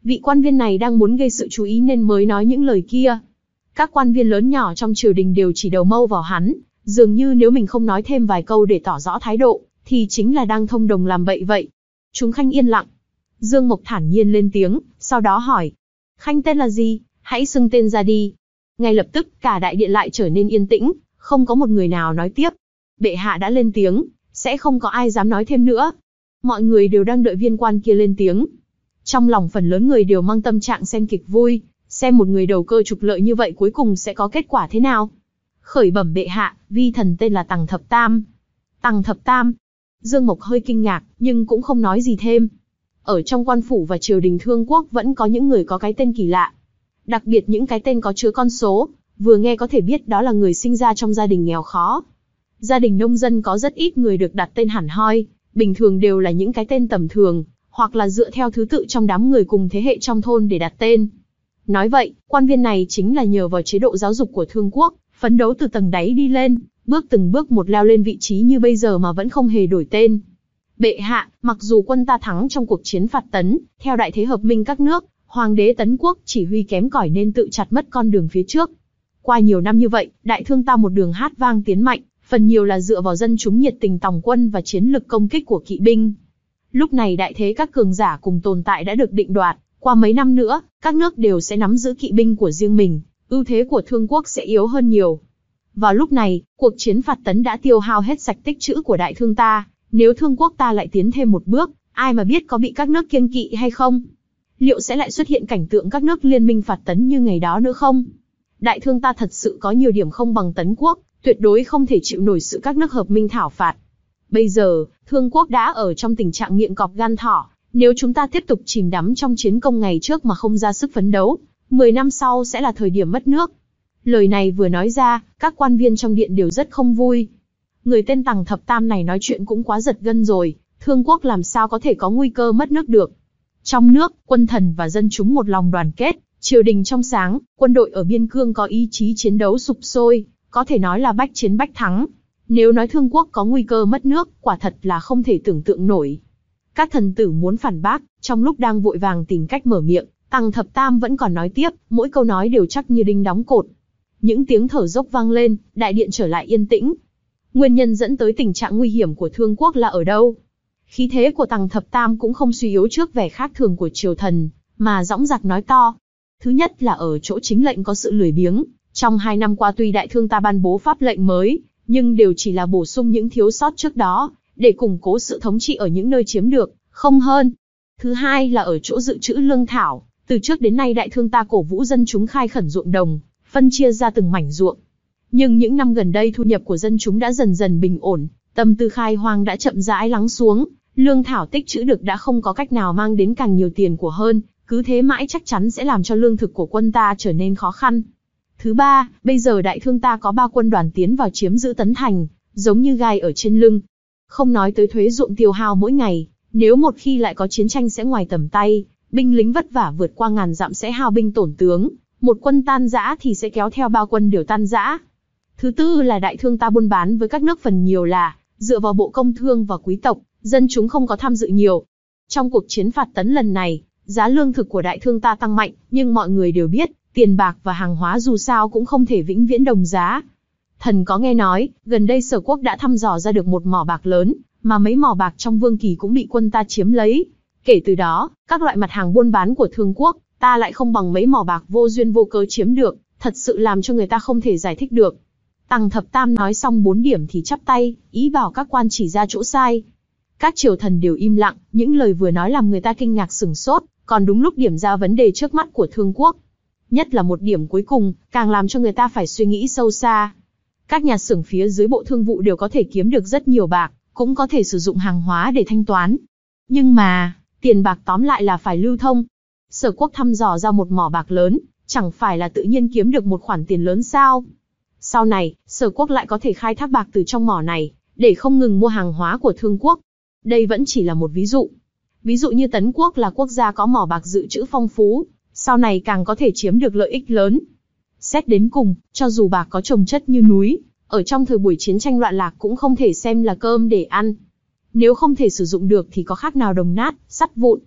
Speaker 2: Vị quan viên này đang muốn gây sự chú ý nên mới nói những lời kia. Các quan viên lớn nhỏ trong triều đình đều chỉ đầu mâu vào hắn, dường như nếu mình không nói thêm vài câu để tỏ rõ thái độ, thì chính là đang thông đồng làm bậy vậy. Chúng khanh yên lặng. Dương Mộc thản nhiên lên tiếng, sau đó hỏi. Khanh tên là gì? Hãy xưng tên ra đi. Ngay lập tức, cả đại điện lại trở nên yên tĩnh, không có một người nào nói tiếp. Bệ hạ đã lên tiếng, sẽ không có ai dám nói thêm nữa. Mọi người đều đang đợi viên quan kia lên tiếng. Trong lòng phần lớn người đều mang tâm trạng xem kịch vui, xem một người đầu cơ trục lợi như vậy cuối cùng sẽ có kết quả thế nào. Khởi bẩm bệ hạ, vi thần tên là Tằng Thập Tam. Tằng Thập Tam. Dương Mộc hơi kinh ngạc, nhưng cũng không nói gì thêm. Ở trong quan phủ và triều đình Thương Quốc vẫn có những người có cái tên kỳ lạ. Đặc biệt những cái tên có chứa con số, vừa nghe có thể biết đó là người sinh ra trong gia đình nghèo khó. Gia đình nông dân có rất ít người được đặt tên hẳn hoi, bình thường đều là những cái tên tầm thường, hoặc là dựa theo thứ tự trong đám người cùng thế hệ trong thôn để đặt tên. Nói vậy, quan viên này chính là nhờ vào chế độ giáo dục của Thương Quốc, phấn đấu từ tầng đáy đi lên, bước từng bước một leo lên vị trí như bây giờ mà vẫn không hề đổi tên. Bệ hạ, mặc dù quân ta thắng trong cuộc chiến phạt Tấn, theo đại thế hợp minh các nước, Hoàng đế Tấn Quốc chỉ huy kém cỏi nên tự chặt mất con đường phía trước. Qua nhiều năm như vậy, đại thương ta một đường hát vang tiến mạnh, phần nhiều là dựa vào dân chúng nhiệt tình tòng quân và chiến lực công kích của kỵ binh. Lúc này đại thế các cường giả cùng tồn tại đã được định đoạt, qua mấy năm nữa, các nước đều sẽ nắm giữ kỵ binh của riêng mình, ưu thế của Thương Quốc sẽ yếu hơn nhiều. Vào lúc này, cuộc chiến phạt Tấn đã tiêu hao hết sạch tích trữ của đại thương ta, nếu Thương Quốc ta lại tiến thêm một bước, ai mà biết có bị các nước kiêng kỵ hay không? Liệu sẽ lại xuất hiện cảnh tượng các nước liên minh phạt Tấn như ngày đó nữa không? Đại thương ta thật sự có nhiều điểm không bằng Tấn Quốc, tuyệt đối không thể chịu nổi sự các nước hợp minh thảo phạt. Bây giờ, Thương Quốc đã ở trong tình trạng miệng cọp gan thỏ, nếu chúng ta tiếp tục chìm đắm trong chiến công ngày trước mà không ra sức phấn đấu, mười năm sau sẽ là thời điểm mất nước. Lời này vừa nói ra, các quan viên trong điện đều rất không vui. Người tên Tằng Thập Tam này nói chuyện cũng quá giật gân rồi, Thương Quốc làm sao có thể có nguy cơ mất nước được. Trong nước, quân thần và dân chúng một lòng đoàn kết, triều đình trong sáng, quân đội ở biên cương có ý chí chiến đấu sục sôi, có thể nói là bách chiến bách thắng. Nếu nói Thương Quốc có nguy cơ mất nước, quả thật là không thể tưởng tượng nổi. Các thần tử muốn phản bác, trong lúc đang vội vàng tìm cách mở miệng, Tằng Thập Tam vẫn còn nói tiếp, mỗi câu nói đều chắc như đinh đóng cột. Những tiếng thở dốc vang lên, đại điện trở lại yên tĩnh. Nguyên nhân dẫn tới tình trạng nguy hiểm của Thương Quốc là ở đâu? Khí thế của Tằng Thập Tam cũng không suy yếu trước vẻ khác thường của triều thần, mà dõng dạc nói to. Thứ nhất là ở chỗ chính lệnh có sự lười biếng. Trong hai năm qua tuy đại thương ta ban bố pháp lệnh mới, nhưng đều chỉ là bổ sung những thiếu sót trước đó, để củng cố sự thống trị ở những nơi chiếm được, không hơn. Thứ hai là ở chỗ dự trữ lương thảo. Từ trước đến nay đại thương ta cổ vũ dân chúng khai khẩn ruộng đồng, phân chia ra từng mảnh ruộng. Nhưng những năm gần đây thu nhập của dân chúng đã dần dần bình ổn, tâm tư khai hoang đã chậm rãi lắng xuống, lương thảo tích trữ được đã không có cách nào mang đến càng nhiều tiền của hơn, cứ thế mãi chắc chắn sẽ làm cho lương thực của quân ta trở nên khó khăn. Thứ ba, bây giờ đại thương ta có ba quân đoàn tiến vào chiếm giữ Tấn Thành, giống như gai ở trên lưng. Không nói tới thuế ruộng tiêu hao mỗi ngày, nếu một khi lại có chiến tranh sẽ ngoài tầm tay, binh lính vất vả vượt qua ngàn dặm sẽ hao binh tổn tướng, một quân tan rã thì sẽ kéo theo ba quân đều tan rã. Thứ tư là đại thương ta buôn bán với các nước phần nhiều là dựa vào bộ công thương và quý tộc, dân chúng không có tham dự nhiều. Trong cuộc chiến phạt Tấn lần này, giá lương thực của đại thương ta tăng mạnh, nhưng mọi người đều biết, tiền bạc và hàng hóa dù sao cũng không thể vĩnh viễn đồng giá. Thần có nghe nói, gần đây Sở Quốc đã thăm dò ra được một mỏ bạc lớn, mà mấy mỏ bạc trong Vương Kỳ cũng bị quân ta chiếm lấy. Kể từ đó, các loại mặt hàng buôn bán của Thương Quốc, ta lại không bằng mấy mỏ bạc vô duyên vô cớ chiếm được, thật sự làm cho người ta không thể giải thích được. Tằng Thập Tam nói xong bốn điểm thì chắp tay, ý bảo các quan chỉ ra chỗ sai. Các triều thần đều im lặng, những lời vừa nói làm người ta kinh ngạc sửng sốt, còn đúng lúc điểm ra vấn đề trước mắt của Thương Quốc. Nhất là một điểm cuối cùng, càng làm cho người ta phải suy nghĩ sâu xa. Các nhà xưởng phía dưới Bộ Thương vụ đều có thể kiếm được rất nhiều bạc, cũng có thể sử dụng hàng hóa để thanh toán. Nhưng mà, tiền bạc tóm lại là phải lưu thông. Sở Quốc thăm dò ra một mỏ bạc lớn, chẳng phải là tự nhiên kiếm được một khoản tiền lớn sao? Sau này, Sở Quốc lại có thể khai thác bạc từ trong mỏ này, để không ngừng mua hàng hóa của Thương Quốc. Đây vẫn chỉ là một ví dụ. Ví dụ như Tấn Quốc là quốc gia có mỏ bạc dự trữ phong phú, sau này càng có thể chiếm được lợi ích lớn. Xét đến cùng, cho dù bạc có chồng chất như núi, ở trong thời buổi chiến tranh loạn lạc cũng không thể xem là cơm để ăn. Nếu không thể sử dụng được thì có khác nào đồng nát, sắt vụn.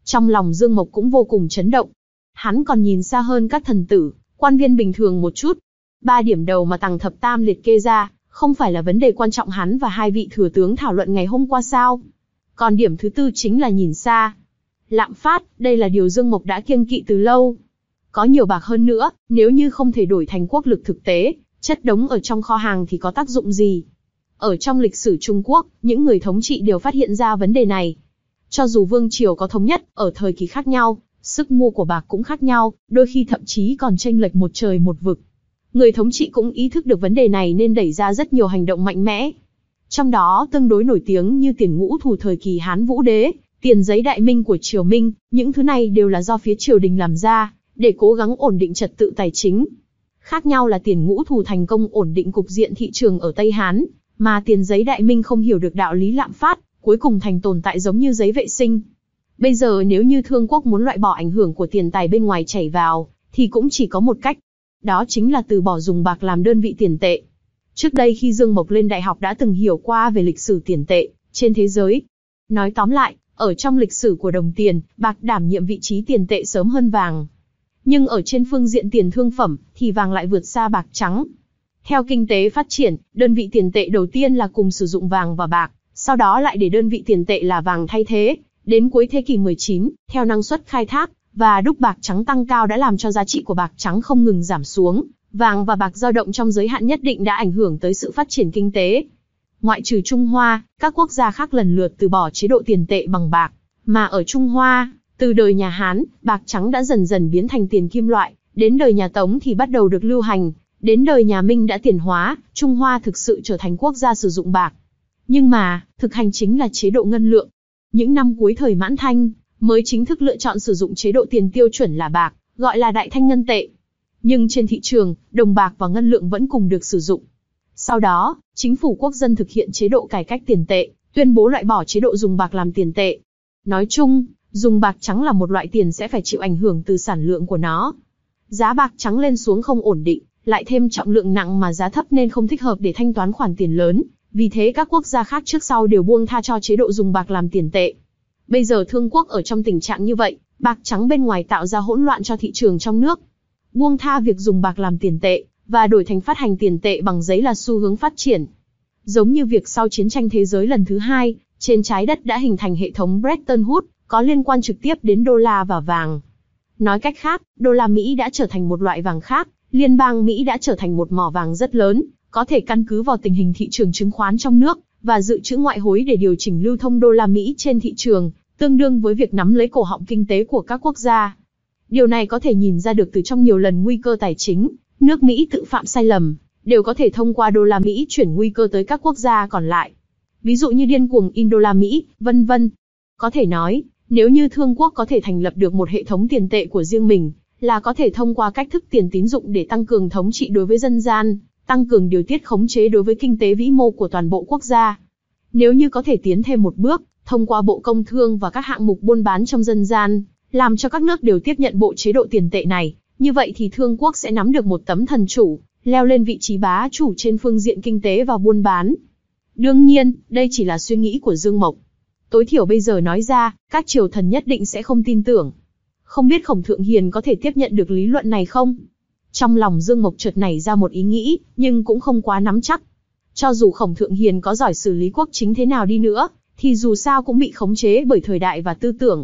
Speaker 2: Trong lòng Dương Mộc cũng vô cùng chấn động. Hắn còn nhìn xa hơn các thần tử, quan viên bình thường một chút. Ba điểm đầu mà Tằng Thập Tam liệt kê ra, không phải là vấn đề quan trọng hắn và hai vị thừa tướng thảo luận ngày hôm qua sao? Còn điểm thứ tư chính là nhìn xa. Lạm phát, đây là điều Dương Mộc đã kiêng kỵ từ lâu. Có nhiều bạc hơn nữa, nếu như không thể đổi thành quốc lực thực tế, chất đống ở trong kho hàng thì có tác dụng gì? Ở trong lịch sử Trung Quốc, những người thống trị đều phát hiện ra vấn đề này. Cho dù vương triều có thống nhất, ở thời kỳ khác nhau, sức mua của bạc cũng khác nhau, đôi khi thậm chí còn chênh lệch một trời một vực. Người thống trị cũng ý thức được vấn đề này nên đẩy ra rất nhiều hành động mạnh mẽ. Trong đó tương đối nổi tiếng như tiền ngũ thù thời kỳ Hán Vũ Đế, tiền giấy đại minh của triều Minh, những thứ này đều là do phía triều đình làm ra, để cố gắng ổn định trật tự tài chính. Khác nhau là tiền ngũ thù thành công ổn định cục diện thị trường ở Tây Hán, mà tiền giấy đại minh không hiểu được đạo lý lạm phát, cuối cùng thành tồn tại giống như giấy vệ sinh. Bây giờ nếu như Thương Quốc muốn loại bỏ ảnh hưởng của tiền tài bên ngoài chảy vào, thì cũng chỉ có một cách. Đó chính là từ bỏ dùng bạc làm đơn vị tiền tệ. Trước đây khi Dương Mộc lên đại học đã từng hiểu qua về lịch sử tiền tệ trên thế giới. Nói tóm lại, ở trong lịch sử của đồng tiền, bạc đảm nhiệm vị trí tiền tệ sớm hơn vàng. Nhưng ở trên phương diện tiền thương phẩm, thì vàng lại vượt xa bạc trắng. Theo kinh tế phát triển, đơn vị tiền tệ đầu tiên là cùng sử dụng vàng và bạc, sau đó lại để đơn vị tiền tệ là vàng thay thế. Đến cuối thế kỷ mười chín, theo năng suất khai thác và đúc bạc trắng tăng cao đã làm cho giá trị của bạc trắng không ngừng giảm xuống. Vàng và bạc dao động trong giới hạn nhất định đã ảnh hưởng tới sự phát triển kinh tế. Ngoại trừ Trung Hoa, các quốc gia khác lần lượt từ bỏ chế độ tiền tệ bằng bạc. Mà ở Trung Hoa, từ đời nhà Hán, bạc trắng đã dần dần biến thành tiền kim loại, đến đời nhà Tống thì bắt đầu được lưu hành, đến đời nhà Minh đã tiền hóa, Trung Hoa thực sự trở thành quốc gia sử dụng bạc. Nhưng mà, thực hành chính là chế độ ngân lượng. Những năm cuối thời Mãn Thanh, mới chính thức lựa chọn sử dụng chế độ tiền tiêu chuẩn là bạc, gọi là Đại Thanh ngân tệ. Nhưng trên thị trường, đồng bạc và ngân lượng vẫn cùng được sử dụng. Sau đó, chính phủ quốc dân thực hiện chế độ cải cách tiền tệ, tuyên bố loại bỏ chế độ dùng bạc làm tiền tệ. Nói chung, dùng bạc trắng là một loại tiền sẽ phải chịu ảnh hưởng từ sản lượng của nó. Giá bạc trắng lên xuống không ổn định, lại thêm trọng lượng nặng mà giá thấp nên không thích hợp để thanh toán khoản tiền lớn. Vì thế các quốc gia khác trước sau đều buông tha cho chế độ dùng bạc làm tiền tệ. Bây giờ Thương Quốc ở trong tình trạng như vậy, bạc trắng bên ngoài tạo ra hỗn loạn cho thị trường trong nước. Buông tha việc dùng bạc làm tiền tệ, và đổi thành phát hành tiền tệ bằng giấy là xu hướng phát triển. Giống như việc sau chiến tranh thế giới lần thứ hai, trên trái đất đã hình thành hệ thống Bretton Woods, có liên quan trực tiếp đến đô la và vàng. Nói cách khác, đô la Mỹ đã trở thành một loại vàng khác, liên bang Mỹ đã trở thành một mỏ vàng rất lớn, có thể căn cứ vào tình hình thị trường chứng khoán trong nước, và dự trữ ngoại hối để điều chỉnh lưu thông đô la Mỹ trên thị trường, tương đương với việc nắm lấy cổ họng kinh tế của các quốc gia. Điều này có thể nhìn ra được từ trong nhiều lần nguy cơ tài chính, nước Mỹ tự phạm sai lầm, đều có thể thông qua đô la Mỹ chuyển nguy cơ tới các quốc gia còn lại. Ví dụ như điên cuồng in đô la Mỹ, vân vân. Có thể nói, nếu như Thương Quốc có thể thành lập được một hệ thống tiền tệ của riêng mình, là có thể thông qua cách thức tiền tín dụng để tăng cường thống trị đối với dân gian, tăng cường điều tiết khống chế đối với kinh tế vĩ mô của toàn bộ quốc gia. Nếu như có thể tiến thêm một bước, thông qua Bộ Công Thương và các hạng mục buôn bán trong dân gian, làm cho các nước đều tiếp nhận bộ chế độ tiền tệ này, như vậy thì Thương Quốc sẽ nắm được một tấm thần chủ, leo lên vị trí bá chủ trên phương diện kinh tế và buôn bán. Đương nhiên, đây chỉ là suy nghĩ của Dương Mộc. Tối thiểu bây giờ nói ra, các triều thần nhất định sẽ không tin tưởng. Không biết Khổng Thượng Hiền có thể tiếp nhận được lý luận này không? Trong lòng Dương Mộc chợt nảy ra một ý nghĩ, nhưng cũng không quá nắm chắc. Cho dù Khổng Thượng Hiền có giỏi xử lý quốc chính thế nào đi nữa, thì dù sao cũng bị khống chế bởi thời đại và tư tưởng.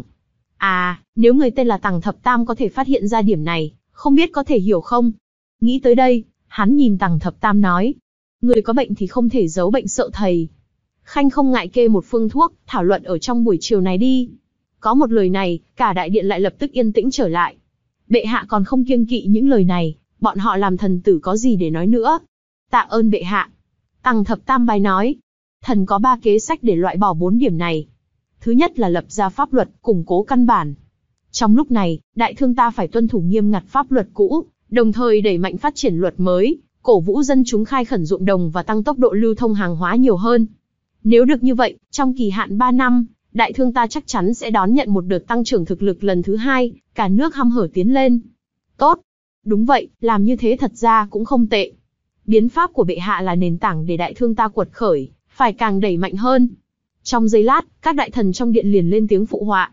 Speaker 2: À, nếu người tên là Tằng Thập Tam có thể phát hiện ra điểm này, không biết có thể hiểu không? Nghĩ tới đây, hắn nhìn Tằng Thập Tam nói. Người có bệnh thì không thể giấu bệnh sợ thầy. Khanh không ngại kê một phương thuốc, thảo luận ở trong buổi chiều này đi. Có một lời này, cả đại điện lại lập tức yên tĩnh trở lại. Bệ hạ còn không kiêng kỵ những lời này, bọn họ làm thần tử có gì để nói nữa. Tạ ơn bệ hạ. Tằng Thập Tam bái nói. Thần có ba kế sách để loại bỏ bốn điểm này. Thứ nhất là lập ra pháp luật, củng cố căn bản. Trong lúc này, đại thương ta phải tuân thủ nghiêm ngặt pháp luật cũ, đồng thời đẩy mạnh phát triển luật mới, cổ vũ dân chúng khai khẩn ruộng đồng và tăng tốc độ lưu thông hàng hóa nhiều hơn. Nếu được như vậy, trong kỳ hạn ba năm, đại thương ta chắc chắn sẽ đón nhận một đợt tăng trưởng thực lực lần thứ hai, cả nước hăm hở tiến lên. Tốt. Đúng vậy, làm như thế thật ra cũng không tệ. Biến pháp của bệ hạ là nền tảng để đại thương ta quật khởi, phải càng đẩy mạnh hơn. Trong giây lát, các đại thần trong điện liền lên tiếng phụ họa.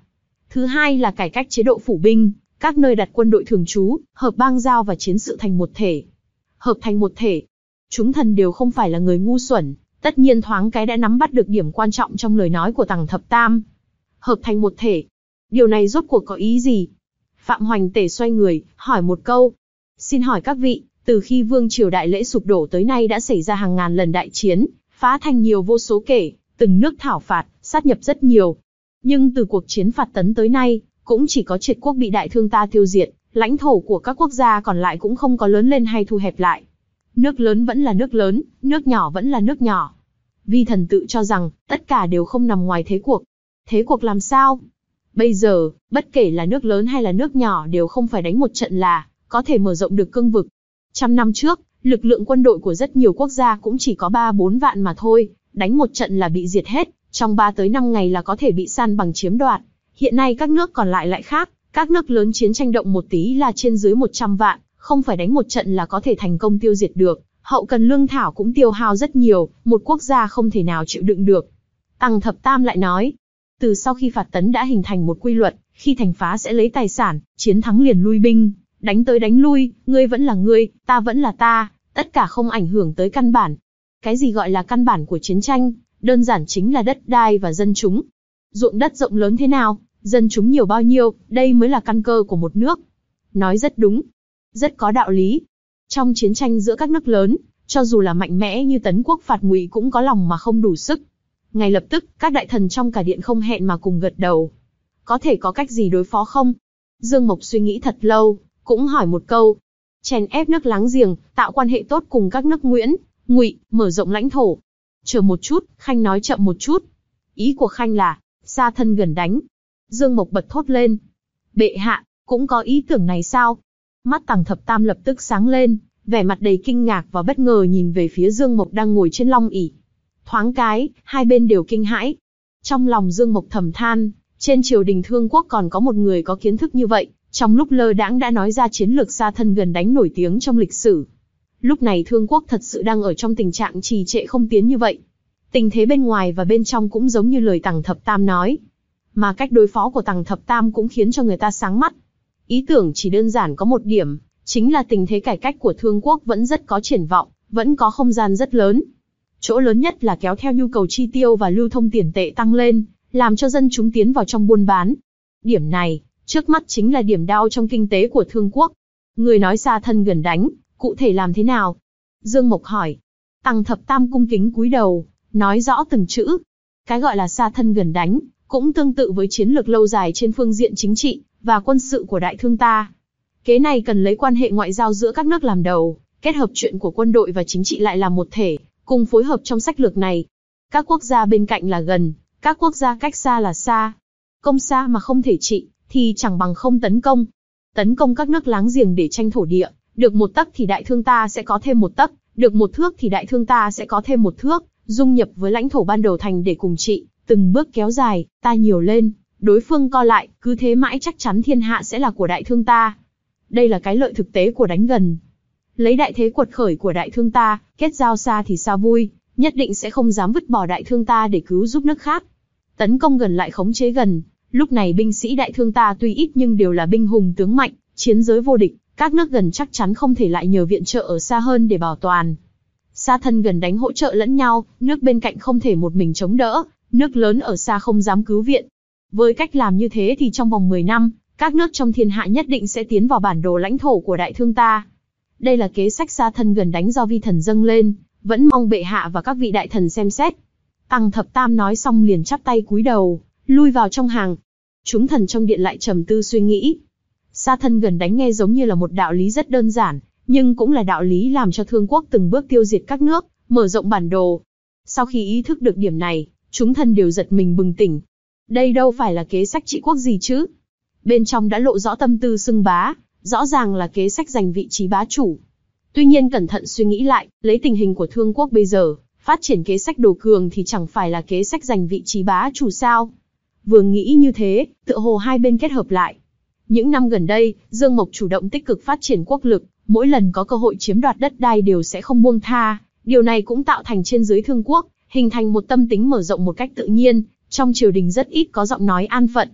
Speaker 2: Thứ hai là cải cách chế độ phủ binh, các nơi đặt quân đội thường trú, hợp bang giao và chiến sự thành một thể. Hợp thành một thể. Chúng thần đều không phải là người ngu xuẩn, tất nhiên thoáng cái đã nắm bắt được điểm quan trọng trong lời nói của Tằng Thập Tam. Hợp thành một thể. Điều này rốt cuộc có ý gì? Phạm Hoành Tể xoay người, hỏi một câu. Xin hỏi các vị, từ khi vương triều đại lễ sụp đổ tới nay đã xảy ra hàng ngàn lần đại chiến, phá thành nhiều vô số kể, từng nước thảo phạt, sát nhập rất nhiều. Nhưng từ cuộc chiến phạt tấn tới nay, cũng chỉ có Triệt quốc bị Đại Thương ta tiêu diệt, lãnh thổ của các quốc gia còn lại cũng không có lớn lên hay thu hẹp lại. Nước lớn vẫn là nước lớn, nước nhỏ vẫn là nước nhỏ. Vi thần tự cho rằng, tất cả đều không nằm ngoài thế cuộc. Thế cuộc làm sao? Bây giờ, bất kể là nước lớn hay là nước nhỏ đều không phải đánh một trận là có thể mở rộng được cương vực. Trăm năm trước, lực lượng quân đội của rất nhiều quốc gia cũng chỉ có ba bốn vạn mà thôi, đánh một trận là bị diệt hết, trong ba tới năm ngày là có thể bị san bằng chiếm đoạt. Hiện nay các nước còn lại lại khác, các nước lớn chiến tranh động một tí là trên dưới một trăm vạn, không phải đánh một trận là có thể thành công tiêu diệt được, hậu cần lương thảo cũng tiêu hao rất nhiều, một quốc gia không thể nào chịu đựng được. Tằng Thập Tam lại nói, từ sau khi phạt tấn đã hình thành một quy luật, khi thành phá sẽ lấy tài sản, chiến thắng liền lui binh, đánh tới đánh lui, ngươi vẫn là ngươi, ta vẫn là ta, tất cả không ảnh hưởng tới căn bản. Cái gì gọi là căn bản của chiến tranh? Đơn giản chính là đất đai và dân chúng. Ruộng đất rộng lớn thế nào, dân chúng nhiều bao nhiêu, đây mới là căn cơ của một nước. Nói rất đúng, rất có đạo lý. Trong chiến tranh giữa các nước lớn, cho dù là mạnh mẽ như Tấn quốc phạt Ngụy cũng có lòng mà không đủ sức. Ngay lập tức, các đại thần trong cả điện không hẹn mà cùng gật đầu. Có thể có cách gì đối phó không? Dương Mộc suy nghĩ thật lâu, cũng hỏi một câu. Chèn ép nước láng giềng, tạo quan hệ tốt cùng các nước Nguyễn, Ngụy, mở rộng lãnh thổ. Chờ một chút, Khanh nói chậm một chút. Ý của Khanh là, xa thân gần đánh. Dương Mộc bật thốt lên. Bệ hạ, cũng có ý tưởng này sao? Mắt Tằng Thập Tam lập tức sáng lên, vẻ mặt đầy kinh ngạc và bất ngờ nhìn về phía Dương Mộc đang ngồi trên long ỷ. Thoáng cái, hai bên đều kinh hãi. Trong lòng Dương Mộc thầm than, trên triều đình Thương quốc còn có một người có kiến thức như vậy, trong lúc lơ đãng đã nói ra chiến lược xa thân gần đánh nổi tiếng trong lịch sử. Lúc này Thương quốc thật sự đang ở trong tình trạng trì trệ không tiến như vậy. Tình thế bên ngoài và bên trong cũng giống như lời Tằng Thập Tam nói. Mà cách đối phó của Tằng Thập Tam cũng khiến cho người ta sáng mắt. Ý tưởng chỉ đơn giản có một điểm, chính là tình thế cải cách của Thương quốc vẫn rất có triển vọng, vẫn có không gian rất lớn. Chỗ lớn nhất là kéo theo nhu cầu chi tiêu và lưu thông tiền tệ tăng lên, làm cho dân chúng tiến vào trong buôn bán. Điểm này, trước mắt chính là điểm đau trong kinh tế của Thương quốc. Người nói xa thân gần đánh, cụ thể làm thế nào? Dương Mộc hỏi. Tằng Thập Tam cung kính cúi đầu, nói rõ từng chữ. Cái gọi là xa thân gần đánh, cũng tương tự với chiến lược lâu dài trên phương diện chính trị và quân sự của Đại Thương ta. Kế này cần lấy quan hệ ngoại giao giữa các nước làm đầu, kết hợp chuyện của quân đội và chính trị lại làm một thể, cùng phối hợp trong sách lược này. Các quốc gia bên cạnh là gần, các quốc gia cách xa là xa. Công xa mà không thể trị, thì chẳng bằng không tấn công. Tấn công các nước láng giềng để tranh thổ địa, được một tấc thì Đại Thương ta sẽ có thêm một tấc, được một thước thì Đại Thương ta sẽ có thêm một thước, dung nhập với lãnh thổ ban đầu thành để cùng trị, từng bước kéo dài, ta nhiều lên, đối phương co lại, cứ thế mãi chắc chắn thiên hạ sẽ là của Đại Thương ta. Đây là cái lợi thực tế của đánh gần. Lấy đại thế quật khởi của Đại Thương ta, kết giao xa thì sao vui, nhất định sẽ không dám vứt bỏ Đại Thương ta để cứu giúp nước khác. Tấn công gần lại khống chế gần, lúc này binh sĩ Đại Thương ta tuy ít nhưng đều là binh hùng tướng mạnh, chiến giới vô địch, các nước gần chắc chắn không thể lại nhờ viện trợ ở xa hơn để bảo toàn. Xa thân gần đánh hỗ trợ lẫn nhau, nước bên cạnh không thể một mình chống đỡ, nước lớn ở xa không dám cứu viện. Với cách làm như thế thì trong vòng mười năm, các nước trong thiên hạ nhất định sẽ tiến vào bản đồ lãnh thổ của Đại Thương ta. Đây là kế sách xa thân gần đánh do vi thần dâng lên, vẫn mong bệ hạ và các vị đại thần xem xét. Tằng Thập Tam nói xong liền chắp tay cúi đầu, lui vào trong hàng. Chúng thần trong điện lại trầm tư suy nghĩ. Xa thân gần đánh nghe giống như là một đạo lý rất đơn giản, nhưng cũng là đạo lý làm cho Thương quốc từng bước tiêu diệt các nước, mở rộng bản đồ. Sau khi ý thức được điểm này, chúng thần đều giật mình bừng tỉnh. Đây đâu phải là kế sách trị quốc gì chứ? Bên trong đã lộ rõ tâm tư xưng bá, rõ ràng là kế sách giành vị trí bá chủ. Tuy nhiên cẩn thận suy nghĩ lại, lấy tình hình của Thương quốc bây giờ, phát triển kế sách đồ cường thì chẳng phải là kế sách giành vị trí bá chủ sao? Vừa nghĩ như thế, tựa hồ hai bên kết hợp lại. Những năm gần đây, Dương Mộc chủ động tích cực phát triển quốc lực, mỗi lần có cơ hội chiếm đoạt đất đai đều sẽ không buông tha. Điều này cũng tạo thành trên dưới Thương quốc, hình thành một tâm tính mở rộng một cách tự nhiên, trong triều đình rất ít có giọng nói an phận.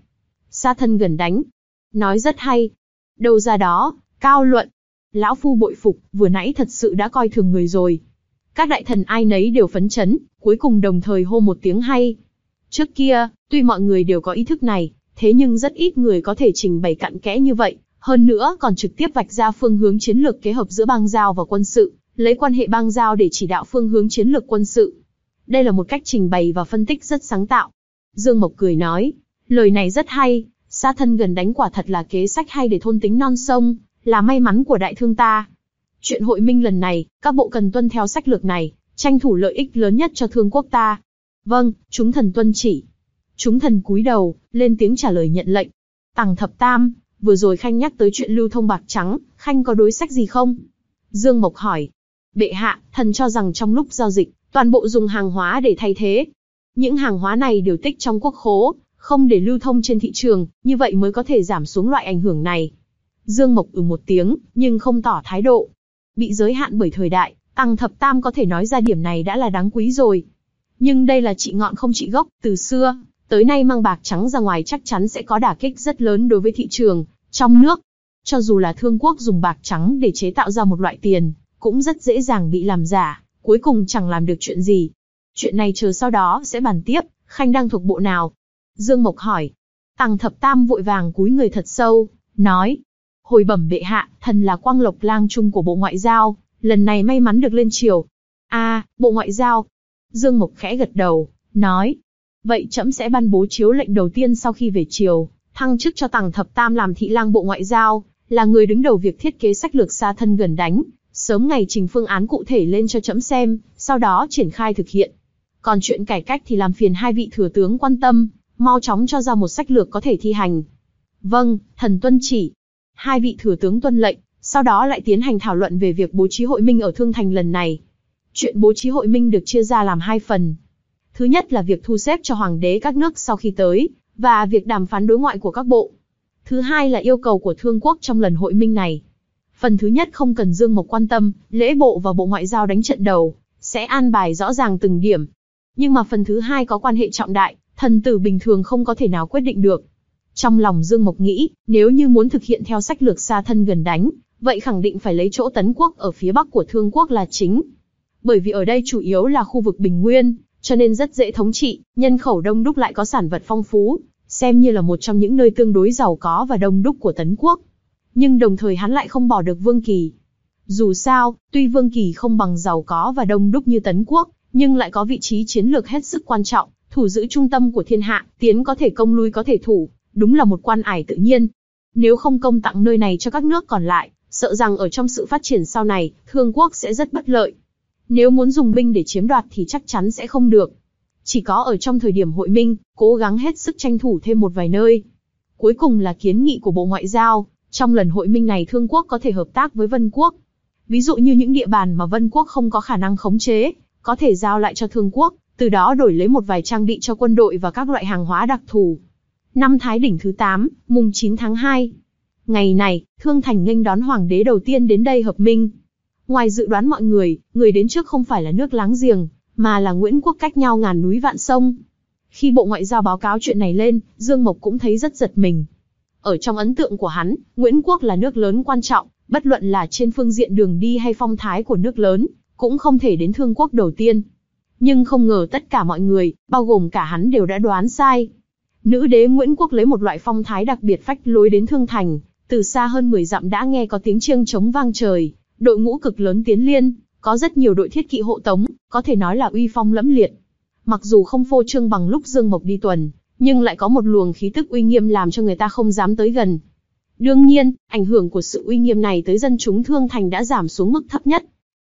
Speaker 2: Xa thân gần đánh. Nói rất hay. Đâu ra đó, cao luận. Lão phu bội phục, vừa nãy thật sự đã coi thường người rồi. Các đại thần ai nấy đều phấn chấn, cuối cùng đồng thời hô một tiếng hay. Trước kia, tuy mọi người đều có ý thức này, thế nhưng rất ít người có thể trình bày cặn kẽ như vậy, hơn nữa còn trực tiếp vạch ra phương hướng chiến lược kết hợp giữa bang giao và quân sự, lấy quan hệ bang giao để chỉ đạo phương hướng chiến lược quân sự. Đây là một cách trình bày và phân tích rất sáng tạo. Dương Mộc cười nói, lời này rất hay, xa thân gần đánh quả thật là kế sách hay để thôn tính non sông, là may mắn của đại thương ta. Chuyện hội minh lần này, các bộ cần tuân theo sách lược này, tranh thủ lợi ích lớn nhất cho thương quốc ta. Vâng, chúng thần tuân chỉ. Chúng thần cúi đầu, lên tiếng trả lời nhận lệnh. Tằng Thập Tam, vừa rồi Khanh nhắc tới chuyện lưu thông bạc trắng, Khanh có đối sách gì không? Dương Mộc hỏi. Bệ hạ, thần cho rằng trong lúc giao dịch, toàn bộ dùng hàng hóa để thay thế. Những hàng hóa này đều tích trong quốc khố, không để lưu thông trên thị trường, như vậy mới có thể giảm xuống loại ảnh hưởng này. Dương Mộc ừ một tiếng, nhưng không tỏ thái độ. Bị giới hạn bởi thời đại, Tằng Thập Tam có thể nói ra điểm này đã là đáng quý rồi. Nhưng đây là trị ngọn không trị gốc, từ xưa tới nay mang bạc trắng ra ngoài chắc chắn sẽ có đả kích rất lớn đối với thị trường trong nước. Cho dù là thương quốc dùng bạc trắng để chế tạo ra một loại tiền, cũng rất dễ dàng bị làm giả, cuối cùng chẳng làm được chuyện gì. Chuyện này chờ sau đó sẽ bàn tiếp, Khanh đang thuộc bộ nào? Dương Mộc hỏi. Tằng Thập Tam vội vàng cúi người thật sâu, nói. Hồi bẩm bệ hạ, thần là Quang Lộc lang trung của Bộ Ngoại giao, lần này may mắn được lên triều. A, à, Bộ Ngoại giao. Dương Mộc khẽ gật đầu, nói. Vậy trẫm sẽ ban bố chiếu lệnh đầu tiên sau khi về triều, thăng chức cho Tằng Thập Tam làm thị lang Bộ Ngoại giao, là người đứng đầu việc thiết kế sách lược xa thân gần đánh, sớm ngày trình phương án cụ thể lên cho trẫm xem, sau đó triển khai thực hiện. Còn chuyện cải cách thì làm phiền hai vị thừa tướng quan tâm, mau chóng cho ra một sách lược có thể thi hành. Vâng, thần tuân chỉ. Hai vị thừa tướng tuân lệnh, sau đó lại tiến hành thảo luận về việc bố trí hội minh ở Thương Thành lần này. Chuyện bố trí hội minh được chia ra làm hai phần. Thứ nhất là việc thu xếp cho hoàng đế các nước sau khi tới, và việc đàm phán đối ngoại của các bộ. Thứ hai là yêu cầu của thương quốc trong lần hội minh này. Phần thứ nhất không cần Dương Mộc quan tâm, lễ bộ và Bộ Ngoại giao đánh trận đầu, sẽ an bài rõ ràng từng điểm. Nhưng mà phần thứ hai có quan hệ trọng đại, thần tử bình thường không có thể nào quyết định được. Trong lòng Dương Mộc nghĩ, nếu như muốn thực hiện theo sách lược xa thân gần đánh, vậy khẳng định phải lấy chỗ Tấn quốc ở phía bắc của Thương quốc là chính. Bởi vì ở đây chủ yếu là khu vực Bình Nguyên, cho nên rất dễ thống trị, nhân khẩu đông đúc lại có sản vật phong phú, xem như là một trong những nơi tương đối giàu có và đông đúc của Tấn quốc. Nhưng đồng thời hắn lại không bỏ được Vương Kỳ. Dù sao, tuy Vương Kỳ không bằng giàu có và đông đúc như Tấn quốc, nhưng lại có vị trí chiến lược hết sức quan trọng, thủ giữ trung tâm của thiên hạ, tiến có thể công lui có thể thủ, đúng là một quan ải tự nhiên. Nếu không công tặng nơi này cho các nước còn lại, sợ rằng ở trong sự phát triển sau này, Thương quốc sẽ rất bất lợi. Nếu muốn dùng binh để chiếm đoạt thì chắc chắn sẽ không được. Chỉ có ở trong thời điểm hội minh, cố gắng hết sức tranh thủ thêm một vài nơi. Cuối cùng là kiến nghị của Bộ Ngoại giao, trong lần hội minh này Thương quốc có thể hợp tác với Vân quốc. Ví dụ như những địa bàn mà Vân quốc không có khả năng khống chế, có thể giao lại cho Thương quốc, từ đó đổi lấy một vài trang bị cho quân đội và các loại hàng hóa đặc thù. Năm Thái Đỉnh thứ tám, mùng chín tháng hai. Ngày này, Thương Thành nghênh đón hoàng đế đầu tiên đến đây hợp minh. Ngoài dự đoán mọi người, người đến trước không phải là nước láng giềng, mà là Nguyễn quốc cách nhau ngàn núi vạn sông. Khi Bộ Ngoại giao báo cáo chuyện này lên, Dương Mộc cũng thấy rất giật mình. Ở trong ấn tượng của hắn, Nguyễn quốc là nước lớn quan trọng, bất luận là trên phương diện đường đi hay phong thái của nước lớn, cũng không thể đến Thương quốc đầu tiên. Nhưng không ngờ tất cả mọi người, bao gồm cả hắn đều đã đoán sai. Nữ đế Nguyễn quốc lấy một loại phong thái đặc biệt phách lối đến Thương Thành, từ xa hơn mười dặm đã nghe có tiếng chiêng trống vang trời, đội ngũ cực lớn tiến liên, có rất nhiều đội thiết kỵ hộ tống, có thể nói là uy phong lẫm liệt. Mặc dù không phô trương bằng lúc Dương Mộc đi tuần, nhưng lại có một luồng khí tức uy nghiêm làm cho người ta không dám tới gần. Đương nhiên, ảnh hưởng của sự uy nghiêm này tới dân chúng Thương Thành đã giảm xuống mức thấp nhất.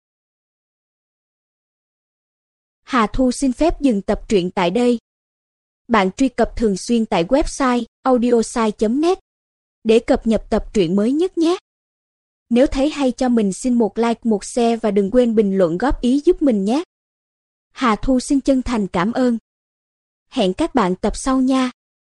Speaker 1: Hà Thu xin phép dừng tập truyện tại đây. Bạn truy cập thường xuyên tại website audiosai chấm net để cập nhật tập truyện mới nhất nhé. Nếu thấy hay cho mình xin một like, một share và đừng quên bình luận góp ý giúp mình nhé. Hà Thu xin chân thành cảm ơn. Hẹn các bạn tập sau nha.